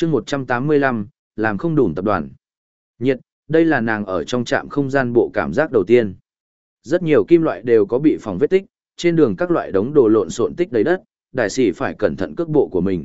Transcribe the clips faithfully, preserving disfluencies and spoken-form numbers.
chương một trăm tám mươi lăm, làm không đủ tập đoàn. Nhiệt, đây là nàng ở trong trạm không gian bộ cảm giác đầu tiên. Rất nhiều kim loại đều có bị phòng vết tích, trên đường các loại đống đồ lộn xộn tích đầy đất, đại sĩ phải cẩn thận cước bộ của mình.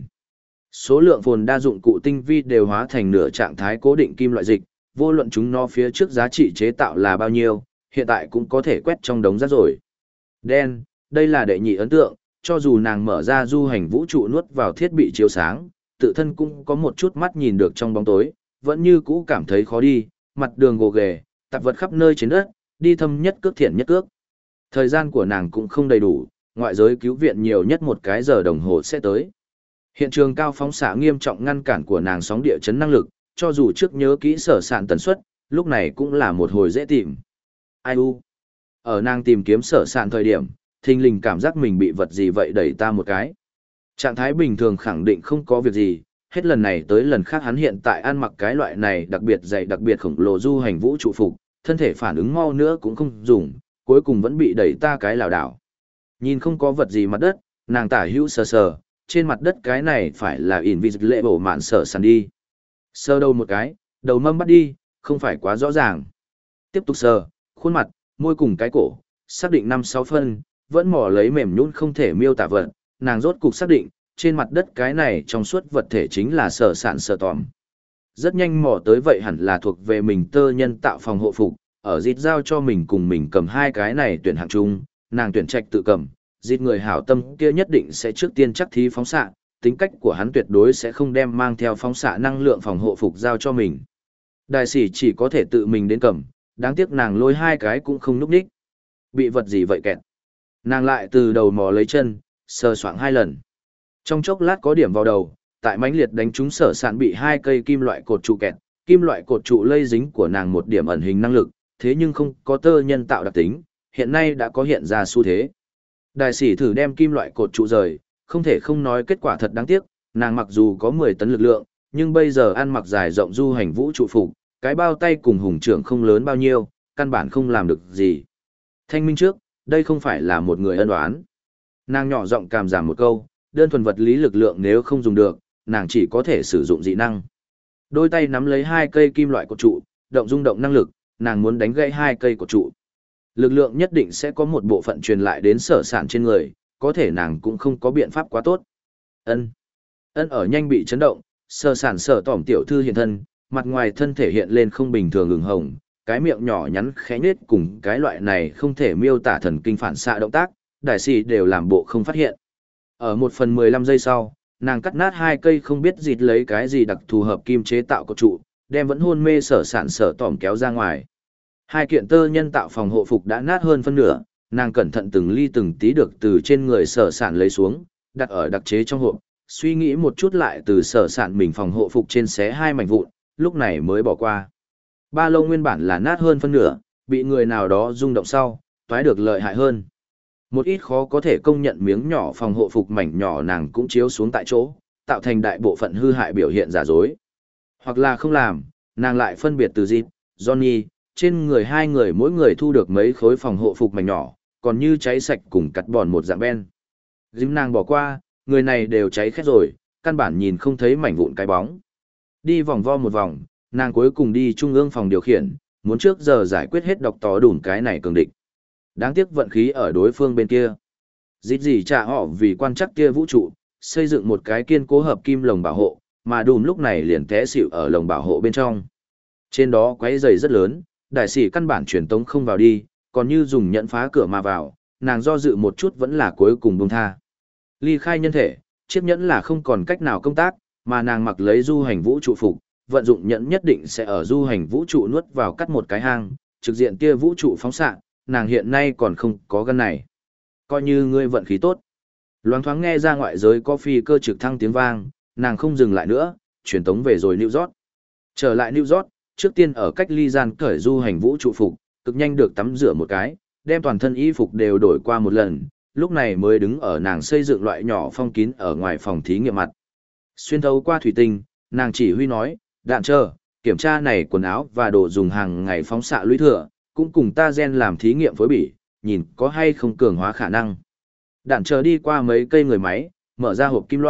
Số lượng phồn đa dụng cụ tinh vi đều hóa thành nửa trạng thái cố định kim loại dịch, vô luận chúng nó phía trước giá trị chế tạo là bao nhiêu, hiện tại cũng có thể quét trong đống rác rồi. Đen, đây là đệ nhị ấn tượng, cho dù nàng mở ra du hành vũ trụ nuốt vào thiết bị chiếu sáng, tự thân cũng có một chút mắt nhìn được trong bóng tối, vẫn như cũ cảm thấy khó đi, mặt đường gồ ghề, tạp vật khắp nơi trên đất, đi thâm nhất cước thiện nhất cước. Thời gian của nàng cũng không đầy đủ, ngoại giới cứu viện nhiều nhất một cái giờ đồng hồ sẽ tới. Hiện trường cao phóng xạ nghiêm trọng ngăn cản của nàng sóng địa chấn năng lực, cho dù trước nhớ kỹ sở sản tần suất, lúc này cũng là một hồi dễ tìm. Ai u? Ở nàng tìm kiếm sở sản thời điểm, thình lình cảm giác mình bị vật gì vậy đẩy ta một cái. Trạng thái bình thường khẳng định không có việc gì, hết lần này tới lần khác hắn hiện tại ăn mặc cái loại này đặc biệt dày đặc biệt khổng lồ du hành vũ trụ phục, thân thể phản ứng mau nữa cũng không dùng, cuối cùng vẫn bị đẩy ta cái lảo đảo. Nhìn không có vật gì mặt đất, nàng tả hữu sờ sờ, trên mặt đất cái này phải là invisible mạn sở sàn đi. Sờ đầu một cái, đầu mâm bắt đi, không phải quá rõ ràng. Tiếp tục sờ, khuôn mặt, môi cùng cái cổ, xác định năm sáu phân, vẫn mò lấy mềm nhũn không thể miêu tả vật, nàng rốt cục xác định, trên mặt đất cái này trong suốt vật thể chính là sở sản sở tòm. Rất nhanh mò tới vậy hẳn là thuộc về mình tơ nhân tạo phòng hộ phục, ở dịt giao cho mình cùng mình cầm hai cái này tuyển hạng chung, nàng tuyển trạch tự cầm, dịt người hảo tâm kia nhất định sẽ trước tiên chắc thí phóng xạ, tính cách của hắn tuyệt đối sẽ không đem mang theo phóng xạ năng lượng phòng hộ phục giao cho mình. Đại sĩ chỉ có thể tự mình đến cầm, đáng tiếc nàng lôi hai cái cũng không núp đích. Bị vật gì vậy kẹt. Nàng lại từ đầu mò lấy chân, sờ soạng hai lần. Trong chốc lát có điểm vào đầu, tại mãnh liệt đánh trúng sở sản bị hai cây kim loại cột trụ kẹt, kim loại cột trụ lây dính của nàng một điểm ẩn hình năng lực, thế nhưng không có tơ nhân tạo đặc tính, hiện nay đã có hiện ra xu thế. Đại sĩ thử đem kim loại cột trụ rời, không thể không nói kết quả thật đáng tiếc, nàng mặc dù có mười tấn lực lượng, nhưng bây giờ ăn mặc dài rộng du hành vũ trụ phục, cái bao tay cùng hùng trưởng không lớn bao nhiêu, căn bản không làm được gì. Thanh minh trước, đây không phải là một người ân oán. Nàng nhỏ giọng cảm giảm một câu, đơn thuần vật lý lực lượng nếu không dùng được, nàng chỉ có thể sử dụng dị năng. Đôi tay nắm lấy hai cây kim loại cột trụ, động rung động năng lực, nàng muốn đánh gãy hai cây cột trụ. Lực lượng nhất định sẽ có một bộ phận truyền lại đến sở sản trên người, có thể nàng cũng không có biện pháp quá tốt. Ân, ân ở nhanh bị chấn động, sở sản sở tỏm tiểu thư hiện thân, mặt ngoài thân thể hiện lên không bình thường ửng hồng, cái miệng nhỏ nhắn khẽ nhếch cùng cái loại này không thể miêu tả thần kinh phản xạ động tác, đại sĩ đều làm bộ không phát hiện. Ở một phần mười lăm giây sau, nàng cắt nát hai cây không biết dịt lấy cái gì đặc thù hợp kim chế tạo cột trụ, đem vẫn hôn mê sở sản sở tỏm kéo ra ngoài. Hai kiện tơ nhân tạo phòng hộ phục đã nát hơn phân nửa, nàng cẩn thận từng ly từng tí được từ trên người sở sản lấy xuống, đặt ở đặc chế trong hộp, suy nghĩ một chút lại từ sở sản mình phòng hộ phục trên xé hai mảnh vụn, lúc này mới bỏ qua. Ba lô nguyên bản là nát hơn phân nửa, bị người nào đó rung động sau, toái được lợi hại hơn. Một ít khó có thể công nhận miếng nhỏ phòng hộ phục mảnh nhỏ nàng cũng chiếu xuống tại chỗ, tạo thành đại bộ phận hư hại biểu hiện giả dối. Hoặc là không làm, nàng lại phân biệt từ Dịp, Johnny, trên người hai người mỗi người thu được mấy khối phòng hộ phục mảnh nhỏ, còn như cháy sạch cùng cắt bòn một dạng ben. Dìm nàng bỏ qua, người này đều cháy khét rồi, căn bản nhìn không thấy mảnh vụn cái bóng. Đi vòng vo một vòng, nàng cuối cùng đi trung ương phòng điều khiển, muốn trước giờ giải quyết hết độc tỏ đủn cái này cường địch. Đáng tiếc vận khí ở đối phương bên kia. Dịp gì trả họ vì quan chắc kia vũ trụ, xây dựng một cái kiên cố hợp kim lồng bảo hộ, mà đùm lúc này liền té xỉu ở lồng bảo hộ bên trong. Trên đó quấy giày rất lớn, đại sĩ căn bản truyền tống không vào đi, còn như dùng nhẫn phá cửa mà vào, nàng do dự một chút vẫn là cuối cùng buông tha. Ly khai nhân thể, chiếc nhẫn là không còn cách nào công tác, mà nàng mặc lấy du hành vũ trụ phục, vận dụng nhẫn nhất định sẽ ở du hành vũ trụ nuốt vào cắt một cái hang, trực diện kia vũ trụ phóng xạ, nàng hiện nay còn không có gân này. Coi như ngươi vận khí tốt. Loáng thoáng nghe ra ngoại giới có phi cơ trực thăng tiếng vang, nàng không dừng lại nữa, chuyển tống về rồi New York. Trở lại New York, trước tiên ở cách ly gian cởi du hành vũ trụ phục, cực nhanh được tắm rửa một cái, đem toàn thân y phục đều đổi qua một lần, lúc này mới đứng ở nàng xây dựng loại nhỏ phong kín ở ngoài phòng thí nghiệm mặt. Xuyên thấu qua thủy tinh, nàng chỉ huy nói, đạn chờ, kiểm tra này quần áo và đồ dùng hàng ngày phóng xạ lũy thừa, cũng cùng ta gen làm thí nghiệm phối bỉ, nhìn có hay không cường hóa khả năng. Đạn chờ đi qua mấy cây người máy, mở ra hộp kim loại,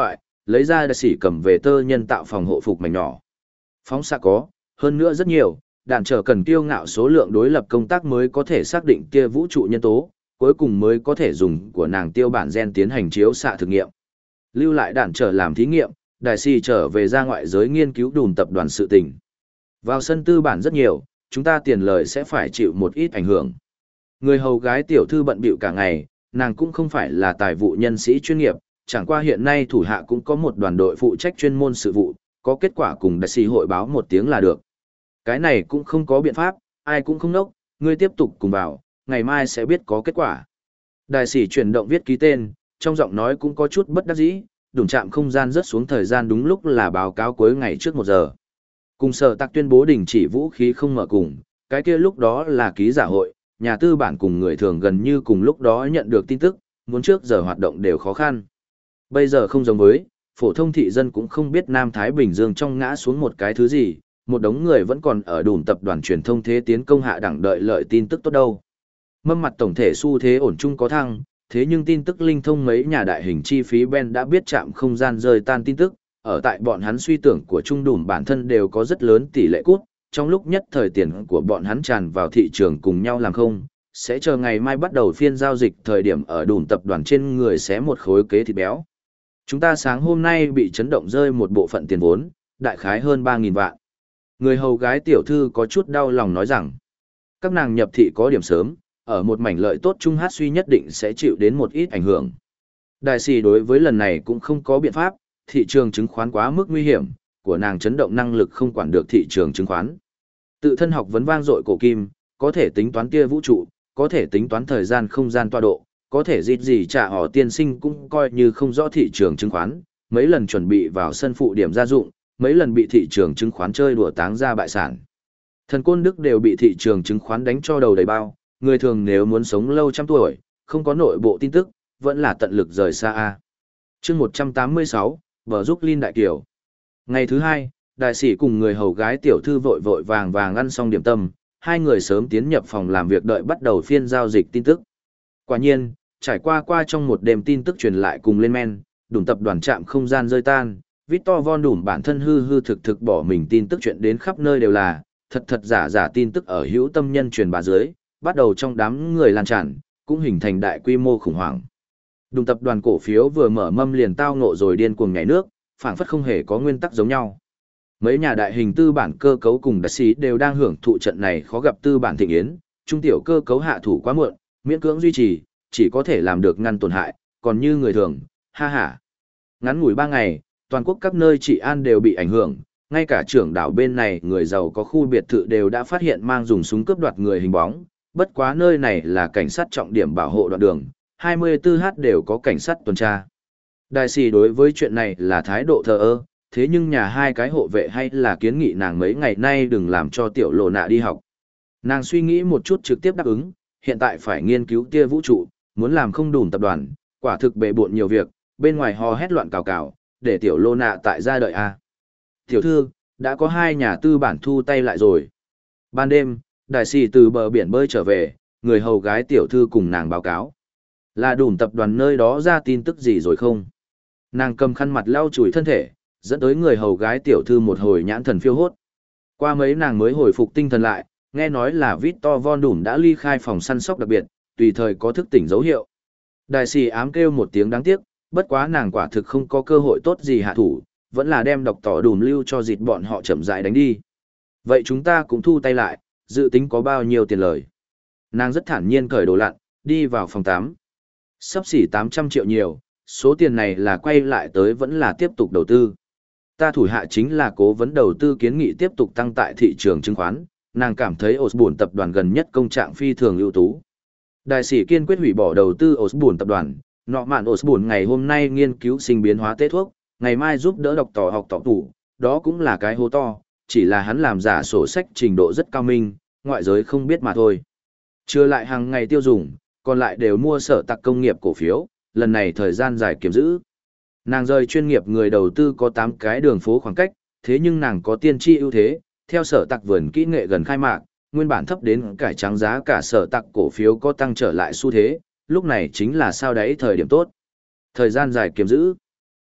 lấy ra đại sĩ cầm về tơ nhân tạo phòng hộ phục mảnh nhỏ. Phóng xạ có, hơn nữa rất nhiều, đạn trở cần kiêu ngạo số lượng đối lập công tác mới có thể xác định kia vũ trụ nhân tố, cuối cùng mới có thể dùng của nàng tiêu bản gen tiến hành chiếu xạ thực nghiệm. Lưu lại đạn trở làm thí nghiệm, đại sĩ trở về ra ngoại giới nghiên cứu đùm tập đoàn sự tình. Vào sân tư bản rất nhiều, chúng ta tiền lời sẽ phải chịu một ít ảnh hưởng. Người hầu gái tiểu thư bận bịu cả ngày, nàng cũng không phải là tài vụ nhân sĩ chuyên nghiệp, chẳng qua hiện nay thủ hạ cũng có một đoàn đội phụ trách chuyên môn sự vụ, có kết quả cùng đại sĩ hội báo một tiếng là được. Cái này cũng không có biện pháp, ai cũng không nốc, ngươi tiếp tục cùng vào, ngày mai sẽ biết có kết quả. Đại sĩ chuyển động viết ký tên, trong giọng nói cũng có chút bất đắc dĩ, đủng chạm không gian rớt xuống thời gian đúng lúc là báo cáo cuối ngày trước một giờ. Cùng sở tạc tuyên bố đình chỉ vũ khí không mở cùng, cái kia lúc đó là ký giả hội, nhà tư bản cùng người thường gần như cùng lúc đó nhận được tin tức, muốn trước giờ hoạt động đều khó khăn. Bây giờ không giống với, phổ thông thị dân cũng không biết Nam Thái Bình Dương trong ngã xuống một cái thứ gì, một đống người vẫn còn ở đùm tập đoàn truyền thông thế tiến công hạ đẳng đợi lợi tin tức tốt đâu. Mâm mặt tổng thể xu thế ổn chung có thăng, thế nhưng tin tức linh thông mấy nhà đại hình chi phí Ben đã biết chạm không gian rơi tan tin tức, ở tại bọn hắn suy tưởng của trung đùm bản thân đều có rất lớn tỷ lệ cút, trong lúc nhất thời tiền của bọn hắn tràn vào thị trường cùng nhau làm không, sẽ chờ ngày mai bắt đầu phiên giao dịch thời điểm ở đùm tập đoàn trên người xé một khối kế thịt béo. Chúng ta sáng hôm nay bị chấn động rơi một bộ phận tiền vốn, đại khái hơn ba nghìn vạn. Người hầu gái tiểu thư có chút đau lòng nói rằng, các nàng nhập thị có điểm sớm, ở một mảnh lợi tốt trung hát suy nhất định sẽ chịu đến một ít ảnh hưởng. Đại sĩ đối với lần này cũng không có biện pháp, thị trường chứng khoán quá mức nguy hiểm, của nàng chấn động năng lực không quản được thị trường chứng khoán. Tự thân học vấn vang dội cổ kim, có thể tính toán tia vũ trụ, có thể tính toán thời gian không gian tọa độ, có thể dịt gì trả họ tiên sinh cũng coi như không rõ thị trường chứng khoán, mấy lần chuẩn bị vào sân phụ điểm gia dụng, mấy lần bị thị trường chứng khoán chơi đùa táng ra bại sản. Thần côn đức đều bị thị trường chứng khoán đánh cho đầu đầy bao, người thường nếu muốn sống lâu trăm tuổi, không có nội bộ tin tức, vẫn là tận lực rời xa a. Chương một trăm tám mươi sáu, vợ giúp Linh đại kiều. Ngày thứ hai, đại sĩ cùng người hầu gái tiểu thư vội vội vàng vàng ăn xong điểm tâm, hai người sớm tiến nhập phòng làm việc đợi bắt đầu phiên giao dịch tin tức. Quả nhiên, trải qua qua trong một đêm tin tức truyền lại cùng lên men, đùm tập đoàn chạm không gian rơi tan, Victor Von đùm bản thân hư hư thực thực bỏ mình tin tức chuyện đến khắp nơi đều là, thật thật giả giả tin tức ở hữu tâm nhân truyền bá dưới, bắt đầu trong đám người lan tràn, cũng hình thành đại quy mô khủng hoảng. Đùm tập đoàn cổ phiếu vừa mở mâm liền tao ngộ rồi điên cuồng nhảy nước, phảng phất không hề có nguyên tắc giống nhau. Mấy nhà đại hình tư bản cơ cấu cùng đại sĩ đều đang hưởng thụ trận này khó gặp tư bản thịnh yến, trung tiểu cơ cấu hạ thủ quá muộn, miễn cưỡng duy trì, chỉ có thể làm được ngăn tổn hại, còn như người thường, ha ha. Ngắn ngủi ba ngày, toàn quốc các nơi trị an đều bị ảnh hưởng, ngay cả trưởng đảo bên này người giàu có khu biệt thự đều đã phát hiện mang dùng súng cướp đoạt người hình bóng, bất quá nơi này là cảnh sát trọng điểm bảo hộ đoạn đường, hai mươi tư h đều có cảnh sát tuần tra. Đại sĩ đối với chuyện này là thái độ thờ ơ, thế nhưng nhà hai cái hộ vệ hay là kiến nghị nàng mấy ngày nay đừng làm cho tiểu lộ nạ đi học. Nàng suy nghĩ một chút trực tiếp đáp ứng, hiện tại phải nghiên cứu tia vũ trụ, muốn làm không đủ tập đoàn, quả thực bệ bộn nhiều việc, bên ngoài hò hét loạn cào cào, để tiểu lô nạ tại gia đợi a. Tiểu thư, đã có hai nhà tư bản thu tay lại rồi. Ban đêm, đại sĩ từ bờ biển bơi trở về, người hầu gái tiểu thư cùng nàng báo cáo. Là đùm tập đoàn nơi đó ra tin tức gì rồi không? Nàng cầm khăn mặt lau chùi thân thể, dẫn tới người hầu gái tiểu thư một hồi nhãn thần phiêu hốt. Qua mấy nàng mới hồi phục tinh thần lại, nghe nói là Victor Von Đủm đã ly khai phòng săn sóc đặc biệt, tùy thời có thức tỉnh dấu hiệu. Đại sĩ ám kêu một tiếng đáng tiếc, bất quá nàng quả thực không có cơ hội tốt gì hạ thủ, vẫn là đem độc tỏ đùm lưu cho dịt bọn họ chậm rãi đánh đi. Vậy chúng ta cũng thu tay lại, dự tính có bao nhiêu tiền lời. Nàng rất thản nhiên cởi đồ lặn, đi vào phòng tám. Sắp xỉ tám trăm triệu nhiều, số tiền này là quay lại tới vẫn là tiếp tục đầu tư. Ta thủ hạ chính là cố vấn đầu tư kiến nghị tiếp tục tăng tại thị trường chứng khoán, nàng cảm thấy Osborne tập đoàn gần nhất công trạng phi thường ưu tú. Đại sĩ kiên quyết hủy bỏ đầu tư Osborne tập đoàn, nọ mạn Osborne ngày hôm nay nghiên cứu sinh biến hóa tế thuốc, ngày mai giúp đỡ độc tỏ học tỏ tủ, đó cũng là cái hố to, chỉ là hắn làm giả sổ sách trình độ rất cao minh, ngoại giới không biết mà thôi. Chưa lại hàng ngày tiêu dùng, còn lại đều mua sở tạc công nghiệp cổ phiếu, lần này thời gian dài kiểm giữ. Nàng rời chuyên nghiệp người đầu tư có tám cái đường phố khoảng cách, thế nhưng nàng có tiên tri ưu thế, theo sở tạc vườn kỹ nghệ gần khai mạc, nguyên bản thấp đến cải trắng giá cả sở tạc cổ phiếu có tăng trở lại xu thế, lúc này chính là sao đáy thời điểm tốt. Thời gian dài kiểm giữ.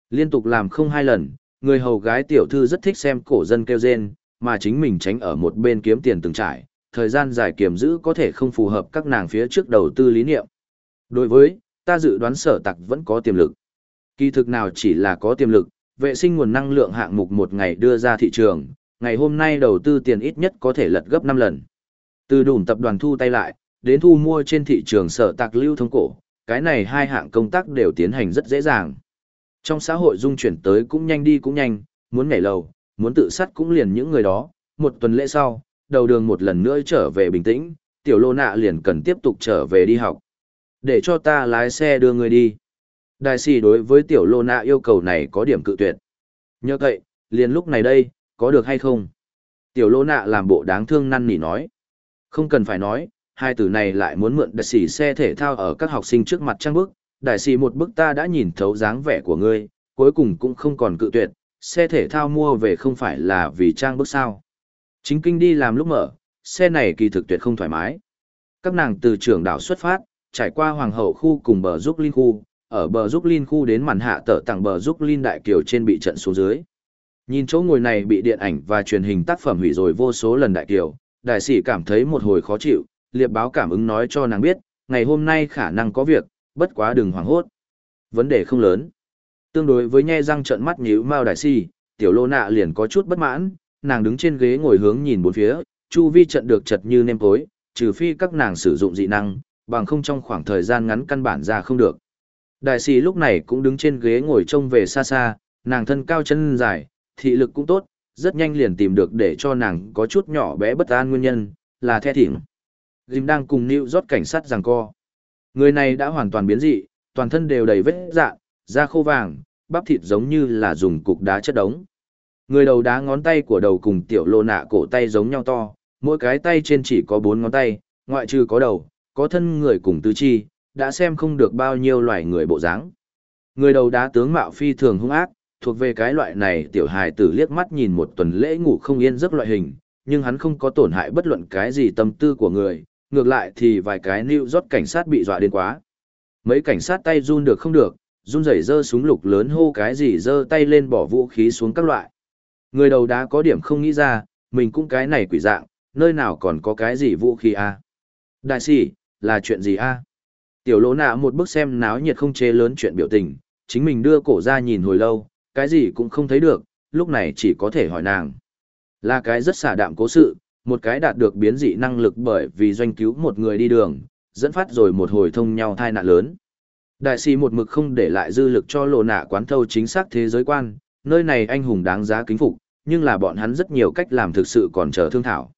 Liên tục làm không hai lần, người hầu gái tiểu thư rất thích xem cổ dân kêu rên, mà chính mình tránh ở một bên kiếm tiền từng trải, thời gian dài kiềm giữ có thể không phù hợp các nàng phía trước đầu tư lý niệm. Đối với, ta dự đoán sở tặc vẫn có tiềm lực. Kỳ thực nào chỉ là có tiềm lực, vệ sinh nguồn năng lượng hạng mục một ngày đưa ra thị trường, ngày hôm nay đầu tư tiền ít nhất có thể lật gấp năm lần. Từ đủ tập đoàn thu tay lại, đến thu mua trên thị trường sở tạc lưu thông cổ, cái này hai hạng công tác đều tiến hành rất dễ dàng. Trong xã hội dung chuyển tới cũng nhanh đi cũng nhanh, muốn nhảy lầu, muốn tự sát cũng liền những người đó, một tuần lễ sau, đầu đường một lần nữa trở về bình tĩnh, tiểu lô nạ liền cần tiếp tục trở về đi học. Để cho ta lái xe đưa người đi. Đại sĩ đối với tiểu lô nạ yêu cầu này có điểm cự tuyệt. Nhớ vậy, liền lúc này đây, có được hay không? Tiểu lô nạ làm bộ đáng thương năn nỉ nói. Không cần phải nói, hai từ này lại muốn mượn đại sĩ xe thể thao ở các học sinh trước mặt trang bức. Đại sĩ một bức ta đã nhìn thấu dáng vẻ của ngươi, cuối cùng cũng không còn cự tuyệt, xe thể thao mua về không phải là vì trang bức sao. Chính kinh đi làm lúc mở, xe này kỳ thực tuyệt không thoải mái. Các nàng từ trưởng đảo xuất phát, trải qua Hoàng hậu khu cùng bờ giúp Linh khu, ở bờ giúp Linh khu đến màn hạ tở tặng bờ giúp Linh đại kiều trên bị trận xuống dưới. Nhìn chỗ ngồi này bị điện ảnh và truyền hình tác phẩm hủy rồi vô số lần đại kiều, đại sĩ cảm thấy một hồi khó chịu, liệp báo cảm ứng nói cho nàng biết, ngày hôm nay khả năng có việc, bất quá đừng hoảng hốt. Vấn đề không lớn. Tương đối với nhe răng trợn mắt nhíu mao đại sĩ, tiểu lô nạ liền có chút bất mãn, nàng đứng trên ghế ngồi hướng nhìn bốn phía, chu vi trận được chật như nêm tối, trừ phi các nàng sử dụng dị năng, bằng không trong khoảng thời gian ngắn căn bản ra không được. Đại sĩ lúc này cũng đứng trên ghế ngồi trông về xa xa, nàng thân cao chân dài, thị lực cũng tốt, rất nhanh liền tìm được để cho nàng có chút nhỏ bé bất an nguyên nhân, là the thỉng. Jim đang cùng New York cảnh sát giằng co. Người này đã hoàn toàn biến dị, toàn thân đều đầy vết rạn, da khô vàng, bắp thịt giống như là dùng cục đá chất đống. Người đầu đá ngón tay của đầu cùng tiểu lô nạ cổ tay giống nhau to, mỗi cái tay trên chỉ có bốn ngón tay, ngoại trừ có đầu, có thân người cùng tứ chi, đã xem không được bao nhiêu loài người bộ dáng. Người đầu đá tướng mạo phi thường hung ác, thuộc về cái loại này tiểu hài tử liếc mắt nhìn một tuần lễ ngủ không yên giấc loại hình, nhưng hắn không có tổn hại bất luận cái gì tâm tư của người, ngược lại thì vài cái New York cảnh sát bị dọa đến quá. Mấy cảnh sát tay run được không được, run rẩy giơ súng lục lớn hô cái gì giơ tay lên bỏ vũ khí xuống các loại. Người đầu đá có điểm không nghĩ ra, mình cũng cái này quỷ dạng, nơi nào còn có cái gì vũ khí a? Đại sĩ, là chuyện gì a? Tiểu lỗ nạ một bức xem náo nhiệt không chế lớn chuyện biểu tình, chính mình đưa cổ ra nhìn hồi lâu, cái gì cũng không thấy được, lúc này chỉ có thể hỏi nàng. Là cái rất xả đạm cố sự, một cái đạt được biến dị năng lực bởi vì doanh cứu một người đi đường, dẫn phát rồi một hồi thông nhau tai nạn lớn. Đại sĩ một mực không để lại dư lực cho lộ nạ quán thâu chính xác thế giới quan, nơi này anh hùng đáng giá kính phục, nhưng là bọn hắn rất nhiều cách làm thực sự còn chờ thương thảo.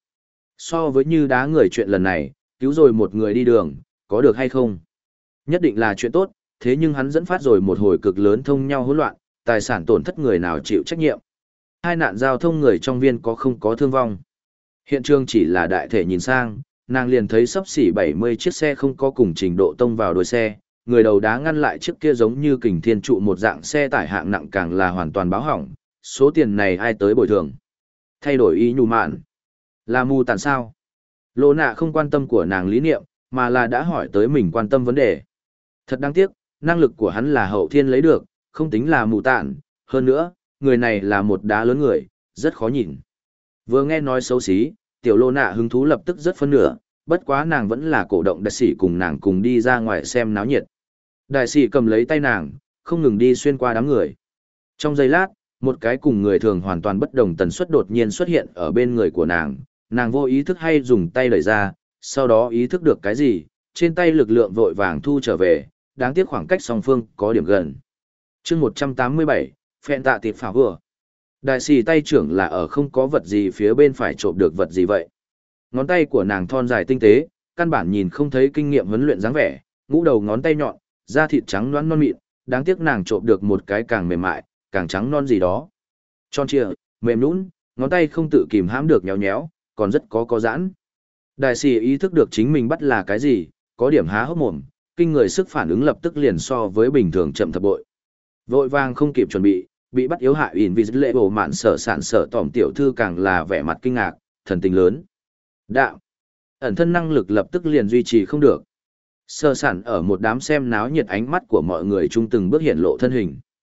So với như đá người chuyện lần này, cứu rồi một người đi đường, có được hay không? Nhất định là chuyện tốt, thế nhưng hắn dẫn phát rồi một hồi cực lớn thông nhau hỗn loạn, tài sản tổn thất người nào chịu trách nhiệm. Hai nạn giao thông người trong viên có không có thương vong. Hiện trường chỉ là đại thể nhìn sang, nàng liền thấy sắp xỉ bảy mươi chiếc xe không có cùng trình độ tông vào đuôi xe, người đầu đá ngăn lại chiếc kia giống như kình thiên trụ một dạng xe tải hạng nặng càng là hoàn toàn báo hỏng, số tiền này ai tới bồi thường. Thay đổi ý nhù mạn. Là mù tàn sao? Lô nạ không quan tâm của nàng lý niệm, mà là đã hỏi tới mình quan tâm vấn đề. Thật đáng tiếc, năng lực của hắn là hậu thiên lấy được, không tính là mù tàn, hơn nữa, người này là một đá lớn người, rất khó nhìn. Vừa nghe nói xấu xí, tiểu lô nạ hứng thú lập tức rất phân nửa, bất quá nàng vẫn là cổ động đại sĩ cùng nàng cùng đi ra ngoài xem náo nhiệt. Đại sĩ cầm lấy tay nàng, không ngừng đi xuyên qua đám người. Trong giây lát, một cái cùng người thường hoàn toàn bất đồng tần suất đột nhiên xuất hiện ở bên người của nàng, nàng vô ý thức hay dùng tay đẩy ra, sau đó ý thức được cái gì, trên tay lực lượng vội vàng thu trở về, đáng tiếc khoảng cách song phương có điểm gần. chương một trăm tám mươi bảy, phẹn tạ tiệp phá vừa. Đại sĩ tay trưởng là ở không có vật gì phía bên phải trộm được vật gì vậy. Ngón tay của nàng thon dài tinh tế, căn bản nhìn không thấy kinh nghiệm huấn luyện dáng vẻ, ngũ đầu ngón tay nhọn, da thịt trắng loãng non mịn, đáng tiếc nàng trộm được một cái càng mềm mại, càng trắng non gì đó. Tròn trịa, mềm nhũn, ngón tay không tự kìm hãm được nhéo nhéo, còn rất có có giãn. Đại sĩ ý thức được chính mình bắt là cái gì, có điểm há hốc mồm, kinh người sức phản ứng lập tức liền so với bình thường chậm thập bội. Vội vàng không kịp chuẩn bị, bị bắt yếu hại ỉn vì lệ bổ mạn sở sản sở tỏm tiểu thư càng là vẻ mặt kinh ngạc, thần tình lớn. Đạo. Ẩn thân năng lực lập tức liền duy trì không được. Sở sản ở một đám xem náo nhiệt ánh mắt của mọi người chung từng bước hiện lộ thân hình.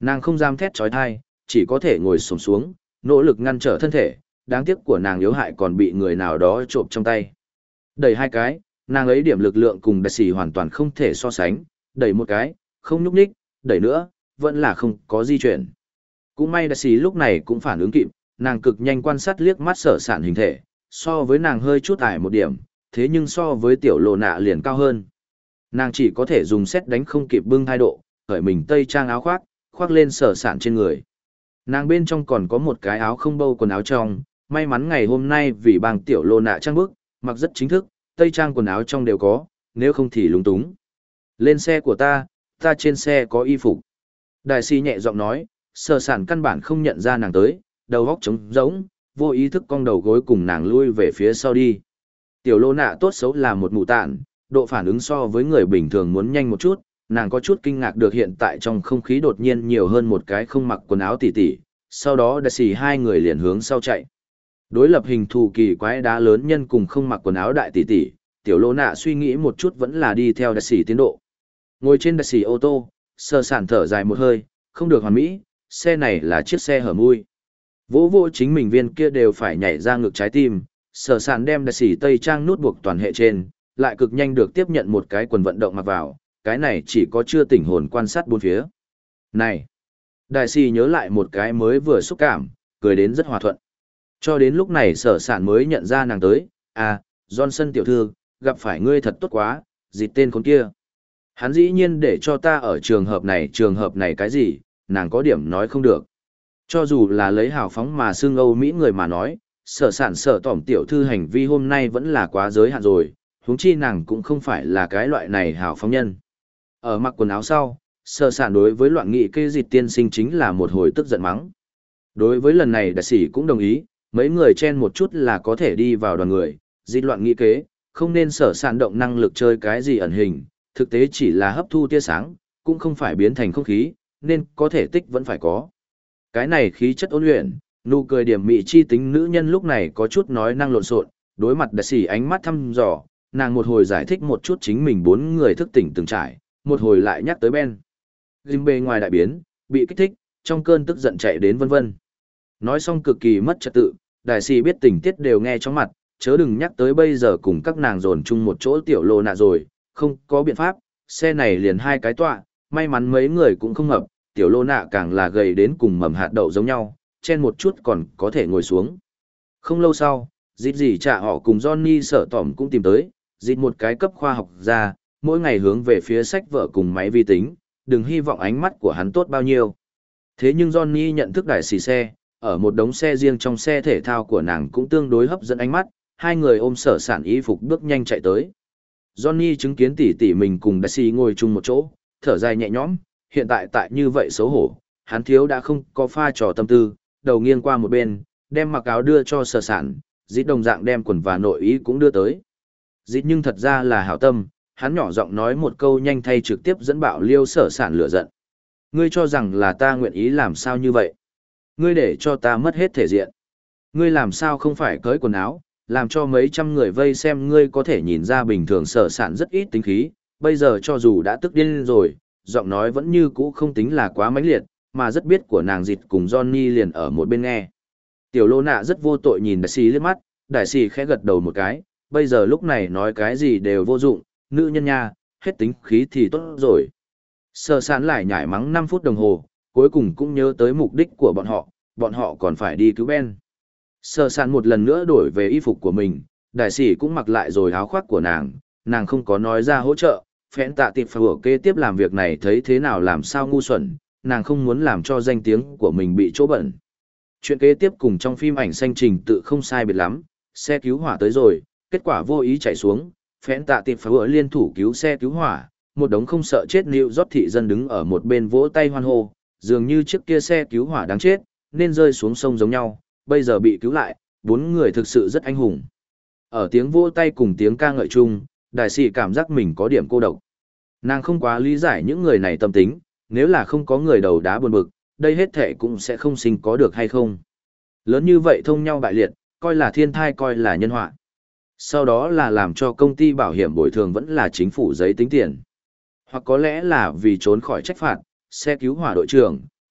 Nàng không dám thét trói thai, chỉ có thể ngồi xổm xuống, nỗ lực ngăn trở thân thể, đáng tiếc của nàng yếu hại còn bị người nào đó trộm trong tay. Đẩy hai cái, nàng ấy điểm lực lượng cùng đại sĩ hoàn toàn không thể so sánh, đẩy một cái, không nhúc nhích, đẩy nữa, vẫn là không có di chuyển. Cũng may đại sĩ lúc này cũng phản ứng kịp, nàng cực nhanh quan sát liếc mắt sở sản hình thể, so với nàng hơi chút ải một điểm, thế nhưng so với tiểu lộ nạ liền cao hơn. Nàng chỉ có thể dùng xét đánh không kịp bưng thái độ, khởi mình tây trang áo khoác, khoác lên sở sản trên người. Nàng bên trong còn có một cái áo không bâu quần áo trong, may mắn ngày hôm nay vì bang tiểu lộ nạ trang bức, mặc rất chính thức, tây trang quần áo trong đều có, nếu không thì lúng túng. Lên xe của ta, ta trên xe có y phục. Đại sĩ nhẹ giọng nói, sở sản căn bản không nhận ra nàng tới, đầu góc trống rỗng, vô ý thức cong đầu gối cùng nàng lui về phía sau đi. Tiểu lộ nạ tốt xấu là một mụ tạn, độ phản ứng so với người bình thường muốn nhanh một chút, nàng có chút kinh ngạc được hiện tại trong không khí đột nhiên nhiều hơn một cái không mặc quần áo tỉ tỉ, sau đó đại sĩ hai người liền hướng sau chạy. Đối lập hình thù kỳ quái đá lớn nhân cùng không mặc quần áo đại tỷ tỷ, tiểu lộ nạ suy nghĩ một chút vẫn là đi theo đại sĩ tiến độ. Ngồi trên đại sĩ ô tô, sơ sản thở dài một hơi, không được hoàn mỹ, xe này là chiếc xe hở mui. Vỗ vô chính mình viên kia đều phải nhảy ra ngực trái tim, sở sản đem đại sĩ tây trang nút buộc toàn hệ trên, lại cực nhanh được tiếp nhận một cái quần vận động mặc vào, cái này chỉ có chưa tỉnh hồn quan sát bốn phía. Này! Đại sĩ nhớ lại một cái mới vừa xúc cảm, cười đến rất hòa thuận. Cho đến lúc này sở sản mới nhận ra nàng tới, à, Johnson tiểu thư, gặp phải ngươi thật tốt quá, dịt tên con kia. Hắn dĩ nhiên để cho ta ở trường hợp này trường hợp này cái gì, nàng có điểm nói không được. Cho dù là lấy hào phóng mà xưng Âu Mỹ người mà nói, sở sản sở tỏm tiểu thư hành vi hôm nay vẫn là quá giới hạn rồi, huống chi nàng cũng không phải là cái loại này hào phóng nhân. Ở mặc quần áo sau, sở sản đối với loạn nghị kê dịch tiên sinh chính là một hồi tức giận mắng. Đối với lần này đại sĩ cũng đồng ý, mấy người chen một chút là có thể đi vào đoàn người, dịch loạn nghị kế, không nên sở sản động năng lực chơi cái gì ẩn hình, thực tế chỉ là hấp thu tia sáng, cũng không phải biến thành không khí, nên có thể tích vẫn phải có. Cái này khí chất ôn luyện, nụ cười điểm mị chi tính nữ nhân lúc này có chút nói năng lộn xộn, đối mặt đại sĩ ánh mắt thăm dò, nàng một hồi giải thích một chút chính mình bốn người thức tỉnh từng trải, một hồi lại nhắc tới Ben. Jim bề ngoài đại biến, bị kích thích, trong cơn tức giận chạy đến vân vân. Nói xong cực kỳ mất trật tự, đại sĩ biết tình tiết đều nghe trong mặt, chớ đừng nhắc tới bây giờ cùng các nàng dồn chung một chỗ tiểu lộ nạ rồi, không có biện pháp, xe này liền hai cái tọa, may mắn mấy người cũng không ngập, tiểu lộ nạ càng là gầy đến cùng mầm hạt đậu giống nhau, chen một chút còn có thể ngồi xuống. Không lâu sau, dịp gì trả họ cùng Johnny sở tỏm cũng tìm tới, dịp một cái cấp khoa học ra, mỗi ngày hướng về phía sách vở cùng máy vi tính, đừng hy vọng ánh mắt của hắn tốt bao nhiêu. Thế nhưng Johnny nhận thức đại xì xe, ở một đống xe riêng trong xe thể thao của nàng cũng tương đối hấp dẫn ánh mắt, hai người ôm sở sản y phục bước nhanh chạy tới. Johnny chứng kiến tỷ tỷ mình cùng đại xì ngồi chung một chỗ, thở dài nhẹ nhõm, hiện tại tại như vậy xấu hổ, hắn thiếu đã không có pha trò tâm tư, đầu nghiêng qua một bên, đem mặc áo đưa cho sở sản, dít đồng dạng đem quần và nội ý cũng đưa tới. Dít nhưng thật ra là hảo tâm, hắn nhỏ giọng nói một câu nhanh thay trực tiếp dẫn bạo liêu sở sản lửa giận. Ngươi cho rằng là ta nguyện ý làm sao như vậy? Ngươi để cho ta mất hết thể diện. Ngươi làm sao không phải cởi quần áo, làm cho mấy trăm người vây xem ngươi có thể nhìn ra bình thường sở sản rất ít tính khí, bây giờ cho dù đã tức điên rồi, giọng nói vẫn như cũ không tính là quá mãnh liệt, mà rất biết của nàng dịt cùng Johnny liền ở một bên nghe. Tiểu lô nạ rất vô tội nhìn đại sĩ liếc mắt, đại sĩ khẽ gật đầu một cái, bây giờ lúc này nói cái gì đều vô dụng, nữ nhân nha, hết tính khí thì tốt rồi. Sở sản lại nhảy mắng năm phút đồng hồ, cuối cùng cũng nhớ tới mục đích của bọn họ, bọn họ còn phải đi cứu Ben. Sở sản một lần nữa đổi về y phục của mình, đại sĩ cũng mặc lại rồi áo khoác của nàng, nàng không có nói ra hỗ trợ, phẽn tạ tiệp phải kế tiếp làm việc này thấy thế nào làm sao ngu xuẩn, nàng không muốn làm cho danh tiếng của mình bị chỗ bẩn. Chuyện kế tiếp cùng trong phim ảnh xanh trình tự không sai biệt lắm, xe cứu hỏa tới rồi, kết quả vô ý chạy xuống, phẽn tạ tiệp phải liên thủ cứu xe cứu hỏa, một đống không sợ chết nịu rót thị dân đứng ở một bên vỗ tay hoan hô, dường như chiếc kia xe cứu hỏa đáng chết, nên rơi xuống sông giống nhau, bây giờ bị cứu lại, bốn người thực sự rất anh hùng. Ở tiếng vỗ tay cùng tiếng ca ngợi chung, đại sĩ cảm giác mình có điểm cô độc. Nàng không quá lý giải những người này tâm tính, nếu là không có người đầu đá buồn bực, đây hết thệ cũng sẽ không sinh có được hay không. Lớn như vậy thông nhau bại liệt, coi là thiên thai coi là nhân họa. Sau đó là làm cho công ty bảo hiểm bồi thường vẫn là chính phủ giấy tính tiền. Hoặc có lẽ là vì trốn khỏi trách phạt, xe cứu hỏa đội trưởng,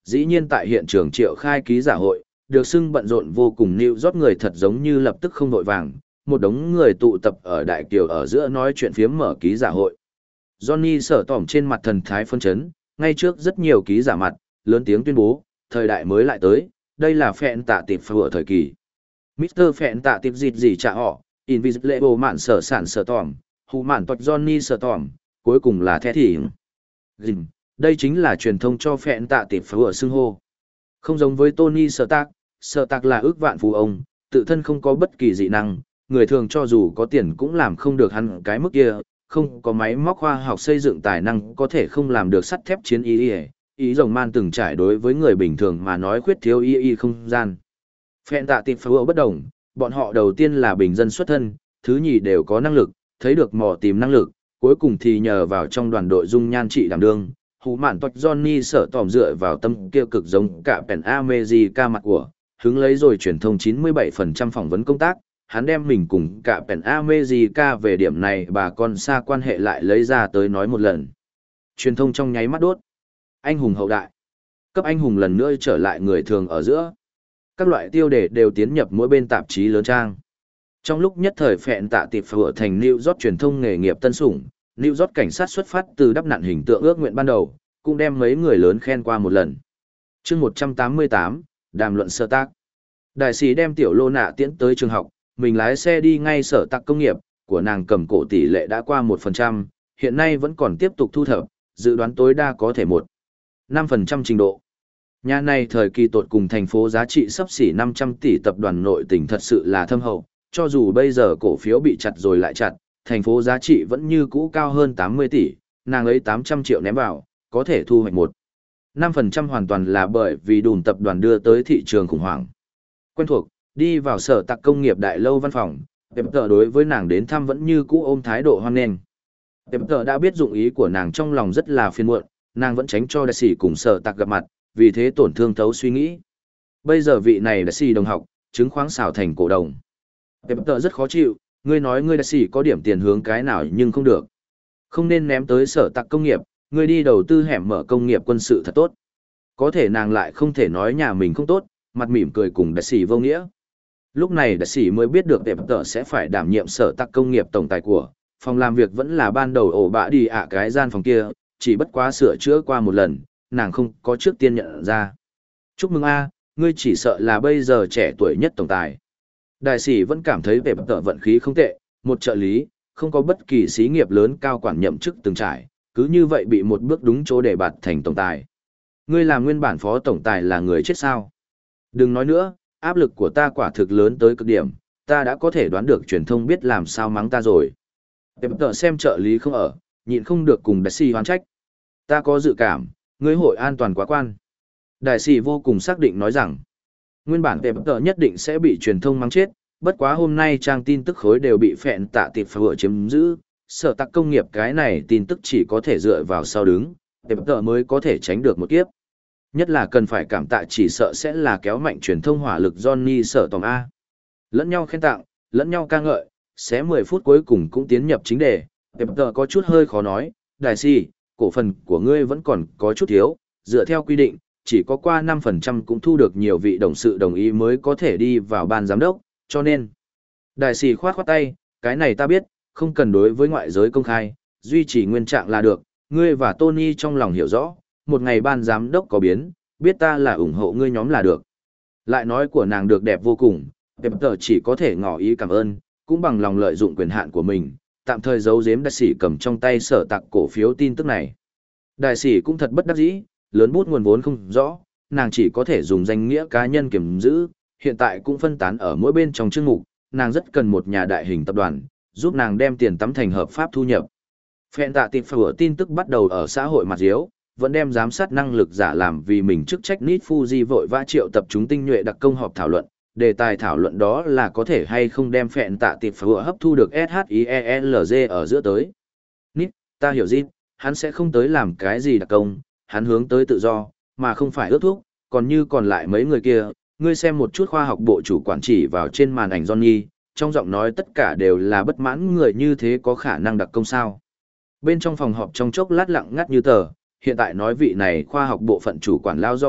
dĩ nhiên tại hiện trường triệu khai ký giả hội, được xưng bận rộn vô cùng New York người thật giống như lập tức không vội vàng, một đống người tụ tập ở đại kiều ở giữa nói chuyện phiếm mở ký giả hội. Johnny Sở Tỏm trên mặt thần thái phân chấn, ngay trước rất nhiều ký giả mặt, lớn tiếng tuyên bố, thời đại mới lại tới, đây là phẹn tạ tiệp phở thời kỳ. mít tơ phẹn tạ tiệp dịt gì trả họ, Invisible mạn sở sản sở tỏm, hù mạn toạch Johnny Sở Tỏm, cuối cùng là thẻ thị. Dìm, đây chính là truyền thông cho phẹn tạ tiệp phở xưng hô. Không giống với Tony Stark, Stark là ước vạn phú ông, tự thân không có bất kỳ dị năng, người thường cho dù có tiền cũng làm không được hắn cái mức kia, không có máy móc khoa học xây dựng tài năng có thể không làm được sắt thép chiến y y. Ý rồng man từng trải đối với người bình thường mà nói khuyết thiếu y y không gian. Phẹn tạ tiệp phở bất đồng, bọn họ đầu tiên là bình dân xuất thân, thứ nhì đều có năng lực, thấy được mò tìm năng lực, cuối cùng thì nhờ vào trong đoàn đội dung nhan trị đảm đương. Hú mạn toạch Johnny Sở Tỏm dựa vào tâm kia cực giống cả Pen America mặt của, hứng lấy rồi truyền thông chín mươi bảy phần trăm phỏng vấn công tác, hắn đem mình cùng cả Pen America về điểm này bà con xa quan hệ lại lấy ra tới nói một lần. Truyền thông trong nháy mắt đốt. Anh hùng hậu đại. Cấp anh hùng lần nữa trở lại người thường ở giữa. Các loại tiêu đề đều tiến nhập mỗi bên tạp chí lớn trang. Trong lúc nhất thời phẹn tạ tiệp phở thành New York truyền thông nghề nghiệp tân sủng, New York cảnh sát xuất phát từ đắp nặn hình tượng ước nguyện ban đầu, cũng đem mấy người lớn khen qua một lần. chương một trăm tám mươi tám, đàm luận sở tác. Đại sĩ đem tiểu lô nạ tiễn tới trường học, mình lái xe đi ngay sở tạc công nghiệp, của nàng cầm cổ tỷ lệ đã qua một phần trăm, hiện nay vẫn còn tiếp tục thu thập, dự đoán tối đa có thể một năm phần trăm trình độ. Nhà này thời kỳ tột cùng thành phố giá trị sắp xỉ năm trăm tỷ tập đoàn nội tỉnh thật sự là thâm hậu, cho dù bây giờ cổ phiếu bị chặt rồi lại chặt, thành phố giá trị vẫn như cũ cao hơn tám mươi tỷ, nàng ấy tám trăm triệu ném vào, có thể thu hoạch một năm phần trăm hoàn toàn là bởi vì đùm tập đoàn đưa tới thị trường khủng hoảng. Quen thuộc, đi vào sở tạc công nghiệp đại lâu văn phòng, Pep Tờ đối với nàng đến thăm vẫn như cũ ôm thái độ hoan nghênh. Pep Tờ đã biết dụng ý của nàng trong lòng rất là phiền muộn, nàng vẫn tránh cho đại sĩ cùng sở tạc gặp mặt, vì thế tổn thương thấu suy nghĩ. Bây giờ vị này đại sĩ đồng học, chứng khoáng xảo thành cổ đồng. Pep Tờ rất khó chịu, ngươi nói ngươi đại sĩ có điểm tiền hướng cái nào nhưng không được. Không nên ném tới sở tạc công nghiệp, ngươi đi đầu tư hẻm mở công nghiệp quân sự thật tốt. Có thể nàng lại không thể nói nhà mình không tốt, mặt mỉm cười cùng đại sĩ vô nghĩa. Lúc này đại sĩ mới biết được Pep Tờ sẽ phải đảm nhiệm sở tạc công nghiệp tổng tài của, phòng làm việc vẫn là ban đầu ổ bạ đi ạ cái gian phòng kia, chỉ bất quá sửa chữa qua một lần, nàng không có trước tiên nhận ra. Chúc mừng a, ngươi chỉ sợ là bây giờ trẻ tuổi nhất tổng tài. Đại sĩ vẫn cảm thấy Pep Tờ vận khí không tệ, một trợ lý, không có bất kỳ xí nghiệp lớn cao quản nhậm chức từng trải, cứ như vậy bị một bước đúng chỗ để bạt thành tổng tài. Ngươi làm nguyên bản phó tổng tài là người chết sao? Đừng nói nữa, áp lực của ta quả thực lớn tới cực điểm, ta đã có thể đoán được truyền thông biết làm sao mắng ta rồi. Pep Tờ xem trợ lý không ở, nhịn không được cùng đại sĩ hoán trách. Ta có dự cảm, ngươi hội an toàn quá quan. Đại sĩ vô cùng xác định nói rằng, nguyên bản Pep Tờ nhất định sẽ bị truyền thông mắng chết, bất quá hôm nay trang tin tức khối đều bị phẹn tạ tiệp phở chiếm giữ, sở tạc công nghiệp cái này tin tức chỉ có thể dựa vào sau đứng, Pep Tờ mới có thể tránh được một kiếp. Nhất là cần phải cảm tạ chỉ sợ sẽ là kéo mạnh truyền thông hỏa lực Johnny Sở Tỏm A. Lẫn nhau khen tặng, lẫn nhau ca ngợi, xé mười phút cuối cùng cũng tiến nhập chính đề, Pep Tờ có chút hơi khó nói, đại sĩ, cổ phần của ngươi vẫn còn có chút thiếu, dựa theo quy định, chỉ có qua năm phần trăm cũng thu được nhiều vị đồng sự đồng ý mới có thể đi vào ban giám đốc, cho nên. Đại sĩ khoát khoát tay, cái này ta biết, không cần đối với ngoại giới công khai, duy trì nguyên trạng là được, ngươi và Tony trong lòng hiểu rõ, một ngày ban giám đốc có biến, biết ta là ủng hộ ngươi nhóm là được. Lại nói của nàng được đẹp vô cùng, Pep Tờ chỉ có thể ngỏ ý cảm ơn, cũng bằng lòng lợi dụng quyền hạn của mình, tạm thời giấu giếm đại sĩ cầm trong tay sở tạc cổ phiếu tin tức này. Đại sĩ cũng thật bất đắc dĩ, lớn bút nguồn vốn không rõ, nàng chỉ có thể dùng danh nghĩa cá nhân kiểm giữ, hiện tại cũng phân tán ở mỗi bên trong chương mục, nàng rất cần một nhà đại hình tập đoàn, giúp nàng đem tiền tắm thành hợp pháp thu nhập. Phẹn tạ tiệp phở tin tức bắt đầu ở xã hội mặt diếu, vẫn đem giám sát năng lực giả làm vì mình chức trách Nit Fuji vội vã triệu tập chúng tinh nhuệ đặc công họp thảo luận, đề tài thảo luận đó là có thể hay không đem phẹn tạ tiệp phở hấp thu được ét hát i e lờ giê ở giữa tới. Nit, ta hiểu gì, hắn sẽ không tới làm cái gì đặc công, hắn hướng tới tự do, mà không phải ước thúc, còn như còn lại mấy người kia, ngươi xem một chút khoa học bộ chủ quản chỉ vào trên màn ảnh Johnny, trong giọng nói tất cả đều là bất mãn người như thế có khả năng đặc công sao. Bên trong phòng họp trong chốc lát lặng ngắt như tờ, hiện tại nói vị này khoa học bộ phận chủ quản lao Robert,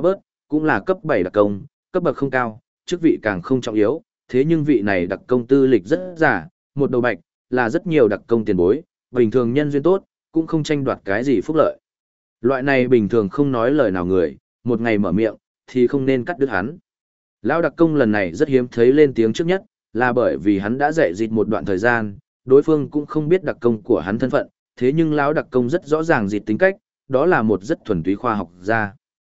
cũng là cấp bảy đặc công, cấp bậc không cao, chức vị càng không trọng yếu, thế nhưng vị này đặc công tư lịch rất giả, một đầu bạch, là rất nhiều đặc công tiền bối, bình thường nhân duyên tốt, cũng không tranh đoạt cái gì phúc lợi. Loại này bình thường không nói lời nào người, một ngày mở miệng, thì không nên cắt đứt hắn. Lão đặc công lần này rất hiếm thấy lên tiếng trước nhất, là bởi vì hắn đã dạy dịch một đoạn thời gian, đối phương cũng không biết đặc công của hắn thân phận, thế nhưng lão đặc công rất rõ ràng dịch tính cách, đó là một rất thuần túy khoa học gia.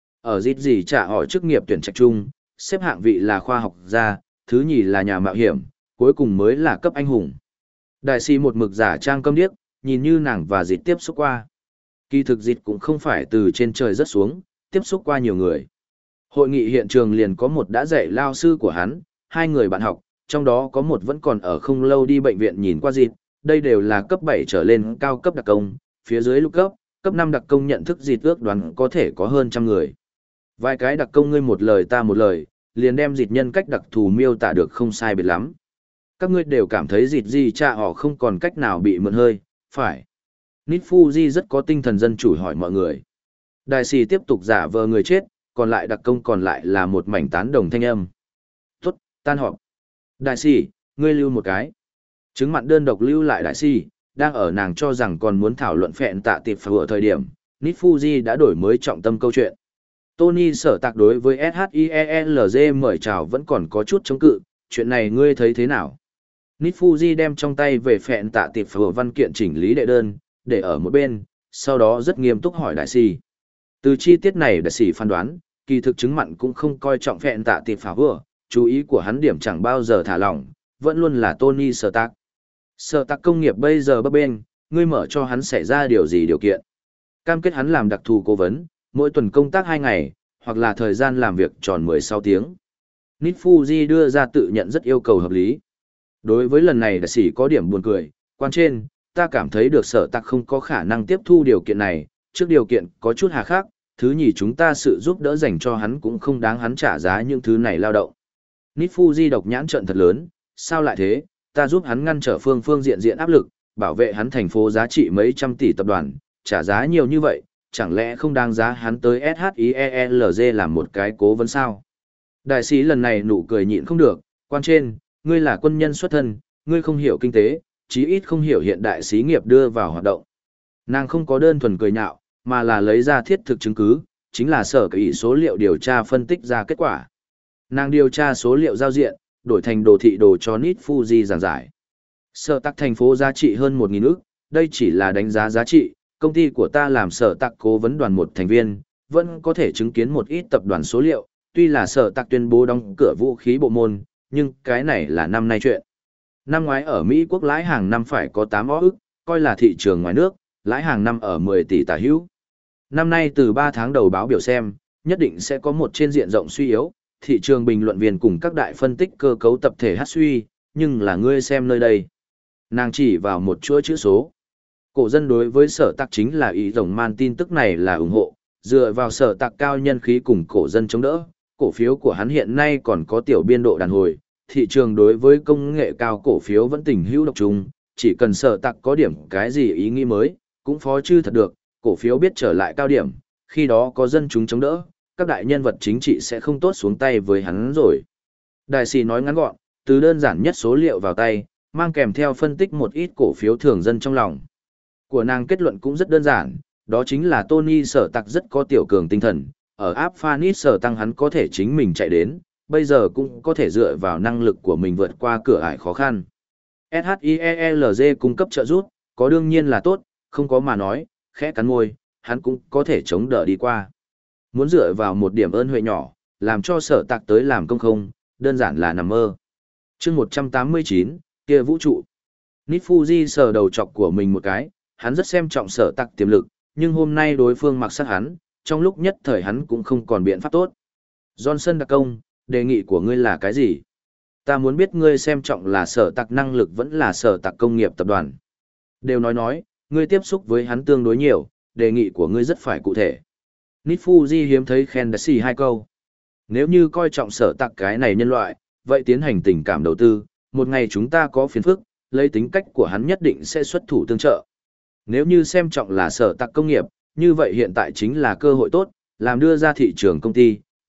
Ở dịch gì trả hỏi chức nghiệp tuyển trạch chung, xếp hạng vị là khoa học gia, thứ nhì là nhà mạo hiểm, cuối cùng mới là cấp anh hùng. Đại sĩ một mực giả trang câm điếc, nhìn như nàng và dịch tiếp xúc qua. Kỳ thực dịch cũng không phải từ trên trời rớt xuống, tiếp xúc qua nhiều người. Hội nghị hiện trường liền có một đã dạy lao sư của hắn, hai người bạn học, trong đó có một vẫn còn ở không lâu đi bệnh viện nhìn qua dịch, đây đều là cấp bảy trở lên cao cấp đặc công, phía dưới lục cấp, cấp năm đặc công nhận thức dịch ước đoán có thể có hơn trăm người. Vài cái đặc công ngươi một lời ta một lời, liền đem dịch nhân cách đặc thù miêu tả được không sai biệt lắm. Các ngươi đều cảm thấy dịch gì cha họ không còn cách nào bị mượn hơi, phải. Nít Fuji rất có tinh thần dân chủ hỏi mọi người. Đại sĩ tiếp tục giả vờ người chết, còn lại đặc công còn lại là một mảnh tán đồng thanh âm. Tốt, tan họp. Đại sĩ, ngươi lưu một cái. Chứng mặn đơn độc lưu lại đại sĩ, đang ở nàng cho rằng còn muốn thảo luận phẹn tạ tiệp phở thời điểm, Nít Fuji đã đổi mới trọng tâm câu chuyện. Tony sở tạc đối với ét hát i e lờ giê mời chào vẫn còn có chút chống cự, chuyện này ngươi thấy thế nào? Nít Fuji đem trong tay về phẹn tạ tiệp phở văn kiện chỉnh lý đệ đơn, để ở một bên, sau đó rất nghiêm túc hỏi đại sĩ. Từ chi tiết này đại sĩ phán đoán, kỳ thực chứng mặn cũng không coi trọng phẹn tạ tiệp phở, chú ý của hắn điểm chẳng bao giờ thả lỏng, vẫn luôn là Tony sở tạc. Sở tạc công nghiệp bây giờ bấp bênh, ngươi mở cho hắn xảy ra điều gì điều kiện. Cam kết hắn làm đặc thù cố vấn, mỗi tuần công tác hai ngày, hoặc là thời gian làm việc tròn mười sáu tiếng. Nít Fuji đưa ra tự nhận rất yêu cầu hợp lý. Đối với lần này đại sĩ có điểm buồn cười, quan trên, ta cảm thấy được sở tạc không có khả năng tiếp thu điều kiện này, trước điều kiện có chút hà khắc, thứ nhì chúng ta sự giúp đỡ dành cho hắn cũng không đáng hắn trả giá những thứ này lao động. Nít Fuji độc nhãn trận thật lớn, sao lại thế, ta giúp hắn ngăn trở phương phương diện diện áp lực, bảo vệ hắn thành phố giá trị mấy trăm tỷ tập đoàn, trả giá nhiều như vậy, chẳng lẽ không đáng giá hắn tới ét hát i e lờ giê làm một cái cố vấn sao? Đại sĩ lần này nụ cười nhịn không được, quan trên, ngươi là quân nhân xuất thân, ngươi không hiểu kinh tế, chí ít không hiểu hiện đại xí nghiệp đưa vào hoạt động. Nàng không có đơn thuần cười nhạo, mà là lấy ra thiết thực chứng cứ, chính là sở kỹ số liệu điều tra phân tích ra kết quả. Nàng điều tra số liệu giao diện, đổi thành đồ thị đồ cho Nít Fuji giảng giải. Sở tắc thành phố giá trị hơn một nghìn ức, đây chỉ là đánh giá giá trị, công ty của ta làm sở tắc cố vấn đoàn một thành viên, vẫn có thể chứng kiến một ít tập đoàn số liệu, tuy là sở tắc tuyên bố đóng cửa vũ khí bộ môn, nhưng cái này là năm nay chuyện. Năm ngoái ở Mỹ quốc lãi hàng năm phải có tám ức, coi là thị trường ngoài nước, lãi hàng năm ở mười tỷ tả hữu. Năm nay từ ba tháng đầu báo biểu xem, nhất định sẽ có một trên diện rộng suy yếu, thị trường bình luận viên cùng các đại phân tích cơ cấu tập thể hát suy, nhưng là ngươi xem nơi đây. Nàng chỉ vào một chuỗi chữ số. Cổ dân đối với sở tạc chính là ý rồng man tin tức này là ủng hộ, dựa vào sở tạc cao nhân khí cùng cổ dân chống đỡ, cổ phiếu của hắn hiện nay còn có tiểu biên độ đàn hồi, thị trường đối với công nghệ cao cổ phiếu vẫn tình hữu độc trùng, chỉ cần sở tạc có điểm cái gì ý nghĩ mới, cũng phó chư thật được, cổ phiếu biết trở lại cao điểm, khi đó có dân chúng chống đỡ, các đại nhân vật chính trị sẽ không tốt xuống tay với hắn rồi. Đại sĩ nói ngắn gọn, từ đơn giản nhất số liệu vào tay, mang kèm theo phân tích một ít cổ phiếu thường dân trong lòng. Của nàng kết luận cũng rất đơn giản, đó chính là Tony sở tạc rất có tiểu cường tinh thần, ở áp Phanis sở tăng hắn có thể chính mình chạy đến, bây giờ cũng có thể dựa vào năng lực của mình vượt qua cửa ải khó khăn. ét hát i e lờ giê cung cấp trợ giúp, có đương nhiên là tốt, không có mà nói, khẽ cắn môi, hắn cũng có thể chống đỡ đi qua. Muốn dựa vào một điểm ơn huệ nhỏ, làm cho sở tạc tới làm công không, đơn giản là nằm mơ. chương một trăm tám mươi chín, kia vũ trụ. Nít Fuji sờ đầu chọc của mình một cái, hắn rất xem trọng sở tạc tiềm lực, nhưng hôm nay đối phương mặc sát hắn, trong lúc nhất thời hắn cũng không còn biện pháp tốt. Johnson đặc công, đề nghị của ngươi là cái gì? Ta muốn biết ngươi xem trọng là sở tạc năng lực vẫn là sở tạc công nghiệp tập đoàn. Đều nói nói, ngươi tiếp xúc với hắn tương đối nhiều, đề nghị của ngươi rất phải cụ thể. Nít Fuji hiếm thấy khen đại sĩ hai câu. Nếu như coi trọng sở tạc cái này nhân loại, vậy tiến hành tình cảm đầu tư, một ngày chúng ta có phiền phức, lấy tính cách của hắn nhất định sẽ xuất thủ tương trợ. Nếu như xem trọng là sở tạc công nghiệp, như vậy hiện tại chính là cơ hội tốt, làm đưa ra thị trường công ty,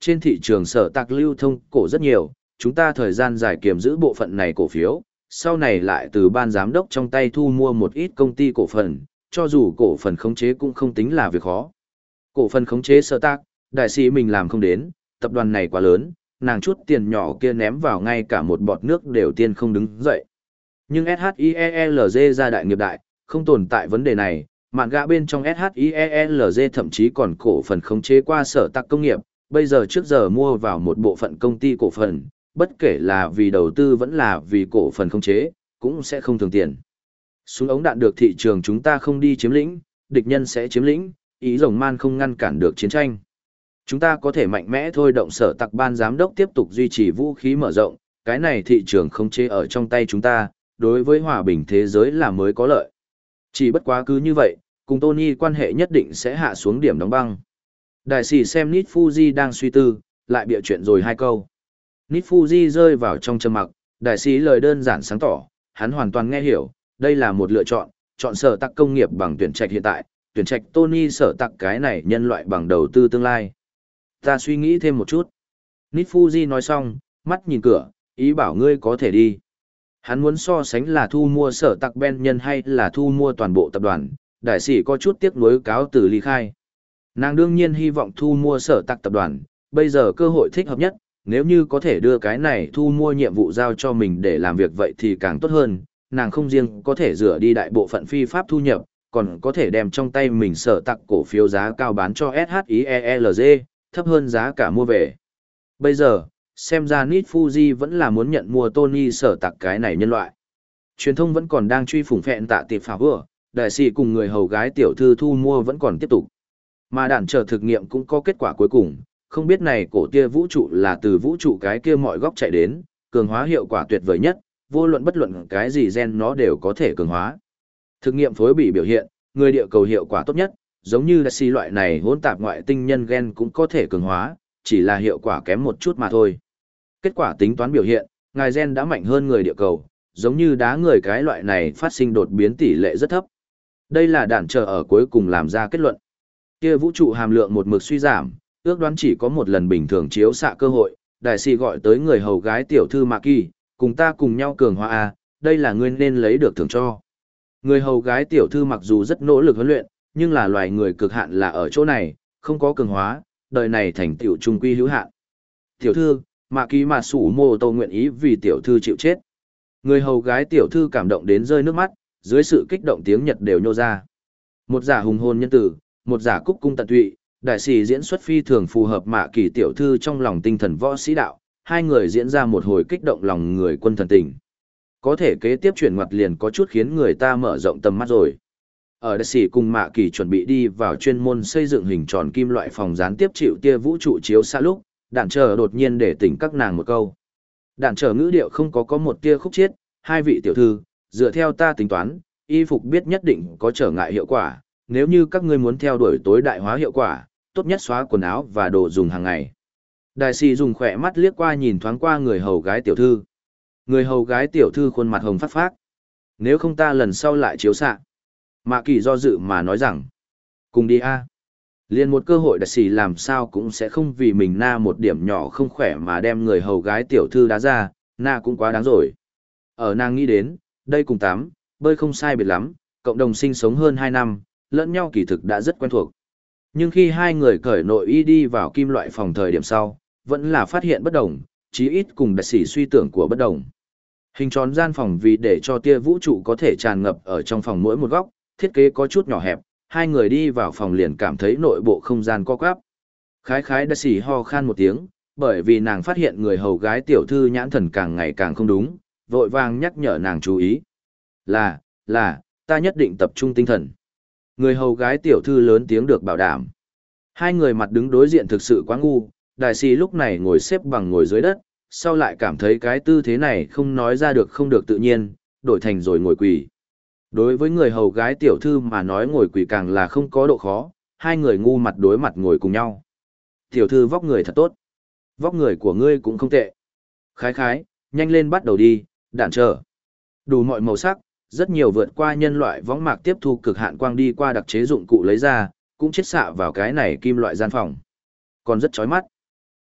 trên thị trường sở tạc lưu thông cổ rất nhiều, chúng ta thời gian dài kiềm giữ bộ phận này cổ phiếu, sau này lại từ ban giám đốc trong tay thu mua một ít công ty cổ phần, cho dù cổ phần khống chế cũng không tính là việc khó. Cổ phần khống chế sở tạc, đại sĩ mình làm không đến, tập đoàn này quá lớn, nàng chút tiền nhỏ kia ném vào ngay cả một bọt nước đều tiên không đứng dậy. Nhưng ét hát i e lờ giê ra đại nghiệp đại, không tồn tại vấn đề này, mạn gã bên trong ét hát i e lờ giê thậm chí còn cổ phần khống chế qua sở tạc công nghiệp, bây giờ trước giờ mua vào một bộ phận công ty cổ phần, bất kể là vì đầu tư vẫn là vì cổ phần khống chế, cũng sẽ không thường tiền. Súng ống đạn được thị trường chúng ta không đi chiếm lĩnh, địch nhân sẽ chiếm lĩnh, ý rồng man không ngăn cản được chiến tranh. Chúng ta có thể mạnh mẽ thôi động sở tạc ban giám đốc tiếp tục duy trì vũ khí mở rộng, cái này thị trường khống chế ở trong tay chúng ta, đối với hòa bình thế giới là mới có lợi. Chỉ bất quá cứ như vậy, cùng Tony quan hệ nhất định sẽ hạ xuống điểm đóng băng. Đại sĩ xem Nit Fuji đang suy tư, lại bịa chuyện rồi hai câu. Nit Fuji rơi vào trong trầm mặc, đại sĩ lời đơn giản sáng tỏ, hắn hoàn toàn nghe hiểu, đây là một lựa chọn, chọn sở tạc công nghiệp bằng tuyển trạch hiện tại, tuyển trạch Tony sở tạc cái này nhân loại bằng đầu tư tương lai. Ta suy nghĩ thêm một chút. Nit Fuji nói xong, mắt nhìn cửa, ý bảo ngươi có thể đi. Hắn muốn so sánh là thu mua sở tạc ben nhân hay là thu mua toàn bộ tập đoàn, đại sĩ có chút tiếc nuối cáo từ ly khai. Nàng đương nhiên hy vọng thu mua sở tạc tập đoàn, bây giờ cơ hội thích hợp nhất, nếu như có thể đưa cái này thu mua nhiệm vụ giao cho mình để làm việc vậy thì càng tốt hơn, nàng không riêng có thể rửa đi đại bộ phận phi pháp thu nhập, còn có thể đem trong tay mình sở tạc cổ phiếu giá cao bán cho ét hát i e lờ giê, thấp hơn giá cả mua về. Bây giờ, xem ra Nit Fuji vẫn là muốn nhận mua Tony sở tạc cái này nhân loại. Truyền thông vẫn còn đang truy phủng phẹn tạ tiệp phá vừa, đại sĩ cùng người hầu gái tiểu thư thu mua vẫn còn tiếp tục. Mà đạn trở thực nghiệm cũng có kết quả cuối cùng, không biết này cổ tia vũ trụ là từ vũ trụ cái kia mọi góc chạy đến, cường hóa hiệu quả tuyệt vời nhất, vô luận bất luận cái gì gen nó đều có thể cường hóa. Thực nghiệm phối bị biểu hiện, người địa cầu hiệu quả tốt nhất, giống như đại sĩ loại này hỗn tạp ngoại tinh nhân gen cũng có thể cường hóa, chỉ là hiệu quả kém một chút mà thôi. Kết quả tính toán biểu hiện, ngài gen đã mạnh hơn người địa cầu, giống như đá người cái loại này phát sinh đột biến tỷ lệ rất thấp. Đây là đạn trở ở cuối cùng làm ra kết luận. Kia vũ trụ hàm lượng một mực suy giảm, ước đoán chỉ có một lần bình thường chiếu xạ cơ hội, đại sĩ gọi tới người hầu gái tiểu thư Mạc Kỳ, cùng ta cùng nhau cường hóa a, đây là ngươi nên lấy được thưởng cho. Người hầu gái tiểu thư mặc dù rất nỗ lực huấn luyện, nhưng là loài người cực hạn là ở chỗ này, không có cường hóa, đời này thành tiểu trung quy hữu hạn. Tiểu thư, Mạc Kỳ mà sủ mô tô nguyện ý vì tiểu thư chịu chết. Người hầu gái tiểu thư cảm động đến rơi nước mắt, dưới sự kích động tiếng Nhật đều nhô ra. Một giả hùng hồn nhân tử, một giả cúc cung tận tụy, đại sĩ diễn xuất phi thường phù hợp Mạ Kỳ tiểu thư trong lòng tinh thần võ sĩ đạo, hai người diễn ra một hồi kích động lòng người quân thần tình. Có thể kế tiếp chuyển ngoặt liền có chút khiến người ta mở rộng tầm mắt rồi. Ở đại sĩ cùng Mạ Kỳ chuẩn bị đi vào chuyên môn xây dựng hình tròn kim loại phòng gián tiếp chịu tia vũ trụ chiếu xa lúc, đạn trở đột nhiên để tỉnh các nàng một câu. Đạn trở ngữ điệu không có có một tia khúc chiết, hai vị tiểu thư, dựa theo ta tính toán, y phục biết nhất định có trở ngại hiệu quả, nếu như các ngươi muốn theo đuổi tối đại hóa hiệu quả, tốt nhất xóa quần áo và đồ dùng hàng ngày. Đại sĩ dùng khỏe mắt liếc qua nhìn thoáng qua người hầu gái tiểu thư. Người hầu gái tiểu thư khuôn mặt hồng phát phát. Nếu không ta lần sau lại chiếu xạ. Mạ Kỳ do dự mà nói rằng, cùng đi a. Liên một cơ hội đại sĩ làm sao cũng sẽ không vì mình na một điểm nhỏ không khỏe mà đem người hầu gái tiểu thư đá ra, na cũng quá đáng rồi. Ở nàng nghĩ đến, đây cùng tắm, bơi không sai biệt lắm, cộng đồng sinh sống hơn hai năm, lẫn nhau kỳ thực đã rất quen thuộc. Nhưng khi hai người cởi nội y đi vào kim loại phòng thời điểm sau, vẫn là phát hiện bất đồng, chí ít cùng đại sĩ suy tưởng của bất đồng. Hình tròn gian phòng vì để cho tia vũ trụ có thể tràn ngập ở trong phòng mỗi một góc, thiết kế có chút nhỏ hẹp, hai người đi vào phòng liền cảm thấy nội bộ không gian co quắp. Khái khái đại sĩ ho khan một tiếng, bởi vì nàng phát hiện người hầu gái tiểu thư nhãn thần càng ngày càng không đúng, vội vàng nhắc nhở nàng chú ý. Là, là, ta nhất định tập trung tinh thần. Người hầu gái tiểu thư lớn tiếng được bảo đảm. Hai người mặt đứng đối diện thực sự quá ngu, đại sĩ lúc này ngồi xếp bằng ngồi dưới đất, sau lại cảm thấy cái tư thế này không nói ra được không được tự nhiên, đổi thành rồi ngồi quỳ. Đối với người hầu gái tiểu thư mà nói ngồi quỳ càng là không có độ khó, hai người ngu mặt đối mặt ngồi cùng nhau. Tiểu thư vóc người thật tốt. Vóc người của ngươi cũng không tệ. Khái khái, nhanh lên bắt đầu đi, đạn trở. Đủ mọi màu sắc, rất nhiều vượt qua nhân loại võng mạc tiếp thu cực hạn quang đi qua đặc chế dụng cụ lấy ra, cũng chiết xạ vào cái này kim loại gian phòng. Còn rất chói mắt.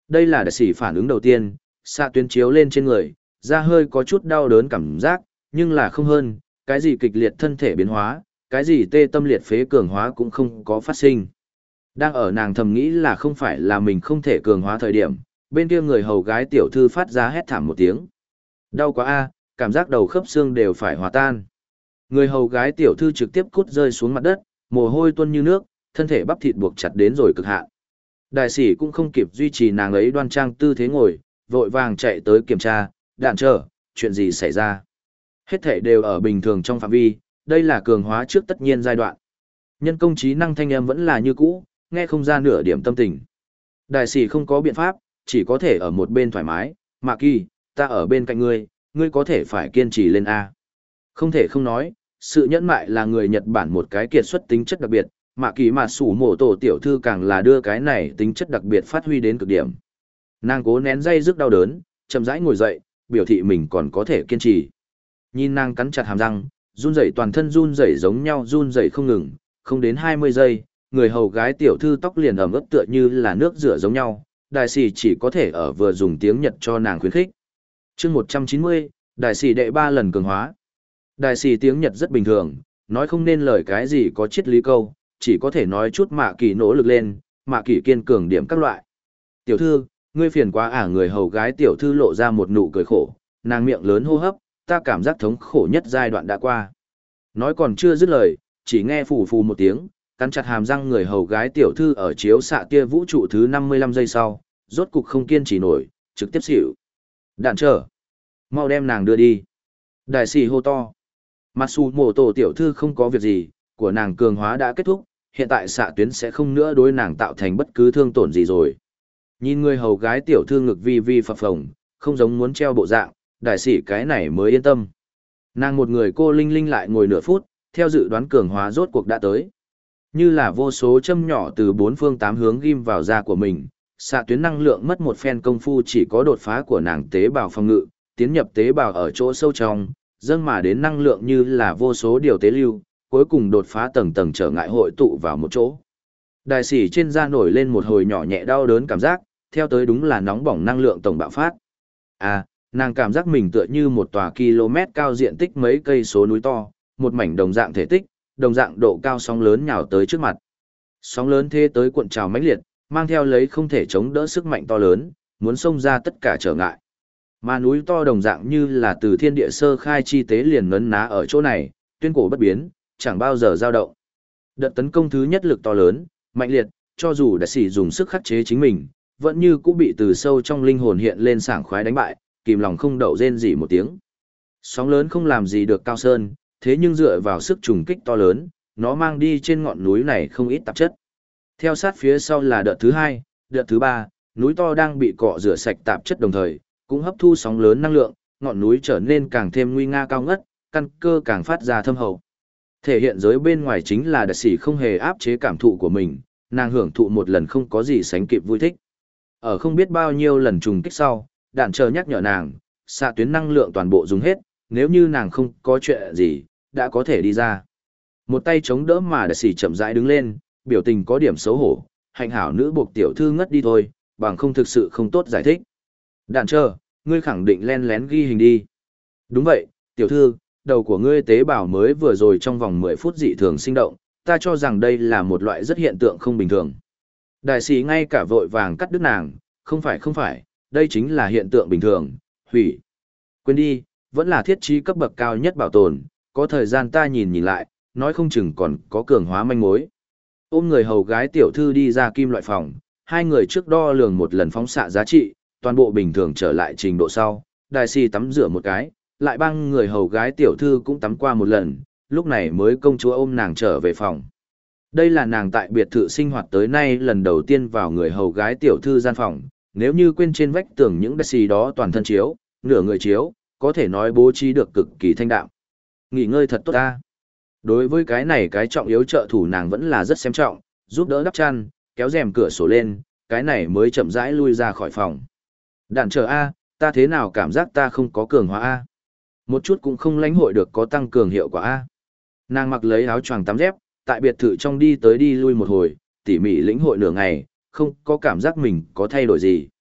Đây là đại sĩ phản ứng đầu tiên, xạ tuyến chiếu lên trên người, da hơi có chút đau đớn cảm giác, nhưng là không hơn, cái gì kịch liệt thân thể biến hóa, cái gì tê tâm liệt phế cường hóa cũng không có phát sinh. Đang ở nàng thầm nghĩ là không phải là mình không thể cường hóa thời điểm, bên kia người hầu gái tiểu thư phát ra hét thảm một tiếng. Đau quá a, cảm giác đầu khớp xương đều phải hòa tan. Người hầu gái tiểu thư trực tiếp cút rơi xuống mặt đất, mồ hôi tuôn như nước, thân thể bắp thịt buộc chặt đến rồi cực hạn. Đại sĩ cũng không kịp duy trì nàng ấy đoan trang tư thế ngồi, vội vàng chạy tới kiểm tra, đạn trở, chuyện gì xảy ra. Hết thể đều ở bình thường trong phạm vi, đây là cường hóa trước tất nhiên giai đoạn. Nhân công trí năng thanh âm vẫn là như cũ, nghe không ra nửa điểm tâm tình. Đại sĩ không có biện pháp, chỉ có thể ở một bên thoải mái, Mạ Kỳ, ta ở bên cạnh ngươi, ngươi có thể phải kiên trì lên A. Không thể không nói, sự nhẫn mại là người Nhật Bản một cái kiệt xuất tính chất đặc biệt, Mạ Kỳ mà sủ mổ tổ tiểu thư càng là đưa cái này tính chất đặc biệt phát huy đến cực điểm. Nàng cố nén dây dứt đau đớn, chậm rãi ngồi dậy, biểu thị mình còn có thể kiên trì. Nhìn nàng cắn chặt hàm răng, run rẩy toàn thân run rẩy giống nhau run rẩy không ngừng, không đến hai mươi giây, người hầu gái tiểu thư tóc liền ẩm ướt tựa như là nước rửa giống nhau, đại sĩ chỉ có thể ở vừa dùng tiếng Nhật cho nàng khuyến khích. Chương một trăm chín mươi, đại sĩ đệ ba lần cường hóa. Đại sĩ tiếng Nhật rất bình thường, nói không nên lời cái gì có triết lý câu, chỉ có thể nói chút Mạ Kỳ nỗ lực lên, Mạ Kỳ kiên cường điểm các loại. Tiểu thư, ngươi phiền quá à, người hầu gái tiểu thư lộ ra một nụ cười khổ, nàng miệng lớn hô hấp, ta cảm giác thống khổ nhất giai đoạn đã qua. Nói còn chưa dứt lời, chỉ nghe phù phù một tiếng, cắn chặt hàm răng người hầu gái tiểu thư ở chiếu xạ tia vũ trụ thứ năm mươi lăm giây sau, rốt cục không kiên trì nổi, trực tiếp xỉu. Đạn trở. Mau đem nàng đưa đi. Đại sĩ hô to. Matsu mổ tổ tiểu thư không có việc gì, của nàng cường hóa đã kết thúc, hiện tại xạ tuyến sẽ không nữa đối nàng tạo thành bất cứ thương tổn gì rồi. Nhìn người hầu gái tiểu thư ngực vi vi phập phồng, không giống muốn treo bộ dạng, đại sĩ cái này mới yên tâm. Nàng một người cô linh linh lại ngồi nửa phút, theo dự đoán cường hóa rốt cuộc đã tới. Như là vô số châm nhỏ từ bốn phương tám hướng ghim vào da của mình, xạ tuyến năng lượng mất một phen công phu chỉ có đột phá của nàng tế bào phòng ngự, tiến nhập tế bào ở chỗ sâu trong, dâng mà đến năng lượng như là vô số điều tế lưu, cuối cùng đột phá tầng tầng trở ngại hội tụ vào một chỗ. Đại sĩ trên da nổi lên một hồi nhỏ nhẹ đau đớn cảm giác, theo tới đúng là nóng bỏng năng lượng tổng bạo phát. À, nàng cảm giác mình tựa như một tòa km cao diện tích mấy cây số núi to, một mảnh đồng dạng thể tích, đồng dạng độ cao sóng lớn nhào tới trước mặt. Sóng lớn thế tới cuộn trào mãnh liệt, mang theo lấy không thể chống đỡ sức mạnh to lớn, muốn xông ra tất cả trở ngại. Mà núi to đồng dạng như là từ thiên địa sơ khai chi tế liền ngấn ná ở chỗ này, tuyên cổ bất biến, chẳng bao giờ dao động. Đợt tấn công thứ nhất lực to lớn, mạnh liệt, cho dù đã sĩ dùng sức khắc chế chính mình, vẫn như cũng bị từ sâu trong linh hồn hiện lên sảng khoái đánh bại, kìm lòng không đậu rên rỉ một tiếng. Sóng lớn không làm gì được Cao Sơn, thế nhưng dựa vào sức trùng kích to lớn, nó mang đi trên ngọn núi này không ít tạp chất. Theo sát phía sau là đợt thứ hai, đợt thứ ba, núi to đang bị cọ rửa sạch tạp chất đồng thời, cũng hấp thu sóng lớn năng lượng, ngọn núi trở nên càng thêm nguy nga cao ngất, căn cơ càng phát ra thâm hậu. Thể hiện giới bên ngoài chính là đại sĩ không hề áp chế cảm thụ của mình, nàng hưởng thụ một lần không có gì sánh kịp vui thích. Ở không biết bao nhiêu lần trùng kích sau, đạn chờ nhắc nhở nàng, xạ tuyến năng lượng toàn bộ dùng hết, nếu như nàng không có chuyện gì, đã có thể đi ra. Một tay chống đỡ mà đại sĩ chậm rãi đứng lên, biểu tình có điểm xấu hổ, hạnh hảo nữ buộc tiểu thư ngất đi thôi, bằng không thực sự không tốt giải thích. Đạn chờ, ngươi khẳng định len lén ghi hình đi. Đúng vậy, tiểu thư, đầu của ngươi tế bào mới vừa rồi trong vòng mười phút dị thường sinh động, ta cho rằng đây là một loại rất hiện tượng không bình thường. Đại sĩ ngay cả vội vàng cắt đứt nàng, không phải không phải, đây chính là hiện tượng bình thường, hủy. Quên đi, vẫn là thiết trí cấp bậc cao nhất bảo tồn, có thời gian ta nhìn nhìn lại, nói không chừng còn có cường hóa manh mối. Ôm người hầu gái tiểu thư đi ra kim loại phòng, hai người trước đo lường một lần phóng xạ giá trị, toàn bộ bình thường trở lại trình độ sau, đại sĩ tắm rửa một cái, lại băng người hầu gái tiểu thư cũng tắm qua một lần, lúc này mới công chúa ôm nàng trở về phòng. Đây là nàng tại biệt thự sinh hoạt tới nay lần đầu tiên vào người hầu gái tiểu thư gian phòng, nếu như quên trên vách tường những đại sĩ đó toàn thân chiếu, nửa người chiếu, có thể nói bố trí được cực kỳ thanh đạm. Nghỉ ngơi thật tốt ta. Đối với cái này cái trọng yếu trợ thủ nàng vẫn là rất xem trọng, giúp đỡ đắp chăn, kéo rèm cửa sổ lên, cái này mới chậm rãi lui ra khỏi phòng. Đạn chờ A, ta thế nào cảm giác ta không có cường hóa A. Một chút cũng không lãnh hội được có tăng cường hiệu quả A. Nàng mặc lấy áo choàng tắm dép, tại biệt thự trong đi tới đi lui một hồi, tỉ mỉ lĩnh hội nửa ngày, không có cảm giác mình có thay đổi gì.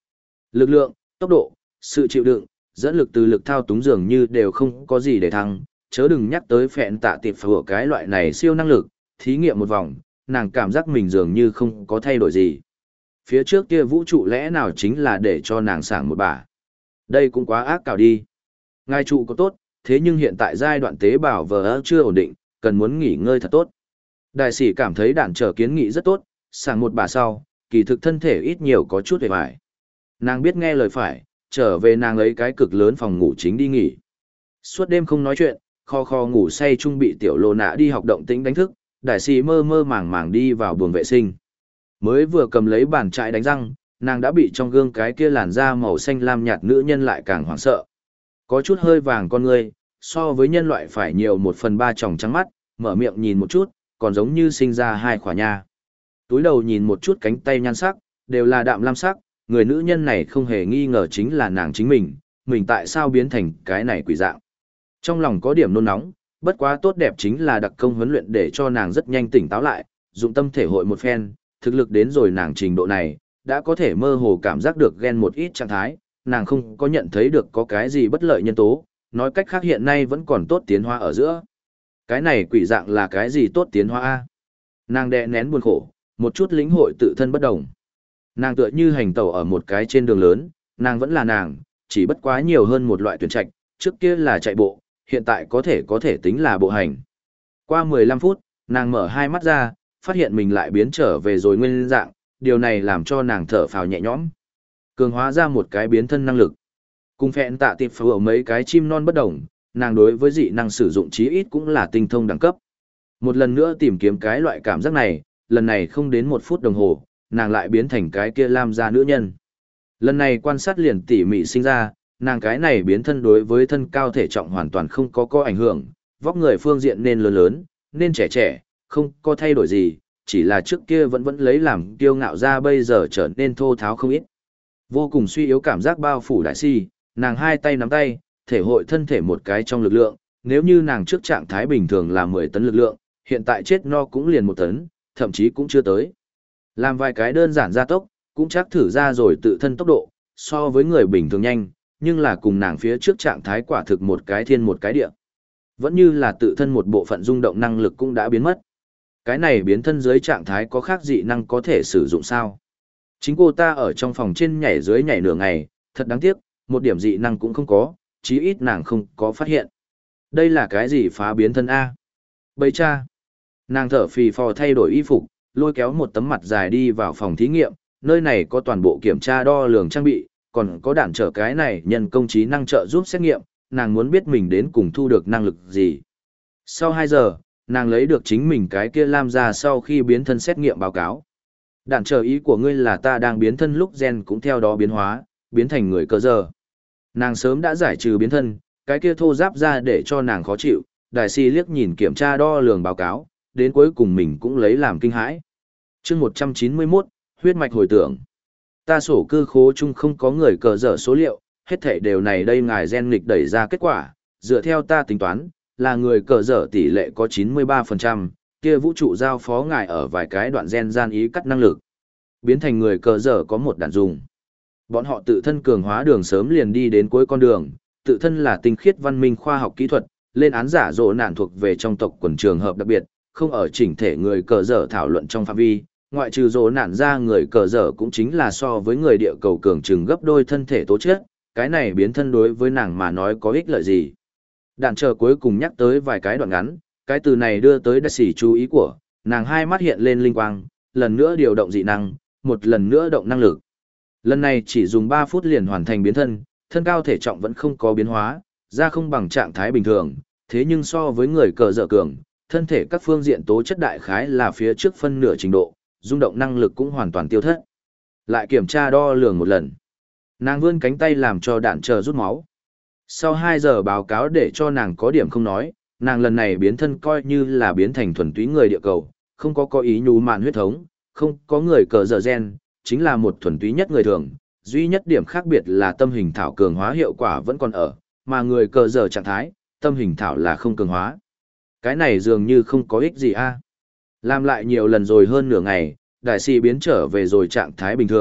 Lực lượng, tốc độ, sự chịu đựng, dẫn lực từ lực thao túng dường như đều không có gì để thăng, chớ đừng nhắc tới phẹn tạ tiệp phở cái loại này siêu năng lực, thí nghiệm một vòng, nàng cảm giác mình dường như không có thay đổi gì. Phía trước kia vũ trụ lẽ nào chính là để cho nàng sảng một bả. Đây cũng quá ác cào đi. Ngai trụ có tốt, thế nhưng hiện tại giai đoạn tế bào vờ chưa ổn định, cần muốn nghỉ ngơi thật tốt. Đại sĩ cảm thấy đạn trở kiến nghị rất tốt, sảng một bà sau, kỳ thực thân thể ít nhiều có chút hề hoài. Nàng biết nghe lời phải, trở về nàng lấy cái cực lớn phòng ngủ chính đi nghỉ. Suốt đêm không nói chuyện, kho kho ngủ say trung bị tiểu lô nạ đi học động tĩnh đánh thức, đại sĩ mơ mơ màng màng đi vào buồng vệ sinh. Mới vừa cầm lấy bàn chải đánh răng, nàng đã bị trong gương cái kia làn da màu xanh lam nhạt nữ nhân lại càng hoảng sợ. Có chút hơi vàng con ngươi, so với nhân loại phải nhiều một phần ba tròng trắng mắt, mở miệng nhìn một chút, còn giống như sinh ra hai khỏa nha. Túi đầu nhìn một chút cánh tay nhan sắc, đều là đạm lam sắc, người nữ nhân này không hề nghi ngờ chính là nàng chính mình, mình tại sao biến thành cái này quỷ dạng. Trong lòng có điểm nôn nóng, bất quá tốt đẹp chính là đặc công huấn luyện để cho nàng rất nhanh tỉnh táo lại, dụng tâm thể hội một phen, thực lực đến rồi nàng trình độ này, đã có thể mơ hồ cảm giác được ghen một ít trạng thái, nàng không có nhận thấy được có cái gì bất lợi nhân tố, nói cách khác hiện nay vẫn còn tốt tiến hóa ở giữa. Cái này quỷ dạng là cái gì tốt tiến hóa a? Nàng đè nén buồn khổ, một chút lĩnh hội tự thân bất đồng. Nàng tựa như hành tẩu ở một cái trên đường lớn, nàng vẫn là nàng, chỉ bất quá nhiều hơn một loại tuyển trạch, trước kia là chạy bộ, hiện tại có thể có thể tính là bộ hành. Qua mười lăm phút, nàng mở hai mắt ra, phát hiện mình lại biến trở về rồi nguyên dạng, điều này làm cho nàng thở phào nhẹ nhõm. Cường hóa ra một cái biến thân năng lực. Cùng phẹn tạ tiệp phở mấy cái chim non bất đồng, nàng đối với dị năng sử dụng chí ít cũng là tinh thông đẳng cấp. Một lần nữa tìm kiếm cái loại cảm giác này, lần này không đến một phút đồng hồ, nàng lại biến thành cái kia lam gia nữ nhân. Lần này quan sát liền tỉ mỉ sinh ra, nàng cái này biến thân đối với thân cao thể trọng hoàn toàn không có có ảnh hưởng, vóc người phương diện nên lớn lớn, nên trẻ trẻ, không có thay đổi gì, chỉ là trước kia vẫn vẫn lấy làm kiêu ngạo ra bây giờ trở nên thô tháo không ít. Vô cùng suy yếu cảm giác bao phủ đại si, nàng hai tay nắm tay, thể hội thân thể một cái trong lực lượng, nếu như nàng trước trạng thái bình thường là mười tấn lực lượng, hiện tại chết no cũng liền một tấn, thậm chí cũng chưa tới. Làm vài cái đơn giản gia tốc, cũng chắc thử ra rồi tự thân tốc độ, so với người bình thường nhanh, nhưng là cùng nàng phía trước trạng thái quả thực một cái thiên một cái địa. Vẫn như là tự thân một bộ phận rung động năng lực cũng đã biến mất. Cái này biến thân dưới trạng thái có khác dị năng có thể sử dụng sao? Chính cô ta ở trong phòng trên nhảy dưới nhảy nửa ngày, thật đáng tiếc, một điểm dị năng cũng không có, chí ít nàng không có phát hiện. Đây là cái gì phá biến thân A? Bầy cha! Nàng thở phì phò thay đổi y phục, lôi kéo một tấm mặt dài đi vào phòng thí nghiệm, nơi này có toàn bộ kiểm tra đo lường trang bị, còn có đạn trở cái này nhân công trí năng trợ giúp xét nghiệm, nàng muốn biết mình đến cùng thu được năng lực gì. Sau hai giờ, nàng lấy được chính mình cái kia lam ra sau khi biến thân xét nghiệm báo cáo. Đạn trở ý của ngươi là ta đang biến thân lúc gen cũng theo đó biến hóa, biến thành người cơ giờ. Nàng sớm đã giải trừ biến thân, cái kia thô giáp ra để cho nàng khó chịu, đại si liếc nhìn kiểm tra đo lường báo cáo, đến cuối cùng mình cũng lấy làm kinh hãi. chương một trăm chín mươi mốt, huyết mạch hồi tưởng. Ta sổ cư khố chung không có người cờ dở số liệu, hết thảy đều này đây ngài gen nghịch đẩy ra kết quả, dựa theo ta tính toán, là người cờ dở tỷ lệ có chín mươi ba phần trăm, kia vũ trụ giao phó ngài ở vài cái đoạn gen gian ý cắt năng lực. Biến thành người cờ dở có một đạn dùng. Bọn họ tự thân cường hóa đường sớm liền đi đến cuối con đường, tự thân là tinh khiết văn minh khoa học kỹ thuật, lên án giả dỗ nạn thuộc về trong tộc quần trường hợp đặc biệt, không ở chỉnh thể người cờ dở thảo luận trong phạm vi, ngoại trừ dỗ nạn ra người cờ dở cũng chính là so với người địa cầu cường trừng gấp đôi thân thể tố chất, cái này biến thân đối với nàng mà nói có ích lợi gì. Đạn chờ cuối cùng nhắc tới vài cái đoạn ngắn, cái từ này đưa tới đại sĩ chú ý của, nàng hai mắt hiện lên linh quang, lần nữa điều động dị năng, một lần nữa động năng lực. Lần này chỉ dùng ba phút liền hoàn thành biến thân, thân cao thể trọng vẫn không có biến hóa, da không bằng trạng thái bình thường, thế nhưng so với người cờ dở cường, thân thể các phương diện tố chất đại khái là phía trước phân nửa trình độ, rung động năng lực cũng hoàn toàn tiêu thất. Lại kiểm tra đo lường một lần. Nàng vươn cánh tay làm cho đạn chờ rút máu. Sau hai giờ báo cáo để cho nàng có điểm không nói, nàng lần này biến thân coi như là biến thành thuần túy người địa cầu, không có có ý nhu mạn huyết thống, không có người cờ dở gen, chính là một thuần túy nhất người thường. Duy nhất điểm khác biệt là tâm hình thảo cường hóa hiệu quả vẫn còn ở, mà người cờ dở trạng thái, tâm hình thảo là không cường hóa. Cái này dường như không có ích gì a. Làm lại nhiều lần rồi hơn nửa ngày, đại sĩ biến trở về rồi trạng thái bình thường,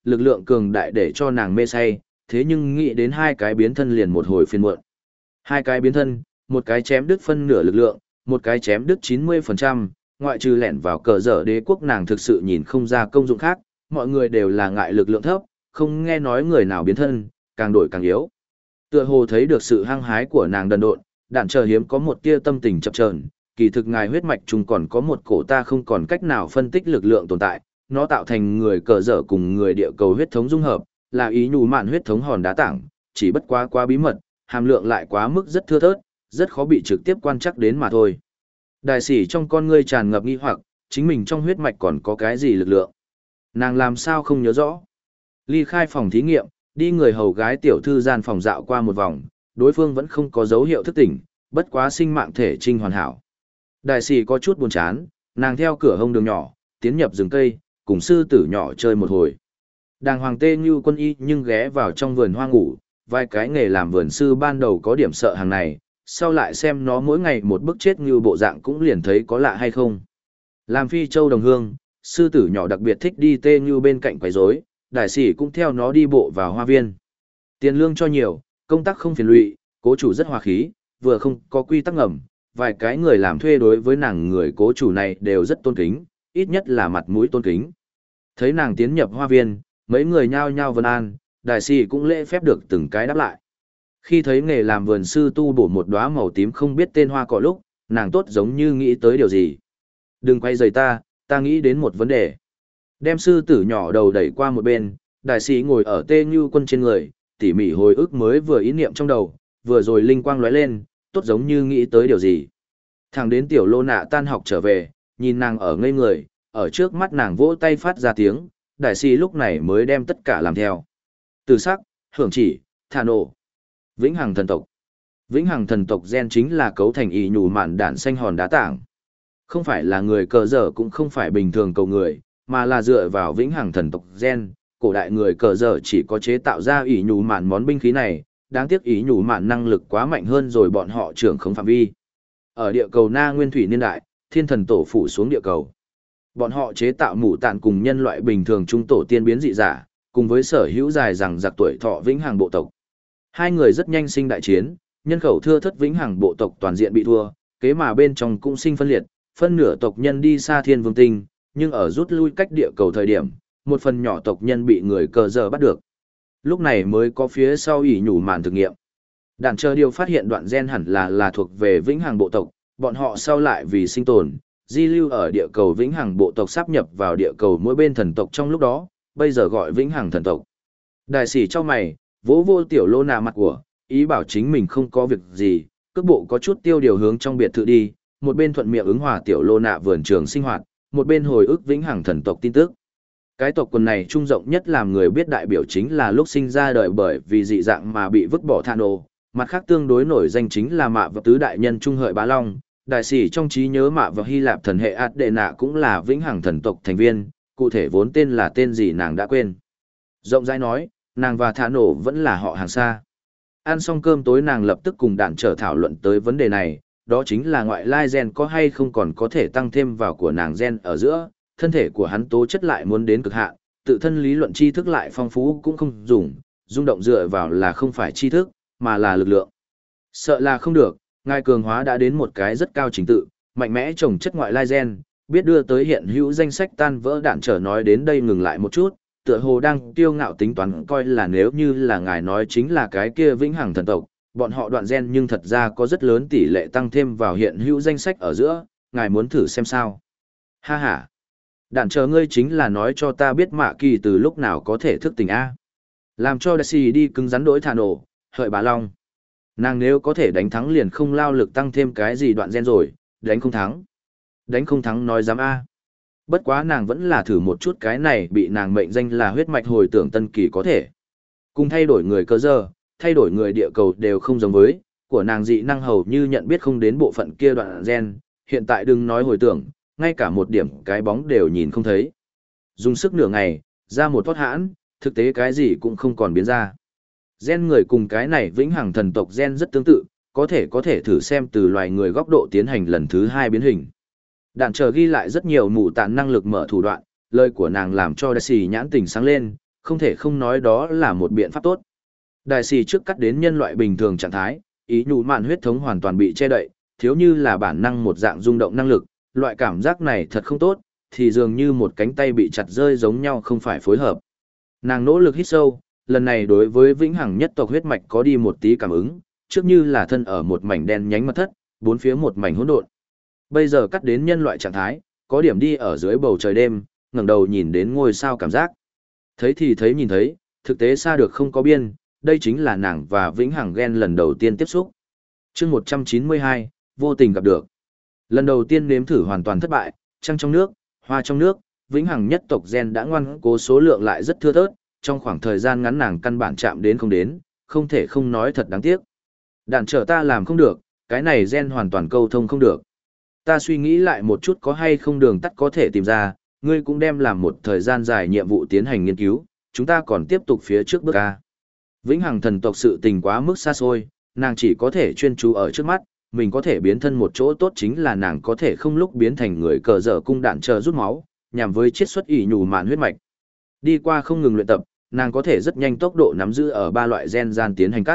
lực lượng cường đại để cho nàng mê say, thế nhưng nghĩ đến hai cái biến thân liền một hồi phiền muộn. Hai cái biến thân, một cái chém đứt phân nửa lực lượng, một cái chém đứt chín mươi phần trăm, ngoại trừ lẻn vào cờ dở đế quốc nàng thực sự nhìn không ra công dụng khác, mọi người đều là ngại lực lượng thấp, không nghe nói người nào biến thân, càng đổi càng yếu. Tựa hồ thấy được sự hăng hái của nàng đần độn, đạn chờ hiếm có một tia tâm tình chập chờn, kỳ thực ngài huyết mạch chung còn có một cổ ta không còn cách nào phân tích lực lượng tồn tại, nó tạo thành người cờ dở cùng người địa cầu huyết thống dung hợp, là ý nhủ mạn huyết thống hòn đá tảng, chỉ bất quá quá bí mật, hàm lượng lại quá mức rất thưa thớt, rất khó bị trực tiếp quan trắc đến mà thôi. Đại sĩ trong con ngươi tràn ngập nghi hoặc, chính mình trong huyết mạch còn có cái gì lực lượng. Nàng làm sao không nhớ rõ. Ly khai phòng thí nghiệm, đi người hầu gái tiểu thư gian phòng dạo qua một vòng, đối phương vẫn không có dấu hiệu thức tỉnh, bất quá sinh mạng thể trinh hoàn hảo. Đại sĩ có chút buồn chán, nàng theo cửa hông đường nhỏ, tiến nhập rừng cây, cùng sư tử nhỏ chơi một hồi. Đàng hoàng tê như quân y nhưng ghé vào trong vườn hoa ngủ, vài cái nghề làm vườn sư ban đầu có điểm sợ hàng này, sau lại xem nó mỗi ngày một bức chết như bộ dạng cũng liền thấy có lạ hay không. Làm phi châu đồng hương, sư tử nhỏ đặc biệt thích đi tê như bên cạnh quấy rối, đại sĩ cũng theo nó đi bộ vào hoa viên. Tiền lương cho nhiều, công tác không phiền lụy, cố chủ rất hòa khí, vừa không có quy tắc ngầm, vài cái người làm thuê đối với nàng người cố chủ này đều rất tôn kính, ít nhất là mặt mũi tôn kính. Thấy nàng tiến nhập hoa viên, mấy người nhao nhao vân an, đại sĩ cũng lễ phép được từng cái đáp lại. Khi thấy nghề làm vườn sư tu bổ một đóa màu tím không biết tên hoa cỏ lúc, nàng tốt giống như nghĩ tới điều gì. Đừng quay rời ta, ta nghĩ đến một vấn đề. Đem sư tử nhỏ đầu đẩy qua một bên, đại sĩ ngồi ở tê như quân trên người, tỉ mỉ hồi ức mới vừa ý niệm trong đầu, vừa rồi linh quang lóe lên, tốt giống như nghĩ tới điều gì. Thẳng đến tiểu lô nạ tan học trở về, nhìn nàng ở ngây người, ở trước mắt nàng vỗ tay phát ra tiếng, đại sĩ lúc này mới đem tất cả làm theo. Từ sắc, hưởng chỉ, thả nổ. Vĩnh hằng thần tộc. Vĩnh hằng thần tộc gen chính là cấu thành ý nhủ mạn đạn xanh hòn đá tảng. Không phải là người cờ dở cũng không phải bình thường cầu người, mà là dựa vào vĩnh hằng thần tộc gen. Cổ đại người cờ dở chỉ có chế tạo ra ý nhủ mạn món binh khí này, đáng tiếc ý nhủ mạn năng lực quá mạnh hơn rồi bọn họ trưởng không phạm vi. Ở địa cầu Na Nguyên Thủy niên đại, thiên thần tổ phủ xuống địa cầu. Bọn họ chế tạo mũ tạn cùng nhân loại bình thường trung tổ tiên biến dị giả, cùng với sở hữu dài rằng giặc tuổi thọ vĩnh hằng bộ tộc. Hai người rất nhanh sinh đại chiến, nhân khẩu thưa thất vĩnh hằng bộ tộc toàn diện bị thua, kế mà bên trong cũng sinh phân liệt, phân nửa tộc nhân đi xa thiên vương tinh, nhưng ở rút lui cách địa cầu thời điểm, một phần nhỏ tộc nhân bị người cờ giờ bắt được. Lúc này mới có phía sau ỷ nhủ màn thực nghiệm. Đạn chờ điều phát hiện đoạn gen hẳn là là thuộc về vĩnh hằng bộ tộc, bọn họ sau lại vì sinh tồn, di lưu ở địa cầu vĩnh hằng bộ tộc sáp nhập vào địa cầu mỗi bên thần tộc trong lúc đó, bây giờ gọi vĩnh hằng thần tộc. Đại sĩ cho mày, vỗ vô tiểu lô nà mặt của, ý bảo chính mình không có việc gì, cước bộ có chút tiêu điều hướng trong biệt thự đi, một bên thuận miệng ứng hòa tiểu lô nạ vườn trường sinh hoạt, một bên hồi ức vĩnh hằng thần tộc tin tức. Cái tộc quần này trung rộng nhất làm người biết đại biểu chính là lúc sinh ra đời bởi vì dị dạng mà bị vứt bỏ Thano, mặt khác tương đối nổi danh chính là Mạ và tứ đại nhân trung hợi bá long, đại sĩ trong trí nhớ Mạ và Hy Lạp thần hệ Át Đệ Nạ cũng là vĩnh hằng thần tộc thành viên, cụ thể vốn tên là tên gì nàng đã quên. Rộng rãi nói, nàng và Thano vẫn là họ hàng xa. Ăn xong cơm tối nàng lập tức cùng đạn trở thảo luận tới vấn đề này, đó chính là ngoại lai gen có hay không còn có thể tăng thêm vào của nàng gen ở giữa, thân thể của hắn tố chất lại muốn đến cực hạn, tự thân lý luận tri thức lại phong phú cũng không dùng, rung động dựa vào là không phải tri thức, mà là lực lượng. Sợ là không được, ngài cường hóa đã đến một cái rất cao trình tự, mạnh mẽ trồng chất ngoại lai gen, biết đưa tới hiện hữu danh sách tan vỡ đạn trở nói đến đây ngừng lại một chút, tựa hồ đang tiêu ngạo tính toán coi là nếu như là ngài nói chính là cái kia vĩnh hằng thần tộc, bọn họ đoạn gen nhưng thật ra có rất lớn tỷ lệ tăng thêm vào hiện hữu danh sách ở giữa, ngài muốn thử xem sao. Ha ha. Đạn chờ ngươi chính là nói cho ta biết Mạ Kỳ từ lúc nào có thể thức tỉnh A. Làm cho đại sĩ đi cứng rắn đối thả nổ, hợi bà Long. Nàng nếu có thể đánh thắng liền không lao lực tăng thêm cái gì đoạn gen rồi, đánh không thắng. Đánh không thắng nói dám A. Bất quá nàng vẫn là thử một chút cái này bị nàng mệnh danh là huyết mạch hồi tưởng tân kỳ có thể. Cùng thay đổi người cơ giờ, thay đổi người địa cầu đều không giống với, của nàng dị năng hầu như nhận biết không đến bộ phận kia đoạn gen, hiện tại đừng nói hồi tưởng, ngay cả một điểm cái bóng đều nhìn không thấy. Dùng sức nửa ngày, ra một thoát hãn, thực tế cái gì cũng không còn biến ra. Gen người cùng cái này vĩnh hằng thần tộc gen rất tương tự, có thể có thể thử xem từ loài người góc độ tiến hành lần thứ hai biến hình. Đạn chờ ghi lại rất nhiều mù tạn năng lực mở thủ đoạn, lời của nàng làm cho đại sĩ nhãn tình sáng lên, Không thể không nói đó là một biện pháp tốt. Đại sĩ trước cắt đến nhân loại bình thường trạng thái, ý nhủ mạn huyết thống hoàn toàn bị che đậy, thiếu như là bản năng một dạng rung động năng lực, loại cảm giác này thật không tốt, thì dường như một cánh tay bị chặt rơi giống nhau không phải phối hợp. Nàng nỗ lực hít sâu, lần này đối với vĩnh hằng nhất tộc huyết mạch có đi một tí cảm ứng, trước như là thân ở một mảnh đen nhánh mật thất, bốn phía một mảnh hỗn độn. Bây giờ cắt đến nhân loại trạng thái, có điểm đi ở dưới bầu trời đêm, ngẩng đầu nhìn đến ngôi sao cảm giác. Thấy thì thấy nhìn thấy, thực tế xa được không có biên, đây chính là nàng và vĩnh hằng gen lần đầu tiên tiếp xúc. Chương một trăm chín mươi hai, vô tình gặp được. Lần đầu tiên nếm thử hoàn toàn thất bại, trăng trong nước, hoa trong nước, vĩnh hằng nhất tộc gen đã ngoan cố số lượng lại rất thưa thớt, trong khoảng thời gian ngắn nàng căn bản chạm đến không đến, không thể không nói thật đáng tiếc. Đạn trở ta làm không được, cái này gen hoàn toàn câu thông không được. Ta suy nghĩ lại một chút có hay không đường tắt có thể tìm ra, ngươi cũng đem làm một thời gian dài nhiệm vụ tiến hành nghiên cứu, chúng ta còn tiếp tục phía trước bước A. Vĩnh hằng thần tộc sự tình quá mức xa xôi, nàng chỉ có thể chuyên chú ở trước mắt, mình có thể biến thân một chỗ tốt chính là nàng có thể không lúc biến thành người cờ dở cung đạn chờ rút máu, nhằm với chiết xuất ỉ nhù mạn huyết mạch. Đi qua không ngừng luyện tập, nàng có thể rất nhanh tốc độ nắm giữ ở ba loại gen gian tiến hành cắt.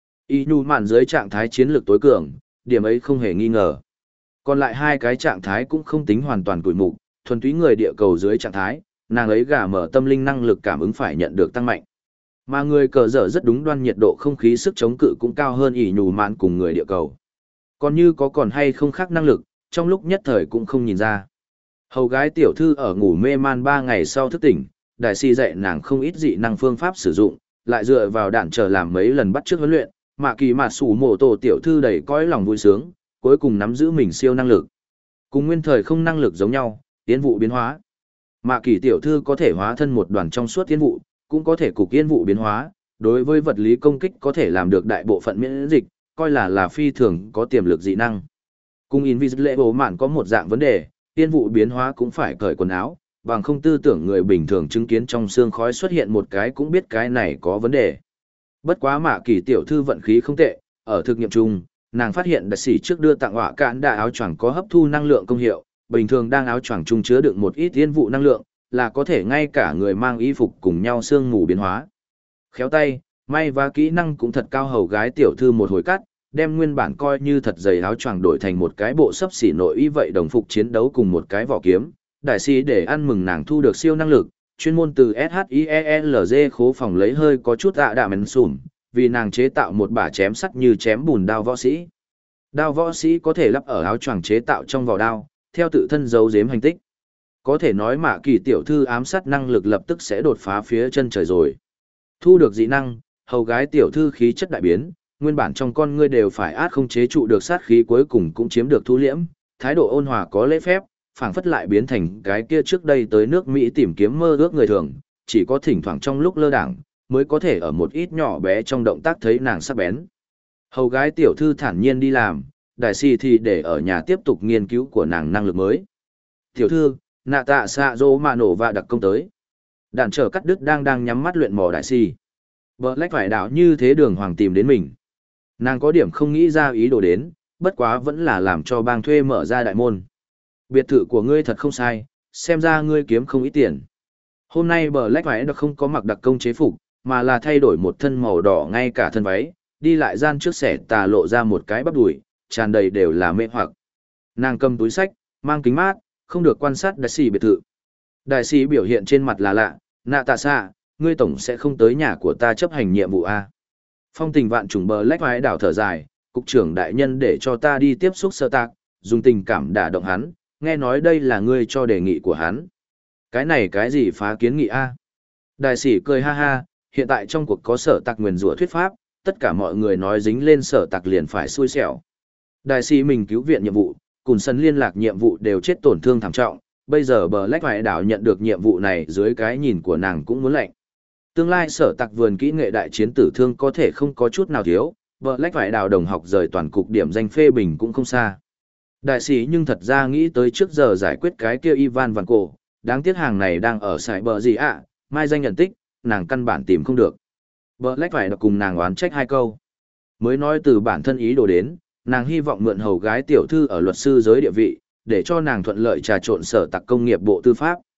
ỉ nhù mạn dưới trạng thái chiến lược tối cường, điểm ấy không hề nghi ngờ. Còn lại hai cái trạng thái cũng không tính hoàn toàn tuổi mục, thuần túy người địa cầu dưới trạng thái, nàng ấy gả mở tâm linh năng lực cảm ứng phải nhận được tăng mạnh. Mà người cờ dở rất đúng đoan nhiệt độ không khí sức chống cự cũng cao hơn ỉ nhù mạn cùng người địa cầu. Còn như có còn hay không khác năng lực, trong lúc nhất thời cũng không nhìn ra. Hầu gái tiểu thư ở ngủ mê man ba ngày sau thức tỉnh, đại si dạy nàng không ít dị năng phương pháp sử dụng, lại dựa vào đạn trở làm mấy lần bắt chước huấn luyện, mà kỳ mà sủ mổ tổ tiểu thư đầy cõi lòng vui sướng, cuối cùng nắm giữ mình siêu năng lực. Cùng nguyên thời không năng lực giống nhau, tiến vụ biến hóa. Mạ kỳ tiểu thư có thể hóa thân một đoàn trong suốt tiến vụ, cũng có thể cục yên vụ biến hóa, đối với vật lý công kích có thể làm được đại bộ phận miễn dịch, coi là là phi thường có tiềm lực dị năng. Cùng Invisible Mạn có một dạng vấn đề, tiên vụ biến hóa cũng phải cởi quần áo, bằng không tư tưởng người bình thường chứng kiến trong xương khói xuất hiện một cái cũng biết cái này có vấn đề. Bất quá Mạ kỳ tiểu thư vận khí không tệ, ở thực nghiệm chung, nàng phát hiện đặc sĩ trước đưa tặng họa cạn đạ áo choàng có hấp thu năng lượng công hiệu, bình thường đang áo choàng chung chứa đựng một ít tiên vụ năng lượng, là có thể ngay cả người mang y phục cùng nhau sương mù biến hóa. Khéo tay, may và kỹ năng cũng thật cao, hầu gái tiểu thư một hồi cắt, đem nguyên bản coi như thật dày áo choàng đổi thành một cái bộ sấp xỉ nội y vậy đồng phục chiến đấu cùng một cái vỏ kiếm. Đại sĩ để ăn mừng nàng thu được siêu năng lực, chuyên môn từ ét hát i e lờ giê khố phòng lấy hơi có chút ạ đạ mến sùm, vì nàng chế tạo một bả chém sắt như chém bùn đao võ sĩ. Đao võ sĩ có thể lắp ở áo choàng chế tạo trong vỏ đao, theo tự thân giấu giếm hành tích. Có thể nói Mạ kỳ tiểu thư ám sát năng lực lập tức sẽ đột phá phía chân trời rồi. Thu được dị năng, hầu gái tiểu thư khí chất đại biến, nguyên bản trong con ngươi đều phải át không chế trụ được sát khí, cuối cùng cũng chiếm được thu liễm, thái độ ôn hòa có lễ phép, phảng phất lại biến thành cái kia trước đây tới nước Mỹ tìm kiếm mơ ước người thường, chỉ có thỉnh thoảng trong lúc lơ đãng mới có thể ở một ít nhỏ bé trong động tác thấy nàng sắc bén. Hầu gái tiểu thư thản nhiên đi làm, đại si thì để ở nhà tiếp tục nghiên cứu của nàng năng lực mới. Tiểu thư, nạ tạ xạ dô mà nổ và đặc công tới. Đạn trở cắt đứt đang đang nhắm mắt luyện mò đại si. Bờ lách phải đảo như thế đường hoàng tìm đến mình. Nàng có điểm không nghĩ ra ý đồ đến, bất quá vẫn là làm cho bang thuê mở ra đại môn. Biệt thự của ngươi thật không sai, xem ra ngươi kiếm không ít tiền. Hôm nay bờ lách phải đã không có mặc đặc công chế phục, mà là thay đổi một thân màu đỏ ngay cả thân váy, đi lại gian trước xẻ tà lộ ra một cái bắp đùi, tràn đầy đều là mê hoặc. Nàng cầm túi sách, mang kính mát, không được quan sát đại sĩ biệt thự. Đại sĩ biểu hiện trên mặt là lạ, nạ tạ xạ, ngươi tổng sẽ không tới nhà của ta chấp hành nhiệm vụ a? Phong tình vạn trùng bờ lách vai đảo thở dài, cục trưởng đại nhân để cho ta đi tiếp xúc sơ tạc, dùng tình cảm đả động hắn, nghe nói đây là ngươi cho đề nghị của hắn. Cái này cái gì phá kiến nghị a? Đại sĩ cười ha ha, hiện tại trong cuộc có sở tạc nguyền rủa thuyết pháp, tất cả mọi người nói dính lên sở tạc liền phải xui xẻo. Đại sĩ mình cứu viện nhiệm vụ, cùng sân liên lạc nhiệm vụ đều chết tổn thương thảm trọng, bây giờ bờ lách vai đảo nhận được nhiệm vụ này dưới cái nhìn của nàng cũng muốn lạnh. Tương lai sở tạc vườn kỹ nghệ đại chiến tử thương có thể không có chút nào thiếu, bờ lách phải đào đồng học rời toàn cục điểm danh phê bình cũng không xa. Đại sĩ nhưng thật ra nghĩ tới trước giờ giải quyết cái kia Ivan Van Cổ, đáng tiếc hàng này đang ở sải bờ gì ạ, mai danh nhận tích, nàng căn bản tìm không được. Bờ lách phải cùng nàng oán trách hai câu. Mới nói từ bản thân ý đồ đến, nàng hy vọng mượn hầu gái tiểu thư ở luật sư giới địa vị, để cho nàng thuận lợi trà trộn sở tạc công nghiệp bộ tư pháp.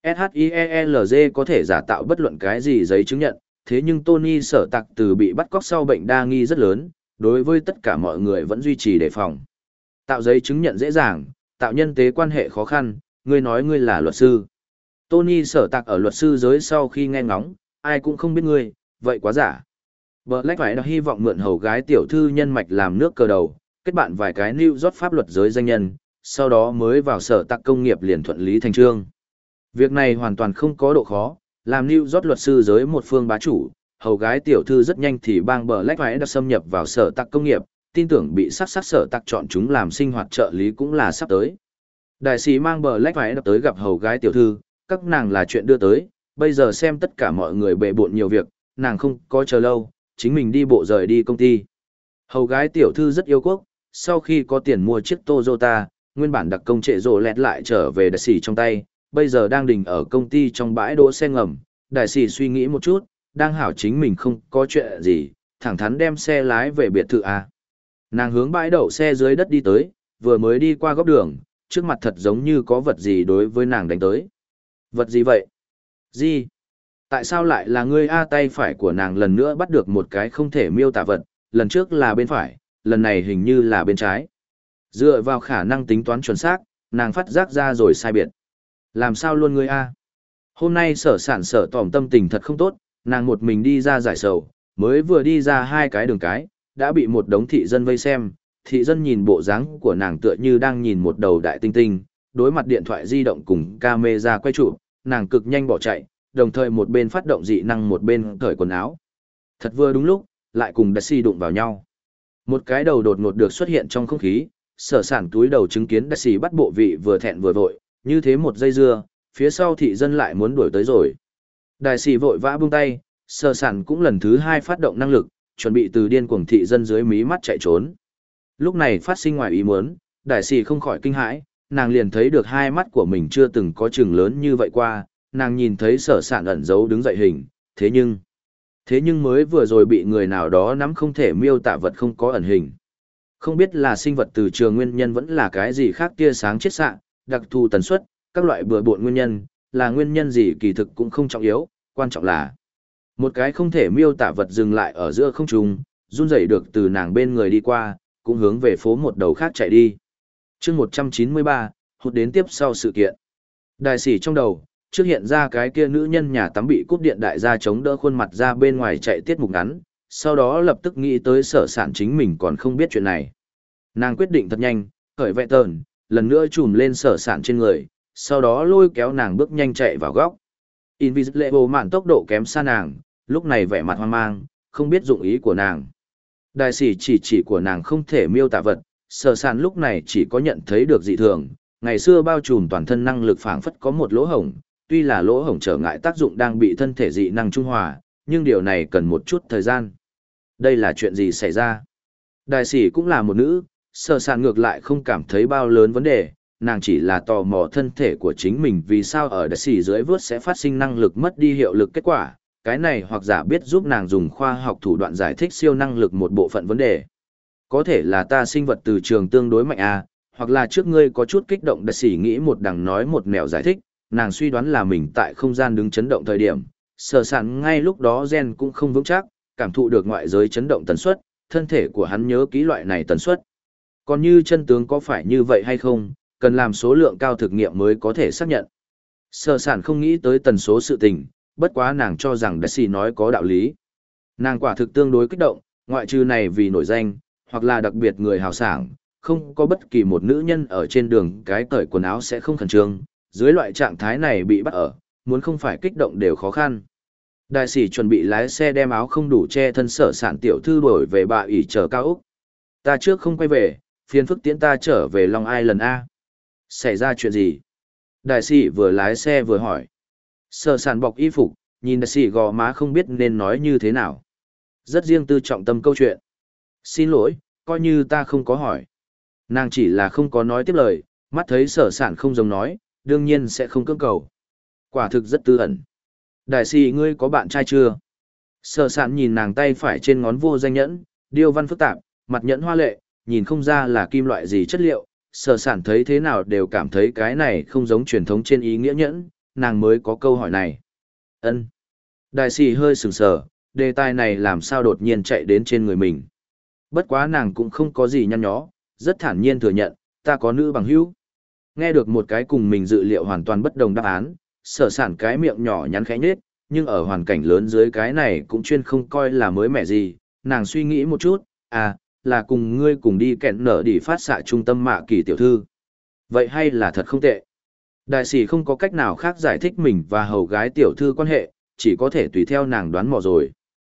SHIELZ có thể giả tạo bất luận cái gì giấy chứng nhận, thế nhưng Tony Sở Tạc từ bị bắt cóc sau bệnh đa nghi rất lớn, đối với tất cả mọi người vẫn duy trì đề phòng. Tạo giấy chứng nhận dễ dàng, tạo nhân tế quan hệ khó khăn, ngươi nói ngươi là luật sư. Tony Sở Tạc ở luật sư giới sau khi nghe ngóng, ai cũng không biết ngươi, vậy quá giả. Black phải đã hy vọng mượn hầu gái tiểu thư nhân mạch làm nước cờ đầu, kết bạn vài cái New York pháp luật giới danh nhân, sau đó mới vào Sở Tạc công nghiệp liền thuận lý thành trương. Việc này hoàn toàn không có độ khó, làm New York luật sư giới một phương bá chủ, hầu gái tiểu thư rất nhanh thì bang Black phải đã xâm nhập vào Sở Tạc công nghiệp, tin tưởng bị sắc sắc Sở Tạc chọn chúng làm sinh hoạt trợ lý cũng là sắp tới. Đại sĩ mang Black phải đã tới gặp hầu gái tiểu thư, các nàng là chuyện đưa tới, bây giờ xem tất cả mọi người bệ bộn nhiều việc, nàng không có chờ lâu, chính mình đi bộ rời đi công ty. Hầu gái tiểu thư rất yêu quốc, sau khi có tiền mua chiếc Toyota, nguyên bản đặc công trệ rồ lẹt lại trở về đại sĩ trong tay, bây giờ đang đình ở công ty trong bãi đỗ xe ngầm. Đại sĩ suy nghĩ một chút, đang hảo chính mình không có chuyện gì, thẳng thắn đem xe lái về biệt thự A. Nàng hướng bãi đậu xe dưới đất đi tới, vừa mới đi qua góc đường, trước mặt thật giống như có vật gì đối với nàng đánh tới. Vật gì vậy? Gì? Tại sao lại là ngươi? A, tay phải của nàng lần nữa bắt được một cái không thể miêu tả vật, lần trước là bên phải, lần này hình như là bên trái. Dựa vào khả năng tính toán chuẩn xác, nàng phát giác ra rồi sai biệt. Làm sao luôn ngươi A? Hôm nay sở sản sở tỏm tâm tình thật không tốt, nàng một mình đi ra giải sầu, mới vừa đi ra hai cái đường cái, đã bị một đống thị dân vây xem. Thị dân nhìn bộ dáng của nàng tựa như đang nhìn một đầu đại tinh tinh, đối mặt điện thoại di động cùng camera quay chụp, nàng cực nhanh bỏ chạy, đồng thời một bên phát động dị năng một bên cởi quần áo. Thật vừa đúng lúc, lại cùng Daisy đụng vào nhau. Một cái đầu đột ngột được xuất hiện trong không khí, sở sản túi đầu chứng kiến Daisy bắt bộ vị vừa thẹn vừa vội, như thế một giây dưa, phía sau thị dân lại muốn đuổi tới rồi. Daisy vội vã buông tay, sở sản cũng lần thứ hai phát động năng lực, chuẩn bị từ điên cuồng thị dân dưới mí mắt chạy trốn. Lúc này phát sinh ngoài ý muốn, Daisy không khỏi kinh hãi, nàng liền thấy được hai mắt của mình chưa từng có chừng lớn như vậy qua, nàng nhìn thấy sở sản ẩn giấu đứng dậy hình, thế nhưng, thế nhưng mới vừa rồi bị người nào đó nắm không thể miêu tả vật không có ẩn hình. Không biết là sinh vật từ trường nguyên nhân vẫn là cái gì khác, tia sáng chiết xạ, đặc thù tần suất, các loại bừa bộn nguyên nhân, là nguyên nhân gì kỳ thực cũng không trọng yếu, quan trọng là một cái không thể miêu tả vật dừng lại ở giữa không trung, run rẩy được từ nàng bên người đi qua, cũng hướng về phố một đầu khác chạy đi. Chương một trăm chín mươi ba, hụt đến tiếp sau sự kiện. Đại sĩ trong đầu, trước hiện ra cái kia nữ nhân nhà tắm bị cúp điện đại gia chống đỡ khuôn mặt ra bên ngoài chạy tiết mục ngắn, sau đó lập tức nghĩ tới sở sản chính mình còn không biết chuyện này. Nàng quyết định thật nhanh, khởi vẹ tờn, lần nữa trùm lên sở sản trên người, sau đó lôi kéo nàng bước nhanh chạy vào góc. Invisible mạn tốc độ kém xa nàng, lúc này vẻ mặt hoang mang, không biết dụng ý của nàng. Đại sĩ chỉ chỉ của nàng không thể miêu tả vật, sở sản lúc này chỉ có nhận thấy được dị thường, ngày xưa bao trùm toàn thân năng lực phảng phất có một lỗ hổng, tuy là lỗ hổng trở ngại tác dụng đang bị thân thể dị năng trung hòa, nhưng điều này cần một chút thời gian. Đây là chuyện gì xảy ra? Đại sĩ cũng là một nữ, sở sản ngược lại không cảm thấy bao lớn vấn đề, nàng chỉ là tò mò thân thể của chính mình vì sao ở đại sĩ dưới vớt sẽ phát sinh năng lực mất đi hiệu lực kết quả, cái này hoặc giả biết giúp nàng dùng khoa học thủ đoạn giải thích siêu năng lực một bộ phận vấn đề. Có thể là ta sinh vật từ trường tương đối mạnh à, hoặc là trước ngươi có chút kích động đại sĩ nghĩ một đằng nói một nẻo giải thích, nàng suy đoán là mình tại không gian đứng chấn động thời điểm, sở sản ngay lúc đó gen cũng không vững chắc, cảm thụ được ngoại giới chấn động tần suất, thân thể của hắn nhớ kỹ loại này tần suất. Còn như chân tướng có phải như vậy hay không, cần làm số lượng cao thực nghiệm mới có thể xác nhận. Sở sản không nghĩ tới tần số sự tình, bất quá nàng cho rằng đại sĩ nói có đạo lý. Nàng quả thực tương đối kích động, ngoại trừ này vì nổi danh, hoặc là đặc biệt người hào sảng, không có bất kỳ một nữ nhân ở trên đường cái cởi quần áo sẽ không khẩn trương, dưới loại trạng thái này bị bắt ở, muốn không phải kích động đều khó khăn. Đại sĩ chuẩn bị lái xe đem áo không đủ che thân sở sản tiểu thư đổi về bà ỷ chờ cao Úc. Ta trước không quay về, phiền phức tiễn ta trở về Long Island A. Xảy ra chuyện gì? Đại sĩ vừa lái xe vừa hỏi. Sở sản bọc y phục, nhìn đại sĩ gò má không biết nên nói như thế nào. Rất riêng tư trọng tâm câu chuyện. Xin lỗi, coi như ta không có hỏi. Nàng chỉ là không có nói tiếp lời, mắt thấy sở sản không giống nói, đương nhiên sẽ không cưỡng cầu. Quả thực rất tư ẩn. Đại sĩ ngươi có bạn trai chưa? Sở sản nhìn nàng tay phải trên ngón vô danh nhẫn, điêu văn phức tạp, mặt nhẫn hoa lệ, nhìn không ra là kim loại gì chất liệu. Sở sản thấy thế nào đều cảm thấy cái này không giống truyền thống trên ý nghĩa nhẫn, nàng mới có câu hỏi này. Ân. Đại sĩ hơi sừng sờ, đề tài này làm sao đột nhiên chạy đến trên người mình. Bất quá nàng cũng không có gì nhăn nhó, rất thản nhiên thừa nhận, ta có nữ bằng hữu. Nghe được một cái cùng mình dự liệu hoàn toàn bất đồng đáp án, sở sản cái miệng nhỏ nhắn khẽ nhết, nhưng ở hoàn cảnh lớn dưới cái này cũng chuyên không coi là mới mẻ gì, nàng suy nghĩ một chút, à, là cùng ngươi cùng đi kẹn nở đi phát xạ trung tâm mạ kỳ tiểu thư. Vậy hay là thật không tệ. Đại sĩ không có cách nào khác giải thích mình và hầu gái tiểu thư quan hệ, chỉ có thể tùy theo nàng đoán mò rồi.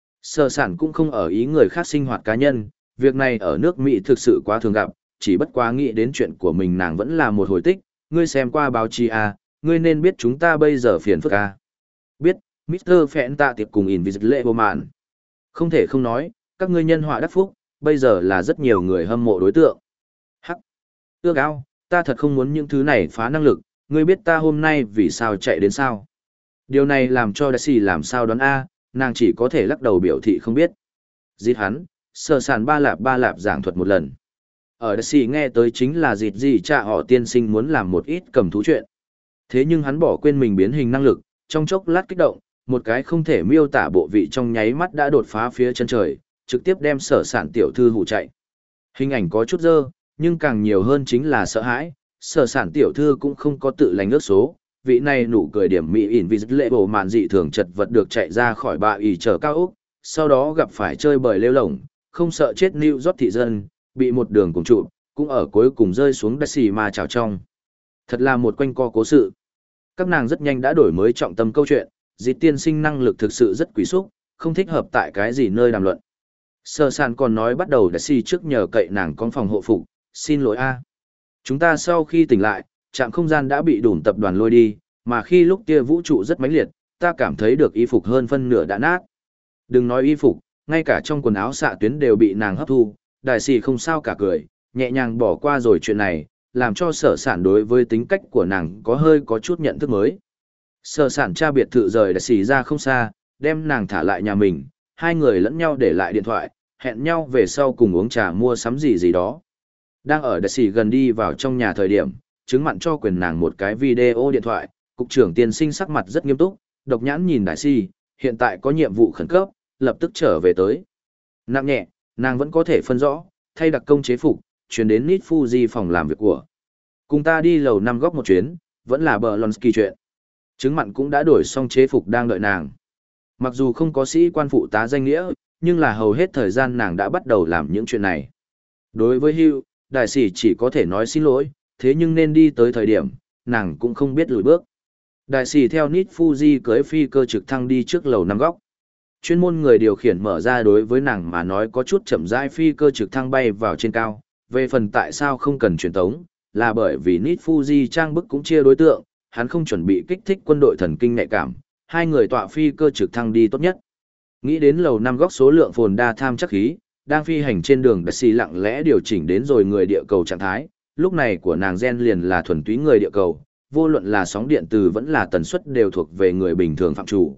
Sở sản cũng không ở ý người khác sinh hoạt cá nhân, việc này ở nước Mỹ thực sự quá thường gặp, chỉ bất quá nghĩ đến chuyện của mình nàng vẫn là một hồi tích, ngươi xem qua báo chí à, ngươi nên biết chúng ta bây giờ phiền phức à. Biết, mít tơ Phẹn tạ tiệp cùng Invisible Woman. Không thể không nói, các ngươi nhân họa đắc phúc, bây giờ là rất nhiều người hâm mộ đối tượng. Hắc, ước ao, ta thật không muốn những thứ này phá năng lực, ngươi biết ta hôm nay vì sao chạy đến sao. Điều này làm cho Daisy làm sao đoán A, nàng chỉ có thể lắc đầu biểu thị không biết. Dịt hắn, sở sản ba lạp ba lạp giảng thuật một lần. Ở Daisy nghe tới chính là dịt gì cha họ tiên sinh muốn làm một ít cầm thú chuyện. Thế nhưng hắn bỏ quên mình biến hình năng lực, trong chốc lát kích động, một cái không thể miêu tả bộ vị trong nháy mắt đã đột phá phía chân trời, trực tiếp đem sở sản tiểu thư hù chạy. Hình ảnh có chút dơ, nhưng càng nhiều hơn chính là sợ hãi, sở sản tiểu thư cũng không có tự lành ước số, vị này nụ cười điểm mỹ ỉn vì lệ bộ mạn dị thường chật vật được chạy ra khỏi bạ ỉ trở cao ốc, sau đó gặp phải chơi bời lêu lổng, không sợ chết New York thị dân, bị một đường cùng trụ, cũng ở cuối cùng rơi xuống đất xì mà trào trong. Thật là một quanh co cố sự. Các nàng rất nhanh đã đổi mới trọng tâm câu chuyện, dịp tiên sinh năng lực thực sự rất quý xúc, không thích hợp tại cái gì nơi đàm luận. Sở sản còn nói bắt đầu đã xì trước nhờ cậy nàng con phòng hộ phục, xin lỗi a. Chúng ta sau khi tỉnh lại, trạm không gian đã bị đủn tập đoàn lôi đi, mà khi lúc kia vũ trụ rất mãnh liệt, ta cảm thấy được y phục hơn phân nửa đã nát. Đừng nói y phục, ngay cả trong quần áo xạ tuyến đều bị nàng hấp thu, đại sĩ không sao cả cười, nhẹ nhàng bỏ qua rồi chuyện này, làm cho sở sản đối với tính cách của nàng có hơi có chút nhận thức mới. Sở sản cha biệt thự rời đại sĩ ra không xa, đem nàng thả lại nhà mình, hai người lẫn nhau để lại điện thoại, hẹn nhau về sau cùng uống trà mua sắm gì gì đó. Đang ở đại sĩ gần đi vào trong nhà thời điểm, chứng mặn cho quyền nàng một cái video điện thoại, cục trưởng tiên sinh sắc mặt rất nghiêm túc, độc nhãn nhìn đại sĩ, hiện tại có nhiệm vụ khẩn cấp, lập tức trở về tới. Nặng nhẹ, nàng vẫn có thể phân rõ, thay đặc công chế phục, chuyển đến Nít Fuji phòng làm việc của. Cùng ta đi lầu năm góc một chuyến, vẫn là bờ Lonsky chuyện. Chứng mặn cũng đã đổi xong chế phục đang đợi nàng. Mặc dù không có sĩ quan phụ tá danh nghĩa, nhưng là hầu hết thời gian nàng đã bắt đầu làm những chuyện này. Đối với Hugh, đại sĩ chỉ có thể nói xin lỗi, thế nhưng nên đi tới thời điểm, nàng cũng không biết lùi bước. Đại sĩ theo Nít Fuji cưới phi cơ trực thăng đi trước lầu năm góc. Chuyên môn người điều khiển mở ra đối với nàng mà nói có chút chậm rãi phi cơ trực thăng bay vào trên cao. Về phần tại sao không cần truyền tống, là bởi vì Nít Fuji trang bức cũng chia đối tượng, hắn không chuẩn bị kích thích quân đội thần kinh nhạy cảm, hai người tọa phi cơ trực thăng đi tốt nhất. Nghĩ đến lầu năm góc số lượng phồn đa tham chắc khí, đang phi hành trên đường đặc xì lặng lẽ điều chỉnh đến rồi người địa cầu trạng thái, lúc này của nàng gen liền là thuần túy người địa cầu, vô luận là sóng điện từ vẫn là tần suất đều thuộc về người bình thường phạm chủ.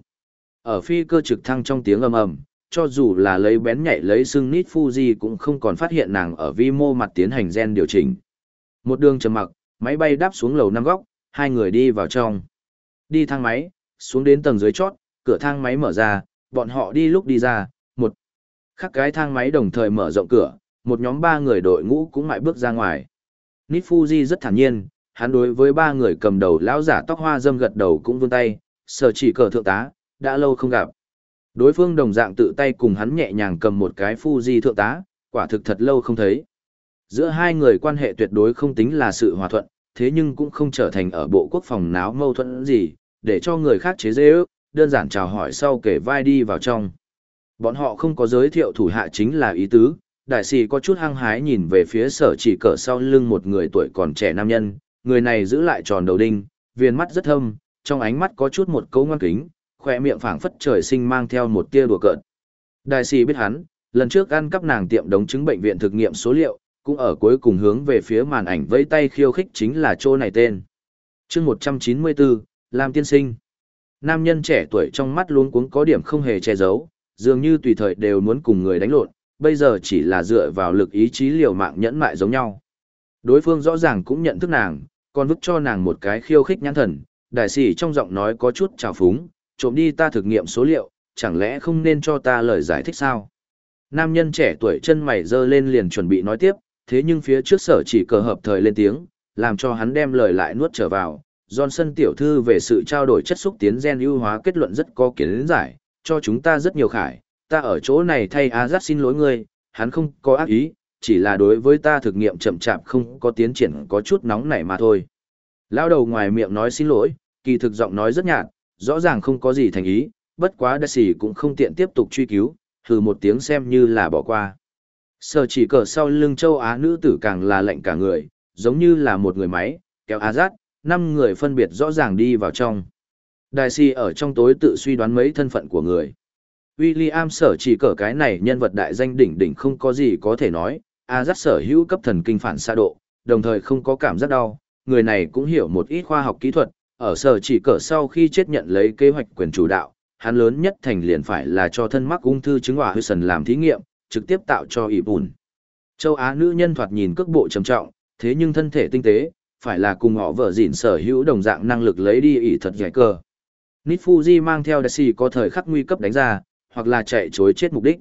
Ở phi cơ trực thăng trong tiếng ầm ầm, cho dù là lấy bén nhạy lấy xương Nít Fuji cũng không còn phát hiện nàng ở vi mô mặt tiến hành gen điều chỉnh. Một đường trầm mặc, máy bay đáp xuống lầu năm góc, hai người đi vào trong. Đi thang máy, xuống đến tầng dưới chót, cửa thang máy mở ra, bọn họ đi lúc đi ra, một khắc cái thang máy đồng thời mở rộng cửa, một nhóm ba người đội ngũ cũng mãi bước ra ngoài. Nít Fuji rất thản nhiên, hắn đối với ba người cầm đầu lão giả tóc hoa dâm gật đầu cũng vươn tay, sở chỉ cờ thượng tá, đã lâu không gặp. Đối phương đồng dạng tự tay cùng hắn nhẹ nhàng cầm một cái Fuji thượng tá, quả thực thật lâu không thấy. Giữa hai người quan hệ tuyệt đối không tính là sự hòa thuận, thế nhưng cũng không trở thành ở bộ quốc phòng náo mâu thuẫn gì, để cho người khác chế dễ ước, đơn giản chào hỏi sau kể vai đi vào trong. Bọn họ không có giới thiệu thủ hạ chính là ý tứ, đại sĩ có chút hăng hái nhìn về phía sở chỉ cờ sau lưng một người tuổi còn trẻ nam nhân, người này giữ lại tròn đầu đinh, viền mắt rất thâm, trong ánh mắt có chút một cấu ngoan kính, khỏe miệng phảng phất trời sinh mang theo một tia đùa cợt. Đại sĩ biết hắn, lần trước ăn cắp nàng tiệm đống chứng bệnh viện thực nghiệm số liệu, cũng ở cuối cùng hướng về phía màn ảnh vẫy tay khiêu khích chính là chỗ này tên. Chương một trăm chín mươi bốn, Lam tiên sinh. Nam nhân trẻ tuổi trong mắt luống cuống có điểm không hề che giấu, dường như tùy thời đều muốn cùng người đánh lộn, bây giờ chỉ là dựa vào lực ý chí liều mạng nhẫn mại giống nhau. Đối phương rõ ràng cũng nhận thức nàng, còn vứt cho nàng một cái khiêu khích nhãn thần, Đại sĩ trong giọng nói có chút trào phúng, trộm đi ta thực nghiệm số liệu, chẳng lẽ không nên cho ta lời giải thích sao? Nam nhân trẻ tuổi chân mày giơ lên liền chuẩn bị nói tiếp, thế nhưng phía trước sở chỉ cờ hợp thời lên tiếng, làm cho hắn đem lời lại nuốt trở vào. Johnson tiểu thư về sự trao đổi chất xúc tiến gen ưu hóa kết luận rất có kiến giải, cho chúng ta rất nhiều khải, ta ở chỗ này thay Azat xin lỗi ngươi, hắn không có ác ý, chỉ là đối với ta thực nghiệm chậm chạp không có tiến triển có chút nóng nảy mà thôi. Lao đầu ngoài miệng nói xin lỗi, kỳ thực giọng nói rất nhạt, rõ ràng không có gì thành ý, bất quá đa sĩ cũng không tiện tiếp tục truy cứu, hừ một tiếng xem như là bỏ qua. Sở chỉ cờ sau lưng châu Á nữ tử càng là lạnh cả người, giống như là một người máy, kéo Azat, năm người phân biệt rõ ràng đi vào trong. Đại sĩ ở trong tối tự suy đoán mấy thân phận của người. William sở chỉ cờ cái này nhân vật đại danh đỉnh đỉnh không có gì có thể nói, Azat sở hữu cấp thần kinh phản xạ độ, đồng thời không có cảm giác đau, người này cũng hiểu một ít khoa học kỹ thuật, ở sở chỉ cờ sau khi chết nhận lấy kế hoạch quyền chủ đạo, hắn lớn nhất thành liền phải là cho thân mắc ung thư chứng hỏa Hudson làm thí nghiệm, trực tiếp tạo cho ỉ bùn. Châu Á nữ nhân thoạt nhìn cước bộ trầm trọng, thế nhưng thân thể tinh tế, phải là cùng họ vợ dịn sở hữu đồng dạng năng lực lấy đi ỉ thật giải cơ. Nifuji mang theo Dashi có thời khắc nguy cấp đánh ra, hoặc là chạy chối chết mục đích.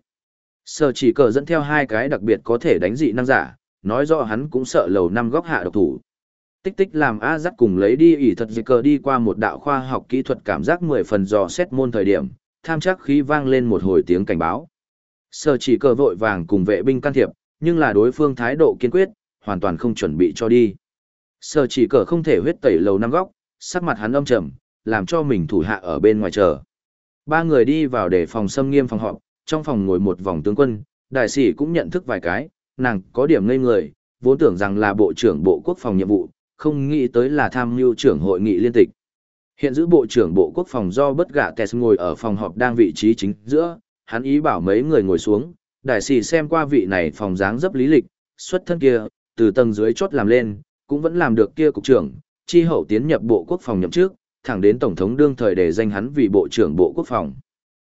Sở chỉ cờ dẫn theo hai cái đặc biệt có thể đánh dị năng giả, nói rõ hắn cũng sợ lầu năm góc hạ độc thủ. Tích tích làm A dắt cùng lấy đi ỉ thật dịch cờ đi qua một đạo khoa học kỹ thuật cảm giác mười phần dò xét môn thời điểm, tham chắc khí vang lên một hồi tiếng cảnh báo. Sở chỉ cờ vội vàng cùng vệ binh can thiệp, nhưng là đối phương thái độ kiên quyết, hoàn toàn không chuẩn bị cho đi. Sở chỉ cờ không thể huyết tẩy lầu năm góc, sắc mặt hắn âm trầm, làm cho mình thủ hạ ở bên ngoài chờ. Ba người đi vào để phòng xâm nghiêm phòng họp, trong phòng ngồi một vòng tướng quân, đại sĩ cũng nhận thức vài cái, nàng có điểm ngây người, vốn tưởng rằng là bộ trưởng bộ quốc phòng nhiệm vụ, không nghĩ tới là tham mưu trưởng hội nghị liên tịch. Hiện giữ bộ trưởng bộ quốc phòng do bất gạ Tess ngồi ở phòng họp đang vị trí chính giữa, hắn ý bảo mấy người ngồi xuống, đại sĩ xem qua vị này phòng dáng dấp lý lịch, xuất thân kia, từ tầng dưới chốt làm lên, cũng vẫn làm được kia cục trưởng, chi hậu tiến nhập bộ quốc phòng nhậm trước, thẳng đến tổng thống đương thời để danh hắn vì bộ trưởng bộ quốc phòng.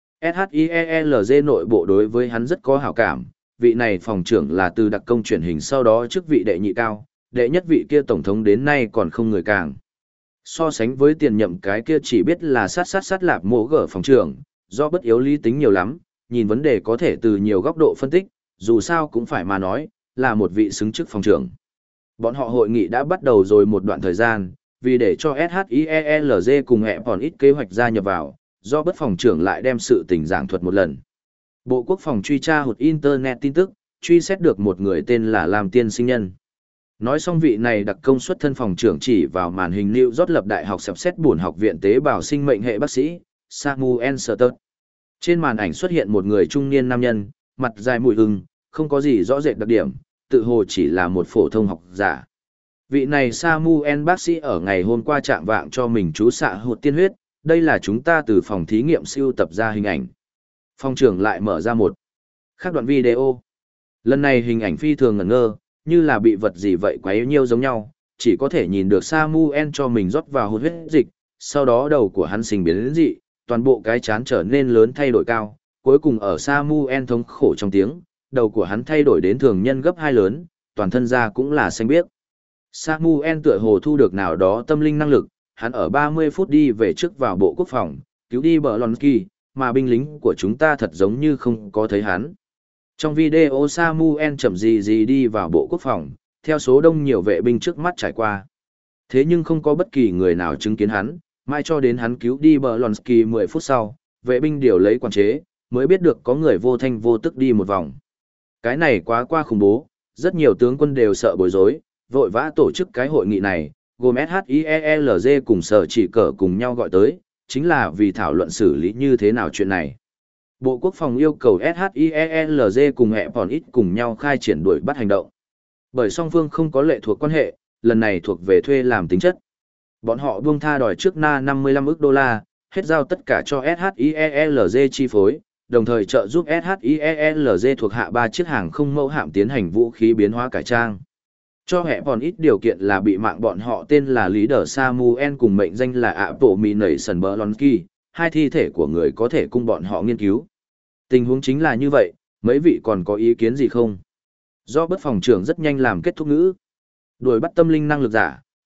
SHIELZ nội bộ đối với hắn rất có hảo cảm, vị này phòng trưởng là từ đặc công truyền hình sau đó chức vị đệ nhị cao, đệ nhất vị kia tổng thống đến nay còn không người càng. So sánh với tiền nhậm cái kia chỉ biết là sát sát sát lạp mổ gở phòng trưởng, do bất yếu lý tính nhiều lắm, nhìn vấn đề có thể từ nhiều góc độ phân tích, dù sao cũng phải mà nói, là một vị xứng chức phòng trưởng. Bọn họ hội nghị đã bắt đầu rồi một đoạn thời gian, vì để cho SHIELZ cùng hẹ còn ít kế hoạch gia nhập vào, do bất phòng trưởng lại đem sự tình giảng thuật một lần. Bộ quốc phòng truy tra hụt Internet tin tức, truy xét được một người tên là Lam Tiên Sinh Nhân. Nói xong vị này đặc công xuất thân phòng trưởng chỉ vào màn hình New York lập đại học sắp xét buồn học viện tế bào sinh mệnh hệ bác sĩ, Samuel Sutton. Trên màn ảnh xuất hiện một người trung niên nam nhân, mặt dài mũi hưng, không có gì rõ rệt đặc điểm, tự hồ chỉ là một phổ thông học giả. Vị này Samuel bác sĩ ở ngày hôm qua chạm vạng cho mình chú xạ hụt tiên huyết, đây là chúng ta từ phòng thí nghiệm siêu tập ra hình ảnh. Phòng trưởng lại mở ra một khác đoạn video. Lần này hình ảnh phi thường ngẩn ngơ, như là bị vật gì vậy quấy nhiêu giống nhau, chỉ có thể nhìn được Samuel cho mình rót vào hút huyết dịch, sau đó đầu của hắn sinh biến dị, toàn bộ cái chán trở nên lớn thay đổi cao, cuối cùng ở Samuel thống khổ trong tiếng, đầu của hắn thay đổi đến thường nhân gấp hai lớn, toàn thân da cũng là xanh biếc. Samuel tựa hồ thu được nào đó tâm linh năng lực, hắn ở ba mươi phút đi về trước vào bộ quốc phòng, cứu đi Blonsky, mà binh lính của chúng ta thật giống như không có thấy hắn. Trong video Samuel chậm gì gì đi vào bộ quốc phòng, theo số đông nhiều vệ binh trước mắt trải qua. Thế nhưng không có bất kỳ người nào chứng kiến hắn, mai cho đến hắn cứu đi Blonsky mười phút sau, vệ binh điều lấy quản chế, mới biết được có người vô thanh vô tức đi một vòng. Cái này quá qua khủng bố, rất nhiều tướng quân đều sợ bối rối, vội vã tổ chức cái hội nghị này, gồm SHIELZ cùng sở chỉ cờ cùng nhau gọi tới, chính là vì thảo luận xử lý như thế nào chuyện này. Bộ Quốc phòng yêu cầu SHIELZ cùng hẹ còn ít cùng nhau khai triển đuổi bắt hành động. Bởi song phương không có lệ thuộc quan hệ, lần này thuộc về thuê làm tính chất. Bọn họ buông tha đòi trước na năm mươi lăm ức đô la, hết giao tất cả cho SHIELZ chi phối, đồng thời trợ giúp SHIELZ thuộc hạ ba chiếc hàng không mẫu hạm tiến hành vũ khí biến hóa cải trang. Cho hẹ còn ít điều kiện là bị mạng bọn họ tên là Leader Samuel cùng mệnh danh là Abomination Blonsky, hai thi thể của người có thể cung bọn họ nghiên cứu. Tình huống chính là như vậy, mấy vị còn có ý kiến gì không? Do bất phòng trưởng rất nhanh làm kết thúc ngữ. Đuổi bắt tâm linh năng lực giả,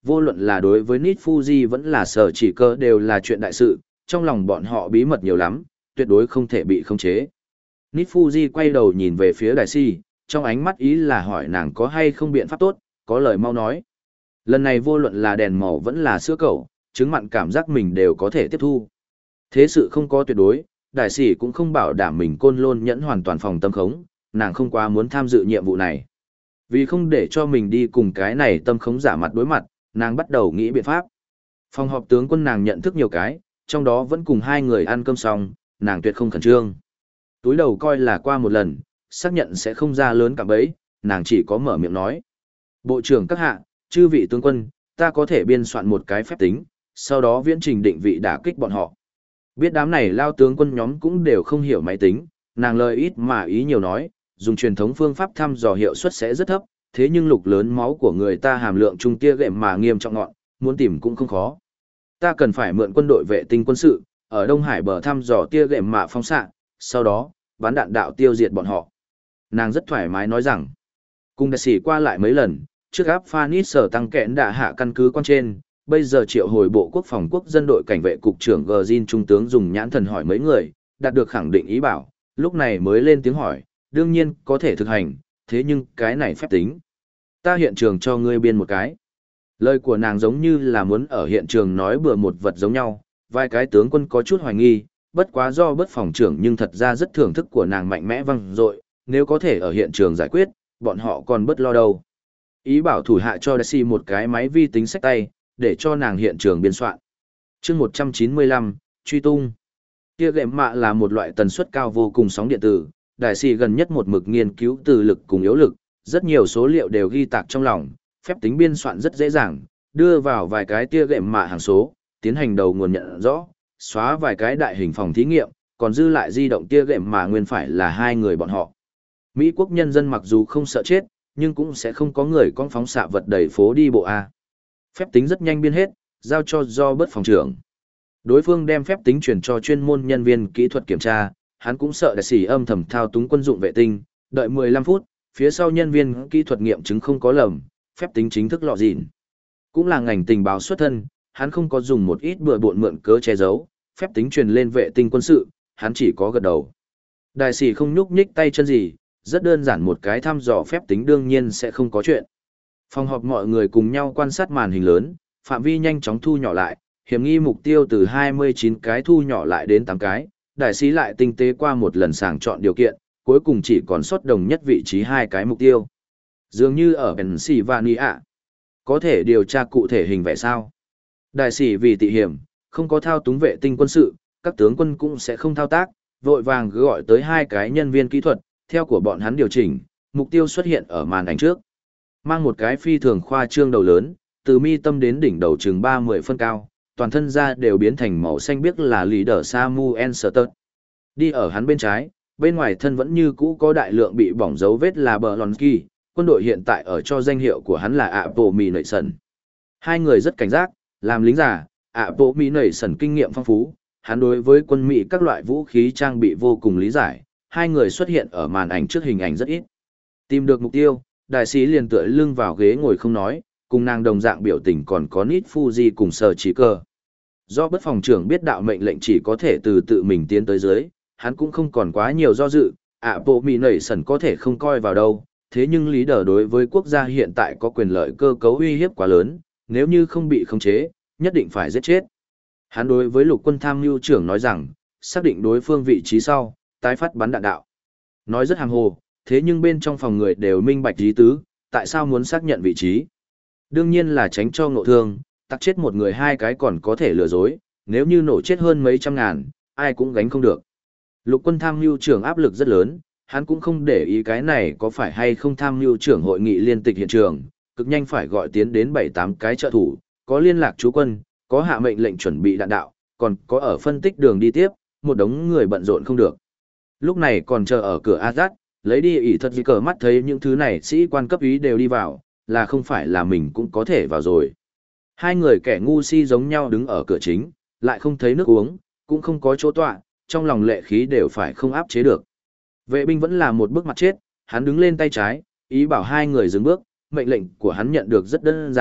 Vô luận là đối với Nít Fuji vẫn là sở chỉ cơ đều là chuyện đại sự, trong lòng bọn họ bí mật nhiều lắm, tuyệt đối không thể bị khống chế. Nít Fuji quay đầu nhìn về phía đại si, trong ánh mắt ý là hỏi nàng có hay không biện pháp tốt, có lời mau nói. Lần này vô luận là đèn màu vẫn là sữa cẩu, chứng mặn cảm giác mình đều có thể tiếp thu. Thế sự không có tuyệt đối, đại sĩ cũng không bảo đảm mình côn lôn nhẫn hoàn toàn phòng tâm khống, nàng không quá muốn tham dự nhiệm vụ này. Vì không để cho mình đi cùng cái này tâm khống giả mặt đối mặt, nàng bắt đầu nghĩ biện pháp. Phòng họp tướng quân nàng nhận thức nhiều cái, trong đó vẫn cùng hai người ăn cơm xong, nàng tuyệt không khẩn trương. Túi đầu coi là qua một lần, xác nhận sẽ không ra lớn cả bấy, nàng chỉ có mở miệng nói. Bộ trưởng các hạ, chư vị tướng quân, ta có thể biên soạn một cái phép tính, sau đó viễn trình định vị đả kích bọn họ. Biết đám này lao tướng quân nhóm cũng đều không hiểu máy tính, nàng lời ít mà ý nhiều nói, dùng truyền thống phương pháp thăm dò hiệu suất sẽ rất thấp, thế nhưng lục lớn máu của người ta hàm lượng trung tia gệm mà nghiêm trọng ngọn, muốn tìm cũng không khó. Ta cần phải mượn quân đội vệ tinh quân sự, ở Đông Hải bờ thăm dò tia gệm mà phóng xạ, sau đó, bắn đạn đạo tiêu diệt bọn họ. Nàng rất thoải mái nói rằng, cùng đại sĩ qua lại mấy lần, trước áp Phanis sở tăng kẽn đã hạ căn cứ quan trên, bây giờ triệu hồi bộ quốc phòng quốc dân đội cảnh vệ cục trưởng Gjin trung tướng dùng nhãn thần hỏi mấy người, đạt được khẳng định ý bảo, lúc này mới lên tiếng hỏi, đương nhiên có thể thực hành, thế nhưng cái này phép tính. Ta hiện trường cho ngươi biên một cái. Lời của nàng giống như là muốn ở hiện trường nói bừa một vật giống nhau, vài cái tướng quân có chút hoài nghi, bất quá do bất phòng trưởng nhưng thật ra rất thưởng thức của nàng mạnh mẽ văng dội, nếu có thể ở hiện trường giải quyết, bọn họ còn bất lo đâu. Ý bảo thủ hạ cho Daisy một cái máy vi tính sách tay, để cho nàng hiện trường biên soạn. chương một trăm chín mươi lăm, truy tung. Tia gệm mạ là một loại tần suất cao vô cùng sóng điện tử, đại sĩ gần nhất một mực nghiên cứu từ lực cùng yếu lực, rất nhiều số liệu đều ghi tạc trong lòng, phép tính biên soạn rất dễ dàng, đưa vào vài cái tia gệm mạ hàng số, tiến hành đầu nguồn nhận rõ, xóa vài cái đại hình phòng thí nghiệm, còn dư lại di động tia gệm mạ nguyên phải là hai người bọn họ. Mỹ quốc nhân dân mặc dù không sợ chết, nhưng cũng sẽ không có người con phóng xạ vật đầy phố đi bộ A. Phép tính rất nhanh biên hết, giao cho do bất phòng trưởng. Đối phương đem phép tính chuyển cho chuyên môn nhân viên kỹ thuật kiểm tra, hắn cũng sợ đại sĩ âm thầm thao túng quân dụng vệ tinh, đợi mười lăm phút, phía sau nhân viên kỹ thuật nghiệm chứng không có lầm, phép tính chính thức lọ dịn. Cũng là ngành tình báo xuất thân, hắn không có dùng một ít bừa bộn mượn cớ che giấu, phép tính truyền lên vệ tinh quân sự, hắn chỉ có gật đầu. Đại sĩ không nhúc nhích tay chân gì, rất đơn giản một cái thăm dò phép tính đương nhiên sẽ không có chuyện. Phòng họp mọi người cùng nhau quan sát màn hình lớn, phạm vi nhanh chóng thu nhỏ lại, hiểm nghi mục tiêu từ hai mươi chín cái thu nhỏ lại đến tám cái, đại sĩ lại tinh tế qua một lần sàng chọn điều kiện, cuối cùng chỉ còn sót đồng nhất vị trí hai cái mục tiêu. Dường như ở Pennsylvania, có thể điều tra cụ thể hình vẽ sao. Đại sĩ vì tị hiểm, không có thao túng vệ tinh quân sự, các tướng quân cũng sẽ không thao tác, vội vàng gọi tới hai cái nhân viên kỹ thuật, theo của bọn hắn điều chỉnh, mục tiêu xuất hiện ở màn ảnh trước. Mang một cái phi thường khoa trương đầu lớn, từ mi tâm đến đỉnh đầu chừng ba mươi phân cao, toàn thân da đều biến thành màu xanh biếc là leader Samuel Sturt. Đi ở hắn bên trái, bên ngoài thân vẫn như cũ có đại lượng bị bỏng dấu vết là Blonsky, quân đội hiện tại ở cho danh hiệu của hắn là Abomination. Hai người rất cảnh giác, làm lính giả, Abomination kinh nghiệm phong phú, hắn đối với quân Mỹ các loại vũ khí trang bị vô cùng lý giải, hai người xuất hiện ở màn ảnh trước hình ảnh rất ít. Tìm được mục tiêu, đại sĩ liền tựa lưng vào ghế ngồi không nói, cùng nàng đồng dạng biểu tình còn có Nít Fuji cùng sở chỉ cơ. Do bất phòng trưởng biết đạo mệnh lệnh chỉ có thể từ tự mình tiến tới dưới, hắn cũng không còn quá nhiều do dự, ạ bộ mì nảy sần có thể không coi vào đâu, thế nhưng lý đờ đối với quốc gia hiện tại có quyền lợi cơ cấu uy hiếp quá lớn, nếu như không bị khống chế, nhất định phải giết chết. Hắn đối với lục quân tham mưu trưởng nói rằng, xác định đối phương vị trí sau, tái phát bắn đạn đạo. Nói rất hàm hồ, thế nhưng bên trong phòng người đều minh bạch ý tứ, tại sao muốn xác nhận vị trí. Đương nhiên là tránh cho ngộ thương, tắc chết một người hai cái còn có thể lừa dối, nếu như nổ chết hơn mấy trăm ngàn, ai cũng gánh không được. Lục quân tham mưu trưởng áp lực rất lớn, hắn cũng không để ý cái này có phải hay không tham mưu trưởng hội nghị liên tịch hiện trường, cực nhanh phải gọi tiến đến bảy tám cái trợ thủ, có liên lạc chú quân, có hạ mệnh lệnh chuẩn bị đạn đạo, còn có ở phân tích đường đi tiếp, một đống người bận rộn không được. Lúc này còn chờ ở cửa Azad, lấy đi ỷ thật gì cờ mắt thấy những thứ này sĩ quan cấp ý đều đi vào, là không phải là mình cũng có thể vào rồi. Hai người kẻ ngu si giống nhau đứng ở cửa chính, lại không thấy nước uống, cũng không có chỗ tọa, trong lòng lệ khí đều phải không áp chế được. Vệ binh vẫn là một bước mặt chết, hắn đứng lên tay trái, ý bảo hai người dừng bước, mệnh lệnh của hắn nhận được rất đơn giản,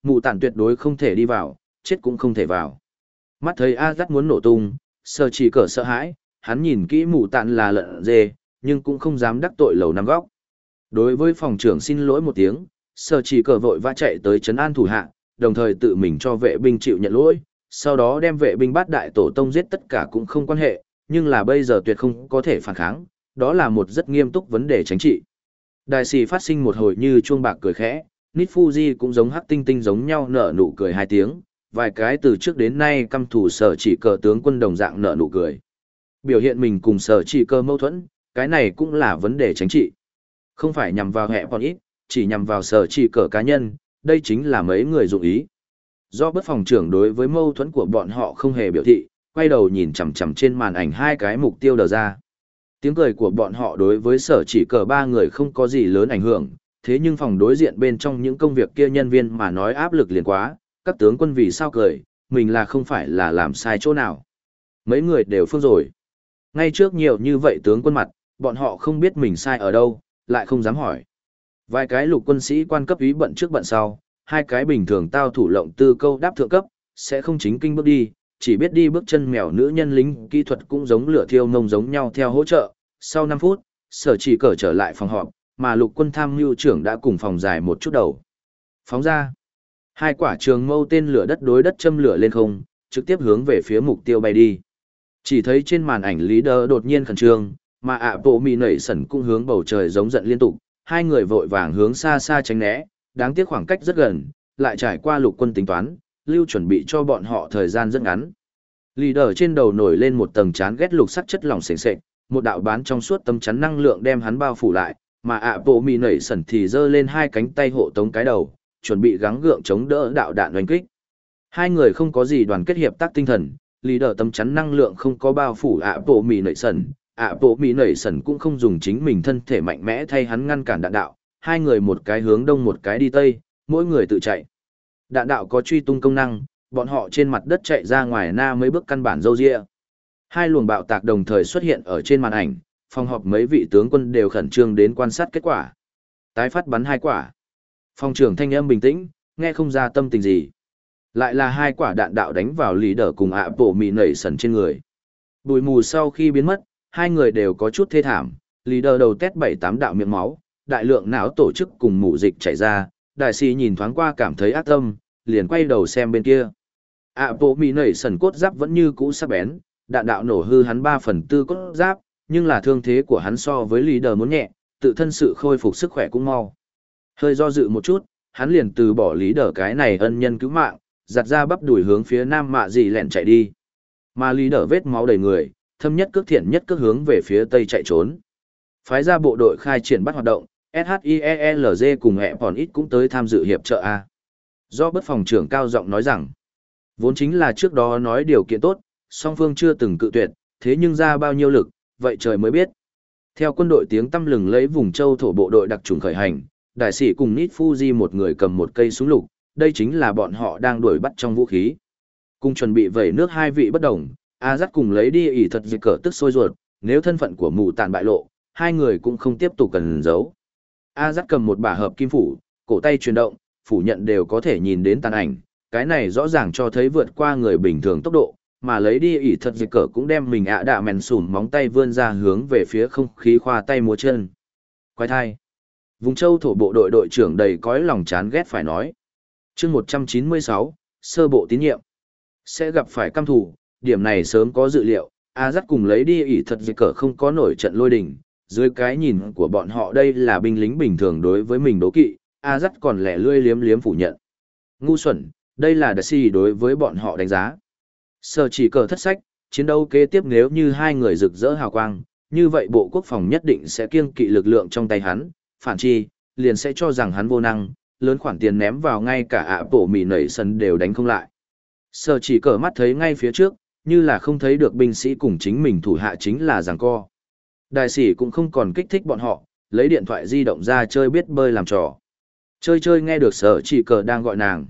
mụ tản tuyệt đối không thể đi vào, chết cũng không thể vào. Mắt thấy Azat muốn nổ tung, Sở Chỉ Cờ sợ hãi, hắn nhìn kỹ mụ tản là lợn dê, nhưng cũng không dám đắc tội lầu năm góc. Đối với phòng trưởng xin lỗi một tiếng, Sở Chỉ Cờ vội vã chạy tới trấn an thủ hạ, đồng thời tự mình cho vệ binh chịu nhận lỗi, sau đó đem vệ binh bắt đại tổ tông giết tất cả cũng không quan hệ, nhưng là bây giờ tuyệt không có thể phản kháng, đó là một rất nghiêm túc vấn đề chính trị. Đại sĩ phát sinh một hồi như chuông bạc cười khẽ, Nít Fuji cũng giống hắc tinh tinh giống nhau nở nụ cười hai tiếng, vài cái từ trước đến nay căm thù Sở Chỉ Cờ tướng quân đồng dạng nở nụ cười. Biểu hiện mình cùng Sở Chỉ Cờ mâu thuẫn, cái này cũng là vấn đề chính trị. Không phải nhằm vào hệ bọn ít, chỉ nhằm vào Sở Chỉ Cờ cá nhân, đây chính là mấy người dụng ý. Do bất phòng trưởng đối với mâu thuẫn của bọn họ không hề biểu thị, quay đầu nhìn chằm chằm trên màn ảnh hai cái mục tiêu đờ ra. Tiếng cười của bọn họ đối với Sở Chỉ Cờ ba người không có gì lớn ảnh hưởng, thế nhưng phòng đối diện bên trong những công việc kia nhân viên mà nói áp lực liền quá, các tướng quân vì sao cười, mình là không phải là làm sai chỗ nào. Mấy người đều phương rồi. Ngay trước nhiều như vậy tướng quân mặt, bọn họ không biết mình sai ở đâu, lại không dám hỏi. Vài cái lục quân sĩ quan cấp ý bận trước bận sau, hai cái bình thường tao thủ lộng tư câu đáp thượng cấp, sẽ không chính kinh bước đi, chỉ biết đi bước chân mèo nữ nhân lính kỹ thuật cũng giống lửa thiêu nông giống nhau theo hỗ trợ. Sau năm phút, Sở Chỉ Cờ trở lại phòng họp, mà lục quân tham mưu trưởng đã cùng phòng dài một chút đầu. Phóng ra. Hai quả trường mâu tên lửa đất đối đất châm lửa lên không, trực tiếp hướng về phía mục tiêu bay đi. Chỉ thấy trên màn ảnh leader đột nhiên khẩn trương, mà ạ bộ mì nảy sẩn cũng hướng bầu trời giống giận liên tục, hai người vội vàng hướng xa xa tránh né, đáng tiếc khoảng cách rất gần, lại trải qua lục quân tính toán, lưu chuẩn bị cho bọn họ thời gian rất ngắn. Leader trên đầu nổi lên một tầng chán ghét lục sắc chất lỏng sền sệt, một đạo bán trong suốt tấm chắn năng lượng đem hắn bao phủ lại, mà ạ bộ mì nảy sẩn thì giơ lên hai cánh tay hộ tống cái đầu, chuẩn bị gắng gượng chống đỡ đạo đạn đánh kích. Hai người không có gì đoàn kết hiệp tác tinh thần, leader tấm chắn năng lượng không có bao phủ ạ bộ mì nảy sẩn, ạ bộ mì nảy sẩn cũng không dùng chính mình thân thể mạnh mẽ thay hắn ngăn cản đạn đạo, hai người một cái hướng đông một cái đi tây, mỗi người tự chạy. Đạn đạo có truy tung công năng, bọn họ trên mặt đất chạy ra ngoài na mấy bước căn bản dâu dịa. Hai luồng bạo tạc đồng thời xuất hiện ở trên màn ảnh, phòng họp mấy vị tướng quân đều khẩn trương đến quan sát kết quả. Tái phát bắn hai quả. Phòng trưởng thanh âm bình tĩnh, nghe không ra tâm tình gì. Lại là hai quả đạn đạo đánh vào leader cùng ạ bộ mì nảy sẩn trên người. Bụi mù sau khi biến mất, hai người đều có chút thê thảm, leader đầu tét bảy tám đạo miệng máu, đại lượng não tổ chức cùng mủ dịch chảy ra, đại sĩ nhìn thoáng qua cảm thấy ác tâm, liền quay đầu xem bên kia. ạ bộ mì nảy sẩn cốt giáp vẫn như cũ sắc bén, đạn đạo nổ hư hắn ba phần tư cốt giáp, nhưng là thương thế của hắn so với leader muốn nhẹ, tự thân sự khôi phục sức khỏe cũng mau. Hơi do dự một chút, hắn liền từ bỏ leader cái này ân nhân cứu mạng, giặt ra bắp đuổi hướng phía nam mạ dị lẹn chạy đi. Mà leader vết máu đầy người, thâm nhất cước thiện nhất cước hướng về phía tây chạy trốn. Phái ra bộ đội khai triển bắt hoạt động, ét hát i e lờ giê cùng hẹ còn ít cũng tới tham dự hiệp trợ A. Do bất phòng trưởng cao giọng nói rằng, vốn chính là trước đó nói điều kiện tốt, song phương chưa từng cự tuyệt, thế nhưng ra bao nhiêu lực, vậy trời mới biết. Theo quân đội tiếng tăm lừng lấy vùng châu thổ bộ đội đặc trùng khởi hành, đại sĩ cùng Nít Fuji một người cầm một cây súng lục, đây chính là bọn họ đang đuổi bắt trong vũ khí. Cùng chuẩn bị vẩy nước hai vị bất đồng, Azat cùng lấy đi ỉ thật dịch cỡ tức sôi ruột, nếu thân phận của mù tàn bại lộ, hai người cũng không tiếp tục cần giấu. Azat cầm một bả hợp kim phủ, cổ tay chuyển động, phủ nhận đều có thể nhìn đến tàn ảnh, cái này rõ ràng cho thấy vượt qua người bình thường tốc độ, mà lấy đi ỉ thật dịch cỡ cũng đem mình ạ đạ mèn sùn móng tay vươn ra hướng về phía không khí khoa tay múa chân. Quái thai. Vùng châu thổ bộ đội đội trưởng đầy cõi lòng chán ghét phải nói. Chương một trăm chín mươi sáu, sơ bộ tín nhiệm. Sẽ gặp phải căm thù, điểm này sớm có dự liệu, Azat cùng lấy đi ỉ thật dịch cỡ không có nổi trận lôi đình, dưới cái nhìn của bọn họ đây là binh lính bình thường đối với mình đố kỵ, Azat còn lẻ lươi liếm liếm phủ nhận. Ngu xuẩn, đây là đặc sĩ đối với bọn họ đánh giá. Sở Chỉ Cờ thất sách, chiến đấu kế tiếp nếu như hai người rực rỡ hào quang, như vậy Bộ Quốc phòng nhất định sẽ kiêng kỵ lực lượng trong tay hắn, phản chi, liền sẽ cho rằng hắn vô năng, lớn khoản tiền ném vào ngay cả ạ bộ mì nảy sân đều đánh không lại. Sở Chỉ Cờ mắt thấy ngay phía trước, như là không thấy được binh sĩ cùng chính mình thủ hạ chính là giằng co. Đại sĩ cũng không còn kích thích bọn họ, lấy điện thoại di động ra chơi biết bơi làm trò. Chơi chơi nghe được Sở Chỉ Cờ đang gọi nàng.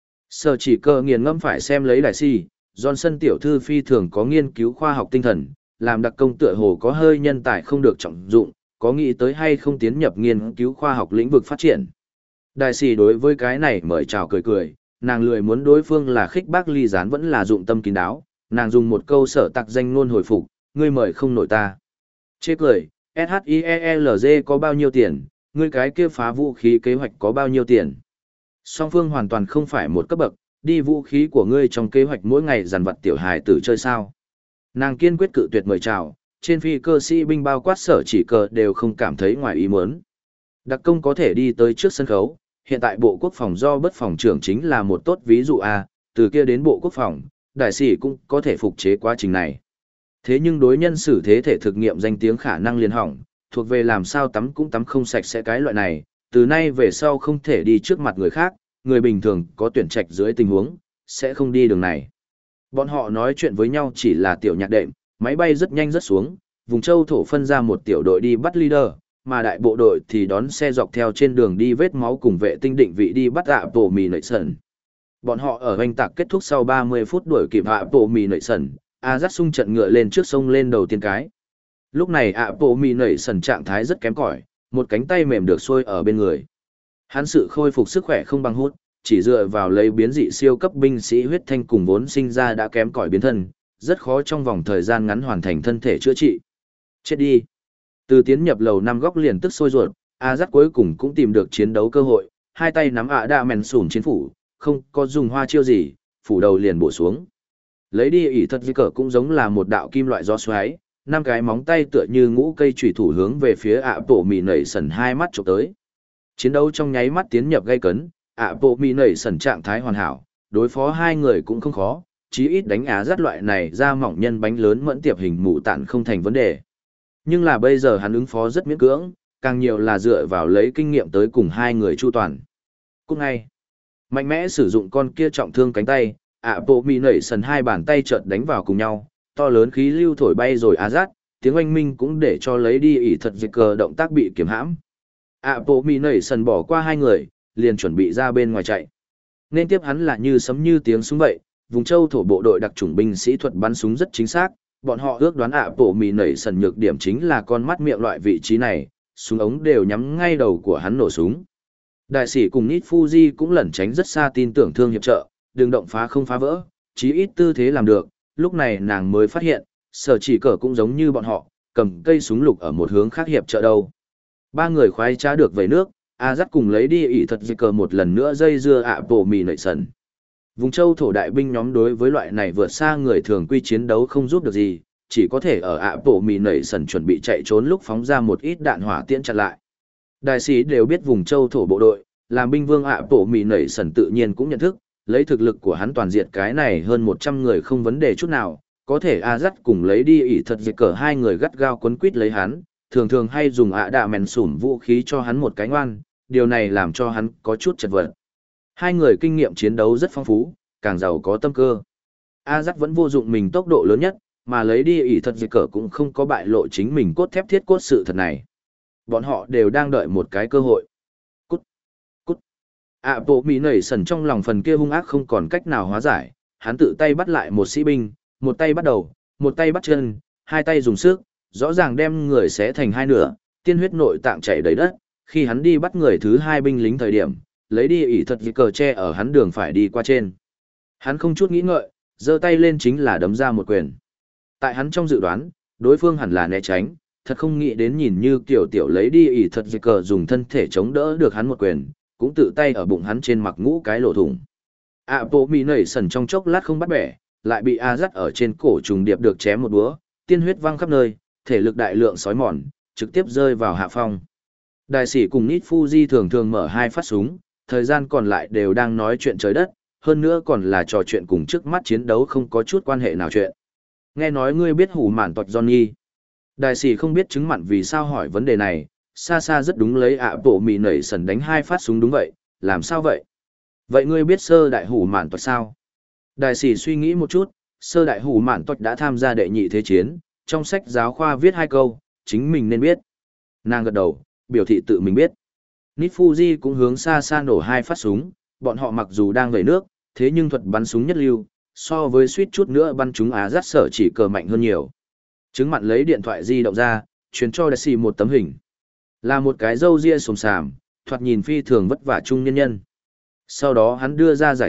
Sở Chỉ Cờ nghiền ngẫm phải xem lấy đại sĩ, Johnson tiểu thư phi thường có nghiên cứu khoa học tinh thần, làm đặc công tựa hồ có hơi nhân tài không được trọng dụng, có nghĩ tới hay không tiến nhập nghiên cứu khoa học lĩnh vực phát triển. Đại sĩ đối với cái này mời chào cười cười, nàng lười muốn đối phương là khích bác ly gián vẫn là dụng tâm kín đáo, nàng dùng một câu sở tặc danh ngôn hồi phục, ngươi mời không nổi ta. Chê cười, ét hát i e lờ giê có bao nhiêu tiền, ngươi cái kia phá vũ khí kế hoạch có bao nhiêu tiền. Song phương hoàn toàn không phải một cấp bậc, đi vũ khí của ngươi trong kế hoạch mỗi ngày dàn vặt tiểu hài tử chơi sao. Nàng kiên quyết cự tuyệt mời chào, trên phi cơ sĩ binh bao quát sở chỉ cờ đều không cảm thấy ngoài ý muốn. Đặc công có thể đi tới trước sân khấu, hiện tại Bộ Quốc phòng do bất phòng trưởng chính là một tốt ví dụ a, từ kia đến Bộ Quốc phòng, đại sĩ cũng có thể phục chế quá trình này. Thế nhưng đối nhân xử thế thể thực nghiệm danh tiếng khả năng liền hỏng, thuộc về làm sao tắm cũng tắm không sạch sẽ cái loại này, từ nay về sau không thể đi trước mặt người khác, người bình thường có tuyển trạch dưới tình huống, sẽ không đi đường này. Bọn họ nói chuyện với nhau chỉ là tiểu nhạc đệm, máy bay rất nhanh rất xuống, vùng châu thổ phân ra một tiểu đội đi bắt leader, mà đại bộ đội thì đón xe dọc theo trên đường đi vết máu cùng vệ tinh định vị đi bắt ạ bộ mì nợi sần. Bọn họ ở hoành tạc kết thúc sau ba mươi phút đuổi kịp ạ bộ mì nợi sần, A dắt sung trận ngựa lên trước sông lên đầu tiên cái. Lúc này ạ bộ mì nợi sần trạng thái rất kém cỏi, một cánh tay mềm được xuôi ở bên người. Hắn sự khôi phục sức khỏe không bằng hút, chỉ dựa vào lấy biến dị siêu cấp binh sĩ huyết thanh cùng vốn sinh ra đã kém cỏi biến thân, rất khó trong vòng thời gian ngắn hoàn thành thân thể chữa trị. Chết đi. Từ tiến nhập lầu năm góc liền tức sôi ruột, A dắt cuối cùng cũng tìm được chiến đấu cơ hội, hai tay nắm ạ đa mèn sùn chiến phủ, không có dùng hoa chiêu gì, phủ đầu liền bổ xuống. Lấy đi ỷ thật dư cờ cũng giống là một đạo kim loại gió xoáy, năm cái móng tay tựa như ngũ cây chủy thủ hướng về phía ạ bộ mì nảy sần hai mắt chụp tới. Chiến đấu trong nháy mắt tiến nhập gây cấn, ạ bộ mì nảy sần trạng thái hoàn hảo, đối phó hai người cũng không khó, chí ít đánh Á dắt loại này ra mỏng nhân bánh lớn mẫn tiệp hình mụ tạn không thành vấn đề. Nhưng là bây giờ hắn ứng phó rất miễn cưỡng, càng nhiều là dựa vào lấy kinh nghiệm tới cùng hai người chu toàn. Cũng ngay, mạnh mẽ sử dụng con kia trọng thương cánh tay, ạ bộ mì nảy sần hai bàn tay chợt đánh vào cùng nhau, to lớn khí lưu thổi bay rồi Á dắt, tiếng oanh minh cũng để cho lấy đi ỷ thật dịch cờ động tác bị kiểm hãm. ạ bộ mì nảy sần bỏ qua hai người, liền chuẩn bị ra bên ngoài chạy. Nên tiếp hắn là như sấm như tiếng súng vậy, vùng châu thổ bộ đội đặc chủng binh sĩ thuật bắn súng rất chính xác, bọn họ ước đoán ạ bộ mì nảy sần nhược điểm chính là con mắt miệng loại vị trí này, súng ống đều nhắm ngay đầu của hắn nổ súng. Đại sĩ cùng Nít Fuji cũng lẩn tránh rất xa tin tưởng thương hiệp trợ, đừng động phá không phá vỡ, chí ít tư thế làm được, lúc này nàng mới phát hiện, sở chỉ cờ cũng giống như bọn họ, cầm cây súng lục ở một hướng khác hiệp trợ đâu. Ba người khoái trá được về nước, A dắt cùng lấy đi ỷ thật dịch cờ một lần nữa dây dưa ạ bộ mì nảy sần. Vùng châu thổ đại binh nhóm đối với loại này vượt xa người thường quy chiến đấu không giúp được gì, chỉ có thể ở ạ bộ mì nảy sần chuẩn bị chạy trốn lúc phóng ra một ít đạn hỏa tiễn chặn lại. Đại sĩ đều biết vùng châu thổ bộ đội, làm binh vương ạ bộ mì nảy sần tự nhiên cũng nhận thức, lấy thực lực của hắn toàn diệt cái này hơn một trăm người không vấn đề chút nào, có thể A dắt cùng lấy đi ỷ thật dịch cờ hai người gắt gao quấn quít lấy hắn, thường thường hay dùng ạ đạ mèn sủm vũ khí cho hắn một cái ngoan, điều này làm cho hắn có chút chật vật. Hai người kinh nghiệm chiến đấu rất phong phú, càng giàu có tâm cơ. A dắt vẫn vô dụng mình tốc độ lớn nhất, mà lấy đi ỷ thật dịch cờ cũng không có bại lộ chính mình cốt thép thiết cốt sự thật này. Bọn họ đều đang đợi một cái cơ hội. Cút, cút. ạ bộ mì nảy sần trong lòng phần kia hung ác không còn cách nào hóa giải, hắn tự tay bắt lại một sĩ binh, một tay bắt đầu, một tay bắt chân, hai tay dùng sức, rõ ràng đem người xé thành hai nửa, tiên huyết nội tạng chảy đầy đất. Khi hắn đi bắt người thứ hai binh lính thời điểm, lấy đi ỷ thật dịch cờ che ở hắn đường phải đi qua trên. Hắn không chút nghĩ ngợi, giơ tay lên chính là đấm ra một quyền. Tại hắn trong dự đoán, đối phương hẳn là né tránh, thật không nghĩ đến nhìn như tiểu tiểu lấy đi ỷ thật dịch cờ dùng thân thể chống đỡ được hắn một quyền, cũng tự tay ở bụng hắn trên mặc ngũ cái lỗ thủng. ạ bộ mì nảy sần trong chốc lát không bắt bẻ, lại bị A dắt ở trên cổ trùng điệp được chém một búa, tiên huyết văng khắp nơi, thể lực đại lượng sói mòn, trực tiếp rơi vào hạ phong. Đại sĩ cùng Nít Fuji thường thường mở hai phát súng, thời gian còn lại đều đang nói chuyện trời đất, hơn nữa còn là trò chuyện cùng trước mắt chiến đấu không có chút quan hệ nào chuyện. Nghe nói ngươi biết hủ mạn toạch Johnny. Đại sĩ không biết chứng mặn vì sao hỏi vấn đề này, xa xa rất đúng lấy ạ bộ mì nảy sần đánh hai phát súng đúng vậy, làm sao vậy? Vậy ngươi biết sơ đại hủ mạn toạch sao? Đại sĩ suy nghĩ một chút, sơ đại hủ mạn toạch đã tham gia đệ nhị thế chiến, trong sách giáo khoa viết hai câu, chính mình nên biết. Nàng gật đầu, biểu thị tự mình biết. Nít Fuji cũng hướng xa xa nổ hai phát súng, bọn họ mặc dù đang vẩy nước, thế nhưng thuật bắn súng nhất lưu, so với suýt chút nữa bắn chúng Á dắt sở chỉ cờ mạnh hơn nhiều. Chứng mặn lấy điện thoại di động ra, truyền cho đại sĩ một tấm hình. Là một cái râu ria xồm xàm, thoạt nhìn phi thường vất vả trung nhân nhân. Sau đó hắn đưa ra giải thích,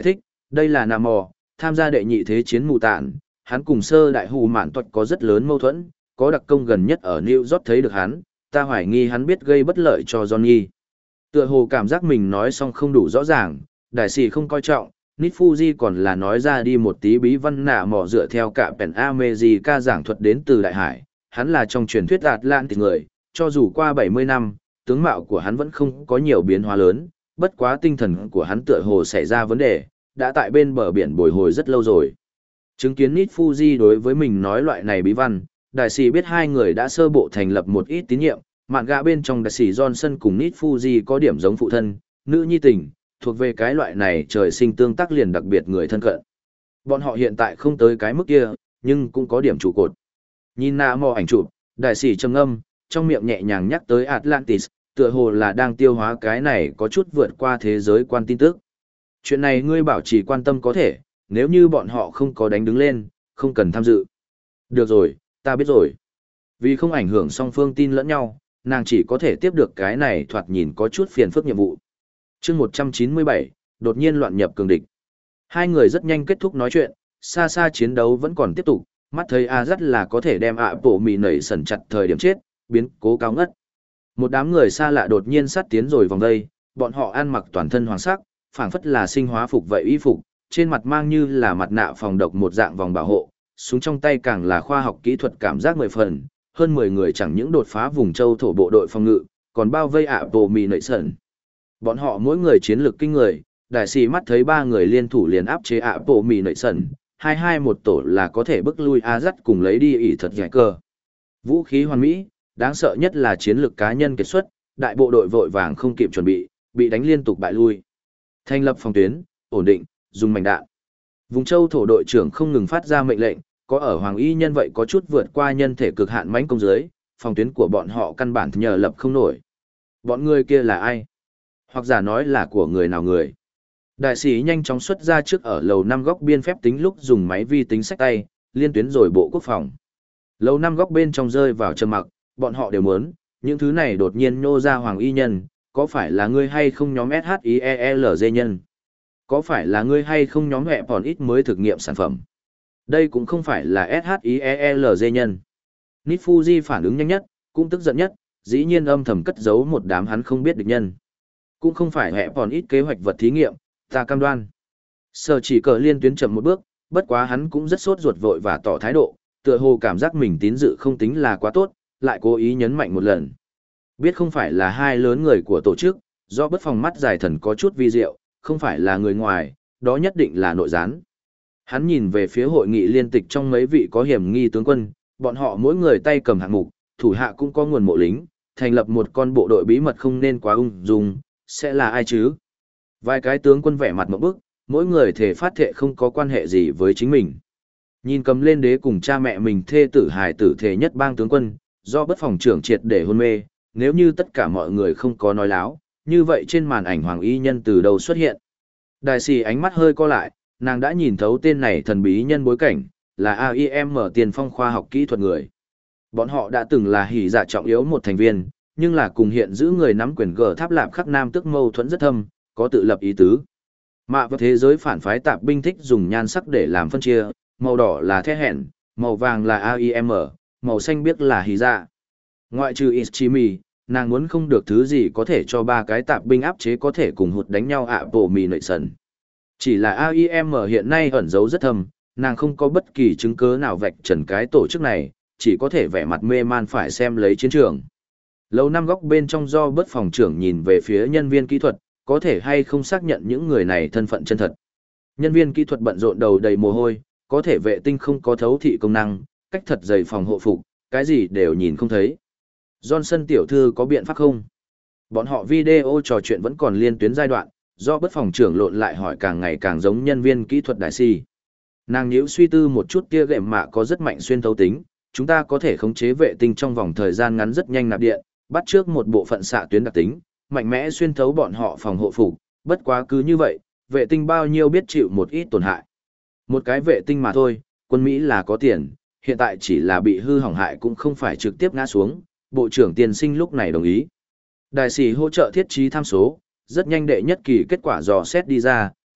đây là Nà Mò, tham gia đệ nhị thế chiến mù tản, hắn cùng sơ đại hù mạn tuạch có rất lớn mâu thuẫn, có đặc công gần nhất ở New York thấy được hắn, ta hoài nghi hắn biết gây bất lợi cho Johnny. Tựa hồ cảm giác mình nói xong không đủ rõ ràng, đại sĩ không coi trọng, Nít Fuji còn là nói ra đi một tí bí văn Nà Mò dựa theo cả Pen America giảng thuật đến từ Đại Hải, hắn là trong truyền thuyết Atlantic người, cho dù qua bảy mươi năm, tướng mạo của hắn vẫn không có nhiều biến hóa lớn, bất quá tinh thần của hắn tựa hồ xảy ra vấn đề, đã tại bên bờ biển bồi hồi rất lâu rồi. Chứng kiến Nít Fuji đối với mình nói loại này bí văn, đại sĩ biết hai người đã sơ bộ thành lập một ít tín nhiệm, mạn gạ bên trong đại sĩ Johnson cùng Nít Fuji có điểm giống phụ thân, nữ nhi tình, thuộc về cái loại này trời sinh tương tác liền đặc biệt người thân cận. Bọn họ hiện tại không tới cái mức kia, nhưng cũng có điểm trụ cột. Nhìn Nà Mò ảnh chụp, đại sĩ trầm ngâm, trong miệng nhẹ nhàng nhắc tới Atlantis, tựa hồ là đang tiêu hóa cái này có chút vượt qua thế giới quan tin tức. Chuyện này ngươi bảo trì quan tâm có thể, nếu như bọn họ không có đánh đứng lên, không cần tham dự. Được rồi, ta biết rồi. Vì không ảnh hưởng song phương tin lẫn nhau, nàng chỉ có thể tiếp được cái này thoạt nhìn có chút phiền phức nhiệm vụ. chương một trăm chín mươi bảy, đột nhiên loạn nhập cường địch. Hai người rất nhanh kết thúc nói chuyện, xa xa chiến đấu vẫn còn tiếp tục, mắt thấy A rất là có thể đem ạ bộ mì nảy sần chặt thời điểm chết, biến cố cao ngất. Một đám người xa lạ đột nhiên sát tiến rồi vòng đây, bọn họ ăn mặc toàn thân hoàng sắc, phảng phất là sinh hóa phục vậy y phục, trên mặt mang như là mặt nạ phòng độc một dạng vòng bảo hộ, súng trong tay càng là khoa học kỹ thuật cảm giác mười phần, hơn mười người chẳng những đột phá vùng châu thổ bộ đội phòng ngự, còn bao vây ạ bộ mì nảy sần. Bọn họ mỗi người chiến lược kinh người, đại sĩ mắt thấy ba người liên thủ liền áp chế ạ bộ mì nảy sần, hai hai một tổ là có thể bức lui A dắt cùng lấy đi ỷ thật giải cơ. Vũ khí hoàn mỹ, đáng sợ nhất là chiến lược cá nhân kết xuất, đại bộ đội vội vàng không kịp chuẩn bị, bị đánh liên tục bại lui. Thành lập phòng tuyến, ổn định, dùng mảnh đạn. Vùng châu thổ đội trưởng không ngừng phát ra mệnh lệnh, có ở Hoàng Y nhân vậy có chút vượt qua nhân thể cực hạn mãnh công dưới, phòng tuyến của bọn họ căn bản nhờ lập không nổi. Bọn người kia là ai? Hoặc giả nói là của người nào người? Đại sĩ nhanh chóng xuất ra trước ở lầu năm góc biên phép tính lúc dùng máy vi tính sách tay, liên tuyến rồi bộ quốc phòng. Lầu năm góc bên trong rơi vào trầm mặc, bọn họ đều muốn, những thứ này đột nhiên nhô ra Hoàng Y nhân, có phải là ngươi hay không nhóm ét hát i e lờ giê nhân? Có phải là ngươi hay không nhóm hẹ còn ít mới thực nghiệm sản phẩm? Đây cũng không phải là ét hát i e lờ giê nhân. Nít Fuji phản ứng nhanh nhất, cũng tức giận nhất, dĩ nhiên âm thầm cất giấu một đám hắn không biết địch nhân. Cũng không phải hẹ còn ít kế hoạch vật thí nghiệm, ta cam đoan. Sở chỉ cờ liên tuyến chậm một bước, bất quá hắn cũng rất sốt ruột vội và tỏ thái độ, tựa hồ cảm giác mình tín dự không tính là quá tốt, lại cố ý nhấn mạnh một lần. Biết không phải là hai lớn người của tổ chức, do bất phòng mắt dài thần có chút vi diệu, không phải là người ngoài, đó nhất định là nội gián. Hắn nhìn về phía hội nghị liên tịch trong mấy vị có hiểm nghi tướng quân, bọn họ mỗi người tay cầm hạng mục, thủ hạ cũng có nguồn mộ lính, thành lập một con bộ đội bí mật không nên quá ung dung, sẽ là ai chứ? Vài cái tướng quân vẻ mặt một bức, mỗi người thể phát thệ không có quan hệ gì với chính mình. Nhìn cầm lên đế cùng cha mẹ mình thê tử hài tử thể nhất bang tướng quân, do bất phòng trưởng triệt để hôn mê, nếu như tất cả mọi người không có nói láo, như vậy trên màn ảnh Hoàng Y nhân từ đầu xuất hiện. Đại sĩ ánh mắt hơi co lại, nàng đã nhìn thấu tên này thần bí nhân bối cảnh, là a i em mở tiền phong khoa học kỹ thuật người. Bọn họ đã từng là hỉ dạ trọng yếu một thành viên, nhưng là cùng hiện giữ người nắm quyền gờ tháp lạp khắc nam tức mâu thuẫn rất thâm, có tự lập ý tứ. Mạ và thế giới phản phái tạp binh thích dùng nhan sắc để làm phân chia, màu đỏ là the hẹn, màu vàng là a i em, màu xanh biếc là hỉ dạ. Ngoại trừ Ichimi, nàng muốn không được thứ gì có thể cho ba cái tạp binh áp chế có thể cùng hụt đánh nhau ạ bộ mì nội sần. Chỉ là a i em hiện nay ẩn giấu rất thâm, nàng không có bất kỳ chứng cứ nào vạch trần cái tổ chức này, chỉ có thể vẻ mặt mê man phải xem lấy chiến trường. Lầu năm góc bên trong do bất phòng trưởng nhìn về phía nhân viên kỹ thuật, có thể hay không xác nhận những người này thân phận chân thật. Nhân viên kỹ thuật bận rộn đầu đầy mồ hôi, có thể vệ tinh không có thấu thị công năng, cách thật dày phòng hộ phục, cái gì đều nhìn không thấy. Johnson tiểu thư có biện pháp không? Bọn họ video trò chuyện vẫn còn liên tuyến giai đoạn, do bất phòng trưởng lộn lại hỏi càng ngày càng giống nhân viên kỹ thuật đại si. Nàng nhíu suy tư một chút tia gệm mạ có rất mạnh xuyên thấu tính, chúng ta có thể khống chế vệ tinh trong vòng thời gian ngắn rất nhanh nạp điện, bắt trước một bộ phận xạ tuyến đặc tính, mạnh mẽ xuyên thấu bọn họ phòng hộ phục, bất quá cứ như vậy, vệ tinh bao nhiêu biết chịu một ít tổn hại. Một cái vệ tinh mà thôi, quân Mỹ là có tiền, hiện tại chỉ là bị hư hỏng hại cũng không phải trực tiếp ngã xuống, Bộ trưởng Tiền Sinh lúc này đồng ý. Đại sĩ hỗ trợ thiết trí tham số, rất nhanh đệ nhất kỳ kết quả dò xét đi ra,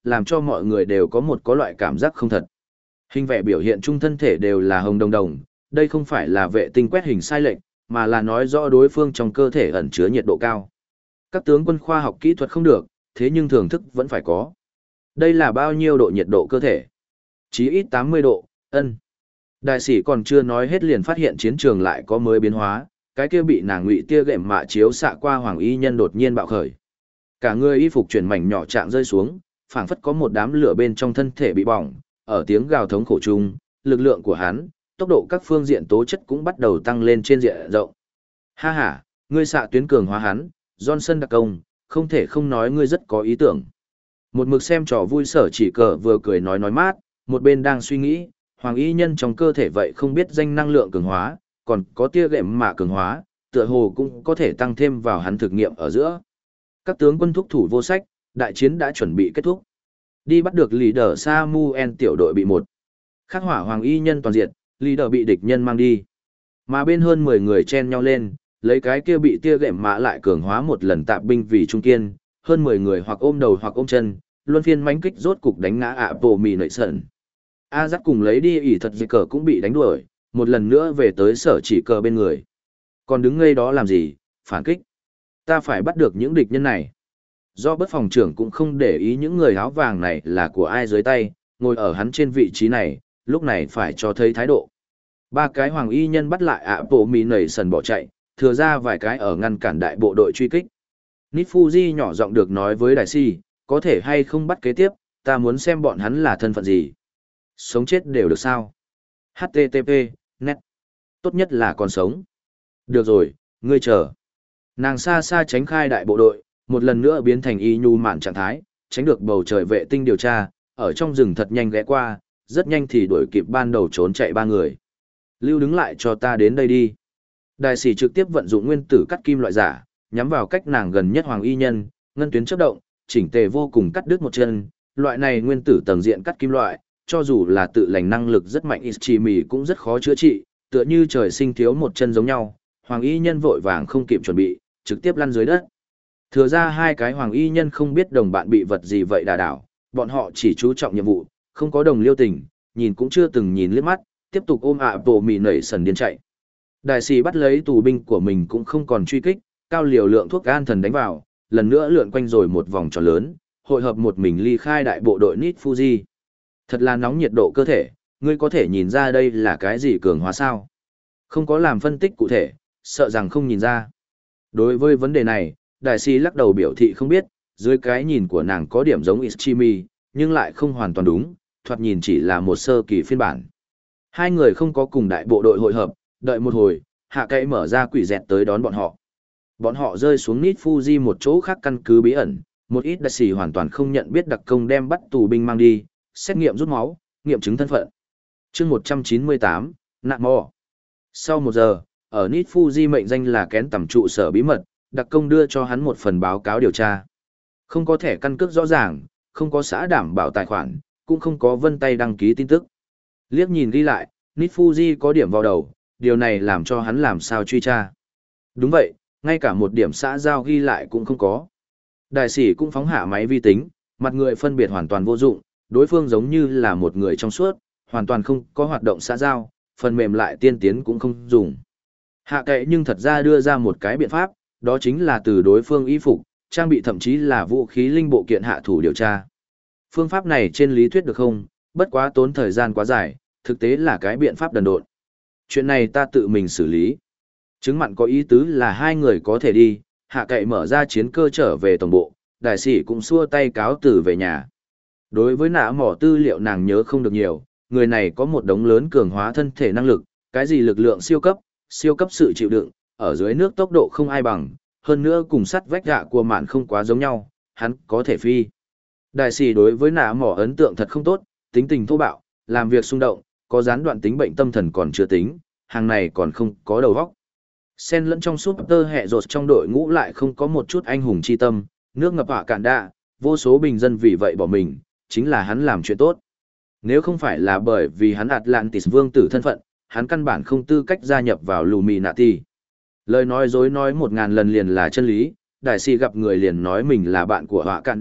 làm cho mọi người đều có một có loại cảm giác không thật. Hình vẽ biểu hiện chung thân thể đều là hồng đồng đồng, đây không phải là vệ tinh quét hình sai lệch, mà là nói rõ đối phương trong cơ thể ẩn chứa nhiệt độ cao. Các tướng quân khoa học kỹ thuật không được, thế nhưng thưởng thức vẫn phải có. Đây là bao nhiêu độ nhiệt độ cơ thể? Chí ít tám mươi độ, ân. Đại sĩ còn chưa nói hết liền phát hiện chiến trường lại có mới biến hóa, cái kia bị nàng ngụy tia gệm mạ chiếu xạ qua hoàng y nhân đột nhiên bạo khởi. Cả người y phục chuyển mảnh nhỏ trạng rơi xuống, phảng phất có một đám lửa bên trong thân thể bị bỏng, ở tiếng gào thống khổ chung, lực lượng của hắn, tốc độ các phương diện tố chất cũng bắt đầu tăng lên trên diện rộng. Ha ha, ngươi xạ tuyến cường hóa hắn, Johnson đặc công, không thể không nói ngươi rất có ý tưởng. Một mực xem trò vui sở chỉ cờ vừa cười nói nói mát, một bên đang suy nghĩ, hoàng y nhân trong cơ thể vậy không biết danh năng lượng cường hóa, còn có tia gệm mạ cường hóa, tựa hồ cũng có thể tăng thêm vào hắn thực nghiệm ở giữa. Các tướng quân thúc thủ vô sách, đại chiến đã chuẩn bị kết thúc. Đi bắt được leader Samuel tiểu đội bị một. Khắc hỏa hoàng y nhân toàn diện, leader bị địch nhân mang đi. Mà bên hơn mười người chen nhau lên, lấy cái kia bị tia gệm mạ lại cường hóa một lần tạp binh vì trung kiên, hơn mười người hoặc ôm đầu hoặc ôm chân, luân phiên mãnh kích rốt cục đánh ngã ạ bộ mì nợi sần. A dắt cùng lấy đi ỉ thật dây cờ cũng bị đánh đuổi, một lần nữa về tới sở chỉ cờ bên người. Còn đứng ngây đó làm gì, phản kích. Ta phải bắt được những địch nhân này. Do bất phòng trưởng cũng không để ý những người áo vàng này là của ai dưới tay, ngồi ở hắn trên vị trí này, lúc này phải cho thấy thái độ. Ba cái hoàng y nhân bắt lại ạ bộ mì nảy sần bỏ chạy, thừa ra vài cái ở ngăn cản đại bộ đội truy kích. Nít Fuji nhỏ giọng được nói với đại si, có thể hay không bắt kế tiếp, ta muốn xem bọn hắn là thân phận gì. Sống chết đều được sao? hát tê tê pê, net. Tốt nhất là còn sống. Được rồi, ngươi chờ. Nàng xa xa tránh khai đại bộ đội, một lần nữa biến thành y nhu mạn trạng thái, tránh được bầu trời vệ tinh điều tra, ở trong rừng thật nhanh ghé qua, rất nhanh thì đuổi kịp ban đầu trốn chạy ba người. Lưu đứng lại cho ta đến đây đi. Đại sĩ trực tiếp vận dụng nguyên tử cắt kim loại giả, nhắm vào cách nàng gần nhất hoàng y nhân, ngân tuyến chớp động, chỉnh tề vô cùng cắt đứt một chân, loại này nguyên tử tầng diện cắt kim loại, cho dù là tự lành năng lực rất mạnh Ichimi cũng rất khó chữa trị, tựa như trời sinh thiếu một chân giống nhau, hoàng y nhân vội vàng không kịp chuẩn bị, trực tiếp lăn dưới đất. Thừa ra hai cái hoàng y nhân không biết đồng bạn bị vật gì vậy đả đảo, bọn họ chỉ chú trọng nhiệm vụ, không có đồng liêu tình, nhìn cũng chưa từng nhìn liếc mắt, tiếp tục ôm ạ bộ mì nảy sần điên chạy. Đại sĩ bắt lấy tù binh của mình cũng không còn truy kích, cao liều lượng thuốc an thần đánh vào, lần nữa lượn quanh rồi một vòng tròn lớn, hội hợp một mình ly khai đại bộ đội Nít Fuji. Thật là nóng nhiệt độ cơ thể, ngươi có thể nhìn ra đây là cái gì cường hóa sao? Không có làm phân tích cụ thể, sợ rằng không nhìn ra. Đối với vấn đề này, đại sĩ lắc đầu biểu thị không biết, dưới cái nhìn của nàng có điểm giống Ichimi, nhưng lại không hoàn toàn đúng, thoạt nhìn chỉ là một sơ kỳ phiên bản. Hai người không có cùng đại bộ đội hội hợp, đợi một hồi, hạ cậy mở ra quỷ dẹt tới đón bọn họ. Bọn họ rơi xuống Nít Fuji một chỗ khác căn cứ bí ẩn, một ít đặc sĩ hoàn toàn không nhận biết đặc công đem bắt tù binh mang đi, xét nghiệm rút máu, nghiệm chứng thân phận. chương một trăm chín mươi tám, nạn mò. Sau một giờ, ở Nít Fuji mệnh danh là kén tầm trụ sở bí mật, đặc công đưa cho hắn một phần báo cáo điều tra. Không có thẻ căn cước rõ ràng, không có xã đảm bảo tài khoản, cũng không có vân tay đăng ký tin tức. Liếc nhìn ghi lại, Nít Fuji có điểm vào đầu, điều này làm cho hắn làm sao truy tra. Đúng vậy, ngay cả một điểm xã giao ghi lại cũng không có. Đại sĩ cũng phóng hạ máy vi tính, mặt người phân biệt hoàn toàn vô dụng, đối phương giống như là một người trong suốt, hoàn toàn không có hoạt động xã giao, phần mềm lại tiên tiến cũng không dùng. Hạ kệ nhưng thật ra đưa ra một cái biện pháp, đó chính là từ đối phương y phục, trang bị thậm chí là vũ khí linh bộ kiện hạ thủ điều tra. Phương pháp này trên lý thuyết được không, bất quá tốn thời gian quá dài, thực tế là cái biện pháp đần độn. Chuyện này ta tự mình xử lý. Chứng mặn có ý tứ là hai người có thể đi, hạ cậy mở ra chiến cơ trở về tổng bộ, đại sĩ cũng xua tay cáo từ về nhà. Đối với nã mỏ tư liệu nàng nhớ không được nhiều, người này có một đống lớn cường hóa thân thể năng lực, cái gì lực lượng siêu cấp, siêu cấp sự chịu đựng, ở dưới nước tốc độ không ai bằng, hơn nữa cùng sắt vách gạ của mạn không quá giống nhau, hắn có thể phi. Đại sĩ đối với nã mỏ ấn tượng thật không tốt, tính tình thô bạo, làm việc xung động, có gián đoạn tính bệnh tâm thần còn chưa tính, hàng này còn không có đầu óc. Xen lẫn trong súp tơ hẹ rột trong đội ngũ lại không có một chút anh hùng chi tâm, nước ngập hỏa cạn đạ, vô số bình dân vì vậy bỏ mình, chính là hắn làm chuyện tốt. Nếu không phải là bởi vì hắn Atlantis vương tử thân phận, hắn căn bản không tư cách gia nhập vào Illuminati. Lời nói dối nói một ngàn lần liền là chân lý, đại sĩ gặp người liền nói mình là bạn của hỏa cạn đạ,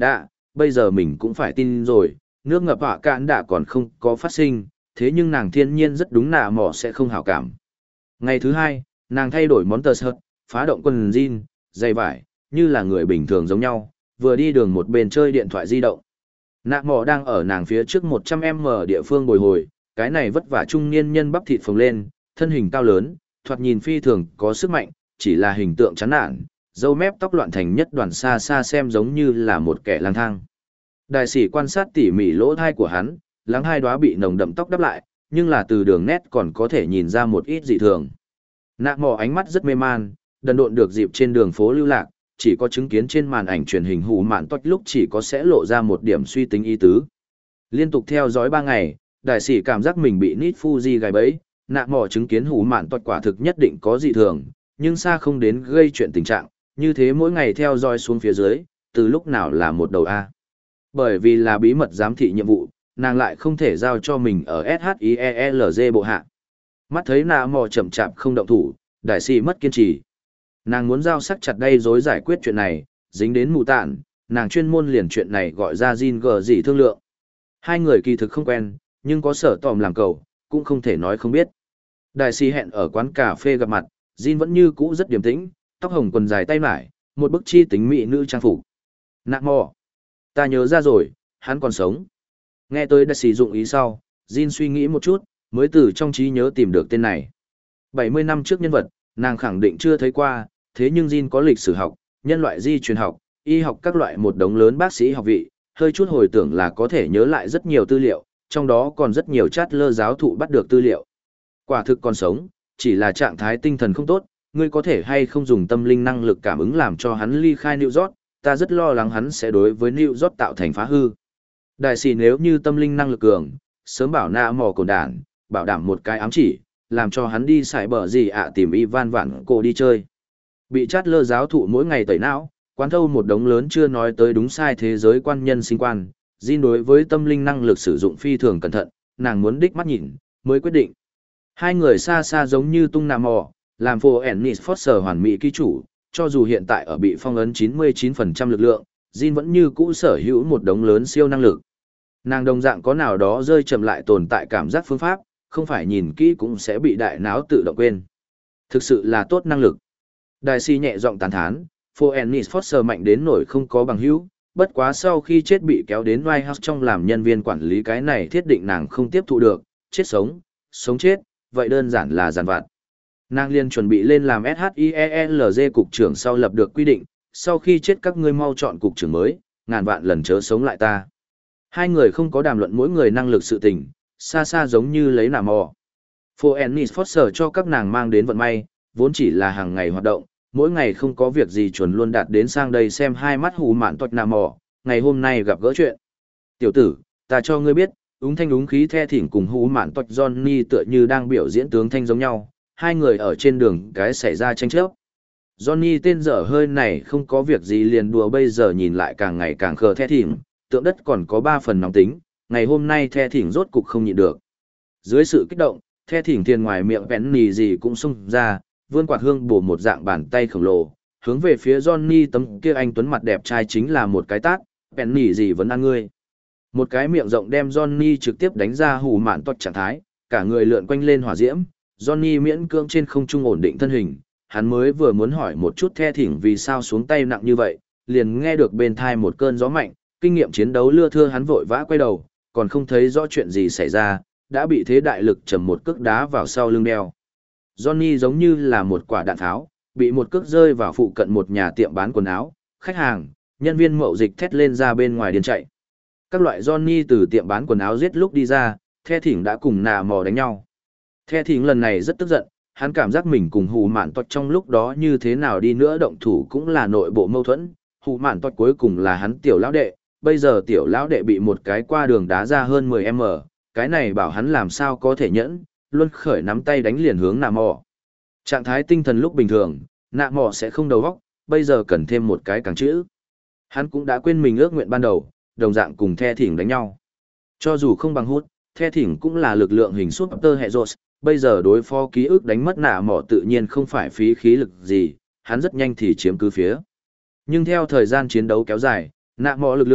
bây giờ mình cũng phải tin rồi, nước ngập họa cạn đã còn không có phát sinh, thế nhưng nàng thiên nhiên rất đúng nạ mỏ sẽ không hảo cảm. Ngày thứ hai, nàng thay đổi món tờ sợt, phá động quần jean, giày vải, như là người bình thường giống nhau, vừa đi đường một bên chơi điện thoại di động. Nạ mỏ đang ở nàng phía trước một trăm mét địa phương bồi hồi, cái này vất vả trung niên nhân bắp thịt phồng lên, thân hình cao lớn, thoạt nhìn phi thường có sức mạnh, chỉ là hình tượng chán nản, râu mép tóc loạn thành nhất đoàn xa xa xem giống như là một kẻ lang thang. Đại sĩ quan sát tỉ mỉ lỗ thai của hắn, lắng hai đóa bị nồng đậm tóc đắp lại, nhưng là từ đường nét còn có thể nhìn ra một ít dị thường. Nạ mỏ ánh mắt rất mê man, đần độn được dịp trên đường phố lưu lạc, chỉ có chứng kiến trên màn ảnh truyền hình hủ mạn toách lúc chỉ có sẽ lộ ra một điểm suy tính ý tứ. Liên tục theo dõi ba ngày, đại sĩ cảm giác mình bị Nít Fuji gài bẫy, nạ mỏ chứng kiến hủ mạn toách quả thực nhất định có dị thường, nhưng xa không đến gây chuyện tình trạng, như thế mỗi ngày theo dõi xuống phía dưới, từ lúc nào là một đầu A. Bởi vì là bí mật giám thị nhiệm vụ, nàng lại không thể giao cho mình ở ét hát i e lờ giê bộ hạ. Mắt thấy nạ mỏ chậm chạp không động thủ, đại sĩ mất kiên trì. Nàng muốn giao sắc chặt đây dối giải quyết chuyện này, dính đến mù tạn, nàng chuyên môn liền chuyện này gọi ra Jin gờ gì thương lượng. Hai người kỳ thực không quen, nhưng có sở tòm làm cầu, cũng không thể nói không biết. Đại sĩ hẹn ở quán cà phê gặp mặt, Jin vẫn như cũ rất điềm tĩnh, tóc hồng quần dài tay mải, một bức chi tính mỹ nữ trang phục. Nạ mò. Ta nhớ ra rồi, hắn còn sống. Nghe tới đại sĩ dụng ý sau, Jin suy nghĩ một chút, mới từ trong trí nhớ tìm được tên này. bảy mươi năm trước nhân vật, nàng khẳng định chưa thấy qua, thế nhưng Jin có lịch sử học, nhân loại di truyền học, y học các loại một đống lớn bác sĩ học vị, hơi chút hồi tưởng là có thể nhớ lại rất nhiều tư liệu, trong đó còn rất nhiều chát lơ giáo thụ bắt được tư liệu. Quả thực còn sống, chỉ là trạng thái tinh thần không tốt, ngươi có thể hay không dùng tâm linh năng lực cảm ứng làm cho hắn ly khai New York, ta rất lo lắng hắn sẽ đối với New York tạo thành phá hư. Đại sĩ nếu như tâm linh năng lực cường, sớm bảo nạ mò cồn đản, bảo đảm một cái ám chỉ, làm cho hắn đi xài bờ gì ạ tìm Ivan Vạn Cổ đi chơi. Bị chát lơ giáo thụ mỗi ngày tẩy não, quán thâu một đống lớn chưa nói tới đúng sai thế giới quan nhân sinh quan, Jin đối với tâm linh năng lực sử dụng phi thường cẩn thận, nàng muốn đích mắt nhìn, mới quyết định. Hai người xa xa giống như tung nà mò, làm phô Ennis Foster hoàn mỹ ký chủ, cho dù hiện tại ở bị phong ấn chín mươi chín phần trăm lực lượng, Jin vẫn như cũ sở hữu một đống lớn siêu năng lực. Nàng đồng dạng có nào đó rơi chậm lại tồn tại cảm giác phương pháp, không phải nhìn kỹ cũng sẽ bị đại não tự động quên. Thực sự là tốt năng lực. Đại sĩ nhẹ giọng tán thán, Phô Ennis Foster mạnh đến nổi không có bằng hữu, bất quá sau khi chết bị kéo đến White House trong làm nhân viên quản lý cái này thiết định nàng không tiếp thụ được, chết sống, sống chết, vậy đơn giản là giàn vặt. Nàng liên chuẩn bị lên làm ét hát i e lờ giê cục trưởng sau lập được quy định, sau khi chết các ngươi mau chọn cục trưởng mới, ngàn vạn lần chớ sống lại ta. Hai người không có đàm luận mỗi người năng lực sự tình, xa xa giống như lấy nà mò. Phô Ennis Foster cho các nàng mang đến vận may, vốn chỉ là hàng ngày hoạt động, mỗi ngày không có việc gì chuẩn luôn đạt đến sang đây xem hai mắt hù mạn toạch nà mò, ngày hôm nay gặp gỡ chuyện. Tiểu tử, ta cho ngươi biết, úng thanh úng khí the thỉnh cùng hù mạn toạch Johnny tựa như đang biểu diễn tướng thanh giống nhau, hai người ở trên đường cái xảy ra tranh chấp. Johnny tên dở hơi này không có việc gì liền đùa bây giờ nhìn lại càng ngày càng khờ the thỉnh, tượng đất còn có ba phần nóng tính, ngày hôm nay the thỉnh rốt cục không nhịn được. Dưới sự kích động, the thỉnh tiền ngoài miệng bén nì gì cũng xông ra, vươn quạt hương bổ một dạng bàn tay khổng lồ, hướng về phía Johnny tấm kia anh tuấn mặt đẹp trai chính là một cái tát, bén nì gì vẫn ăn ngươi. Một cái miệng rộng đem Johnny trực tiếp đánh ra hù mạn toạch trạng thái, cả người lượn quanh lên hỏa diễm, Johnny miễn cưỡng trên không trung ổn định thân hình, hắn mới vừa muốn hỏi một chút the thỉnh vì sao xuống tay nặng như vậy, liền nghe được bên thai một cơn gió mạnh, kinh nghiệm chiến đấu lưa thưa hắn vội vã quay đầu, còn không thấy rõ chuyện gì xảy ra, đã bị thế đại lực trầm một cước đá vào sau lưng đeo. Johnny giống như là một quả đạn tháo, bị một cước rơi vào phụ cận một nhà tiệm bán quần áo, khách hàng, nhân viên mậu dịch thét lên ra bên ngoài điên chạy. Các loại Johnny từ tiệm bán quần áo giết lúc đi ra, The Thỉnh đã cùng nà mò đánh nhau. The Thỉnh lần này rất tức giận, hắn cảm giác mình cùng hù mạn toạch trong lúc đó như thế nào đi nữa động thủ cũng là nội bộ mâu thuẫn, hù mạn toạch cuối cùng là hắn tiểu lão đệ, bây giờ tiểu lão đệ bị một cái qua đường đá ra hơn mười mét, cái này bảo hắn làm sao có thể nhẫn, luôn khởi nắm tay đánh liền hướng nà mò. Trạng thái tinh thần lúc bình thường, nà mò sẽ không đầu óc, bây giờ cần thêm một cái càng chữ. Hắn cũng đã quên mình ước nguyện ban đầu, đồng dạng cùng The Thỉnh đánh nhau. Cho dù không bằng hút, The Thỉnh cũng là lực lượng hình Super Heroes, bây giờ đối phó ký ức đánh mất nà mò tự nhiên không phải phí khí lực gì, hắn rất nhanh thì chiếm cứ phía. Nhưng theo thời gian chiến đấu kéo dài, nà mò lực lượng,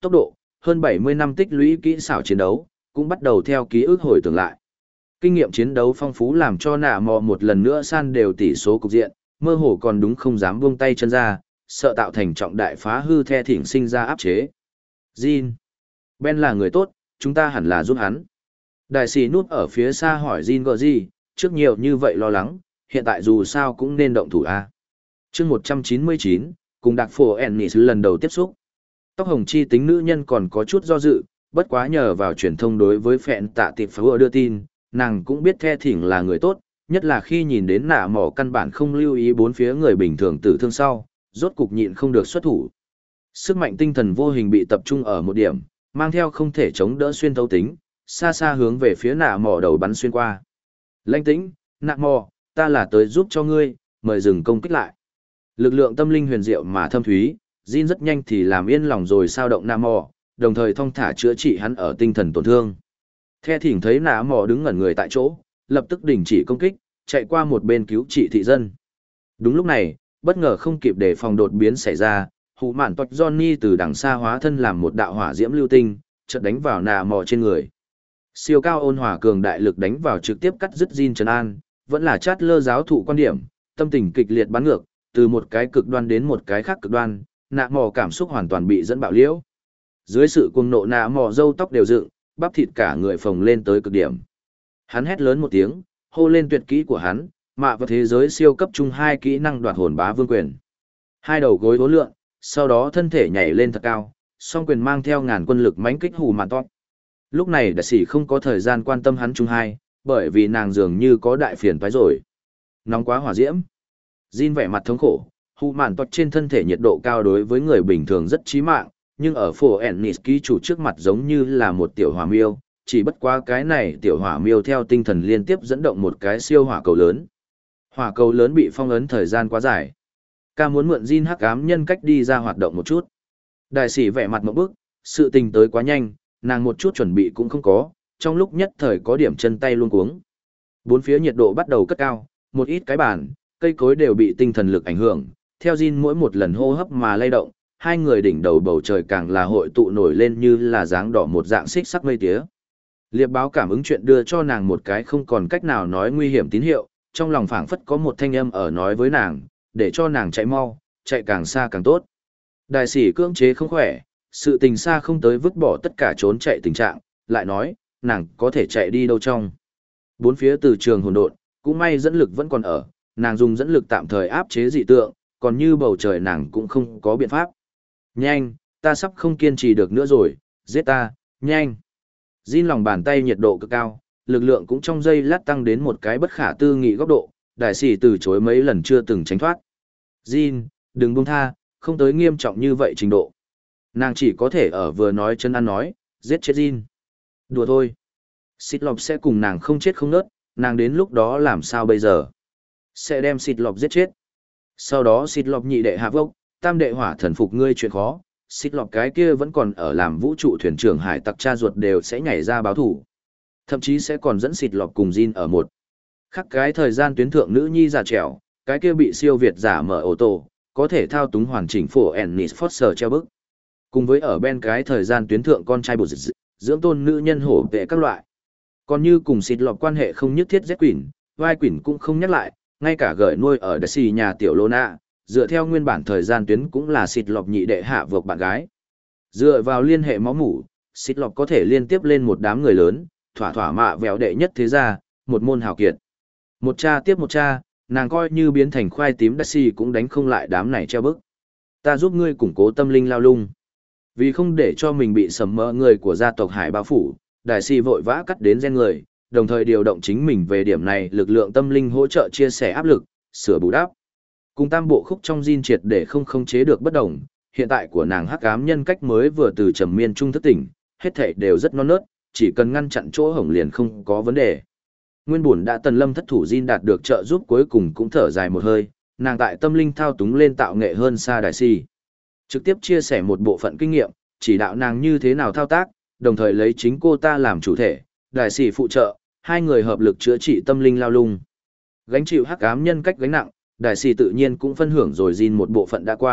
tốc độ, hơn bảy mươi năm tích lũy kỹ xảo chiến đấu, cũng bắt đầu theo ký ức hồi tưởng lại. Kinh nghiệm chiến đấu phong phú làm cho nạ mò một lần nữa san đều tỷ số cục diện, mơ hồ còn đúng không dám buông tay chân ra, sợ tạo thành trọng đại phá hư The Thỉnh sinh ra áp chế. Jin. Ben là người tốt, chúng ta hẳn là giúp hắn. Đại sĩ núp ở phía xa hỏi Jin gọi gì, trước nhiều như vậy lo lắng, hiện tại dù sao cũng nên động thủ A. chương một trăm chín mươi chín, cùng đặc phổ Ennis lần đầu tiếp xúc. Tóc hồng chi tính nữ nhân còn có chút do dự, bất quá nhờ vào truyền thông đối với phẹn tạ tiệp phá đưa tin, nàng cũng biết The Thỉnh là người tốt, nhất là khi nhìn đến nạ mỏ căn bản không lưu ý bốn phía người bình thường tử thương sau, rốt cục nhịn không được xuất thủ. Sức mạnh tinh thần vô hình bị tập trung ở một điểm, mang theo không thể chống đỡ xuyên thấu tính, xa xa hướng về phía nạ mỏ đầu bắn xuyên qua. Lãnh tĩnh, nạ mỏ, ta là tới giúp cho ngươi, mời dừng công kích lại. Lực lượng tâm linh huyền diệu mà thâm thúy, Jin rất nhanh thì làm yên lòng rồi sao động nạ mỏ, đồng thời thong thả chữa trị hắn ở tinh thần tổn thương. The Thỉnh thấy nạ mỏ đứng ngẩn người tại chỗ, lập tức đình chỉ công kích, chạy qua một bên cứu trị thị dân. Đúng lúc này, bất ngờ không kịp để phòng đột biến xảy ra, hụ mạn toạch Johnny từ đằng xa hóa thân làm một đạo hỏa diễm lưu tinh, chợt đánh vào nạ mỏ trên người. Siêu cao ôn hòa cường đại lực đánh vào trực tiếp cắt dứt Jin trấn an, vẫn là chát lơ giáo thụ quan điểm, tâm tình kịch liệt bắn ngược, từ một cái cực đoan đến một cái khác cực đoan, nạ mỏ cảm xúc hoàn toàn bị dẫn bạo liễu. Dưới sự cuồng nộ nạ mỏ râu tóc đều dựng, bắp thịt cả người phồng lên tới cực điểm. Hắn hét lớn một tiếng, hô lên tuyệt kỹ của hắn, mạ vào thế giới siêu cấp trung hai kỹ năng đoạt hồn bá vương quyền. Hai đầu gối vỗ lượn, sau đó thân thể nhảy lên thật cao, song quyền mang theo ngàn quân lực mãnh kích hù mạn toát. Lúc này đại sĩ không có thời gian quan tâm hắn trung hai, bởi vì nàng dường như có đại phiền toái rồi. Nóng quá hỏa diễm. Jin vẻ mặt thống khổ, hù mạn toát trên thân thể nhiệt độ cao đối với người bình thường rất chí mạng, nhưng ở phổ Ennis ký chủ trước mặt giống như là một tiểu hỏa miêu, chỉ bất quá cái này tiểu hỏa miêu theo tinh thần liên tiếp dẫn động một cái siêu hỏa cầu lớn. Hỏa cầu lớn bị phong ấn thời gian quá dài. Ca muốn mượn Jin hắc ám nhân cách đi ra hoạt động một chút. Đại sĩ vẻ mặt một bức, sự tình tới quá nhanh, nàng một chút chuẩn bị cũng không có, trong lúc nhất thời có điểm chân tay luôn cuống. Bốn phía nhiệt độ bắt đầu cất cao, một ít cái bàn, cây cối đều bị tinh thần lực ảnh hưởng, theo Jin mỗi một lần hô hấp mà lay động, hai người đỉnh đầu bầu trời càng là hội tụ nổi lên như là dáng đỏ một dạng xích sắc mây tía. Liệp báo cảm ứng chuyện đưa cho nàng một cái không còn cách nào nói nguy hiểm tín hiệu, trong lòng phảng phất có một thanh âm ở nói với nàng, để cho nàng chạy mau, chạy càng xa càng tốt. Đại sĩ cưỡng chế không khỏe, sự tình xa không tới vứt bỏ tất cả trốn chạy tình trạng, lại nói, nàng có thể chạy đi đâu trong. Bốn phía từ trường hồn độn, cũng may dẫn lực vẫn còn ở, nàng dùng dẫn lực tạm thời áp chế dị tượng, còn như bầu trời nàng cũng không có biện pháp. Nhanh, ta sắp không kiên trì được nữa rồi, giết ta, nhanh. Jin lòng bàn tay nhiệt độ cực cao, lực lượng cũng trong giây lát tăng đến một cái bất khả tư nghị góc độ, đại sĩ từ chối mấy lần chưa từng tránh thoát. Jin, đừng buông tha, không tới nghiêm trọng như vậy trình độ. Nàng chỉ có thể ở vừa nói chân ăn nói, giết chết Jin. Đùa thôi. Xịt lọc sẽ cùng nàng không chết không nớt, nàng đến lúc đó làm sao bây giờ? Sẽ đem xịt lọc giết chết. Sau đó xịt lọc nhị đệ hạ vốc, tam đệ hỏa thần phục ngươi chuyện khó, xịt lọc cái kia vẫn còn ở làm vũ trụ thuyền trưởng hải tặc cha ruột đều sẽ nhảy ra báo thủ. Thậm chí sẽ còn dẫn xịt lọc cùng Jin ở một khắc cái thời gian tuyến thượng nữ nhi già trẻo, cái kia bị siêu việt giả mở ô tô, có thể thao túng hoàn chỉnh phổ Ennis Foster treo bức. Cùng với ở bên cái thời gian tuyến thượng con trai bột dưỡng tôn nữ nhân hổ vệ các loại. Còn như cùng xịt lọc quan hệ không nhất thiết Z Quỷ, vai Quỷ cũng không nhắc lại, ngay cả gởi nuôi ở đại xì nhà tiểu Lona, dựa theo nguyên bản thời gian tuyến cũng là xịt lọc nhị đệ hạ vượt bạn gái. Dựa vào liên hệ máu mủ, xịt lọc có thể liên tiếp lên một đám người lớn, thỏa thỏa mạ vẹo đệ nhất thế gia, một môn hào kiệt. Một cha tiếp một cha, nàng coi như biến thành khoai tím đại xì cũng đánh không lại đám này treo bức. Ta giúp ngươi củng cố tâm linh lao lung. Vì không để cho mình bị sầm mỡ người của gia tộc Hải bao phủ, đại sĩ vội vã cắt đến gen người, đồng thời điều động chính mình về điểm này lực lượng tâm linh hỗ trợ chia sẻ áp lực, sửa bù đắp. Cùng tam bộ khúc trong Jin triệt để không khống chế được bất đồng, hiện tại của nàng hắc ám nhân cách mới vừa từ trầm miên trung thức tỉnh, hết thảy đều rất non nớt, chỉ cần ngăn chặn chỗ hổng liền không có vấn đề. Nguyên buồn đã tần lâm thất thủ Jin đạt được trợ giúp cuối cùng cũng thở dài một hơi, nàng tại tâm linh thao túng lên tạo nghệ hơn xa đại sĩ. Trực tiếp chia sẻ một bộ phận kinh nghiệm, chỉ đạo nàng như thế nào thao tác, đồng thời lấy chính cô ta làm chủ thể, đại sĩ phụ trợ, hai người hợp lực chữa trị tâm linh lao lung. Gánh chịu hắc ám nhân cách gánh nặng, đại sĩ tự nhiên cũng phân hưởng rồi Jin một bộ phận đã qua,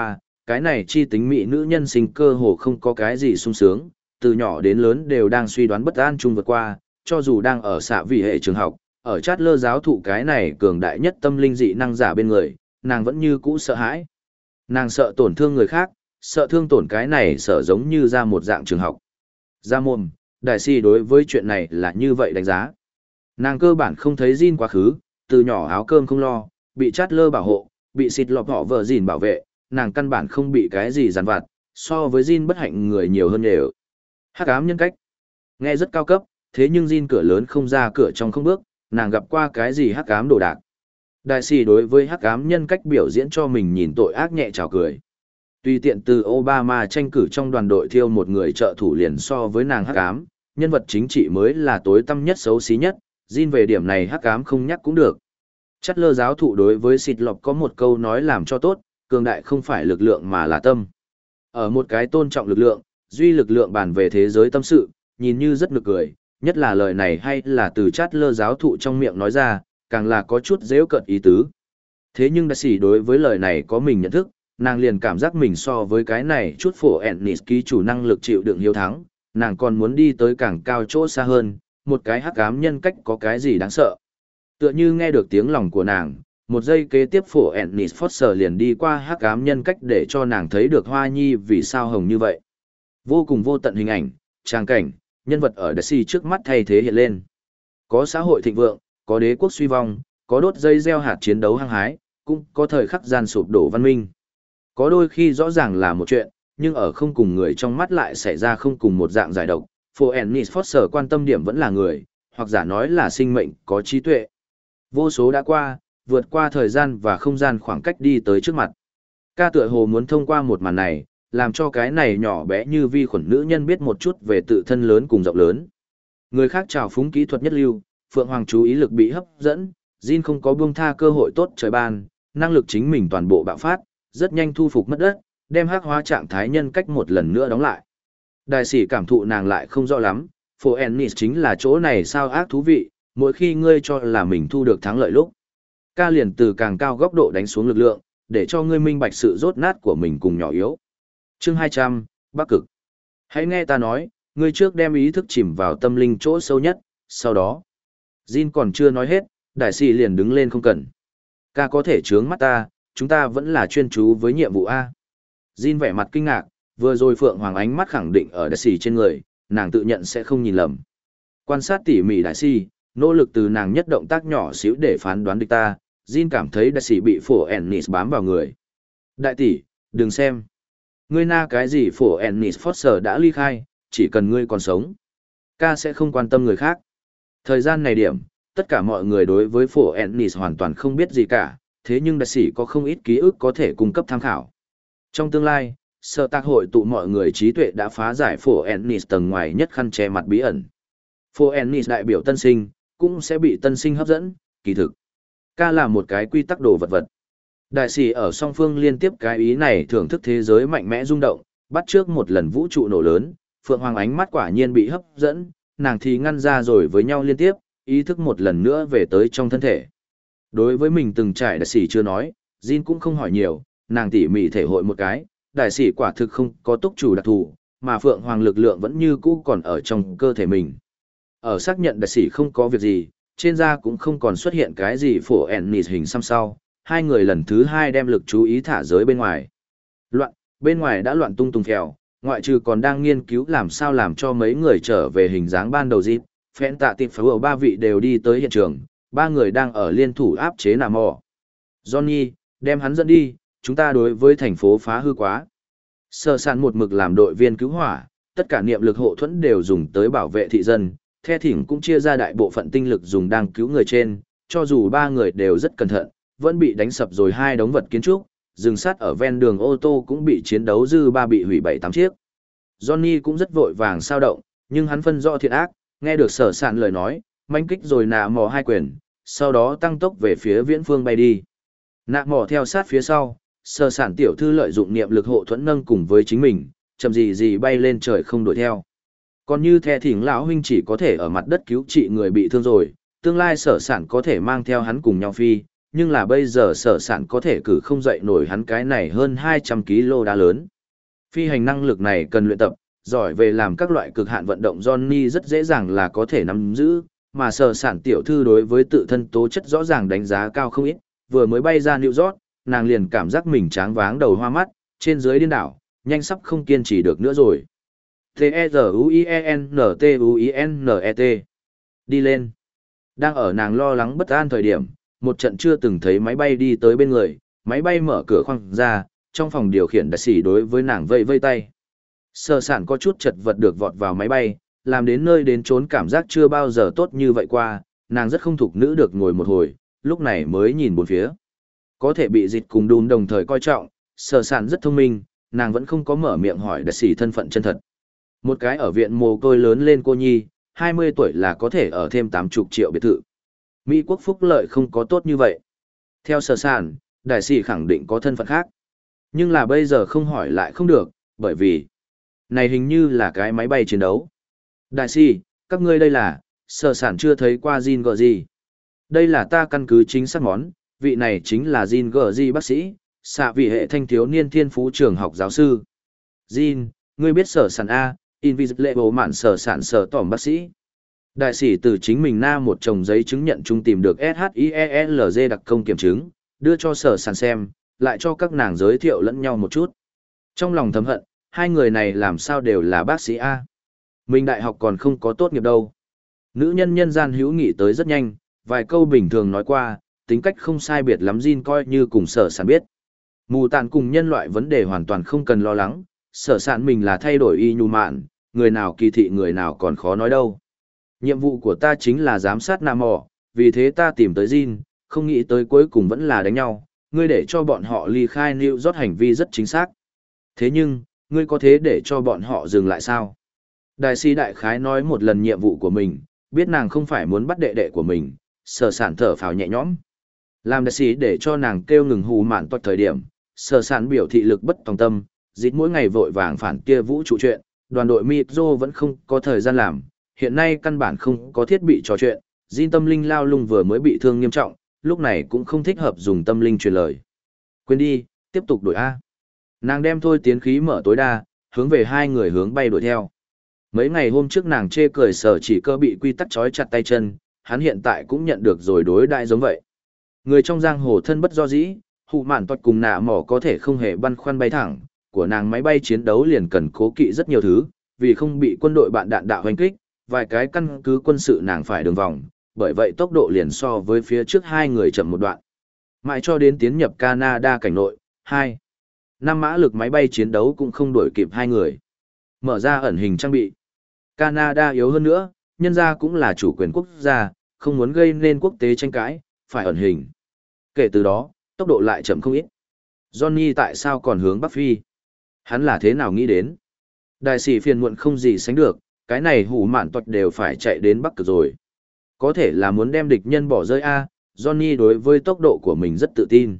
cái này chi tính mỹ nữ nhân sinh cơ hồ không có cái gì sung sướng, từ nhỏ đến lớn đều đang suy đoán bất an chung vượt qua, cho dù đang ở xạ vị hệ trường học, ở chát lơ giáo thụ cái này cường đại nhất tâm linh dị năng giả bên người, nàng vẫn như cũ sợ hãi. Nàng sợ tổn thương người khác, sợ thương tổn cái này sợ giống như ra một dạng trường học. Ra mồm, đại si đối với chuyện này là như vậy đánh giá. Nàng cơ bản không thấy Jin quá khứ, từ nhỏ áo cơm không lo, bị chát lơ bảo hộ, bị xịt lọp họ vợ Jin bảo vệ, nàng căn bản không bị cái gì giàn vặt, so với Jin bất hạnh người nhiều hơn đều. Hắc ám nhân cách. Nghe rất cao cấp, thế nhưng Jin cửa lớn không ra cửa trong không bước, nàng gặp qua cái gì hắc ám đồ đạc. Đại sĩ đối với hắc ám nhân cách biểu diễn cho mình nhìn tội ác nhẹ chào cười. Tùy tiện từ Obama tranh cử trong đoàn đội thiêu một người trợ thủ liền so với nàng hắc ám, nhân vật chính trị mới là tối tăm nhất xấu xí nhất, Jin về điểm này hắc ám không nhắc cũng được. Chát lơ giáo thụ đối với xịt lọc có một câu nói làm cho tốt, cường đại không phải lực lượng mà là tâm. Ở một cái tôn trọng lực lượng, duy lực lượng bàn về thế giới tâm sự, nhìn như rất nực cười, nhất là lời này hay là từ chát lơ giáo thụ trong miệng nói ra, càng là có chút dễu cợt ý tứ. Thế nhưng đại sĩ đối với lời này có mình nhận thức, nàng liền cảm giác mình so với cái này chút phổ Ennis ký chủ năng lực chịu đựng hiếu thắng, nàng còn muốn đi tới càng cao chỗ xa hơn, một cái hắc ám nhân cách có cái gì đáng sợ. Tựa như nghe được tiếng lòng của nàng, một giây kế tiếp phổ Ennis Foster liền đi qua hắc ám nhân cách để cho nàng thấy được Hoa Nhi vì sao hồng như vậy. Vô cùng vô tận hình ảnh, trang cảnh, nhân vật ở Daisy trước mắt thay thế hiện lên. Có xã hội thịnh vượng, có đế quốc suy vong, có đốt dây gieo hạt chiến đấu hăng hái, cũng có thời khắc gian sụp đổ văn minh. Có đôi khi rõ ràng là một chuyện, nhưng ở không cùng người trong mắt lại xảy ra không cùng một dạng giải độc. Phổ Ennis Foster quan tâm điểm vẫn là người, hoặc giả nói là sinh mệnh có trí tuệ. Vô số đã qua, vượt qua thời gian và không gian khoảng cách đi tới trước mặt. Ca tựa hồ muốn thông qua một màn này, làm cho cái này nhỏ bé như vi khuẩn nữ nhân biết một chút về tự thân lớn cùng rộng lớn. Người khác trào phúng kỹ thuật nhất lưu, Phượng Hoàng chú ý lực bị hấp dẫn, Jin không có buông tha cơ hội tốt trời ban, năng lực chính mình toàn bộ bạo phát, rất nhanh thu phục mất đất, đem hắc hóa trạng thái nhân cách một lần nữa đóng lại. Đại sĩ cảm thụ nàng lại không rõ lắm, Phổ Ennis chính là chỗ này sao ác thú vị, mỗi khi ngươi cho là mình thu được thắng lợi lúc. Ca liền từ càng cao góc độ đánh xuống lực lượng, để cho ngươi minh bạch sự rốt nát của mình cùng nhỏ yếu. Chương hai trăm, Bắc Cực. Hãy nghe ta nói, ngươi trước đem ý thức chìm vào tâm linh chỗ sâu nhất, sau đó. Jin còn chưa nói hết, đại sĩ liền đứng lên không cần. Ca có thể trướng mắt ta, chúng ta vẫn là chuyên chú với nhiệm vụ A. Jin vẻ mặt kinh ngạc, vừa rồi Phượng Hoàng ánh mắt khẳng định ở đại sĩ trên người, nàng tự nhận sẽ không nhìn lầm. Quan sát tỉ mỉ đại sĩ, nỗ lực từ nàng nhất động tác nhỏ xíu để phán đoán địch ta, Jin cảm thấy đại sĩ bị phổ Ennis bám vào người. Đại tỷ, đừng xem. Ngươi na cái gì phổ Ennis Foster đã ly khai, chỉ cần ngươi còn sống. Ca sẽ không quan tâm người khác. Thời gian này điểm, tất cả mọi người đối với phổ Ennis hoàn toàn không biết gì cả, thế nhưng đại sĩ có không ít ký ức có thể cung cấp tham khảo. Trong tương lai, sở tác hội tụ mọi người trí tuệ đã phá giải phổ Ennis tầng ngoài nhất khăn che mặt bí ẩn. Phổ Ennis đại biểu tân sinh, cũng sẽ bị tân sinh hấp dẫn, kỳ thực. Ca là một cái quy tắc đồ vật vật. Đại sĩ ở song phương liên tiếp cái ý này thưởng thức thế giới mạnh mẽ rung động, bắt trước một lần vũ trụ nổ lớn, Phượng Hoàng ánh mắt quả nhiên bị hấp dẫn, nàng thì ngăn ra rồi với nhau liên tiếp, ý thức một lần nữa về tới trong thân thể. Đối với mình từng trải đại sĩ chưa nói, Jin cũng không hỏi nhiều, nàng tỉ mỉ thể hội một cái, đại sĩ quả thực không có túc chủ đặc thù, mà Phượng Hoàng lực lượng vẫn như cũ còn ở trong cơ thể mình. Ở xác nhận đại sĩ không có việc gì, trên da cũng không còn xuất hiện cái gì phổ Ennis hình xăm sau, hai người lần thứ hai đem lực chú ý thả giới bên ngoài. Loạn, bên ngoài đã loạn tung tung phèo, ngoại trừ còn đang nghiên cứu làm sao làm cho mấy người trở về hình dáng ban đầu dịp, phẽn tạ tiệp phá ba vị đều đi tới hiện trường, ba người đang ở liên thủ áp chế nà mò. Johnny, đem hắn dẫn đi, chúng ta đối với thành phố phá hư quá. Sở sản một mực làm đội viên cứu hỏa, tất cả niệm lực hộ thuẫn đều dùng tới bảo vệ thị dân, The Thỉnh cũng chia ra đại bộ phận tinh lực dùng đang cứu người trên, cho dù ba người đều rất cẩn thận, vẫn bị đánh sập rồi hai đống vật kiến trúc, rừng sắt ở ven đường ô tô cũng bị chiến đấu dư ba bị hủy bảy tám chiếc. Johnny cũng rất vội vàng sao động, nhưng hắn phân rõ thiện ác, nghe được sở sản lời nói, manh kích rồi nạ mò hai quyền, sau đó tăng tốc về phía viễn phương bay đi. Nạ mò theo sát phía sau, sở sản tiểu thư lợi dụng niệm lực hộ thuẫn nâng cùng với chính mình, chậm gì gì bay lên trời không đuổi theo. Còn như The Thỉnh lão huynh chỉ có thể ở mặt đất cứu trị người bị thương rồi, tương lai sở sản có thể mang theo hắn cùng nhau phi, nhưng là bây giờ sở sản có thể cử không dậy nổi hắn cái này hơn hai trăm ki lô gam đá lớn. Phi hành năng lực này cần luyện tập, giỏi về làm các loại cực hạn vận động Johnny rất dễ dàng là có thể nắm giữ, mà sở sản tiểu thư đối với tự thân tố chất rõ ràng đánh giá cao không ít, vừa mới bay ra New York, nàng liền cảm giác mình tráng váng đầu hoa mắt, trên dưới điên đảo, nhanh sắp không kiên trì được nữa rồi. T-E-Z-U-I-E-N-T-U-I-N-E-T Đi lên. Đang ở nàng lo lắng bất an thời điểm, một trận chưa từng thấy máy bay đi tới bên người, máy bay mở cửa khoang ra, trong phòng điều khiển đại sĩ đối với nàng vây vây tay. Sở sản có chút chật vật được vọt vào máy bay, làm đến nơi đến trốn cảm giác chưa bao giờ tốt như vậy qua, nàng rất không thục nữ được ngồi một hồi, lúc này mới nhìn bốn phía. Có thể bị dịch cùng đùn đồng thời coi trọng, sở sản rất thông minh, nàng vẫn không có mở miệng hỏi đại sĩ thân phận chân thật. Một cái ở viện mồ côi lớn lên cô nhi, hai mươi tuổi là có thể ở thêm tám mươi triệu biệt thự. Mỹ quốc phúc lợi không có tốt như vậy. Theo sở sản, đại sĩ khẳng định có thân phận khác. Nhưng là bây giờ không hỏi lại không được, bởi vì này hình như là cái máy bay chiến đấu. Đại sĩ, các ngươi đây là, sở sản chưa thấy qua Jin gờ gì. Đây là ta căn cứ chính xác món, vị này chính là Jin gờ gì bác sĩ, xạ vị hệ thanh thiếu niên thiên phú trường học giáo sư. Jin, ngươi biết sở sản A, Invisible mạn sở sản sở tỏm bác sĩ. Đại sĩ từ chính mình na một chồng giấy chứng nhận chung tìm được ét hát i e lờ giê đặc công kiểm chứng, đưa cho sở sản xem, lại cho các nàng giới thiệu lẫn nhau một chút. Trong lòng thầm hận, hai người này làm sao đều là bác sĩ A. Mình đại học còn không có tốt nghiệp đâu. Nữ nhân nhân gian hữu nghị tới rất nhanh, vài câu bình thường nói qua, tính cách không sai biệt lắm Jin coi như cùng sở sản biết. Mù tàn cùng nhân loại vấn đề hoàn toàn không cần lo lắng, sở sản mình là thay đổi y nhu mạn, người nào kỳ thị người nào còn khó nói đâu. Nhiệm vụ của ta chính là giám sát Nam Mỏ, vì thế ta tìm tới Jin, không nghĩ tới cuối cùng vẫn là đánh nhau, ngươi để cho bọn họ ly khai New York hành vi rất chính xác. Thế nhưng, ngươi có thế để cho bọn họ dừng lại sao? Đại sĩ đại khái nói một lần nhiệm vụ của mình, biết nàng không phải muốn bắt đệ đệ của mình, sở sản thở phào nhẹ nhõm. Làm đại sĩ để cho nàng kêu ngừng hù mạn toạch thời điểm, sở sản biểu thị lực bất tòng tâm, dít mỗi ngày vội vàng phản kia vũ trụ chuyện, đoàn đội Mitro vẫn không có thời gian làm, hiện nay căn bản không có thiết bị trò chuyện, Jin tâm linh lao lung vừa mới bị thương nghiêm trọng, lúc này cũng không thích hợp dùng tâm linh truyền lời. Quên đi, tiếp tục đuổi A. Nàng đem thôi tiến khí mở tối đa, hướng về hai người hướng bay đuổi theo. Mấy ngày hôm trước nàng chê cười sở chỉ cơ bị quy tắc trói chặt tay chân, hắn hiện tại cũng nhận được rồi đối đại giống vậy. Người trong giang hồ thân bất do dĩ, hụ mạn toạch cùng nạ mỏ có thể không hề băn khoăn bay thẳng, của nàng máy bay chiến đấu liền cần cố kỵ rất nhiều thứ, vì không bị quân đội bạn đạn đạo hoành kích, vài cái căn cứ quân sự nàng phải đường vòng, bởi vậy tốc độ liền so với phía trước hai người chậm một đoạn. Mãi cho đến tiến nhập Canada cảnh nội, hai năm mã lực máy bay chiến đấu cũng không đuổi kịp hai người. Mở ra ẩn hình trang bị. Canada yếu hơn nữa, nhân ra cũng là chủ quyền quốc gia, không muốn gây nên quốc tế tranh cãi, phải ẩn hình. Kể từ đó, tốc độ lại chậm không ít. Johnny tại sao còn hướng Bắc Phi? Hắn là thế nào nghĩ đến? Đại sĩ phiền muộn không gì sánh được, cái này hủ mạn toạch đều phải chạy đến Bắc Cực rồi. Có thể là muốn đem địch nhân bỏ rơi A, Johnny đối với tốc độ của mình rất tự tin.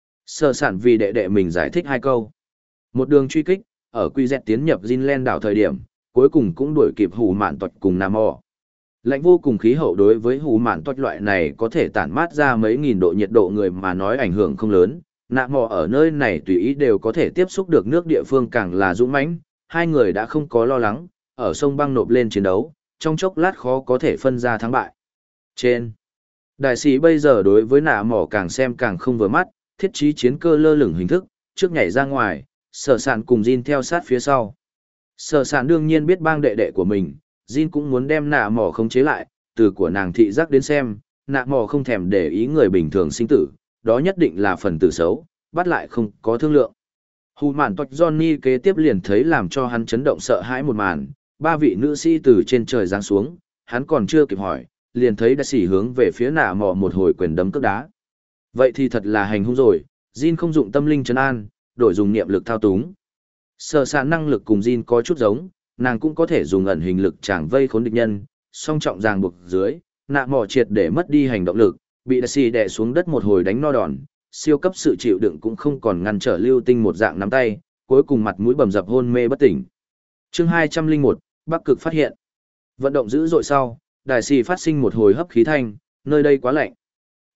Sở sản vì đệ đệ mình giải thích hai câu. Một đường truy kích, ở quy dẹt tiến nhập Greenland đảo thời điểm, cuối cùng cũng đuổi kịp hủ mạn toạch cùng Nam Mò. Lạnh vô cùng khí hậu đối với hủ mạn toạch loại này có thể tản mát ra mấy nghìn độ nhiệt độ người mà nói ảnh hưởng không lớn. Nam Mò ở nơi này tùy ý đều có thể tiếp xúc được nước địa phương càng là dũng mãnh, hai người đã không có lo lắng, ở sông băng nộp lên chiến đấu, trong chốc lát khó có thể phân ra thắng bại. Trên, đại sĩ bây giờ đối với nạ mỏ càng xem càng không vừa mắt, thiết trí chiến cơ lơ lửng hình thức, trước nhảy ra ngoài, sở sản cùng Jin theo sát phía sau. Sở sản đương nhiên biết bang đệ đệ của mình, Jin cũng muốn đem nạ mỏ khống chế lại, từ của nàng thị giác đến xem, nạ mỏ không thèm để ý người bình thường sinh tử, đó nhất định là phần tử xấu, bắt lại không có thương lượng. Hù mạn toạch Johnny kế tiếp liền thấy làm cho hắn chấn động sợ hãi một màn, ba vị nữ sĩ từ trên trời giáng xuống, hắn còn chưa kịp hỏi, liền thấy đại sĩ hướng về phía nạ mỏ một hồi quyền đấm cước đá. Vậy thì thật là hành hung rồi, Jin không dụng tâm linh trấn an, đổi dùng niệm lực thao túng. Sở sản năng lực cùng Jin có chút giống, nàng cũng có thể dùng ẩn hình lực tràng vây khốn địch nhân, song trọng ràng buộc dưới, nạ mỏ triệt để mất đi hành động lực, bị đại sĩ đè xuống đất một hồi đánh no đòn, siêu cấp sự chịu đựng cũng không còn ngăn trở lưu tinh một dạng nắm tay, cuối cùng mặt mũi bầm dập hôn mê bất tỉnh. Chương hai trăm lẻ một, Bắc Cực phát hiện. Vận động dữ dội sau, đại sĩ phát sinh một hồi hấp khí thanh, nơi đây quá lạnh.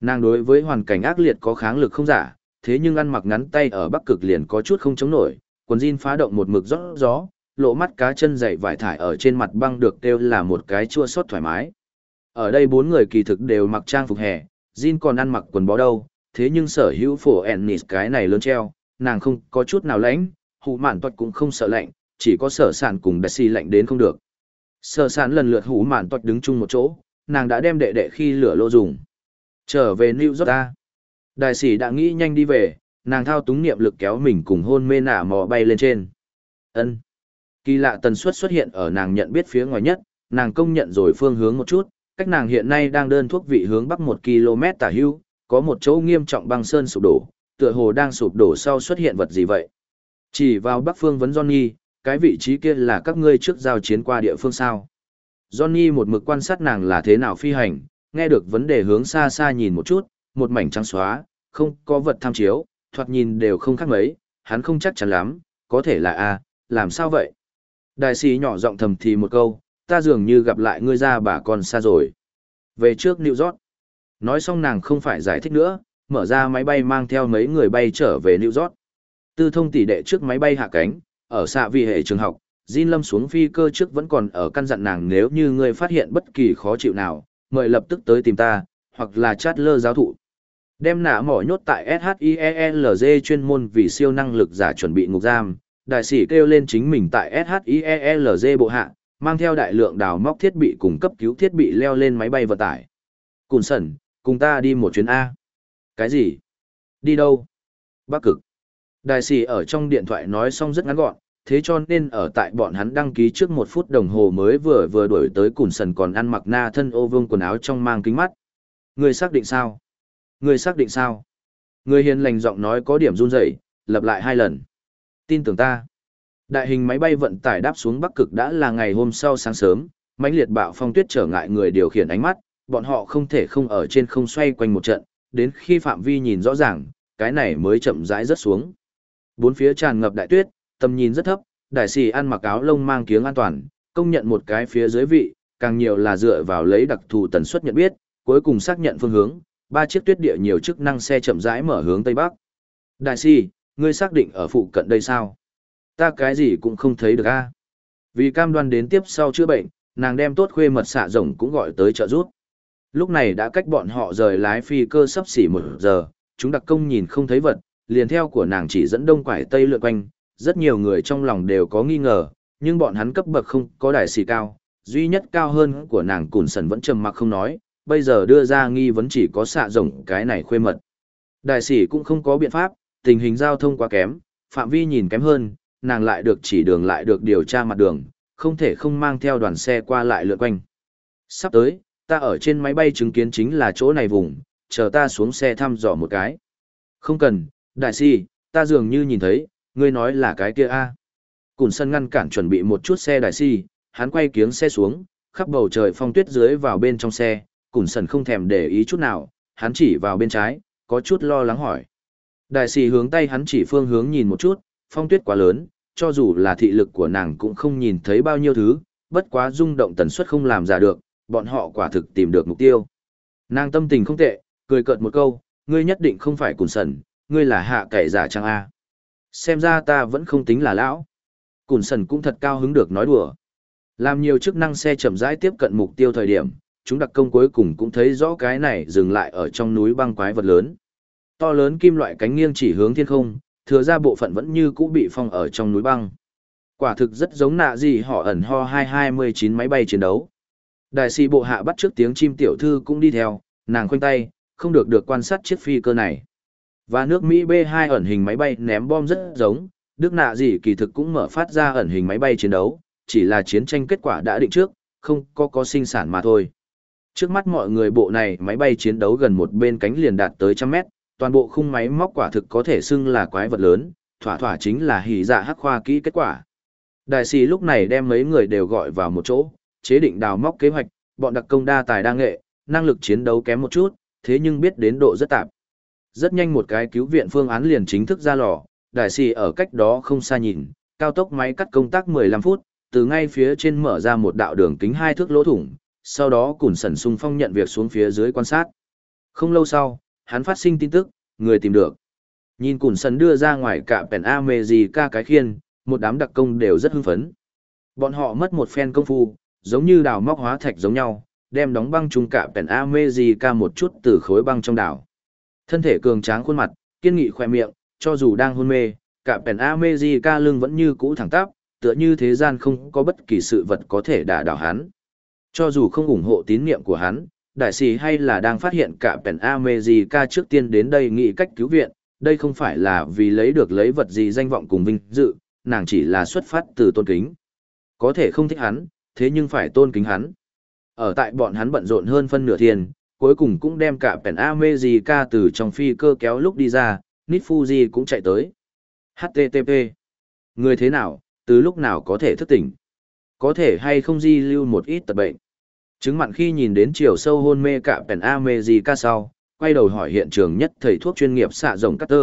Nàng đối với hoàn cảnh ác liệt có kháng lực không giả, thế nhưng ăn mặc ngắn tay ở Bắc Cực liền có chút không chống nổi, quần jean phá động một mực rót gió, lộ mắt cá chân dày vải thải ở trên mặt băng được kêu là một cái chua xót thoải mái. Ở đây bốn người kỳ thực đều mặc trang phục hè, jean còn ăn mặc quần bó đâu, thế nhưng sở hữu phổ Ennis cái này lớn treo, nàng không có chút nào lạnh, hụ mạn toạch cũng không sợ lạnh, chỉ có sở sản cùng đại xì lạnh đến không được. Sở sản lần lượt hụ mạn toạch đứng chung một chỗ, nàng đã đem đệ đệ khi lửa lô dùng. Trở về New York ta. Đại sĩ đã nghĩ nhanh đi về, nàng thao túng niệm lực kéo mình cùng hôn mê nả mò bay lên trên. Ân. Kỳ lạ tần suất xuất hiện ở nàng nhận biết phía ngoài nhất, nàng công nhận rồi phương hướng một chút, cách nàng hiện nay đang đơn thuốc vị hướng bắc một ki lô mét tả hưu, có một chỗ nghiêm trọng băng sơn sụp đổ, tựa hồ đang sụp đổ sau xuất hiện vật gì vậy. Chỉ vào bắc phương vấn Johnny, cái vị trí kia là các ngươi trước giao chiến qua địa phương sao. Johnny một mực quan sát nàng là thế nào phi hành, nghe được vấn đề hướng xa xa nhìn một chút, một mảnh trắng xóa, không có vật tham chiếu, thoạt nhìn đều không khác mấy, hắn không chắc chắn lắm, có thể là A, làm sao vậy? Đại sĩ nhỏ giọng thầm thì một câu, ta dường như gặp lại ngươi ra bà con xa rồi. Về trước New York. Nói xong nàng không phải giải thích nữa, mở ra máy bay mang theo mấy người bay trở về New York. Tư thông tỷ đệ trước máy bay hạ cánh, ở xạ vị hệ trường học, Jin Lâm xuống phi cơ trước vẫn còn ở căn dặn nàng nếu như ngươi phát hiện bất kỳ khó chịu nào, mời lập tức tới tìm ta, hoặc là chat lơ giáo thụ. Đem nã mỏ nhốt tại SHIELZ chuyên môn vì siêu năng lực giả chuẩn bị ngục giam, đại sĩ kêu lên chính mình tại SHIELZ bộ hạ, mang theo đại lượng đào móc thiết bị cùng cấp cứu thiết bị leo lên máy bay vận tải. Cùn sẩn, cùng ta đi một chuyến A. Cái gì? Đi đâu? Bắc Cực. Đại sĩ ở trong điện thoại nói xong rất ngắn gọn, thế cho nên ở tại bọn hắn đăng ký trước một phút đồng hồ mới vừa vừa đuổi tới Cùn sẩn còn ăn mặc na thân ô vương quần áo trong mang kính mắt. Người xác định sao? Người xác định sao? Người hiền lành giọng nói có điểm run rẩy, lặp lại hai lần. Tin tưởng ta. Đại hình máy bay vận tải đáp xuống Bắc Cực đã là ngày hôm sau sáng sớm, mãnh liệt bạo phong tuyết trở ngại người điều khiển ánh mắt, bọn họ không thể không ở trên không xoay quanh một trận, đến khi phạm vi nhìn rõ ràng, cái này mới chậm rãi rớt xuống. Bốn phía tràn ngập đại tuyết, tầm nhìn rất thấp, đại sĩ ăn mặc áo lông mang kiếng an toàn, công nhận một cái phía dưới vị, càng nhiều là dựa vào lấy đặc thù tần suất nhận biết, cuối cùng xác nhận phương hướng, ba chiếc tuyết địa nhiều chức năng xe chậm rãi mở hướng tây bắc. Đại sĩ, ngươi xác định ở phụ cận đây sao? Ta cái gì cũng không thấy được a. Vì cam đoan đến tiếp sau chữa bệnh, nàng đem tốt khuê mật xạ rồng cũng gọi tới trợ giúp. Lúc này đã cách bọn họ rời lái phi cơ sắp xỉ một giờ, chúng đặc công nhìn không thấy vật, liền theo của nàng chỉ dẫn đông quải tây lượn quanh, rất nhiều người trong lòng đều có nghi ngờ, nhưng bọn hắn cấp bậc không có đại sĩ cao, duy nhất cao hơn của nàng Cùn sẩn vẫn trầm mặc không nói, bây giờ đưa ra nghi vấn chỉ có xạ rồng cái này khuê mật. Đại sĩ cũng không có biện pháp, tình hình giao thông quá kém, phạm vi nhìn kém hơn, nàng lại được chỉ đường lại được điều tra mặt đường, không thể không mang theo đoàn xe qua lại lượn quanh. Sắp tới, ta ở trên máy bay chứng kiến chính là chỗ này vùng, chờ ta xuống xe thăm dò một cái. Không cần, đại sĩ, ta dường như nhìn thấy, ngươi nói là cái kia a. Cùn sân ngăn cản chuẩn bị một chút xe đại sĩ, hắn quay kiếng xe xuống, khắp bầu trời phong tuyết dưới vào bên trong xe, Cùn sân không thèm để ý chút nào, hắn chỉ vào bên trái, có chút lo lắng hỏi. Đại sĩ hướng tay hắn chỉ phương hướng nhìn một chút, phong tuyết quá lớn, cho dù là thị lực của nàng cũng không nhìn thấy bao nhiêu thứ, bất quá rung động tần suất không làm giả được, bọn họ quả thực tìm được mục tiêu. Nàng tâm tình không tệ, cười cợt một câu, ngươi nhất định không phải Cùn sẩn, ngươi là hạ cậy giả trang A. Xem ra ta vẫn không tính là lão. Cùn sẩn cũng thật cao hứng được nói đùa. Làm nhiều chức năng xe chậm rãi tiếp cận mục tiêu thời điểm, chúng đặc công cuối cùng cũng thấy rõ cái này dừng lại ở trong núi băng quái vật lớn. To lớn kim loại cánh nghiêng chỉ hướng thiên không, thừa ra bộ phận vẫn như cũ bị phong ở trong núi băng. Quả thực rất giống nạ gì họ ẩn ho hai hai chín máy bay chiến đấu. Đại sĩ bộ hạ bắt trước tiếng chim tiểu thư cũng đi theo, nàng khoanh tay, không được được quan sát chiếc phi cơ này. Và nước Mỹ bê hai ẩn hình máy bay ném bom rất giống, Đức nạ gì kỳ thực cũng mở phát ra ẩn hình máy bay chiến đấu, chỉ là chiến tranh kết quả đã định trước, không có có sinh sản mà thôi. Trước mắt mọi người bộ này máy bay chiến đấu gần một bên cánh liền đạt tới trăm mét, toàn bộ khung máy móc quả thực có thể xưng là quái vật lớn, thỏa thỏa chính là hỉ dạ hắc khoa kỹ kết quả. Đại sĩ lúc này đem mấy người đều gọi vào một chỗ, chế định đào móc kế hoạch, bọn đặc công đa tài đa nghệ, năng lực chiến đấu kém một chút, thế nhưng biết đến độ rất tạp. Rất nhanh một cái cứu viện phương án liền chính thức ra lò, đại sĩ ở cách đó không xa nhìn, cao tốc máy cắt công tác mười lăm phút, từ ngay phía trên mở ra một đạo đường kính hai thước lỗ thủng, sau đó Cùn sẩn xung phong nhận việc xuống phía dưới quan sát. Không lâu sau, hắn phát sinh tin tức, người tìm được. Nhìn Cùn Sần đưa ra ngoài cả Pèn America cái khiên, một đám đặc công đều rất hưng phấn. Bọn họ mất một phen công phu, giống như đào móc hóa thạch giống nhau, đem đóng băng chung cả Pèn America một chút từ khối băng trong đảo. Thân thể cường tráng khuôn mặt, kiên nghị khoe miệng, cho dù đang hôn mê, cả Pèn America lưng vẫn như cũ thẳng tắp, tựa như thế gian không có bất kỳ sự vật có thể đả đảo hắn. Cho dù không ủng hộ tín niệm của hắn, đại sĩ hay là đang phát hiện cả Pèn America trước tiên đến đây nghĩ cách cứu viện, đây không phải là vì lấy được lấy vật gì danh vọng cùng vinh dự, nàng chỉ là xuất phát từ tôn kính. Có thể không thích hắn, thế nhưng phải tôn kính hắn. Ở tại bọn hắn bận rộn hơn phân nửa thiên, cuối cùng cũng đem cả Pèn America từ trong phi cơ kéo lúc đi ra, Nít Fuji cũng chạy tới. hát tê tê pê. Người thế nào, từ lúc nào có thể thức tỉnh? Có thể hay không di lưu một ít tật bệnh? Chứng mặn khi nhìn đến chiều sâu hôn mê cả Pèn America sau, quay đầu hỏi hiện trường nhất thầy thuốc chuyên nghiệp xạ rồng Carter.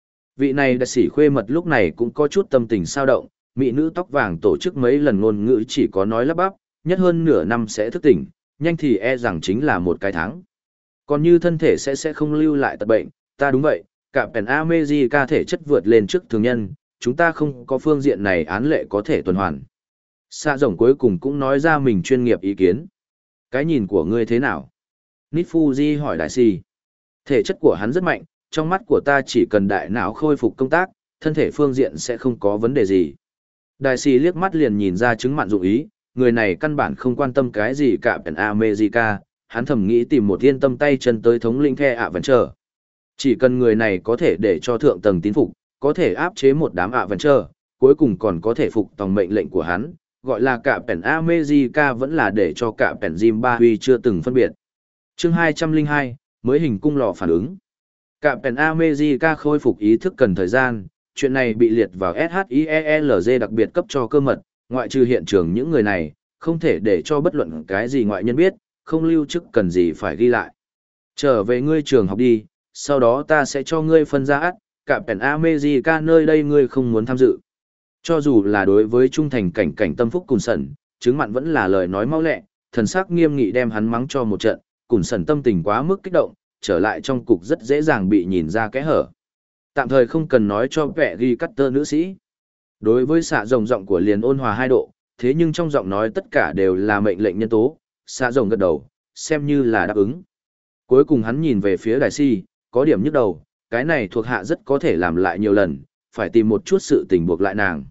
Vị này đại sĩ khuê mật lúc này cũng có chút tâm tình sao động, mỹ nữ tóc vàng tổ chức mấy lần ngôn ngữ chỉ có nói lắp bắp, nhất hơn nửa năm sẽ thức tỉnh, nhanh thì e rằng chính là một cái tháng. Còn như thân thể sẽ sẽ không lưu lại tật bệnh, ta đúng vậy, cả Pèn America thể chất vượt lên trước thường nhân, chúng ta không có phương diện này án lệ có thể tuần hoàn. Xạ rồng cuối cùng cũng nói ra mình chuyên nghiệp ý kiến. Cái nhìn của ngươi thế nào? Nít Fuji hỏi đại sĩ. Thể chất của hắn rất mạnh, trong mắt của ta chỉ cần đại não khôi phục công tác, thân thể phương diện sẽ không có vấn đề gì. Đại sĩ liếc mắt liền nhìn ra chứng mạn dụng ý, người này căn bản không quan tâm cái gì cả Pèn America, hắn thầm nghĩ tìm một yên tâm tay chân tới thống lĩnh The Avenger. Chỉ cần người này có thể để cho thượng tầng tín phục, có thể áp chế một đám Avenger, cuối cùng còn có thể phục tòng mệnh lệnh của hắn, gọi là cả Pèn America vẫn là để cho cả Pèn Zimbabwe chưa từng phân biệt. Chương hai trăm lẻ hai, mới hình cung lò phản ứng. Cả Pèn America khôi phục ý thức cần thời gian, chuyện này bị liệt vào SHIELZ đặc biệt cấp cho cơ mật, ngoại trừ hiện trường những người này, không thể để cho bất luận cái gì ngoại nhân biết, không lưu chức cần gì phải ghi lại. Trở về ngươi trường học đi, sau đó ta sẽ cho ngươi phân ra ắt, cả Pèn America nơi đây ngươi không muốn tham dự. Cho dù là đối với trung thành cảnh cảnh tâm phúc Cùn Sần, chứng mặn vẫn là lời nói mau lẹ, thần sắc nghiêm nghị đem hắn mắng cho một trận, Cùn Sần tâm tình quá mức kích động, trở lại trong cục rất dễ dàng bị nhìn ra kẽ hở. Tạm thời không cần nói cho vẻ ghi cắt tơ nữ sĩ. Đối với xạ rồng giọng của liền ôn hòa hai độ, thế nhưng trong giọng nói tất cả đều là mệnh lệnh nhân tố, xạ rồng gật đầu, xem như là đáp ứng. Cuối cùng hắn nhìn về phía đại si, có điểm nhức đầu, cái này thuộc hạ rất có thể làm lại nhiều lần, phải tìm một chút sự tình buộc lại nàng.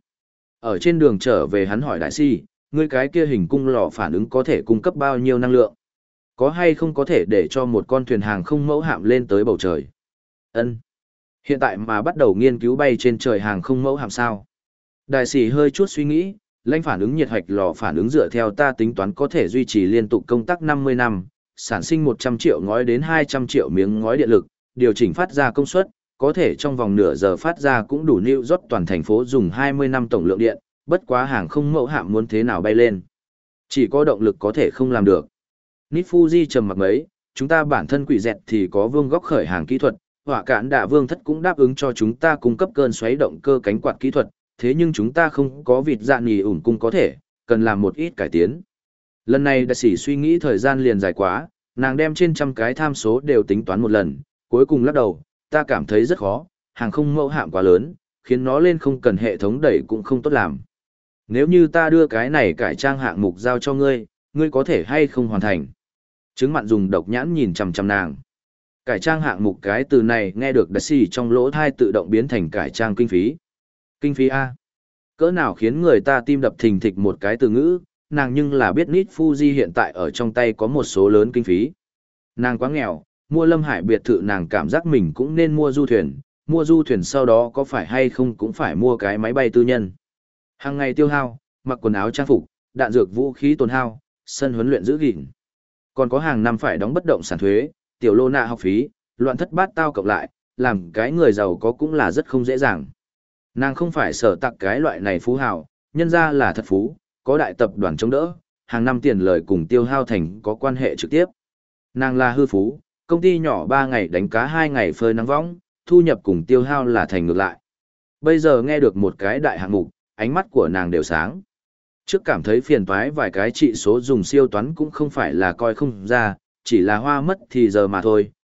Ở trên đường trở về hắn hỏi đại si, ngươi cái kia hình cung lò phản ứng có thể cung cấp bao nhiêu năng lượng? Có hay không có thể để cho một con thuyền hàng không mẫu hạm lên tới bầu trời? Ân. Hiện tại mà bắt đầu nghiên cứu bay trên trời hàng không mẫu hạm sao? Đại sĩ hơi chút suy nghĩ, lãnh phản ứng nhiệt hạch lò phản ứng dựa theo ta tính toán có thể duy trì liên tục công tác năm mươi năm, sản sinh một trăm triệu ngói đến hai trăm triệu miếng ngói điện lực, điều chỉnh phát ra công suất, có thể trong vòng nửa giờ phát ra cũng đủ New York toàn thành phố dùng hai mươi năm tổng lượng điện, bất quá hàng không mẫu hạm muốn thế nào bay lên. Chỉ có động lực có thể không làm được. Nít Fuji trầm mặc mấy, chúng ta bản thân quỷ dẹt thì có vương góc khởi hàng kỹ thuật, hỏa cản đạ vương thất cũng đáp ứng cho chúng ta cung cấp cơn xoáy động cơ cánh quạt kỹ thuật, thế nhưng chúng ta không có vịt dạ nì ủn cung có thể, cần làm một ít cải tiến. Lần này đại sĩ suy nghĩ thời gian liền dài quá, nàng đem trên trăm cái tham số đều tính toán một lần, cuối cùng lắc đầu, ta cảm thấy rất khó, hàng không mẫu hạm quá lớn, khiến nó lên không cần hệ thống đẩy cũng không tốt làm. Nếu như ta đưa cái này cải trang hạng mục giao cho ngươi, ngươi có thể hay không hoàn thành? Chứng mặn dùng độc nhãn nhìn chằm chằm nàng. Cải trang hạng mục cái từ này nghe được đại sĩ trong lỗ thai tự động biến thành cải trang kinh phí. Kinh phí A. Cỡ nào khiến người ta tim đập thình thịch một cái từ ngữ, nàng nhưng là biết Nít Fuji hiện tại ở trong tay có một số lớn kinh phí. Nàng quá nghèo, mua Lâm Hải biệt thự nàng cảm giác mình cũng nên mua du thuyền, mua du thuyền sau đó có phải hay không cũng phải mua cái máy bay tư nhân. Hàng ngày tiêu hao, mặc quần áo trang phục, đạn dược vũ khí tồn hao, sân huấn luyện giữ gìn. Còn có hàng năm phải đóng bất động sản thuế, tiểu lô nạ học phí, loạn thất bát tao cộng lại, làm cái người giàu có cũng là rất không dễ dàng. Nàng không phải sở tặng cái loại này phú hào, nhân ra là thật phú, có đại tập đoàn chống đỡ, hàng năm tiền lời cùng tiêu hao thành có quan hệ trực tiếp. Nàng là hư phú, công ty nhỏ ba ngày đánh cá hai ngày phơi nắng võng, thu nhập cùng tiêu hao là thành ngược lại. Bây giờ nghe được một cái đại hạng mục, ánh mắt của nàng đều sáng. Trước cảm thấy phiền toái vài cái trị số dùng siêu toán cũng không phải là coi không ra, chỉ là hoa mất thì giờ mà thôi,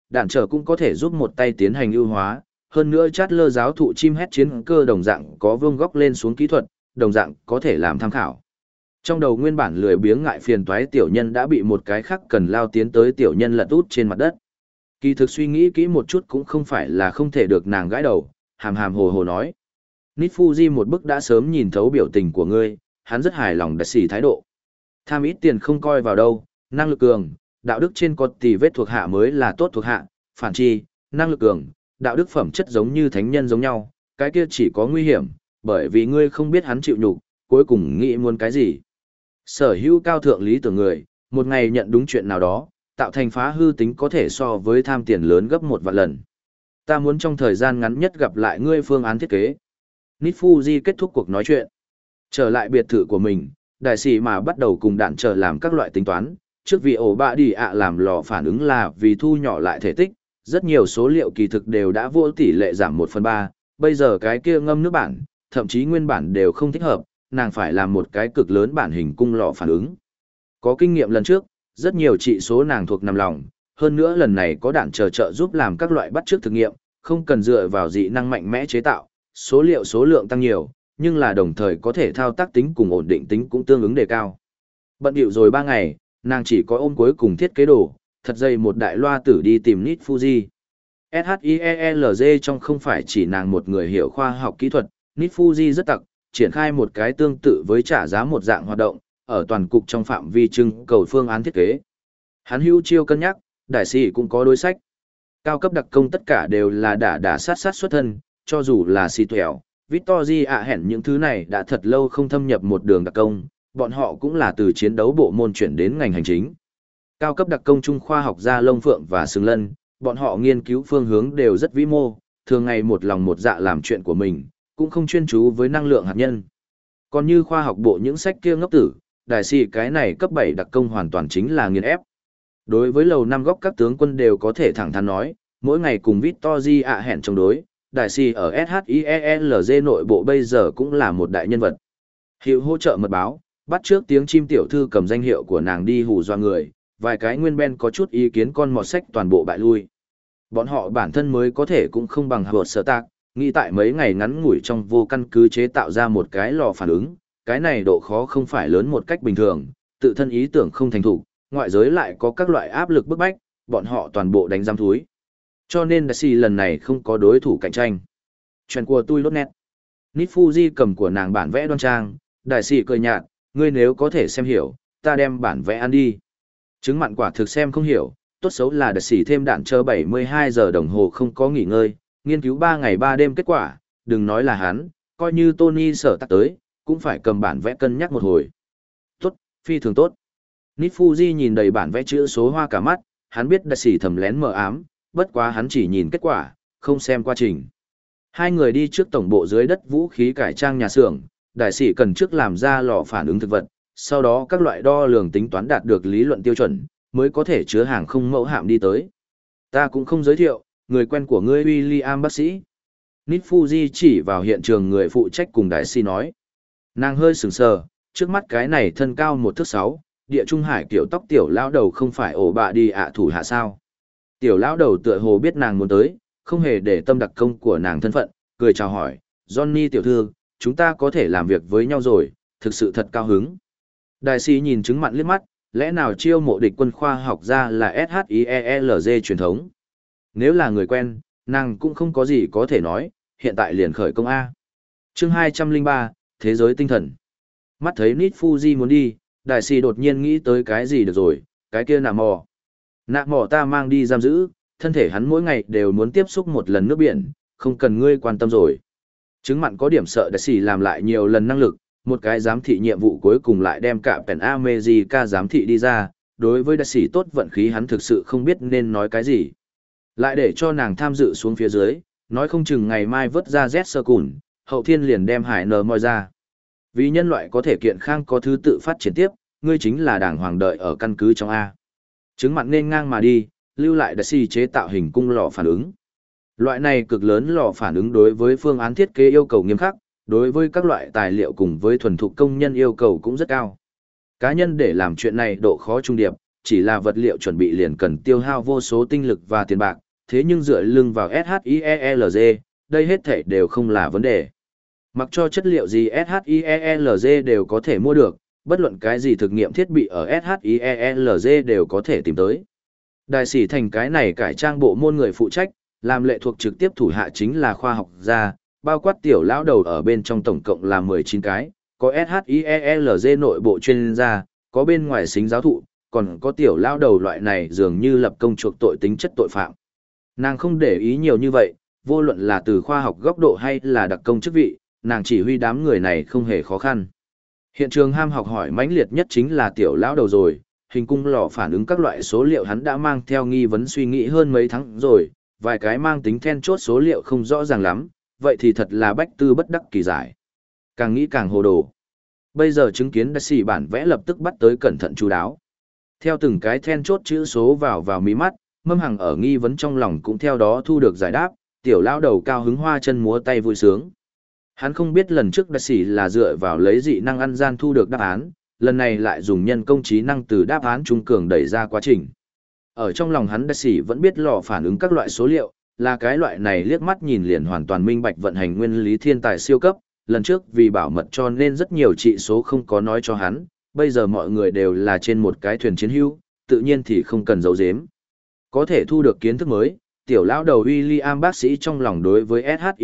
đạn trở cũng có thể giúp một tay tiến hành ưu hóa, hơn nữa chát lơ giáo thụ chim hét chiến cơ đồng dạng có vương góc lên xuống kỹ thuật, đồng dạng có thể làm tham khảo. Trong đầu nguyên bản lười biếng ngại phiền toái tiểu nhân đã bị một cái khác cần lao tiến tới tiểu nhân lật út trên mặt đất. Kỳ thực suy nghĩ kỹ một chút cũng không phải là không thể được nàng gãi đầu, hàm hàm hồ hồ nói. Nít Fuji một bức đã sớm nhìn thấu biểu tình của ngươi, hắn rất hài lòng đặt xỉ thái độ. Tham ít tiền không coi vào đâu, năng lực cường, đạo đức trên có tỷ vết thuộc hạ mới là tốt thuộc hạ, phản chi, năng lực cường, đạo đức phẩm chất giống như thánh nhân giống nhau, cái kia chỉ có nguy hiểm, bởi vì ngươi không biết hắn chịu nhục, cuối cùng nghĩ muốn cái gì. Sở hữu cao thượng lý tưởng người, một ngày nhận đúng chuyện nào đó, tạo thành phá hư tính có thể so với tham tiền lớn gấp một vạn lần. Ta muốn trong thời gian ngắn nhất gặp lại ngươi phương án thiết kế. Nít Fuji kết thúc cuộc nói chuyện. Trở lại biệt thự của mình, đại sĩ mà bắt đầu cùng đạn trở làm các loại tính toán. Trước vì ổ bạ đi ạ làm lò phản ứng là vì thu nhỏ lại thể tích, rất nhiều số liệu kỳ thực đều đã vô tỷ lệ giảm một phần ba, bây giờ cái kia ngâm nước bản, thậm chí nguyên bản đều không thích hợp, nàng phải làm một cái cực lớn bản hình cung lò phản ứng. Có kinh nghiệm lần trước, rất nhiều trị số nàng thuộc nằm lòng, hơn nữa lần này có đạn chờ trợ giúp làm các loại bắt chước thực nghiệm, không cần dựa vào dị năng mạnh mẽ chế tạo, số liệu số lượng tăng nhiều, nhưng là đồng thời có thể thao tác tính cùng ổn định tính cũng tương ứng đề cao. Bận điệu rồi ba ngày, nàng chỉ có ôm cuối cùng thiết kế đồ, thật dày một đại loa tử đi tìm Nít Fuji. ét hát i e lờ giê trong không phải chỉ nàng một người hiểu khoa học kỹ thuật, Nít Fuji rất tặc, triển khai một cái tương tự với trả giá một dạng hoạt động, ở toàn cục trong phạm vi trưng cầu phương án thiết kế. Hắn hữu chiêu cân nhắc, đại sĩ cũng có đối sách. Cao cấp đặc công tất cả đều là đả đả sát sát xuất thân, cho dù là xì tuèo, Victory ạ hẹn những thứ này đã thật lâu không thâm nhập một đường đặc công, bọn họ cũng là từ chiến đấu bộ môn chuyển đến ngành hành chính. Cao cấp đặc công trung khoa học gia Lông Phượng và Sừng Lân, bọn họ nghiên cứu phương hướng đều rất vĩ mô, thường ngày một lòng một dạ làm chuyện của mình, cũng không chuyên chú với năng lượng hạt nhân. Còn như khoa học bộ những sách kia ngốc tử, đại sĩ cái này cấp bảy đặc công hoàn toàn chính là nghiền ép. Đối với lầu năm góc các tướng quân đều có thể thẳng thắn nói, mỗi ngày cùng Victory ạ hẹn chống đối, đại sĩ ở ét hát i e lờ giê nội bộ bây giờ cũng là một đại nhân vật. Hiệu hỗ trợ mật báo, bắt trước tiếng chim tiểu thư cầm danh hiệu của nàng đi hù dọa người, vài cái nguyên ben có chút ý kiến con mọt sách toàn bộ bại lui. Bọn họ bản thân mới có thể cũng không bằng hợp sở tạc, nghĩ tại mấy ngày ngắn ngủi trong vô căn cứ chế tạo ra một cái lò phản ứng, cái này độ khó không phải lớn một cách bình thường, tự thân ý tưởng không thành thục, ngoại giới lại có các loại áp lực bức bách, bọn họ toàn bộ đánh giam thúi. Cho nên đại sĩ lần này không có đối thủ cạnh tranh. Chuyện của tôi lốt nét. Nít Fuji cầm của nàng bản vẽ đoan trang, đại sĩ cười nhạt, ngươi nếu có thể xem hiểu, ta đem bản vẽ ăn đi. Chứng mặn quả thực xem không hiểu, tốt xấu là đại sĩ thêm đạn chờ bảy mươi hai giờ đồng hồ không có nghỉ ngơi, nghiên cứu ba ngày ba đêm kết quả, đừng nói là hắn, coi như Tony sở tắc tới, cũng phải cầm bản vẽ cân nhắc một hồi. Tốt, phi thường tốt. Nít Fuji nhìn đầy bản vẽ chữ số hoa cả mắt, hắn biết đại sĩ thầm lén mờ ám, bất quá hắn chỉ nhìn kết quả, không xem quá trình. Hai người đi trước tổng bộ dưới đất vũ khí cải trang nhà xưởng, đại sĩ cần trước làm ra lò phản ứng thực vật, sau đó các loại đo lường tính toán đạt được lý luận tiêu chuẩn, mới có thể chứa hàng không mẫu hạm đi tới. Ta cũng không giới thiệu, người quen của ngươi William bác sĩ. Nít Fuji chỉ vào hiện trường người phụ trách cùng đại sĩ nói. Nàng hơi sừng sờ, trước mắt cái này thân cao một thước sáu, địa trung hải kiểu tóc tiểu lão đầu không phải ổ bạ đi ạ thủ hạ sao. Tiểu lão đầu tựa hồ biết nàng muốn tới, không hề để tâm đặc công của nàng thân phận, cười chào hỏi, Johnny tiểu thư, chúng ta có thể làm việc với nhau rồi, thực sự thật cao hứng. Đại sĩ nhìn chứng mặn liếc mắt, lẽ nào chiêu mộ địch quân khoa học ra là ét hát i e lờ giê truyền thống. Nếu là người quen, nàng cũng không có gì có thể nói, hiện tại liền khởi công A. Chương hai trăm lẻ ba, Thế giới tinh thần. Mắt thấy Nít Fuji muốn đi, đại sĩ đột nhiên nghĩ tới cái gì được rồi, cái kia nạ mò. Nạ mò ta mang đi giam giữ, thân thể hắn mỗi ngày đều muốn tiếp xúc một lần nước biển, không cần ngươi quan tâm rồi. Chứng mặn có điểm sợ đại sĩ làm lại nhiều lần năng lực, một cái giám thị nhiệm vụ cuối cùng lại đem cả Pen America giám thị đi ra, đối với đại sĩ tốt vận khí hắn thực sự không biết nên nói cái gì. Lại để cho nàng tham dự xuống phía dưới, nói không chừng ngày mai vớt ra Z sơ cùn, hậu thiên liền đem hải nờ moi ra. Vì nhân loại có thể kiện khang có thứ tự phát triển tiếp, ngươi chính là đảng hoàng đợi ở căn cứ trong A. Chứng mặn nên ngang mà đi, lưu lại đại sĩ chế tạo hình cung lò phản ứng. Loại này cực lớn lò phản ứng đối với phương án thiết kế yêu cầu nghiêm khắc, đối với các loại tài liệu cùng với thuần thục công nhân yêu cầu cũng rất cao. Cá nhân để làm chuyện này độ khó trung điệp, chỉ là vật liệu chuẩn bị liền cần tiêu hao vô số tinh lực và tiền bạc, thế nhưng dựa lưng vào SHIELZ, đây hết thảy đều không là vấn đề. Mặc cho chất liệu gì SHIELZ đều có thể mua được, bất luận cái gì thực nghiệm thiết bị ở SHIELZ đều có thể tìm tới. Đại sĩ thành cái này cải trang bộ môn người phụ trách, làm lệ thuộc trực tiếp thủ hạ chính là khoa học gia, bao quát tiểu lão đầu ở bên trong tổng cộng là mười chín cái, có SHIELZ nội bộ chuyên gia, có bên ngoài xính giáo thụ, còn có tiểu lão đầu loại này dường như lập công chuộc tội tính chất tội phạm. Nàng không để ý nhiều như vậy, vô luận là từ khoa học góc độ hay là đặc công chức vị, nàng chỉ huy đám người này không hề khó khăn. Hiện trường ham học hỏi mãnh liệt nhất chính là tiểu lão đầu rồi, hình cung lò phản ứng các loại số liệu hắn đã mang theo nghi vấn suy nghĩ hơn mấy tháng rồi, vài cái mang tính then chốt số liệu không rõ ràng lắm, vậy thì thật là bách tư bất đắc kỳ giải. Càng nghĩ càng hồ đồ. Bây giờ chứng kiến đại sĩ bản vẽ lập tức bắt tới cẩn thận chú đáo. Theo từng cái then chốt chữ số vào vào mí mắt, Mâm Hằng ở nghi vấn trong lòng cũng theo đó thu được giải đáp, tiểu lão đầu cao hứng hoa chân múa tay vui sướng. Hắn không biết lần trước đại sĩ là dựa vào lấy dị năng ăn gian thu được đáp án, lần này lại dùng nhân công trí năng từ đáp án trung cường đẩy ra quá trình. Ở trong lòng hắn đại sĩ vẫn biết lò phản ứng các loại số liệu, là cái loại này liếc mắt nhìn liền hoàn toàn minh bạch vận hành nguyên lý thiên tài siêu cấp, lần trước vì bảo mật cho nên rất nhiều trị số không có nói cho hắn, bây giờ mọi người đều là trên một cái thuyền chiến hữu, tự nhiên thì không cần giấu giếm. Có thể thu được kiến thức mới, tiểu lão đầu William bác sĩ trong lòng đối với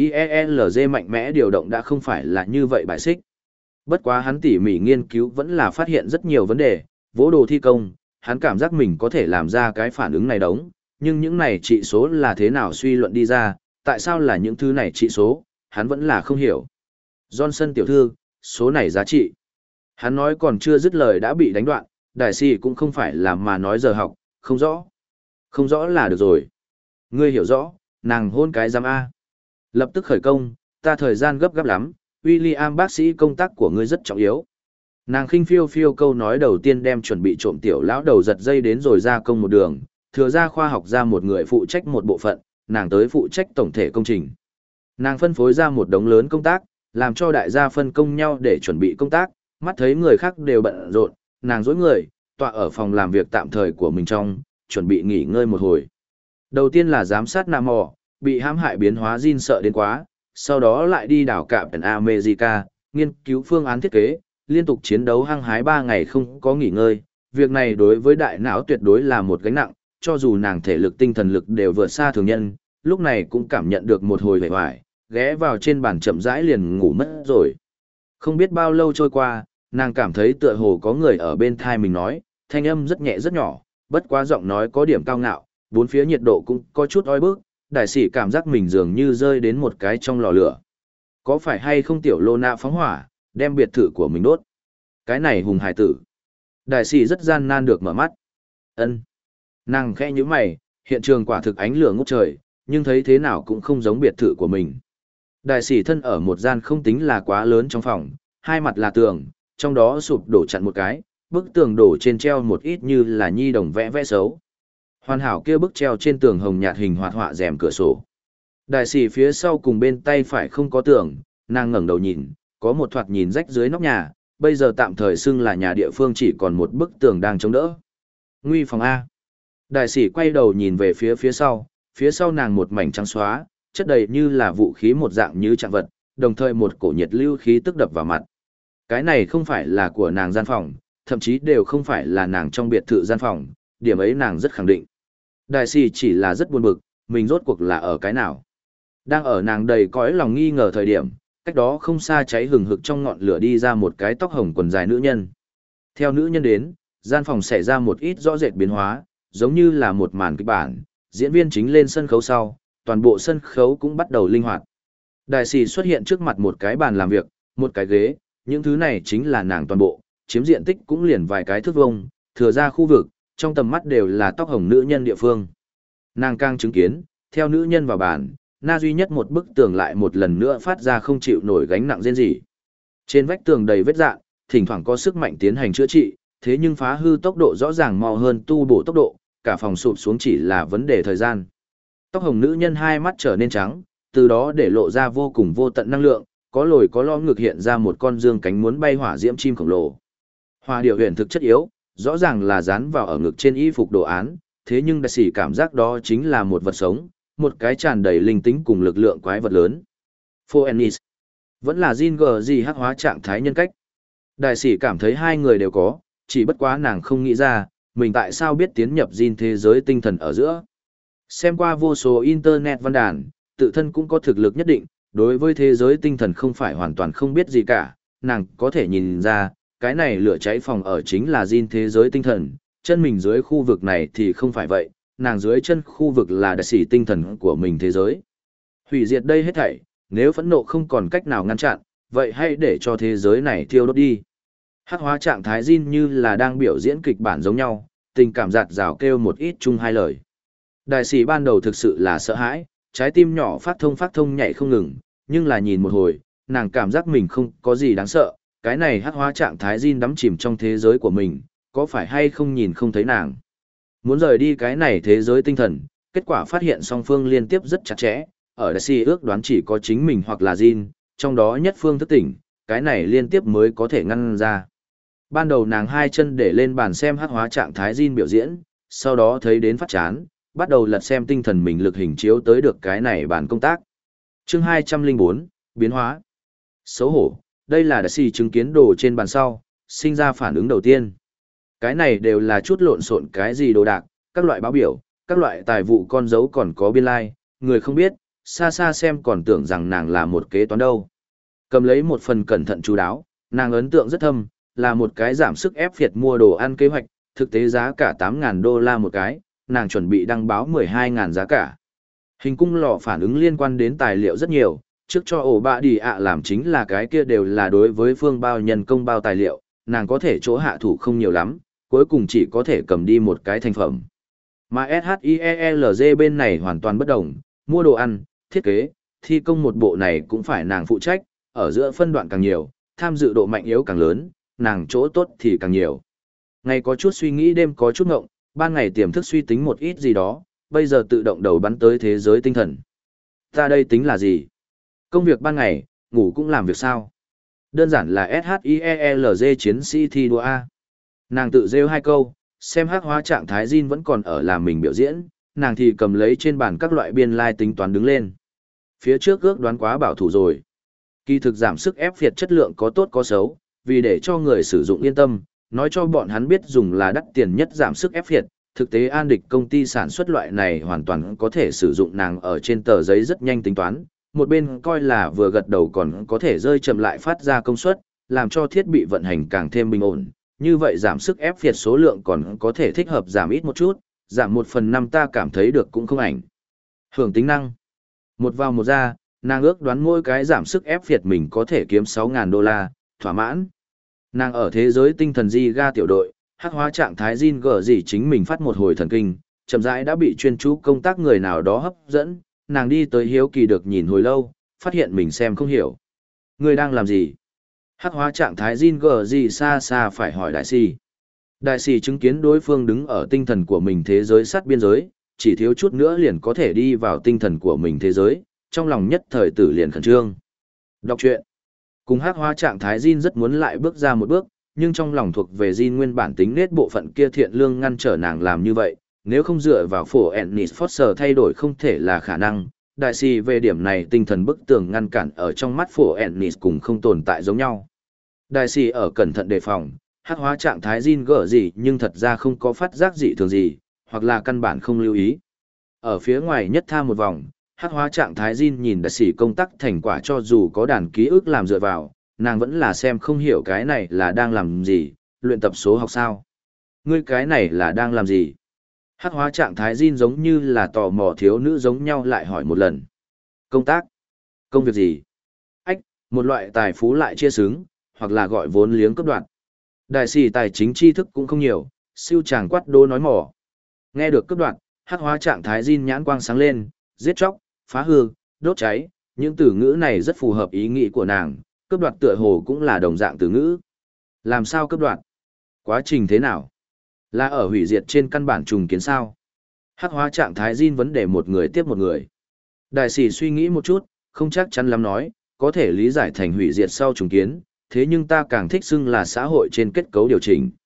SHIELZ mạnh mẽ điều động đã không phải là như vậy bài xích. Bất quá hắn tỉ mỉ nghiên cứu vẫn là phát hiện rất nhiều vấn đề, vỗ đồ thi công, hắn cảm giác mình có thể làm ra cái phản ứng này đống, nhưng những này trị số là thế nào suy luận đi ra, tại sao là những thứ này trị số, hắn vẫn là không hiểu. Johnson tiểu thư, số này giá trị. Hắn nói còn chưa dứt lời đã bị đánh đoạn, đại sĩ cũng không phải là mà nói giờ học, không rõ. Không rõ là được rồi. Ngươi hiểu rõ, nàng hôn cái giam A. Lập tức khởi công, ta thời gian gấp gáp lắm, William bác sĩ công tác của ngươi rất trọng yếu. Nàng khinh phiêu phiêu câu nói đầu tiên đem chuẩn bị trộm tiểu lão đầu giật dây đến rồi ra công một đường, thừa ra khoa học ra một người phụ trách một bộ phận, nàng tới phụ trách tổng thể công trình. Nàng phân phối ra một đống lớn công tác, làm cho đại gia phân công nhau để chuẩn bị công tác, mắt thấy người khác đều bận rộn, nàng dối người, tọa ở phòng làm việc tạm thời của mình trong, chuẩn bị nghỉ ngơi một hồi. Đầu tiên là giám sát Nam Mò, bị hãm hại biến hóa Jin sợ đến quá, sau đó lại đi đảo cạp ở America, nghiên cứu phương án thiết kế, liên tục chiến đấu hăng hái ba ngày không có nghỉ ngơi. Việc này đối với đại não tuyệt đối là một gánh nặng, cho dù nàng thể lực tinh thần lực đều vượt xa thường nhân, lúc này cũng cảm nhận được một hồi vẻ vải, ghé vào trên bàn chậm rãi liền ngủ mất rồi. Không biết bao lâu trôi qua, nàng cảm thấy tựa hồ có người ở bên thai mình nói, thanh âm rất nhẹ rất nhỏ, bất quá giọng nói có điểm cao ngạo, bốn phía nhiệt độ cũng có chút oi bức, đại sĩ cảm giác mình dường như rơi đến một cái trong lò lửa. Có phải hay không tiểu lô nạ phóng hỏa, đem biệt thự của mình đốt? Cái này hùng hải tử. Đại sĩ rất gian nan được mở mắt. Ân. Nàng khẽ nhíu mày, hiện trường quả thực ánh lửa ngút trời, nhưng thấy thế nào cũng không giống biệt thự của mình. Đại sĩ thân ở một gian không tính là quá lớn trong phòng, hai mặt là tường, trong đó sụp đổ chặn một cái, bức tường đổ trên treo một ít như là nhi đồng vẽ vẽ xấu. Hoàn hảo kia bức treo trên tường hồng nhạt hình hoạt họa rèm cửa sổ. Đại sĩ phía sau cùng bên tay phải không có tường, nàng ngẩng đầu nhìn, có một thoạt nhìn rách dưới nóc nhà, bây giờ tạm thời xưng là nhà địa phương chỉ còn một bức tường đang chống đỡ. Nguy phòng A. Đại sĩ quay đầu nhìn về phía phía sau, phía sau nàng một mảnh trắng xóa, chất đầy như là vũ khí một dạng như trạng vật, đồng thời một cổ nhiệt lưu khí tức đập vào mặt. Cái này không phải là của nàng gian phòng, thậm chí đều không phải là nàng trong biệt thự gian phòng, điểm ấy nàng rất khẳng định. Đại sĩ chỉ là rất buồn bực, mình rốt cuộc là ở cái nào. Đang ở nàng đầy cõi lòng nghi ngờ thời điểm, cách đó không xa cháy hừng hực trong ngọn lửa đi ra một cái tóc hồng quần dài nữ nhân. Theo nữ nhân đến, gian phòng xảy ra một ít rõ rệt biến hóa, giống như là một màn kịch bản, diễn viên chính lên sân khấu sau, toàn bộ sân khấu cũng bắt đầu linh hoạt. Đại sĩ xuất hiện trước mặt một cái bàn làm việc, một cái ghế, những thứ này chính là nàng toàn bộ, chiếm diện tích cũng liền vài cái thước vuông, thừa ra khu vực, trong tầm mắt đều là tóc hồng nữ nhân địa phương. Nàng càng chứng kiến, theo nữ nhân vào bàn, na duy nhất một bức tường lại một lần nữa phát ra không chịu nổi gánh nặng rên rỉ. Trên vách tường đầy vết rạn, thỉnh thoảng có sức mạnh tiến hành chữa trị, thế nhưng phá hư tốc độ rõ ràng mau hơn tu bổ tốc độ, cả phòng sụp xuống chỉ là vấn đề thời gian. Tóc hồng nữ nhân hai mắt trở nên trắng, từ đó để lộ ra vô cùng vô tận năng lượng, có lồi có lõm ngực hiện ra một con dương cánh muốn bay hỏa diễm chim khổng lồ. Hỏa điểu huyền thực chất yếu, rõ ràng là dán vào ở ngực trên y phục đồ án, thế nhưng đại sĩ cảm giác đó chính là một vật sống, một cái tràn đầy linh tính cùng lực lượng quái vật lớn. Phoenix, vẫn là Jin G gì hắc hóa trạng thái nhân cách. Đại sĩ cảm thấy hai người đều có, chỉ bất quá nàng không nghĩ ra, mình tại sao biết tiến nhập Jin thế giới tinh thần ở giữa. Xem qua vô số internet văn đàn, tự thân cũng có thực lực nhất định, đối với thế giới tinh thần không phải hoàn toàn không biết gì cả, nàng có thể nhìn ra, cái này lửa cháy phòng ở chính là Jin thế giới tinh thần, chân mình dưới khu vực này thì không phải vậy, nàng dưới chân khu vực là đại sĩ tinh thần của mình thế giới. Hủy diệt đây hết thảy, nếu phẫn nộ không còn cách nào ngăn chặn, vậy hãy để cho thế giới này thiêu đốt đi. Hắc hóa trạng thái Jin như là đang biểu diễn kịch bản giống nhau, tình cảm giạt rào kêu một ít chung hai lời. Đại sĩ ban đầu thực sự là sợ hãi, trái tim nhỏ phát thông phát thông nhảy không ngừng, nhưng là nhìn một hồi, nàng cảm giác mình không có gì đáng sợ, cái này hắc hóa trạng thái Jin đắm chìm trong thế giới của mình, có phải hay không nhìn không thấy nàng. Muốn rời đi cái này thế giới tinh thần, kết quả phát hiện song phương liên tiếp rất chặt chẽ, ở đại sĩ ước đoán chỉ có chính mình hoặc là Jin, trong đó nhất phương thức tỉnh, cái này liên tiếp mới có thể ngăn ra. Ban đầu nàng hai chân để lên bàn xem hắc hóa trạng thái Jin biểu diễn, sau đó thấy đến phát chán, bắt đầu lật xem tinh thần mình lực hình chiếu tới được cái này bản công tác. Chương hai trăm lẻ bốn, biến hóa. Xấu hổ, đây là đại sĩ chứng kiến đồ trên bàn sau, sinh ra phản ứng đầu tiên. Cái này đều là chút lộn xộn cái gì đồ đạc, các loại báo biểu, các loại tài vụ con dấu còn có biên lai, like, người không biết, xa xa xem còn tưởng rằng nàng là một kế toán đâu. Cầm lấy một phần cẩn thận chú đáo, nàng ấn tượng rất thâm, là một cái giảm sức ép Việt mua đồ ăn kế hoạch, thực tế giá cả tám nghìn đô la một cái, nàng chuẩn bị đăng báo mười hai nghìn giá cả. Hình cung lò phản ứng liên quan đến tài liệu rất nhiều, trước cho ổ bạ đi ạ làm chính là cái kia đều là đối với phương bao nhân công bao tài liệu, nàng có thể chỗ hạ thủ không nhiều lắm, cuối cùng chỉ có thể cầm đi một cái thành phẩm. Mà ét hát i e lờ giê bên này hoàn toàn bất đồng, mua đồ ăn, thiết kế, thi công một bộ này cũng phải nàng phụ trách, ở giữa phân đoạn càng nhiều, tham dự độ mạnh yếu càng lớn, nàng chỗ tốt thì càng nhiều. Ngày có chút suy nghĩ đêm có chút ngộng, ban ngày tiềm thức suy tính một ít gì đó, bây giờ tự động đầu bắn tới thế giới tinh thần. Ta đây tính là gì? Công việc ban ngày, ngủ cũng làm việc sao? Đơn giản là ét hát i e lờ giê chiến sĩ thi đua A. Nàng tự rêu hai câu, xem hắc hóa trạng thái Jin vẫn còn ở làm mình biểu diễn, nàng thì cầm lấy trên bàn các loại biên lai like tính toán đứng lên. Phía trước ước đoán quá bảo thủ rồi. Kỳ thực giảm sức ép Việt chất lượng có tốt có xấu, vì để cho người sử dụng yên tâm, nói cho bọn hắn biết dùng là đắt tiền nhất giảm sức ép Việt, thực tế An Địch công ty sản xuất loại này hoàn toàn có thể sử dụng nàng ở trên tờ giấy rất nhanh tính toán, một bên coi là vừa gật đầu còn có thể rơi chậm lại phát ra công suất, làm cho thiết bị vận hành càng thêm bình ổn, như vậy giảm sức ép Việt số lượng còn có thể thích hợp giảm ít một chút, giảm một phần năm ta cảm thấy được cũng không ảnh hưởng tính năng. Một vào một ra, nàng ước đoán mỗi cái giảm sức ép Việt mình có thể kiếm sáu nghìn đô la, thỏa mãn. Nàng ở thế giới tinh thần di ga tiểu đội, hắc hóa trạng thái Jin gở gì chính mình phát một hồi thần kinh, chậm rãi đã bị chuyên chú công tác người nào đó hấp dẫn, nàng đi tới hiếu kỳ được nhìn hồi lâu, phát hiện mình xem không hiểu. Người đang làm gì? Hắc hóa trạng thái Jin gở gì xa xa phải hỏi đại sĩ. Đại sĩ chứng kiến đối phương đứng ở tinh thần của mình thế giới sát biên giới, chỉ thiếu chút nữa liền có thể đi vào tinh thần của mình thế giới, trong lòng nhất thời tử liền khẩn trương. Đọc truyện. Cùng hắc hóa trạng thái Jin rất muốn lại bước ra một bước, nhưng trong lòng thuộc về Jin nguyên bản tính nết bộ phận kia thiện lương ngăn trở nàng làm như vậy, nếu không dựa vào phổ Ennis Foster thay đổi không thể là khả năng. Đại sĩ về điểm này tinh thần bức tường ngăn cản ở trong mắt phổ Ennis cùng không tồn tại giống nhau. Đại sĩ ở cẩn thận đề phòng, hắc hóa trạng thái Jin gở gì nhưng thật ra không có phát giác dị thường gì, hoặc là căn bản không lưu ý. Ở phía ngoài nhất tha một vòng, hắc hóa trạng thái Jin nhìn đại sĩ công tác thành quả cho dù có đàn ký ức làm dựa vào, nàng vẫn là xem không hiểu cái này là đang làm gì, luyện tập số học sao. Ngươi cái này là đang làm gì? Hắc hóa trạng thái Jin giống như là tò mò thiếu nữ giống nhau lại hỏi một lần. Công tác? Công việc gì? Ách, một loại tài phú lại chia xứng, hoặc là gọi vốn liếng cấp đoạn. Đại sĩ tài chính tri thức cũng không nhiều, siêu chàng quát đô nói mỏ. Nghe được cấp đoạn, hắc hóa trạng thái Jin nhãn quang sáng lên, giết chóc, phá hư, đốt cháy, những từ ngữ này rất phù hợp ý nghĩ của nàng, cấp đoạt tựa hồ cũng là đồng dạng từ ngữ. Làm sao cấp đoạt? Quá trình thế nào? Là ở hủy diệt trên căn bản trùng kiến sao? Hắc hóa trạng thái Jin vấn đề một người tiếp một người. Đại sĩ suy nghĩ một chút, không chắc chắn lắm nói, có thể lý giải thành hủy diệt sau trùng kiến, thế nhưng ta càng thích xưng là xã hội trên kết cấu điều chỉnh.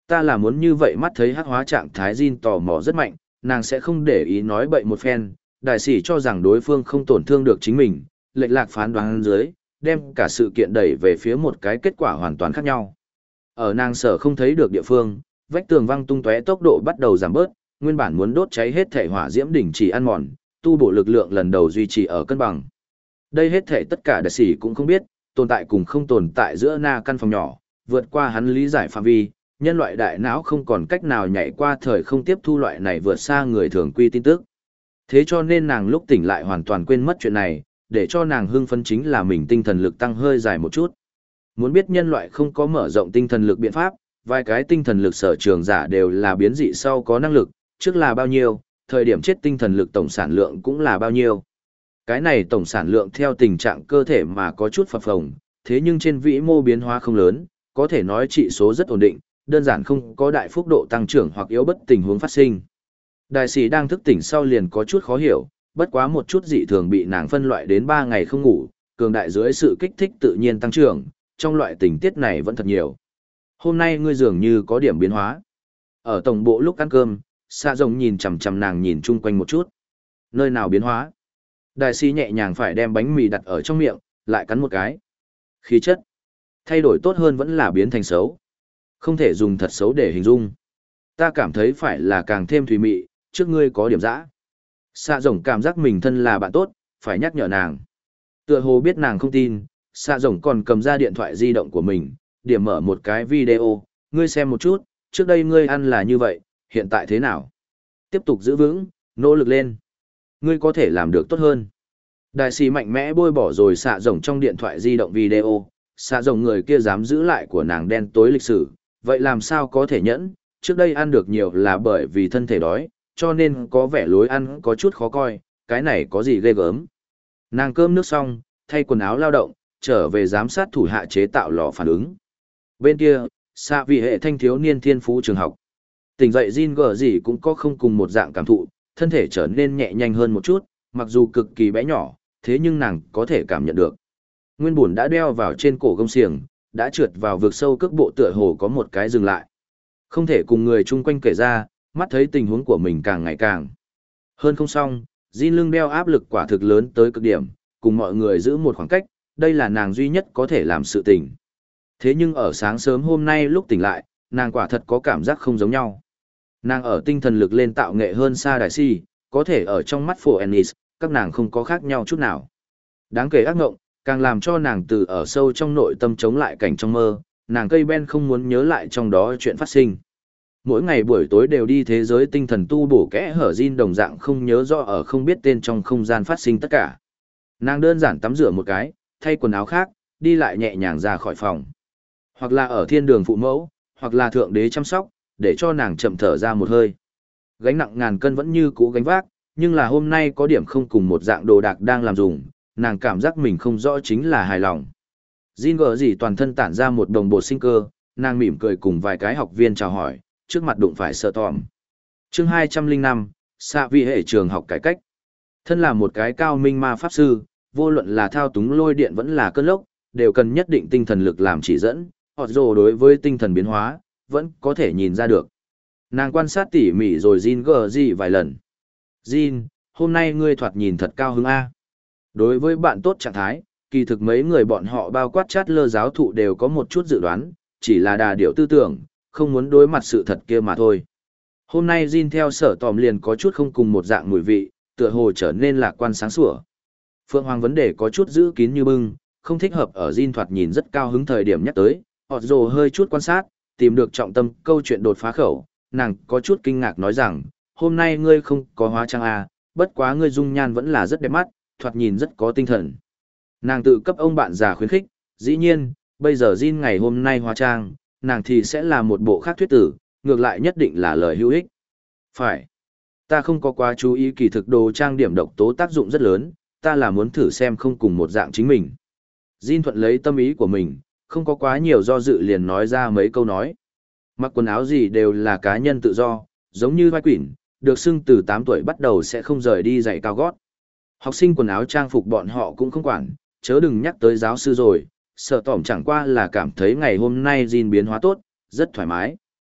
Ta là muốn như vậy mắt thấy hắc hóa trạng thái Jin tò mò rất mạnh, nàng sẽ không để ý nói bậy một phen, đại sĩ cho rằng đối phương không tổn thương được chính mình, lệch lạc phán đoán dưới, đem cả sự kiện đẩy về phía một cái kết quả hoàn toàn khác nhau. Ở nàng sở không thấy được địa phương, vách tường văng tung tóe tốc độ bắt đầu giảm bớt, nguyên bản muốn đốt cháy hết thể hỏa diễm đỉnh chỉ ăn mòn, tu bổ lực lượng lần đầu duy trì ở cân bằng. Đây hết thể tất cả đại sĩ cũng không biết, tồn tại cùng không tồn tại giữa na căn phòng nhỏ, vượt qua hắn lý giải phạm vi, nhân loại đại não không còn cách nào nhảy qua thời không tiếp thu loại này vượt xa người thường quy tin tức. Thế cho nên nàng lúc tỉnh lại hoàn toàn quên mất chuyện này, để cho nàng hưng phấn chính là mình tinh thần lực tăng hơi dài một chút. Muốn biết nhân loại không có mở rộng tinh thần lực biện pháp, vài cái tinh thần lực sở trường giả đều là biến dị sau có năng lực, trước là bao nhiêu, thời điểm chết tinh thần lực tổng sản lượng cũng là bao nhiêu. Cái này tổng sản lượng theo tình trạng cơ thể mà có chút phập phồng, thế nhưng trên vĩ mô biến hóa không lớn, có thể nói trị số rất ổn định, đơn giản không có đại phúc độ tăng trưởng hoặc yếu bất tình huống phát sinh. Đại sĩ đang thức tỉnh sau liền có chút khó hiểu, bất quá một chút dị thường bị nàng phân loại đến ba ngày không ngủ, cường đại dưới sự kích thích tự nhiên tăng trưởng, trong loại tình tiết này vẫn thật nhiều. Hôm nay ngươi dường như có điểm biến hóa. Ở tổng bộ lúc ăn cơm, Sa Rồng nhìn chằm chằm nàng nhìn chung quanh một chút. Nơi nào biến hóa? Đại sĩ nhẹ nhàng phải đem bánh mì đặt ở trong miệng, lại cắn một cái. Khí chất. Thay đổi tốt hơn vẫn là biến thành xấu. Không thể dùng thật xấu để hình dung. Ta cảm thấy phải là càng thêm thùy mị, trước ngươi có điểm dã. Sa Rồng cảm giác mình thân là bạn tốt, phải nhắc nhở nàng. Tựa hồ biết nàng không tin, Sa Rồng còn cầm ra điện thoại di động của mình, điểm mở một cái video, ngươi xem một chút, trước đây ngươi ăn là như vậy, hiện tại thế nào? Tiếp tục giữ vững, nỗ lực lên. Ngươi có thể làm được tốt hơn. Đại sĩ mạnh mẽ bôi bỏ rồi Sa Rồng trong điện thoại di động video, Sa Rồng người kia dám giữ lại của nàng đen tối lịch sử, vậy làm sao có thể nhẫn, trước đây ăn được nhiều là bởi vì thân thể đói, cho nên có vẻ lối ăn có chút khó coi, cái này có gì ghê gớm. Nàng cơm nước xong, thay quần áo lao động, trở về giám sát thủ hạ chế tạo lò phản ứng. Bên kia, xạ vị hệ thanh thiếu niên thiên phú trường học. Tỉnh dậy Jin gở gì cũng có không cùng một dạng cảm thụ, thân thể trở nên nhẹ nhanh hơn một chút, mặc dù cực kỳ bé nhỏ, thế nhưng nàng có thể cảm nhận được. Nguyên bùn đã đeo vào trên cổ gông xiềng, đã trượt vào vực sâu cước bộ tựa hồ có một cái dừng lại. Không thể cùng người chung quanh kể ra, mắt thấy tình huống của mình càng ngày càng. Hơn không xong, Jin lưng đeo áp lực quả thực lớn tới cực điểm, cùng mọi người giữ một khoảng cách, đây là nàng duy nhất có thể làm sự tình. Thế nhưng ở sáng sớm hôm nay lúc tỉnh lại, nàng quả thật có cảm giác không giống nhau. Nàng ở tinh thần lực lên tạo nghệ hơn xa đại si, có thể ở trong mắt phổ Ennis, các nàng không có khác nhau chút nào. Đáng kể ác ngộng, càng làm cho nàng từ ở sâu trong nội tâm chống lại cảnh trong mơ, nàng cây ben không muốn nhớ lại trong đó chuyện phát sinh. Mỗi ngày buổi tối đều đi thế giới tinh thần tu bổ kẽ hở Jin đồng dạng không nhớ rõ ở không biết tên trong không gian phát sinh tất cả. Nàng đơn giản tắm rửa một cái, thay quần áo khác, đi lại nhẹ nhàng ra khỏi phòng. Hoặc là ở thiên đường phụ mẫu, hoặc là thượng đế chăm sóc, để cho nàng chậm thở ra một hơi. Gánh nặng ngàn cân vẫn như cũ gánh vác, nhưng là hôm nay có điểm không cùng một dạng đồ đạc đang làm dùng, nàng cảm giác mình không rõ chính là hài lòng. Jin gở gì toàn thân tản ra một đồng bộ sinh cơ, nàng mỉm cười cùng vài cái học viên chào hỏi, trước mặt đụng phải sợ tòm. Chương hai trăm lẻ năm, xạ vị hệ trường học cải cách. Thân là một cái cao minh ma pháp sư, vô luận là thao túng lôi điện vẫn là cơn lốc, đều cần nhất định tinh thần lực làm chỉ dẫn, hoặc dù đối với tinh thần biến hóa, vẫn có thể nhìn ra được. Nàng quan sát tỉ mỉ rồi Jin gở gì vài lần. Jin, hôm nay ngươi thoạt nhìn thật cao hứng A. Đối với bạn tốt trạng thái, kỳ thực mấy người bọn họ bao quát chát lơ giáo thụ đều có một chút dự đoán, chỉ là đà điệu tư tưởng, không muốn đối mặt sự thật kia mà thôi. Hôm nay Jin theo sở tòm liền có chút không cùng một dạng mùi vị, tựa hồ trở nên lạc quan sáng sủa. Phượng Hoàng vấn đề có chút giữ kín như bưng, không thích hợp ở Jin thoạt nhìn rất cao hứng thời điểm nhắc tới, họ dồ hơi chút quan sát, tìm được trọng tâm câu chuyện đột phá khẩu, nàng có chút kinh ngạc nói rằng, hôm nay ngươi không có hóa trang à, bất quá ngươi dung nhan vẫn là rất đẹp mắt, thoạt nhìn rất có tinh thần. Nàng tự cấp ông bạn già khuyến khích, dĩ nhiên, bây giờ Jin ngày hôm nay hóa trang, nàng thì sẽ là một bộ khác thuyết tử, ngược lại nhất định là lời hữu ích. Phải. Ta không có quá chú ý kỳ thực đồ trang điểm độc tố tác dụng rất lớn, ta là muốn thử xem không cùng một dạng chính mình. Jin thuận lấy tâm ý của mình, không có quá nhiều do dự liền nói ra mấy câu nói. Mặc quần áo gì đều là cá nhân tự do, giống như vai quỷ, được xưng từ tám tuổi bắt đầu sẽ không rời đi giày cao gót. Học sinh quần áo trang phục bọn họ cũng không quản, chớ đừng nhắc tới giáo sư rồi, sợ tỏm chẳng qua là cảm thấy ngày hôm nay Jin biến hóa tốt, rất thoải mái.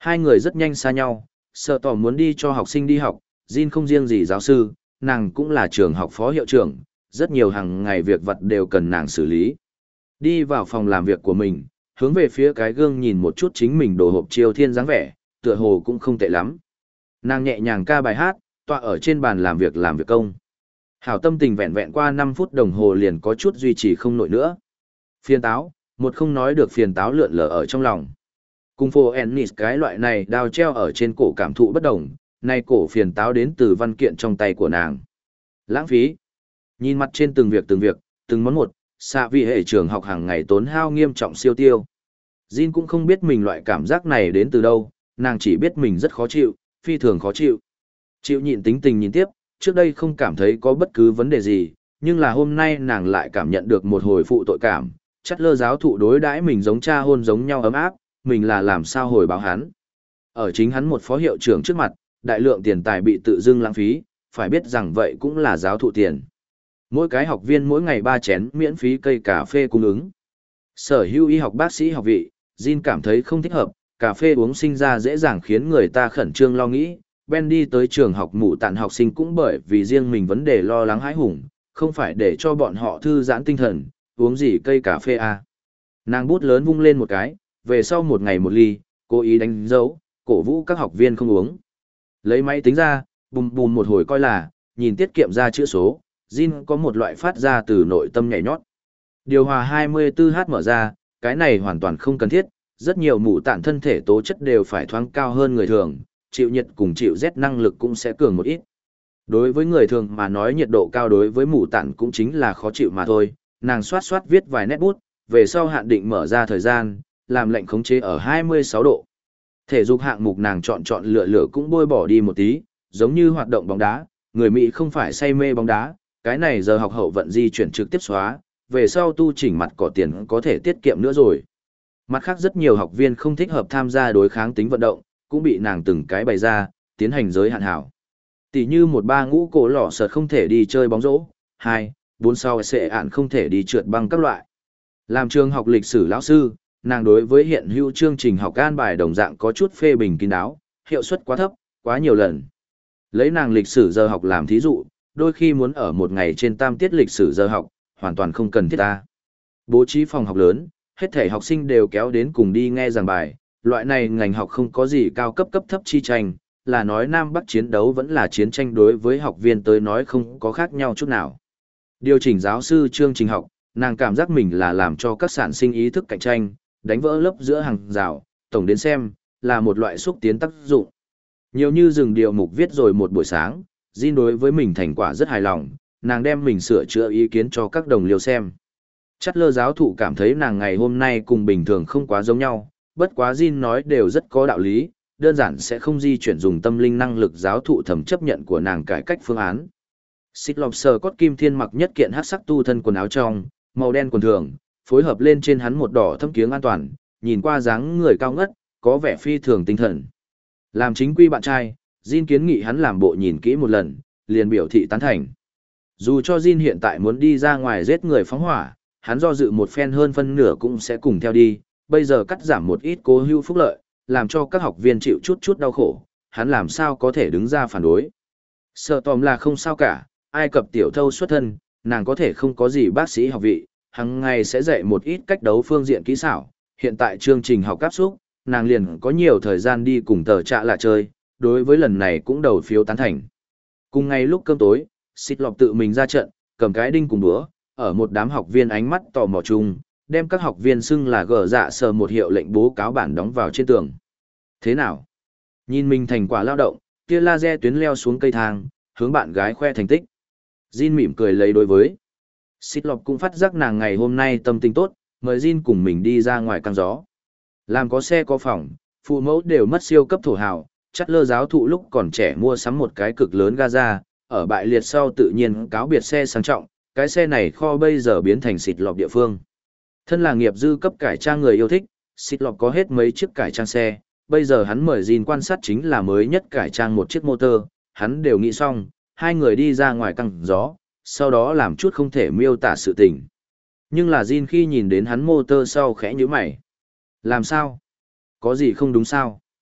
Hai người rất nhanh xa nhau, sợ tỏ muốn đi cho học sinh đi học, Jin không riêng gì giáo sư, nàng cũng là trường học phó hiệu trưởng, rất nhiều hàng ngày việc vật đều cần nàng xử lý. Đi vào phòng làm việc của mình, hướng về phía cái gương nhìn một chút chính mình đồ hộp chiêu thiên dáng vẻ, tựa hồ cũng không tệ lắm. Nàng nhẹ nhàng ca bài hát, tọa ở trên bàn làm việc làm việc công. Hảo tâm tình vẹn vẹn qua năm phút đồng hồ liền có chút duy trì không nổi nữa. Phiền táo, một không nói được phiền táo lượn lờ ở trong lòng. Cung phô Ennis cái loại này đao treo ở trên cổ cảm thụ bất đồng, nay cổ phiền táo đến từ văn kiện trong tay của nàng. Lãng phí. Nhìn mặt trên từng việc từng việc, từng món một, xạ vị hệ trường học hàng ngày tốn hao nghiêm trọng siêu tiêu. Jin cũng không biết mình loại cảm giác này đến từ đâu, nàng chỉ biết mình rất khó chịu, phi thường khó chịu. Chịu nhịn tính tình nhìn tiếp, trước đây không cảm thấy có bất cứ vấn đề gì, nhưng là hôm nay nàng lại cảm nhận được một hồi phụ tội cảm, chắc lơ giáo thụ đối đãi mình giống cha hôn giống nhau ấm áp, mình là làm sao hồi báo hắn. Ở chính hắn một phó hiệu trưởng trước mặt, đại lượng tiền tài bị tự dưng lãng phí, phải biết rằng vậy cũng là giáo thụ tiền. Mỗi cái học viên mỗi ngày ba chén miễn phí cây cà phê cung ứng. Sở hữu y học bác sĩ học vị, Jin cảm thấy không thích hợp, cà phê uống sinh ra dễ dàng khiến người ta khẩn trương lo nghĩ. Ben đi tới trường học mụ tạn học sinh cũng bởi vì riêng mình vấn đề lo lắng hãi hùng, không phải để cho bọn họ thư giãn tinh thần, uống gì cây cà phê à. Nàng bút lớn vung lên một cái, về sau một ngày một ly, cố ý đánh dấu, cổ vũ các học viên không uống. Lấy máy tính ra, bùm bùm một hồi coi là, nhìn tiết kiệm ra chữ số, Jin có một loại phát ra từ nội tâm nhảy nhót. Điều hòa hai mươi tư H mở ra, cái này hoàn toàn không cần thiết, rất nhiều mụ tạn thân thể tố chất đều phải thoáng cao hơn người thường, chịu nhiệt cùng chịu rét năng lực cũng sẽ cường một ít. Đối với người thường mà nói nhiệt độ cao đối với mụ tạn cũng chính là khó chịu mà thôi, nàng xoát xoát viết vài nét bút, về sau hạn định mở ra thời gian, làm lệnh khống chế ở hai mươi sáu độ. Thể dục hạng mục nàng chọn chọn lựa lựa cũng bôi bỏ đi một tí, giống như hoạt động bóng đá, người Mỹ không phải say mê bóng đá, cái này giờ học hậu vận di chuyển trực tiếp xóa, về sau tu chỉnh mặt cỏ tiền có thể tiết kiệm nữa rồi. Mặt khác rất nhiều học viên không thích hợp tham gia đối kháng tính vận động, cũng bị nàng từng cái bày ra, tiến hành giới hạn hảo. Tỷ như một ba ngũ cổ lỏ sợt không thể đi chơi bóng rổ, hai, bốn sau sẽ ạn không thể đi trượt băng các loại. Làm trường học lịch sử lão sư, nàng đối với hiện hữu chương trình học an bài đồng dạng có chút phê bình kín đáo, hiệu suất quá thấp, quá nhiều lần. Lấy nàng lịch sử giờ học làm thí dụ, đôi khi muốn ở một ngày trên tam tiết lịch sử giờ học, hoàn toàn không cần thiết ta. Bố trí phòng học lớn, hết thể học sinh đều kéo đến cùng đi nghe giảng bài, loại này ngành học không có gì cao cấp cấp thấp chi tranh, là nói Nam Bắc chiến đấu vẫn là chiến tranh đối với học viên tới nói không có khác nhau chút nào. Điều chỉnh giáo sư chương trình học, nàng cảm giác mình là làm cho các sản sinh ý thức cạnh tranh, đánh vỡ lớp giữa hàng rào, tổng đến xem, là một loại xúc tiến tác dụng. Nhiều như dừng điều mục viết rồi một buổi sáng, Jin đối với mình thành quả rất hài lòng, nàng đem mình sửa chữa ý kiến cho các đồng liêu xem. Chắc lơ giáo thụ cảm thấy nàng ngày hôm nay cùng bình thường không quá giống nhau, bất quá Jin nói đều rất có đạo lý, đơn giản sẽ không di chuyển dùng tâm linh năng lực giáo thụ thẩm chấp nhận của nàng cải cách phương án. Xích lọc sờ cốt kim thiên mặc nhất kiện hát sắc tu thân quần áo trong, màu đen quần thường, phối hợp lên trên hắn một đỏ thâm kiếng an toàn, nhìn qua dáng người cao ngất, có vẻ phi thường tinh thần. Làm chính quy bạn trai, Jin kiến nghị hắn làm bộ nhìn kỹ một lần, liền biểu thị tán thành. Dù cho Jin hiện tại muốn đi ra ngoài giết người phóng hỏa, hắn do dự một phen hơn phân nửa cũng sẽ cùng theo đi, bây giờ cắt giảm một ít cố hữu phúc lợi, làm cho các học viên chịu chút chút đau khổ, hắn làm sao có thể đứng ra phản đối. Sợ tòm là không sao cả, Ai Cập tiểu thâu xuất thân, nàng có thể không có gì bác sĩ học vị, hàng ngày sẽ dạy một ít cách đấu phương diện kỹ xảo, hiện tại chương trình học áp xúc, nàng liền có nhiều thời gian đi cùng tờ trạ lạ chơi, đối với lần này cũng đầu phiếu tán thành. Cùng ngày lúc cơm tối, xịt lọc tự mình ra trận, cầm cái đinh cùng búa, ở một đám học viên ánh mắt tò mò chung, đem các học viên xưng là gờ dạ sờ một hiệu lệnh bố cáo bản đóng vào trên tường. Thế nào? Nhìn mình thành quả lao động, tia laser tuyến leo xuống cây thang, hướng bạn gái khoe thành tích. Jin mỉm cười lấy đối với. Xịt lọc cũng phát giác nàng ngày hôm nay tâm tình tốt, mời Jin cùng mình đi ra ngoài căng gió. Làm có xe có phòng, phụ mẫu đều mất siêu cấp thổ hào, chắc lơ giáo thụ lúc còn trẻ mua sắm một cái cực lớn Gaza, ở bại liệt sau tự nhiên cáo biệt xe sang trọng, cái xe này kho bây giờ biến thành xịt lọc địa phương. Thân là nghiệp dư cấp cải trang người yêu thích, xịt lọc có hết mấy chiếc cải trang xe, bây giờ hắn mời Jin quan sát chính là mới nhất cải trang một chiếc motor, hắn đều nghĩ xong, hai người đi ra ngoài căng gió, sau đó làm chút không thể miêu tả sự tình. Nhưng là Jin khi nhìn đến hắn motor sau khẽ nhíu mày. Làm sao? Có gì không đúng sao?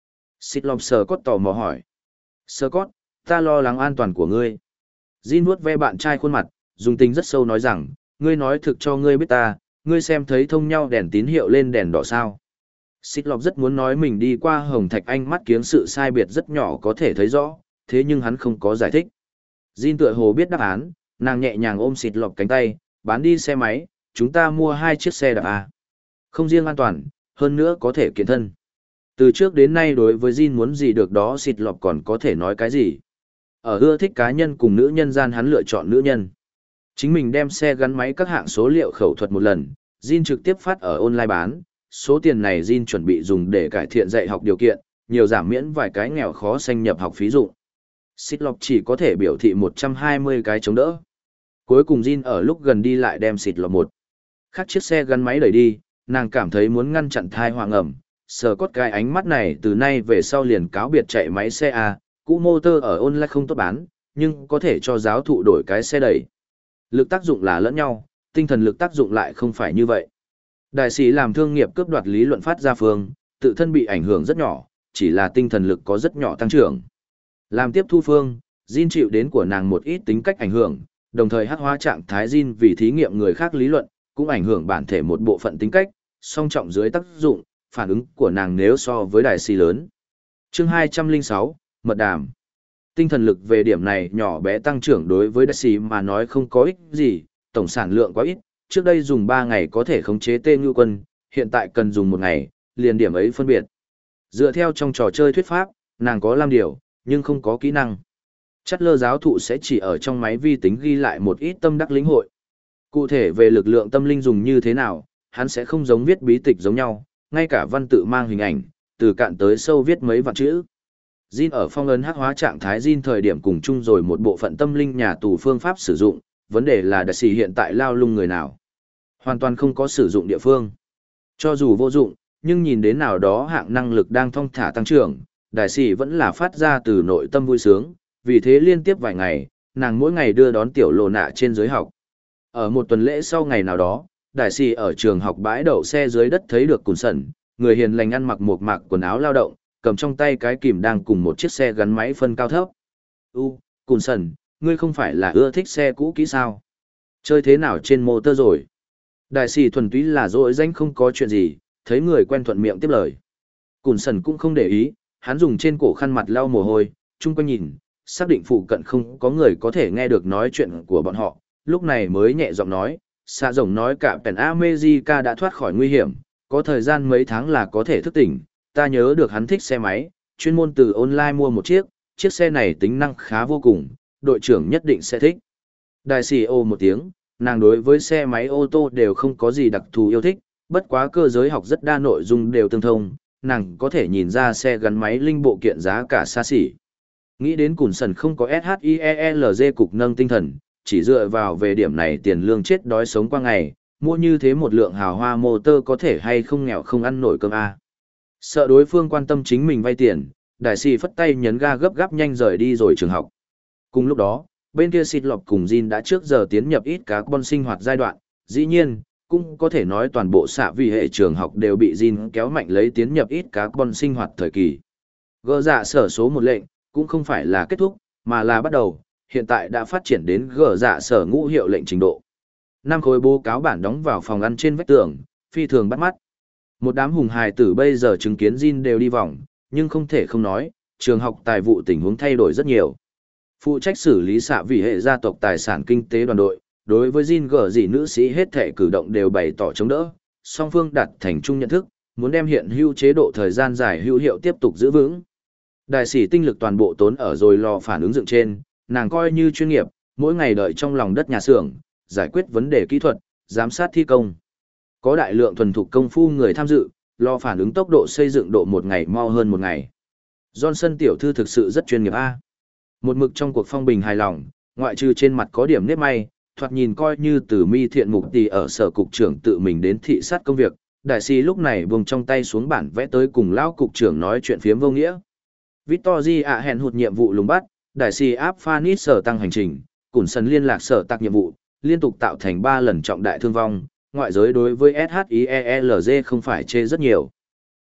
Xịt lọc sờ cốt tò mò hỏi. Sờ cốt, ta lo lắng an toàn của ngươi. Jin vuốt ve bạn trai khuôn mặt, dùng tình rất sâu nói rằng, ngươi nói thực cho ngươi biết ta, ngươi xem thấy thông nhau đèn tín hiệu lên đèn đỏ sao. Xịt lọc rất muốn nói mình đi qua hồng thạch anh mắt kiếng sự sai biệt rất nhỏ có thể thấy rõ, thế nhưng hắn không có giải thích. Jin tựa hồ biết đáp án, nàng nhẹ nhàng ôm xịt lọc cánh tay, bán đi xe máy, chúng ta mua hai chiếc xe đạp à. Không riêng an toàn, hơn nữa có thể kiện thân. Từ trước đến nay đối với Jin muốn gì được đó xịt lọc còn có thể nói cái gì. Ở ưa thích cá nhân cùng nữ nhân gian hắn lựa chọn nữ nhân. Chính mình đem xe gắn máy các hạng số liệu khẩu thuật một lần, Jin trực tiếp phát ở online bán, số tiền này Jin chuẩn bị dùng để cải thiện dạy học điều kiện, nhiều giảm miễn vài cái nghèo khó sanh nhập học phí dụng. Xịt lọc chỉ có thể biểu thị một trăm hai mươi cái chống đỡ. Cuối cùng Jin ở lúc gần đi lại đem xịt lọc một khác chiếc xe gắn máy đẩy đi, nàng cảm thấy muốn ngăn chặn thai hoàng ẩm, sờ cốt cái ánh mắt này từ nay về sau liền cáo biệt chạy máy xe A, cũ motor ở online không tốt bán, nhưng có thể cho giáo thụ đổi cái xe đẩy. Lực tác dụng là lẫn nhau, tinh thần lực tác dụng lại không phải như vậy. Đại sĩ làm thương nghiệp cướp đoạt lý luận phát ra phương, tự thân bị ảnh hưởng rất nhỏ, chỉ là tinh thần lực có rất nhỏ tăng trưởng. Làm tiếp thu phương, Jin chịu đến của nàng một ít tính cách ảnh hưởng, đồng thời hắc hóa trạng thái Jin vì thí nghiệm người khác lý luận, cũng ảnh hưởng bản thể một bộ phận tính cách, song trọng dưới tác dụng, phản ứng của nàng nếu so với đại sĩ lớn. Chương hai trăm lẻ sáu, Mật đàm. Tinh thần lực về điểm này nhỏ bé tăng trưởng đối với đại sĩ mà nói không có ích gì, tổng sản lượng quá ít, trước đây dùng ba ngày có thể khống chế tên ngưu quân, hiện tại cần dùng một ngày, liền điểm ấy phân biệt. Dựa theo trong trò chơi thuyết pháp, nàng có lam điều, nhưng không có kỹ năng. Chắc lơ giáo thụ sẽ chỉ ở trong máy vi tính ghi lại một ít tâm đắc lĩnh hội. Cụ thể về lực lượng tâm linh dùng như thế nào, hắn sẽ không giống viết bí tịch giống nhau, ngay cả văn tự mang hình ảnh, từ cạn tới sâu viết mấy vạn chữ. Jin ở phong ấn hắc hóa trạng thái Jin thời điểm cùng chung rồi một bộ phận tâm linh nhà tù phương pháp sử dụng, vấn đề là đại sĩ hiện tại lao lung người nào. Hoàn toàn không có sử dụng địa phương. Cho dù vô dụng, nhưng nhìn đến nào đó hạng năng lực đang thong thả tăng trưởng, đại sĩ vẫn là phát ra từ nội tâm vui sướng, vì thế liên tiếp vài ngày, nàng mỗi ngày đưa đón tiểu lộ nạ trên giới học. Ở một tuần lễ sau ngày nào đó, đại sĩ ở trường học bãi đậu xe dưới đất thấy được Cùn Sẩn, người hiền lành ăn mặc một mạc quần áo lao động, cầm trong tay cái kìm đang cùng một chiếc xe gắn máy phân cao thấp. U, Cùn Sẩn, ngươi không phải là ưa thích xe cũ kỹ sao? Chơi thế nào trên motor rồi? Đại sĩ thuần túy là dỗi danh không có chuyện gì, thấy người quen thuận miệng tiếp lời. Cùn Sẩn cũng không để ý, hắn dùng trên cổ khăn mặt lau mồ hôi, chung quanh nhìn, xác định phụ cận không có người có thể nghe được nói chuyện của bọn họ, lúc này mới nhẹ giọng nói, xạ rồng nói cả Pèn America đã thoát khỏi nguy hiểm, có thời gian mấy tháng là có thể thức tỉnh, ta nhớ được hắn thích xe máy, chuyên môn từ online mua một chiếc, chiếc xe này tính năng khá vô cùng, đội trưởng nhất định sẽ thích. Đại sĩ ô một tiếng, nàng đối với xe máy ô tô đều không có gì đặc thù yêu thích, bất quá cơ giới học rất đa nội dung đều tương thông, nàng có thể nhìn ra xe gắn máy linh bộ kiện giá cả xa xỉ. Nghĩ đến Cùn Sẩn không có SHIELZ cục nâng tinh thần, chỉ dựa vào về điểm này tiền lương chết đói sống qua ngày, mua như thế một lượng hào hoa motor có thể hay không nghèo không ăn nổi cơm a. Sợ đối phương quan tâm chính mình vay tiền, đại sĩ phất tay nhấn ga gấp gáp nhanh rời đi rồi trường học. Cùng lúc đó, bên kia xịt lọc cùng Jin đã trước giờ tiến nhập ít carbon sinh hoạt giai đoạn, dĩ nhiên, cũng có thể nói toàn bộ xạ vì hệ trường học đều bị Jin kéo mạnh lấy tiến nhập ít carbon sinh hoạt thời kỳ. Gỡ dạ sở số một lệnh, cũng không phải là kết thúc, mà là bắt đầu, hiện tại đã phát triển đến gỡ dạ sở ngũ hiệu lệnh trình độ. Năm khối bố cáo bản đóng vào phòng ăn trên vách tường, phi thường bắt mắt. Một đám hùng hài tử bây giờ chứng kiến Jin đều đi vòng, nhưng không thể không nói, trường học tài vụ tình huống thay đổi rất nhiều. Phụ trách xử lý xạ vì hệ gia tộc tài sản kinh tế đoàn đội, đối với Jin gở gì nữ sĩ hết thể cử động đều bày tỏ chống đỡ, song phương đặt thành chung nhận thức, muốn đem hiện hữu chế độ thời gian dài hữu hiệu tiếp tục giữ vững. Đại sĩ tinh lực toàn bộ tốn ở rồi lò phản ứng dựng trên, nàng coi như chuyên nghiệp, mỗi ngày đợi trong lòng đất nhà xưởng, giải quyết vấn đề kỹ thuật, giám sát thi công. Có đại lượng thuần thục công phu người tham dự, lò phản ứng tốc độ xây dựng độ một ngày mau hơn một ngày. Johnson tiểu thư thực sự rất chuyên nghiệp a. Một mực trong cuộc phong bình hài lòng, ngoại trừ trên mặt có điểm nếp may, thoạt nhìn coi như từ mi thiện mục tỷ ở sở cục trưởng tự mình đến thị sát công việc, đại sĩ lúc này buông trong tay xuống bản vẽ tới cùng lão cục trưởng nói chuyện phiếm vô nghĩa. Victory ạ hẹn hụt nhiệm vụ lùng bắt, đại sĩ áp Phanis sở tăng hành trình, Cùn Sẩn liên lạc sở tạc nhiệm vụ, liên tục tạo thành ba lần trọng đại thương vong, ngoại giới đối với SHIELZ không phải chê rất nhiều.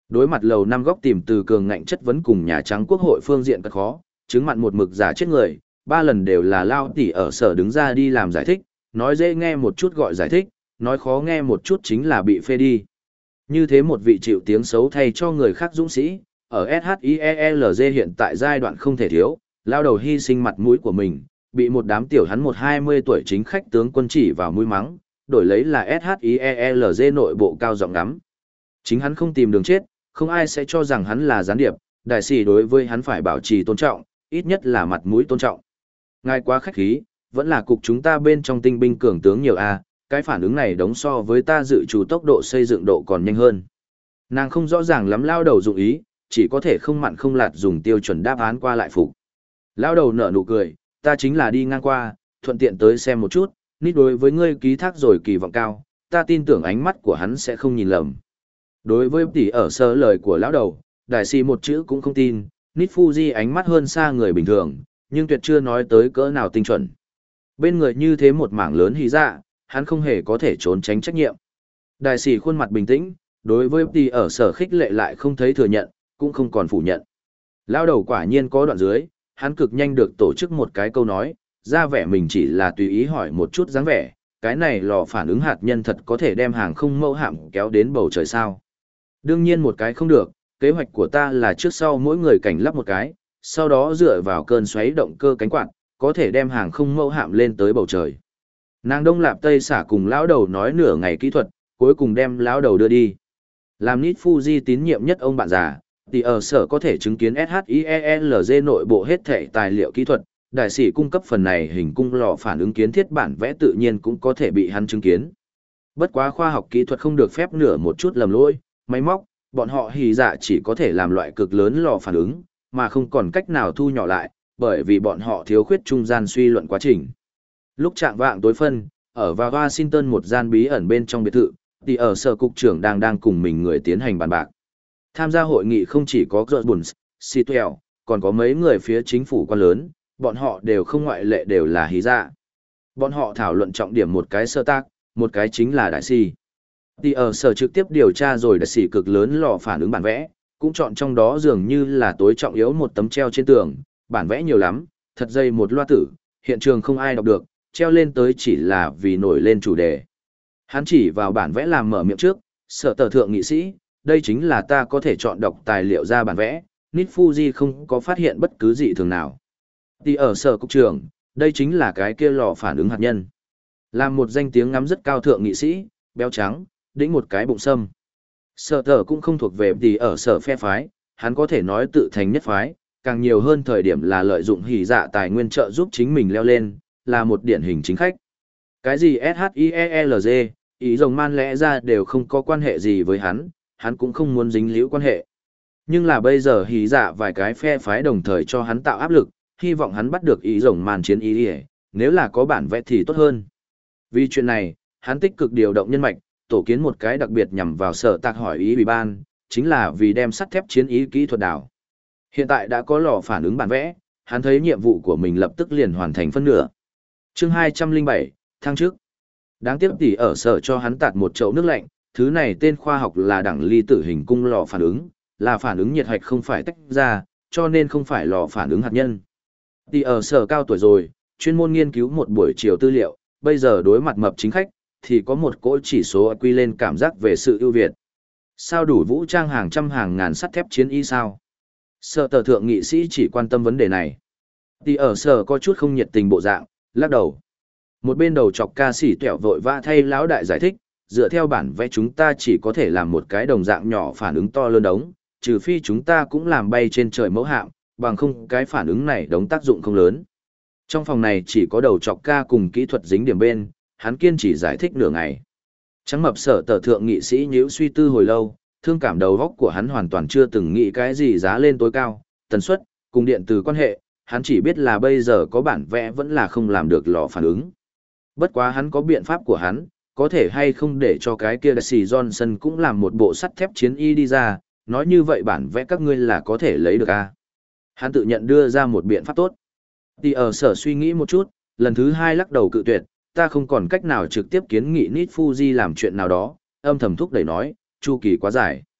Đối mặt lầu năm góc tìm từ cường ngạnh chất vấn cùng Nhà Trắng Quốc hội phương diện cật khó, chứng mặn một mực giả chết người, ba lần đều là Lao Tỷ ở sở đứng ra đi làm giải thích, nói dễ nghe một chút gọi giải thích, nói khó nghe một chút chính là bị phê đi. Như thế một vị chịu tiếng xấu thay cho người khác dũng sĩ, ở ét hát i e lờ giê hiện tại giai đoạn không thể thiếu, lao đầu hy sinh mặt mũi của mình, bị một đám tiểu hắn một hai mươi tuổi chính khách tướng quân chỉ vào mũi mắng, đổi lấy là ét hát i e lờ giê nội bộ cao giọng ngắm. Chính hắn không tìm đường chết, không ai sẽ cho rằng hắn là gián điệp, đại sĩ đối với hắn phải bảo trì tôn trọng, ít nhất là mặt mũi tôn trọng. Ngài quá khách khí, vẫn là cục chúng ta bên trong tinh binh cường tướng nhiều a, cái phản ứng này đống so với ta dự trù tốc độ xây dựng độ còn nhanh hơn. Nàng không rõ ràng lắm lao đầu dụng ý, chỉ có thể không mặn không lạt dùng tiêu chuẩn đáp án qua lại phục. Lao đầu nở nụ cười, ta chính là đi ngang qua, thuận tiện tới xem một chút, nít đối với ngươi ký thác rồi kỳ vọng cao, ta tin tưởng ánh mắt của hắn sẽ không nhìn lầm. Đối với tỷ ở sơ lời của lão đầu, đại sĩ một chữ cũng không tin, nít Fuji ánh mắt hơn xa người bình thường, nhưng tuyệt chưa nói tới cỡ nào tinh chuẩn. Bên người như thế một mảng lớn hí dạ, hắn không hề có thể trốn tránh trách nhiệm. Đại sĩ khuôn mặt bình tĩnh, đối với tỷ ở sở khích lệ lại không thấy thừa nhận, cũng không còn phủ nhận. Lao đầu quả nhiên có đoạn dưới, hắn cực nhanh được tổ chức một cái câu nói, ra vẻ mình chỉ là tùy ý hỏi một chút dáng vẻ, cái này lò phản ứng hạt nhân thật có thể đem hàng không mẫu hạm kéo đến bầu trời sao. Đương nhiên một cái không được, kế hoạch của ta là trước sau mỗi người cảnh lắp một cái, sau đó dựa vào cơn xoáy động cơ cánh quạt, có thể đem hàng không mẫu hạm lên tới bầu trời. Nàng Đông Lạp Tây xả cùng lão đầu nói nửa ngày kỹ thuật, cuối cùng đem lão đầu đưa đi. Làm nít Fuji tín nhiệm nhất ông bạn già, thì ở sở có thể chứng kiến ét hát i e lờ giê nội bộ hết thể tài liệu kỹ thuật, đại sĩ cung cấp phần này hình cung lò phản ứng kiến thiết bản vẽ tự nhiên cũng có thể bị hắn chứng kiến. Bất quá khoa học kỹ thuật không được phép nửa một chút lầm lỗi, máy móc, bọn họ hì dạ chỉ có thể làm loại cực lớn lò phản ứng, mà không còn cách nào thu nhỏ lại, bởi vì bọn họ thiếu khuyết trung gian suy luận quá trình. Lúc trạng vạng tối phân, ở vào Washington một gian bí ẩn bên trong biệt thự, thì ở sở cục trưởng đang đang cùng mình người tiến hành bàn bạc. Tham gia hội nghị không chỉ có George Buns, Sitwell, còn có mấy người phía chính phủ quan lớn, bọn họ đều không ngoại lệ đều là hí dạ. Bọn họ thảo luận trọng điểm một cái sơ tác, một cái chính là đại si. Thì ở sở trực tiếp điều tra rồi đại sĩ cực lớn lò phản ứng bản vẽ, cũng chọn trong đó dường như là tối trọng yếu một tấm treo trên tường, bản vẽ nhiều lắm, thật dây một loa tử, hiện trường không ai đọc được, treo lên tới chỉ là vì nổi lên chủ đề. Hắn chỉ vào bản vẽ làm mở miệng trước, sở tờ thượng nghị sĩ, đây chính là ta có thể chọn đọc tài liệu ra bản vẽ, nít Fuji không có phát hiện bất cứ gì thường nào. Thì ở sở cục trưởng, đây chính là cái kia lò phản ứng hạt nhân. Làm một danh tiếng ngắm rất cao thượng nghị sĩ, béo trắng, đĩnh một cái bụng sâm. Sở tờ cũng không thuộc về thì ở sở phe phái, hắn có thể nói tự thành nhất phái, càng nhiều hơn thời điểm là lợi dụng hỉ dạ tài nguyên trợ giúp chính mình leo lên, là một điển hình chính khách. Cái gì ét hát i e lờ giê, ý rồng man lẽ ra đều không có quan hệ gì với hắn, hắn cũng không muốn dính líu quan hệ. Nhưng là bây giờ hỉ dạ vài cái phe phái đồng thời cho hắn tạo áp lực, hy vọng hắn bắt được ý rồng man chiến ý đi, nếu là có bản vẽ thì tốt hơn. Vì chuyện này, hắn tích cực điều động nhân mạch, tổ kiến một cái đặc biệt nhằm vào sở tạc hỏi ý ủy ban, chính là vì đem sắt thép chiến ý kỹ thuật đảo. Hiện tại đã có lò phản ứng bản vẽ, hắn thấy nhiệm vụ của mình lập tức liền hoàn thành phân nửa. Chương hai trăm lẻ bảy, thăng chức. Đáng tiếc tỷ ở sở cho hắn tạt một chậu nước lạnh, thứ này tên khoa học là đẳng ly tử hình cung lò phản ứng, là phản ứng nhiệt hạch không phải tách ra, cho nên không phải lò phản ứng hạt nhân. Tỷ ở sở cao tuổi rồi, chuyên môn nghiên cứu một buổi chiều tư liệu, bây giờ đối mặt mập chính khách, thì có một cỗ chỉ số quy lên cảm giác về sự ưu việt. Sao đủ vũ trang hàng trăm hàng ngàn sắt thép chiến y sao? Sở tờ thượng nghị sĩ chỉ quan tâm vấn đề này. Tỷ ở sở có chút không nhiệt tình bộ dạng, lắc đầu. Một bên đầu chọc ca sĩ tẹo vội vã thay lão đại giải thích, dựa theo bản vẽ chúng ta chỉ có thể làm một cái đồng dạng nhỏ phản ứng to lớn đống, trừ phi chúng ta cũng làm bay trên trời mẫu hạm, bằng không cái phản ứng này đống tác dụng không lớn. Trong phòng này chỉ có đầu chọc ca cùng kỹ thuật dính điểm bên, hắn kiên trì giải thích nửa ngày. Trắng mập sở tờ thượng nghị sĩ nhíu suy tư hồi lâu, thương cảm đầu góc của hắn hoàn toàn chưa từng nghĩ cái gì giá lên tối cao, tần suất, cùng điện từ quan hệ, hắn chỉ biết là bây giờ có bản vẽ vẫn là không làm được lò phản ứng. Bất quá hắn có biện pháp của hắn, có thể hay không để cho cái kia Daisy Johnson cũng làm một bộ sắt thép chiến y đi ra, nói như vậy bản vẽ các ngươi là có thể lấy được à. Hắn tự nhận đưa ra một biện pháp tốt. Thì ở sở suy nghĩ một chút, lần thứ hai lắc đầu cự tuyệt, ta không còn cách nào trực tiếp kiến nghị Nít Fuji làm chuyện nào đó, âm thầm thúc đẩy nói, chu kỳ quá dài.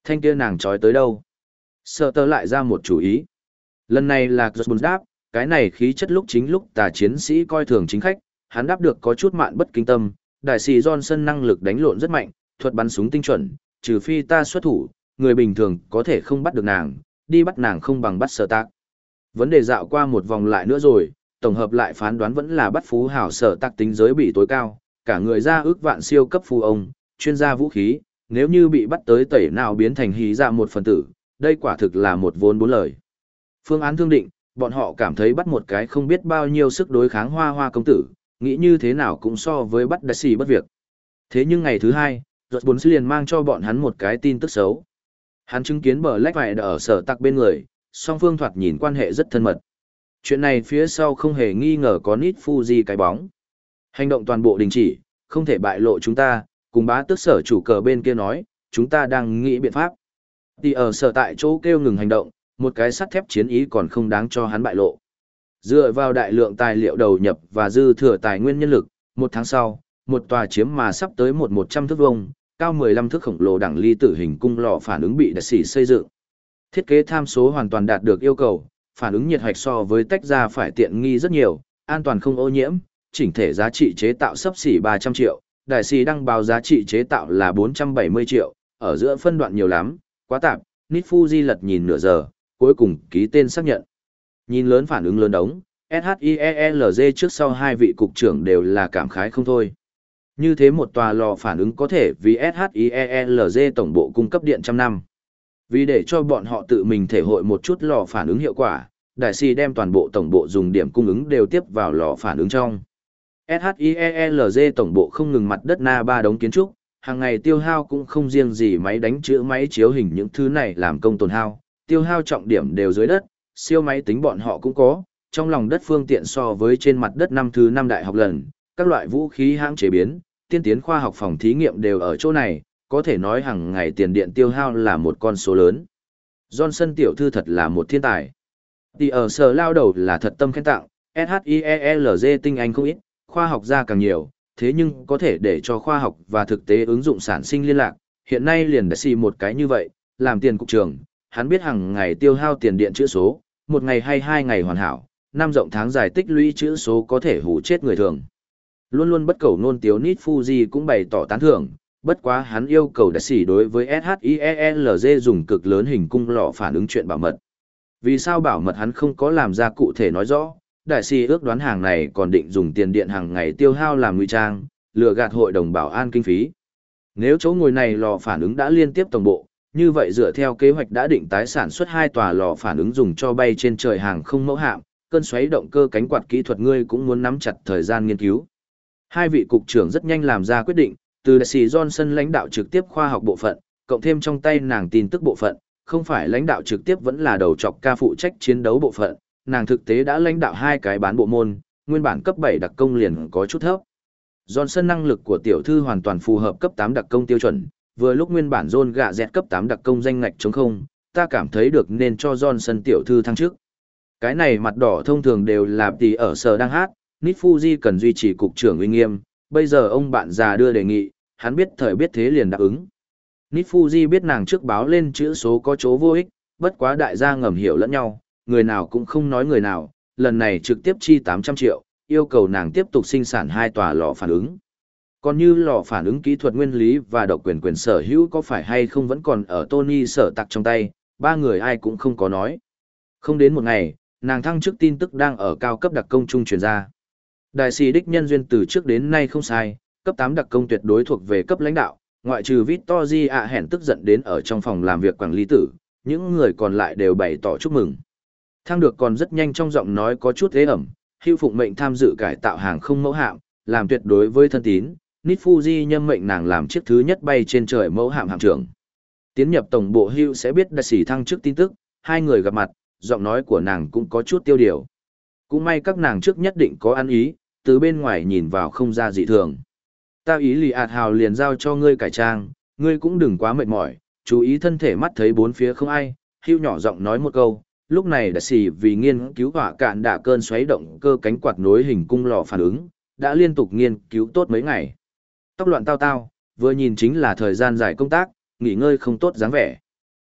Thanh kia nàng trói tới đâu? Sợ tớ lại ra một chủ ý. Lần này là Gus đáp, cái này khí chất lúc chính lúc tà chiến sĩ coi thường chính khách, hắn đáp được có chút mạn bất kinh tâm, đại sĩ Johnson năng lực đánh lộn rất mạnh, thuật bắn súng tinh chuẩn, trừ phi ta xuất thủ, người bình thường có thể không bắt được nàng, đi bắt nàng không bằng bắt Sở Tạc. Vấn đề dạo qua một vòng lại nữa rồi, tổng hợp lại phán đoán vẫn là bắt phú hảo Sở Tạc tính giới bị tối cao, cả người ra ước vạn siêu cấp phú ông, chuyên gia vũ khí, nếu như bị bắt tới tẩy nào biến thành hí dạ một phần tử, đây quả thực là một vốn bốn lời. Phương án thương định, bọn họ cảm thấy bắt một cái không biết bao nhiêu sức đối kháng hoa hoa công tử, nghĩ như thế nào cũng so với bắt đại sĩ bất việc. Thế nhưng ngày thứ hai, Rốt bốn liền mang cho bọn hắn một cái tin tức xấu. Hắn chứng kiến bờ lách vải ở Sở Tạc bên người, song phương thoạt nhìn quan hệ rất thân mật. Chuyện này phía sau không hề nghi ngờ có Nít Fuji cái bóng. Hành động toàn bộ đình chỉ, không thể bại lộ chúng ta, cùng bá tước sở chủ cờ bên kia nói, chúng ta đang nghĩ biện pháp. Thì ở sở tại chỗ kêu ngừng hành động, một cái sắt thép chiến ý còn không đáng cho hắn bại lộ. Dựa vào đại lượng tài liệu đầu nhập và dư thừa tài nguyên nhân lực, một tháng sau, một tòa chiếm mà sắp tới một một trăm thước vuông, cao mười lăm thước khổng lồ đẳng ly tử hình cung lò phản ứng bị đại sĩ xây dựng. Thiết kế tham số hoàn toàn đạt được yêu cầu, phản ứng nhiệt hạch so với tách ra phải tiện nghi rất nhiều, an toàn không ô nhiễm, chỉnh thể giá trị chế tạo sấp xỉ ba trăm triệu, đại sĩ đăng báo giá trị chế tạo là bốn trăm bảy mươi triệu, ở giữa phân đoạn nhiều lắm, quá tạp, Nít Fuji lật nhìn nửa giờ, cuối cùng ký tên xác nhận. Nhìn lớn phản ứng lớn đống, ét hát i e lờ giê trước sau hai vị cục trưởng đều là cảm khái không thôi. Như thế một tòa lò phản ứng có thể vì ét hát i e lờ giê tổng bộ cung cấp điện trăm năm. Vì để cho bọn họ tự mình thể hội một chút lò phản ứng hiệu quả, đại sĩ đem toàn bộ tổng bộ dùng điểm cung ứng đều tiếp vào lò phản ứng trong. ét hát i e lờ giê tổng bộ không ngừng mặt đất na ba đống kiến trúc, hàng ngày tiêu hao cũng không riêng gì máy đánh chữ máy chiếu hình những thứ này làm công tồn hao, tiêu hao trọng điểm đều dưới đất, siêu máy tính bọn họ cũng có, trong lòng đất phương tiện so với trên mặt đất năm thứ năm đại học lần, các loại vũ khí hãng chế biến, tiên tiến khoa học phòng thí nghiệm đều ở chỗ này, có thể nói hàng ngày tiền điện tiêu hao là một con số lớn. Johnson tiểu thư thật là một thiên tài. Thì ở sở lao đầu là thật tâm khen tặng, ét hát i e lờ giê tinh anh không ít, khoa học gia càng nhiều, thế nhưng có thể để cho khoa học và thực tế ứng dụng sản sinh liên lạc, hiện nay liền đã xì một cái như vậy, làm tiền cục trưởng, hắn biết hàng ngày tiêu hao tiền điện chữ số, một ngày hay hai ngày hoàn hảo, năm rộng tháng dài tích lũy chữ số có thể hủ chết người thường. Luôn luôn bất cầu nôn tiếu Nít Fuji cũng bày tỏ tán thưởng, bất quá hắn yêu cầu đại sĩ đối với ét hát i e lờ giê dùng cực lớn hình cung lò phản ứng chuyện bảo mật. Vì sao bảo mật hắn không có làm ra cụ thể nói rõ, đại sĩ ước đoán hàng này còn định dùng tiền điện hàng ngày tiêu hao làm ngụy trang, lừa gạt hội đồng bảo an kinh phí. Nếu chỗ ngồi này lò phản ứng đã liên tiếp tổng bộ, như vậy dựa theo kế hoạch đã định tái sản xuất hai tòa lò phản ứng dùng cho bay trên trời hàng không mẫu hạm, cơn xoáy động cơ cánh quạt kỹ thuật ngươi cũng muốn nắm chặt thời gian nghiên cứu. Hai vị cục trưởng rất nhanh làm ra quyết định, từ đại sĩ Johnson lãnh đạo trực tiếp khoa học bộ phận, cộng thêm trong tay nàng tin tức bộ phận, không phải lãnh đạo trực tiếp vẫn là đầu chọc ca phụ trách chiến đấu bộ phận, nàng thực tế đã lãnh đạo hai cái bán bộ môn, nguyên bản cấp bảy đặc công liền có chút thấp. Johnson năng lực của tiểu thư hoàn toàn phù hợp cấp tám đặc công tiêu chuẩn, vừa lúc nguyên bản John gạ dẹt cấp tám đặc công danh ngạch trống không, ta cảm thấy được nên cho Johnson tiểu thư thăng chức. Cái này mặt đỏ thông thường đều là tỷ ở sở đang hát, Nít Fuji cần duy trì cục trưởng uy nghiêm, bây giờ ông bạn già đưa đề nghị, hắn biết thời biết thế liền đáp ứng. Nít Fuji biết nàng trước báo lên chữ số có chỗ vô ích, bất quá đại gia ngầm hiểu lẫn nhau, người nào cũng không nói người nào, lần này trực tiếp chi tám trăm triệu, yêu cầu nàng tiếp tục sinh sản hai tòa lò phản ứng. Còn như lò phản ứng kỹ thuật nguyên lý và độc quyền quyền sở hữu có phải hay không vẫn còn ở Tony sở tặc trong tay, ba người ai cũng không có nói. Không đến một ngày, nàng thăng chức tin tức đang ở cao cấp đặc công trung truyền ra. Đại sĩ đích nhân duyên từ trước đến nay không sai, cấp tám đặc công tuyệt đối thuộc về cấp lãnh đạo, ngoại trừ Victory ạ hẹn tức giận đến ở trong phòng làm việc quản lý tử, những người còn lại đều bày tỏ chúc mừng. Thăng được còn rất nhanh trong giọng nói có chút ế ẩm, Hưu phụng mệnh tham dự cải tạo hàng không mẫu hạm, làm tuyệt đối với thân tín, Nít Fuji nhâm mệnh nàng làm chiếc thứ nhất bay trên trời mẫu hạm hạm trưởng. Tiến nhập tổng bộ Hưu sẽ biết đại sĩ thăng chức tin tức, hai người gặp mặt, giọng nói của nàng cũng có chút tiêu điều. Cũng may các nàng trước nhất định có ăn ý, từ bên ngoài nhìn vào không ra dị thường. Ta ý lì ạt hào liền giao cho ngươi cải trang, ngươi cũng đừng quá mệt mỏi, chú ý thân thể mắt thấy bốn phía không ai. Hưu nhỏ giọng nói một câu, lúc này đại sĩ vì nghiên cứu hỏa cạn đả cơn xoáy động cơ cánh quạt nối hình cung lò phản ứng, đã liên tục nghiên cứu tốt mấy ngày. Tóc loạn tao tao, vừa nhìn chính là thời gian dài công tác, nghỉ ngơi không tốt dáng vẻ.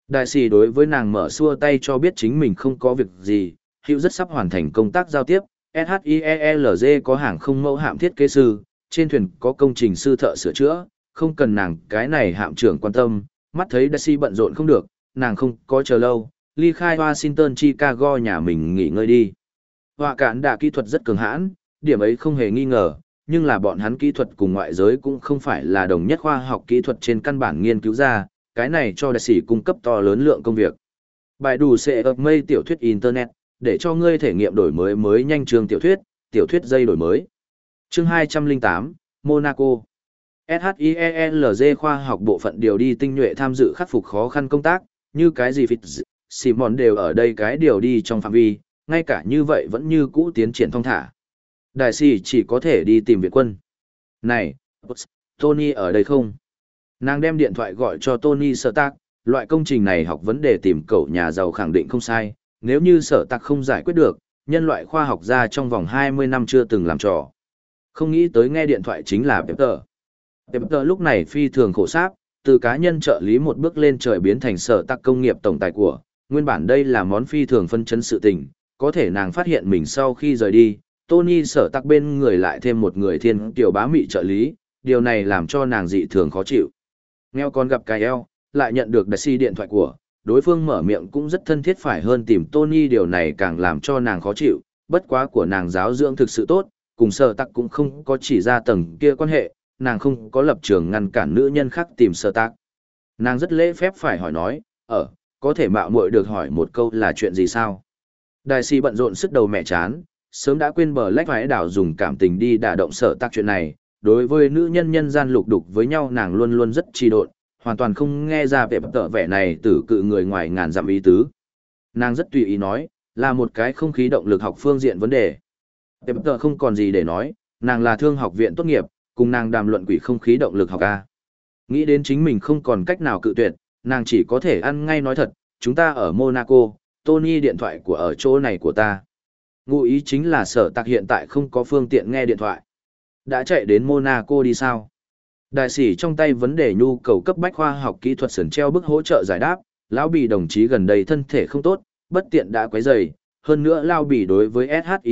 Đại sĩ đối với nàng mở xua tay cho biết chính mình không có việc gì, Hữu rất sắp hoàn thành công tác giao tiếp, SHIELZ có hàng không mẫu hạm thiết kế sư, trên thuyền có công trình sư thợ sửa chữa, không cần nàng cái này hạm trưởng quan tâm, mắt thấy Đại sĩ bận rộn không được, nàng không có chờ lâu, ly khai Washington Chicago nhà mình nghỉ ngơi đi. Họa cản đạ kỹ thuật rất cường hãn, điểm ấy không hề nghi ngờ, nhưng là bọn hắn kỹ thuật cùng ngoại giới cũng không phải là đồng nhất khoa học kỹ thuật trên căn bản nghiên cứu ra, cái này cho đại sĩ cung cấp to lớn lượng công việc. Bài đủ sẽ ập mây tiểu thuyết Internet, để cho ngươi thể nghiệm đổi mới mới nhanh trường tiểu thuyết, tiểu thuyết dây đổi mới. Chương hai trăm lẻ tám, Monaco. SHIELZ khoa học bộ phận điều đi tinh nhuệ tham dự khắc phục khó khăn công tác, như cái gì Fitz, Simon đều ở đây cái điều đi trong phạm vi, ngay cả như vậy vẫn như cũ tiến triển thong thả. Đại sĩ chỉ có thể đi tìm viện quân. Này, Tony ở đây không? Nàng đem điện thoại gọi cho Tony Stark, loại công trình này học vấn đề tìm cậu nhà giàu khẳng định không sai, nếu như Stark không giải quyết được, nhân loại khoa học gia trong vòng hai mươi năm chưa từng làm trò. Không nghĩ tới nghe điện thoại chính là Pepper. Pepper lúc này phi thường khổ sáp, từ cá nhân trợ lý một bước lên trời biến thành Stark công nghiệp tổng tài của, nguyên bản đây là món phi thường phân chấn sự tình, có thể nàng phát hiện mình sau khi rời đi, Tony Stark bên người lại thêm một người thiên tiểu bá mị trợ lý, điều này làm cho nàng dị thường khó chịu. Nghèo còn gặp cái eo, lại nhận được đại sĩ điện thoại của, đối phương mở miệng cũng rất thân thiết phải hơn tìm Tony, điều này càng làm cho nàng khó chịu, bất quá của nàng giáo dưỡng thực sự tốt, cùng sở tắc cũng không có chỉ ra tầng kia quan hệ, nàng không có lập trường ngăn cản nữ nhân khác tìm sở tắc. Nàng rất lễ phép phải hỏi nói, ở, có thể mạo muội được hỏi một câu là chuyện gì sao? Đại sĩ bận rộn sức đầu mẹ chán, sớm đã quên bờ lách vãi đảo dùng cảm tình đi đả động sở tắc chuyện này. Đối với nữ nhân nhân gian lục đục với nhau nàng luôn luôn rất trì độn, hoàn toàn không nghe ra vẻ tợ vẻ này tử cự người ngoài ngàn dặm ý tứ. Nàng rất tùy ý nói, là một cái không khí động lực học phương diện vấn đề. Vẻ tợ không còn gì để nói, nàng là thương học viện tốt nghiệp, cùng nàng đàm luận quỷ không khí động lực học A. Nghĩ đến chính mình không còn cách nào cự tuyệt, nàng chỉ có thể ăn ngay nói thật, chúng ta ở Monaco, Tony điện thoại của ở chỗ này của ta. Ngụ ý chính là sở tạc hiện tại không có phương tiện nghe điện thoại. Đã chạy đến Monaco đi sao? Đại sĩ trong tay vấn đề nhu cầu cấp bách khoa học kỹ thuật sườn treo bức hỗ trợ giải đáp, lão bì đồng chí gần đây thân thể không tốt, bất tiện đã quấy rầy, hơn nữa lão bì đối với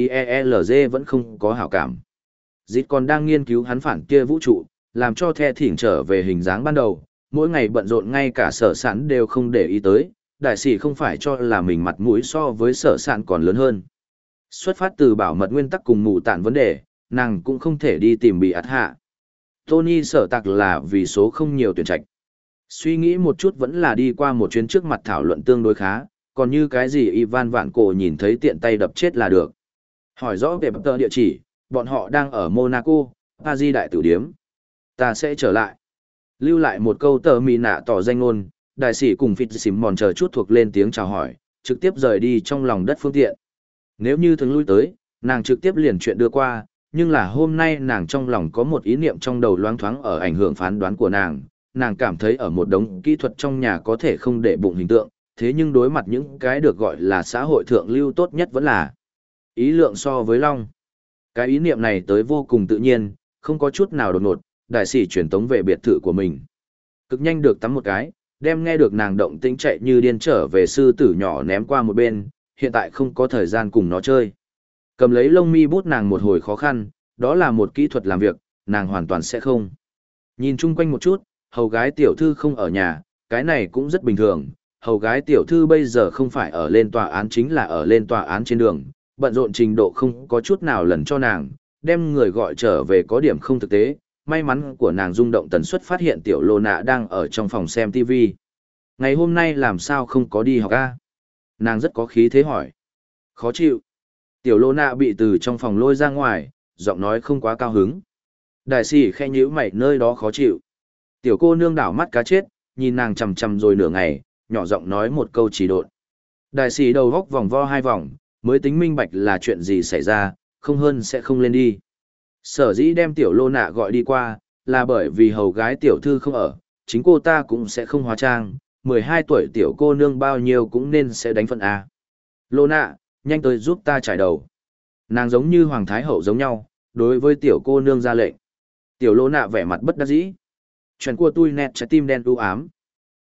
SHIELZ vẫn không có hảo cảm. Dịch còn đang nghiên cứu hắn phản kia vũ trụ, làm cho the thỉnh trở về hình dáng ban đầu, mỗi ngày bận rộn ngay cả sở sản đều không để ý tới, đại sĩ không phải cho là mình mặt mũi so với sở sản còn lớn hơn. Xuất phát từ bảo mật nguyên tắc cùng mù tản vấn đề, nàng cũng không thể đi tìm bị át hạ. Tony sở tạc là vì số không nhiều tuyển trạch. Suy nghĩ một chút vẫn là đi qua một chuyến trước mặt thảo luận tương đối khá, còn như cái gì Ivan Vạn Cổ nhìn thấy tiện tay đập chết là được. Hỏi rõ về tờ địa chỉ, bọn họ đang ở Monaco, Paris đại tử điếm. Ta sẽ trở lại. Lưu lại một câu tờ mì nạ tỏ danh ngôn, đại sĩ cùng phịt xím mòn chờ chút thuộc lên tiếng chào hỏi, trực tiếp rời đi trong lòng đất phương tiện. Nếu như thường lui tới, nàng trực tiếp liền chuyện đưa qua, nhưng là hôm nay nàng trong lòng có một ý niệm trong đầu loáng thoáng ở ảnh hưởng phán đoán của nàng, nàng cảm thấy ở một đống kỹ thuật trong nhà có thể không để bụng hình tượng, thế nhưng đối mặt những cái được gọi là xã hội thượng lưu tốt nhất vẫn là ý lượng so với long. Cái ý niệm này tới vô cùng tự nhiên, không có chút nào đột ngột, đại sĩ truyền tống về biệt thự của mình. Cực nhanh được tắm một cái, đem nghe được nàng động tĩnh chạy như điên trở về sư tử nhỏ ném qua một bên, hiện tại không có thời gian cùng nó chơi. Cầm lấy lông mi bút nàng một hồi khó khăn, đó là một kỹ thuật làm việc, nàng hoàn toàn sẽ không. Nhìn chung quanh một chút, hầu gái tiểu thư không ở nhà, cái này cũng rất bình thường. Hầu gái tiểu thư bây giờ không phải ở lên tòa án chính là ở lên tòa án trên đường, bận rộn trình độ không có chút nào lần cho nàng, đem người gọi trở về có điểm không thực tế. May mắn của nàng rung động tần suất phát hiện tiểu lô nạ đang ở trong phòng xem ti vi. Ngày hôm nay làm sao không có đi học a? Nàng rất có khí thế hỏi. Khó chịu. Tiểu lô nạ bị từ trong phòng lôi ra ngoài, giọng nói không quá cao hứng. Đại sĩ khe nhíu mày nơi đó khó chịu. Tiểu cô nương đảo mắt cá chết, nhìn nàng chằm chằm rồi nửa ngày, nhỏ giọng nói một câu chỉ độn. Đại sĩ đầu góc vòng vo hai vòng, mới tính minh bạch là chuyện gì xảy ra, không hơn sẽ không lên đi. Sở dĩ đem tiểu lô nạ gọi đi qua, là bởi vì hầu gái tiểu thư không ở, chính cô ta cũng sẽ không hóa trang, mười hai tuổi tiểu cô nương bao nhiêu cũng nên sẽ đánh phận A. Lô nạ, nhanh tới giúp ta trải đầu. Nàng giống như hoàng thái hậu giống nhau, đối với tiểu cô nương ra lệnh. Tiểu lô nạ vẻ mặt bất đắc dĩ. Chuyện của tôi nét trái tim đen u ám.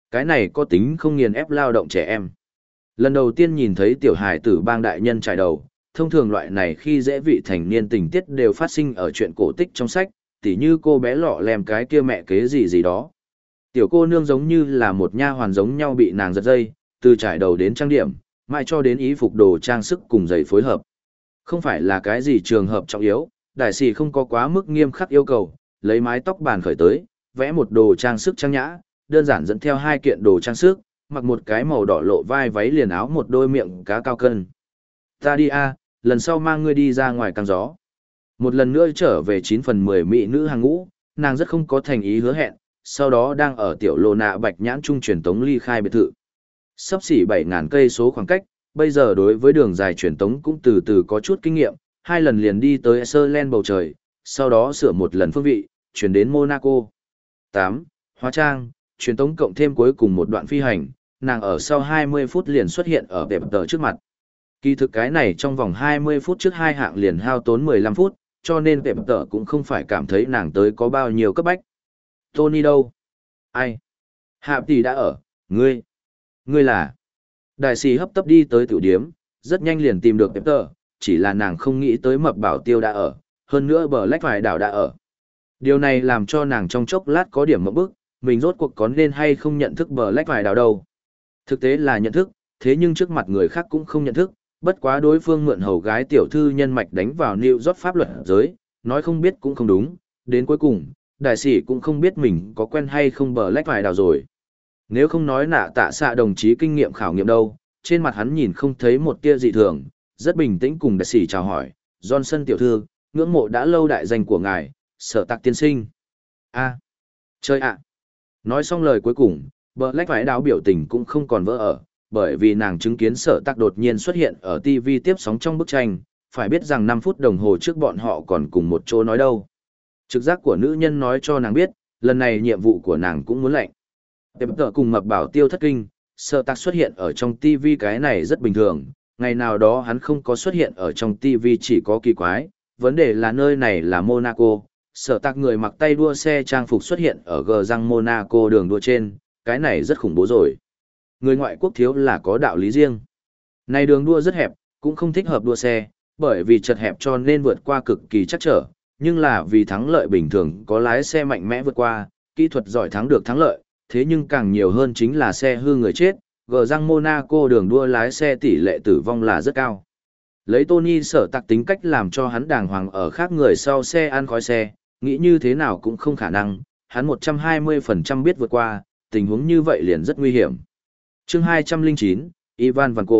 Cái này có tính không nghiền ép lao động trẻ em. Lần đầu tiên nhìn thấy tiểu hài tử bang đại nhân trải đầu, thông thường loại này khi dễ vị thành niên tình tiết đều phát sinh ở chuyện cổ tích trong sách, tỉ như cô bé lọ lem cái kia mẹ kế gì gì đó. Tiểu cô nương giống như là một nha hoàn giống nhau bị nàng giật dây, từ trải đầu đến trang điểm, mãi cho đến ý phục đồ trang sức cùng giày phối hợp. Không phải là cái gì trường hợp trọng yếu, đại sĩ không có quá mức nghiêm khắc yêu cầu, lấy mái tóc bàn khởi tới, vẽ một đồ trang sức trang nhã, đơn giản dẫn theo hai kiện đồ trang sức, mặc một cái màu đỏ lộ vai váy liền áo một đôi miệng cá cao cân. Ta đi a, lần sau mang ngươi đi ra ngoài căng gió. Một lần nữa trở về chín phần mười mỹ nữ hàng ngũ, nàng rất không có thành ý hứa hẹn, sau đó đang ở tiểu lô nạ bạch nhãn trung truyền tống ly khai biệt thự. Sắp xỉ bảy ngàn cây số khoảng cách, bây giờ đối với đường dài truyền tống cũng từ từ có chút kinh nghiệm, hai lần liền đi tới Iceland bầu trời, sau đó sửa một lần phương vị, chuyển đến Monaco. tám. Hóa trang, truyền tống cộng thêm cuối cùng một đoạn phi hành, nàng ở sau hai mươi phút liền xuất hiện ở đẹp tờ trước mặt. Kỳ thực cái này trong vòng hai mươi phút trước hai hạng liền hao tốn mười lăm phút, cho nên đẹp tờ cũng không phải cảm thấy nàng tới có bao nhiêu cấp bách. Tony đâu? Ai? Hạ tỷ đã ở, ngươi. Ngươi là? Đại sĩ hấp tấp đi tới tiểu điếm, rất nhanh liền tìm được đẹp tờ, chỉ là nàng không nghĩ tới mập bảo tiêu đã ở, hơn nữa bờ lách vài đảo đã ở. Điều này làm cho nàng trong chốc lát có điểm mộng bức, mình rốt cuộc có nên hay không nhận thức bờ lách vài đảo đâu. Thực tế là nhận thức, thế nhưng trước mặt người khác cũng không nhận thức, bất quá đối phương mượn hầu gái tiểu thư nhân mạch đánh vào New York pháp luật giới, nói không biết cũng không đúng, đến cuối cùng, đại sĩ cũng không biết mình có quen hay không bờ lách vài đảo rồi. Nếu không nói nạ tạ xạ đồng chí kinh nghiệm khảo nghiệm đâu, trên mặt hắn nhìn không thấy một tia dị thường, rất bình tĩnh cùng đại sĩ chào hỏi, Johnson tiểu thư, ngưỡng mộ đã lâu đại danh của ngài, Sở Tạc tiên sinh. A, chơi ạ. Nói xong lời cuối cùng, Black vải đáo biểu tình cũng không còn vỡ ở, bởi vì nàng chứng kiến Sở Tạc đột nhiên xuất hiện ở ti vi tiếp sóng trong bức tranh, phải biết rằng năm phút đồng hồ trước bọn họ còn cùng một chỗ nói đâu. Trực giác của nữ nhân nói cho nàng biết, lần này nhiệm vụ của nàng cũng muốn lệnh. Tiệm tờ cùng mập bảo tiêu thất kinh, Sở Tạc xuất hiện ở trong ti vi cái này rất bình thường, ngày nào đó hắn không có xuất hiện ở trong ti vi chỉ có kỳ quái, vấn đề là nơi này là Monaco. Sở Tạc người mặc tay đua xe trang phục xuất hiện ở gờ răng Monaco đường đua trên, cái này rất khủng bố rồi. Người ngoại quốc thiếu là có đạo lý riêng. Này đường đua rất hẹp, cũng không thích hợp đua xe, bởi vì chật hẹp cho nên vượt qua cực kỳ chắc trở, nhưng là vì thắng lợi bình thường có lái xe mạnh mẽ vượt qua, kỹ thuật giỏi thắng được thắng lợi, thế nhưng càng nhiều hơn chính là xe hư người chết, gờ răng Monaco đường đua lái xe tỷ lệ tử vong là rất cao. Lấy Tony Sở Tạc tính cách làm cho hắn đàng hoàng ở khác người sau xe ăn khói xe, nghĩ như thế nào cũng không khả năng, hắn một trăm hai mươi phần trăm biết vượt qua, tình huống như vậy liền rất nguy hiểm. Chương hai trăm lẻ chín, Ivan Vanko.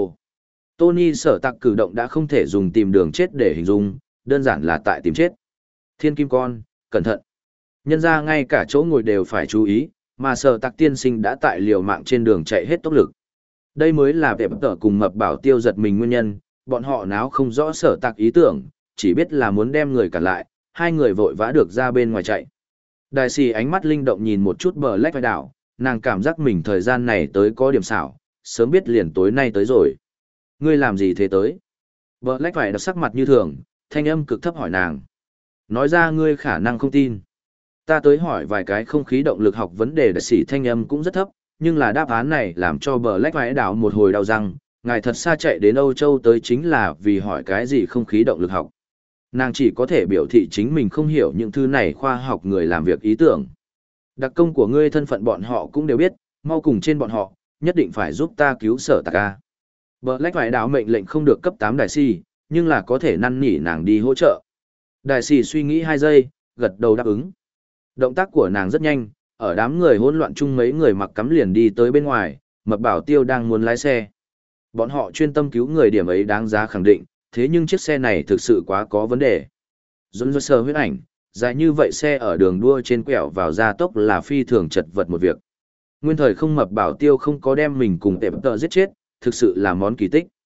Tony Sở Tạc cử động đã không thể dùng tìm đường chết để hình dung, đơn giản là tại tìm chết. Thiên kim con, cẩn thận. Nhân ra ngay cả chỗ ngồi đều phải chú ý, mà Sở Tạc tiên sinh đã tại liều mạng trên đường chạy hết tốc lực. Đây mới là vẻ bất tở cùng mập bảo tiêu giật mình nguyên nhân, bọn họ náo không rõ Sở Tạc ý tưởng, chỉ biết là muốn đem người cản lại, hai người vội vã được ra bên ngoài chạy. Đại sĩ ánh mắt linh động nhìn một chút bờ lách vai đảo, nàng cảm giác mình thời gian này tới có điểm xảo, sớm biết liền tối nay tới rồi. Ngươi làm gì thế tới? Bờ lách vai đảo sắc mặt như thường, thanh âm cực thấp hỏi nàng. Nói ra ngươi khả năng không tin. Ta tới hỏi vài cái không khí động lực học vấn đề, đại sĩ thanh âm cũng rất thấp, nhưng là đáp án này làm cho bờ lách vai đảo một hồi đau răng, ngài thật xa chạy đến Âu Châu tới chính là vì hỏi cái gì không khí động lực học. Nàng chỉ có thể biểu thị chính mình không hiểu những thứ này khoa học người làm việc ý tưởng. Đặc công của ngươi thân phận bọn họ cũng đều biết, mau cùng trên bọn họ, nhất định phải giúp ta cứu Sở Tạc a. Black vải đáo mệnh lệnh không được cấp tám đại si, nhưng là có thể năn nỉ nàng đi hỗ trợ. Đại si suy nghĩ hai giây, gật đầu đáp ứng. Động tác của nàng rất nhanh, ở đám người hỗn loạn chung mấy người mặc cắm liền đi tới bên ngoài, mập bảo tiêu đang muốn lái xe. Bọn họ chuyên tâm cứu người điểm ấy đáng giá khẳng định, thế nhưng chiếc xe này thực sự quá có vấn đề. Dũng dơ sơ huyết ảnh, dài như vậy xe ở đường đua trên quẹo vào gia tốc là phi thường chật vật một việc. Nguyên thời không mập bảo tiêu không có đem mình cùng tệp tợ giết chết, thực sự là món kỳ tích.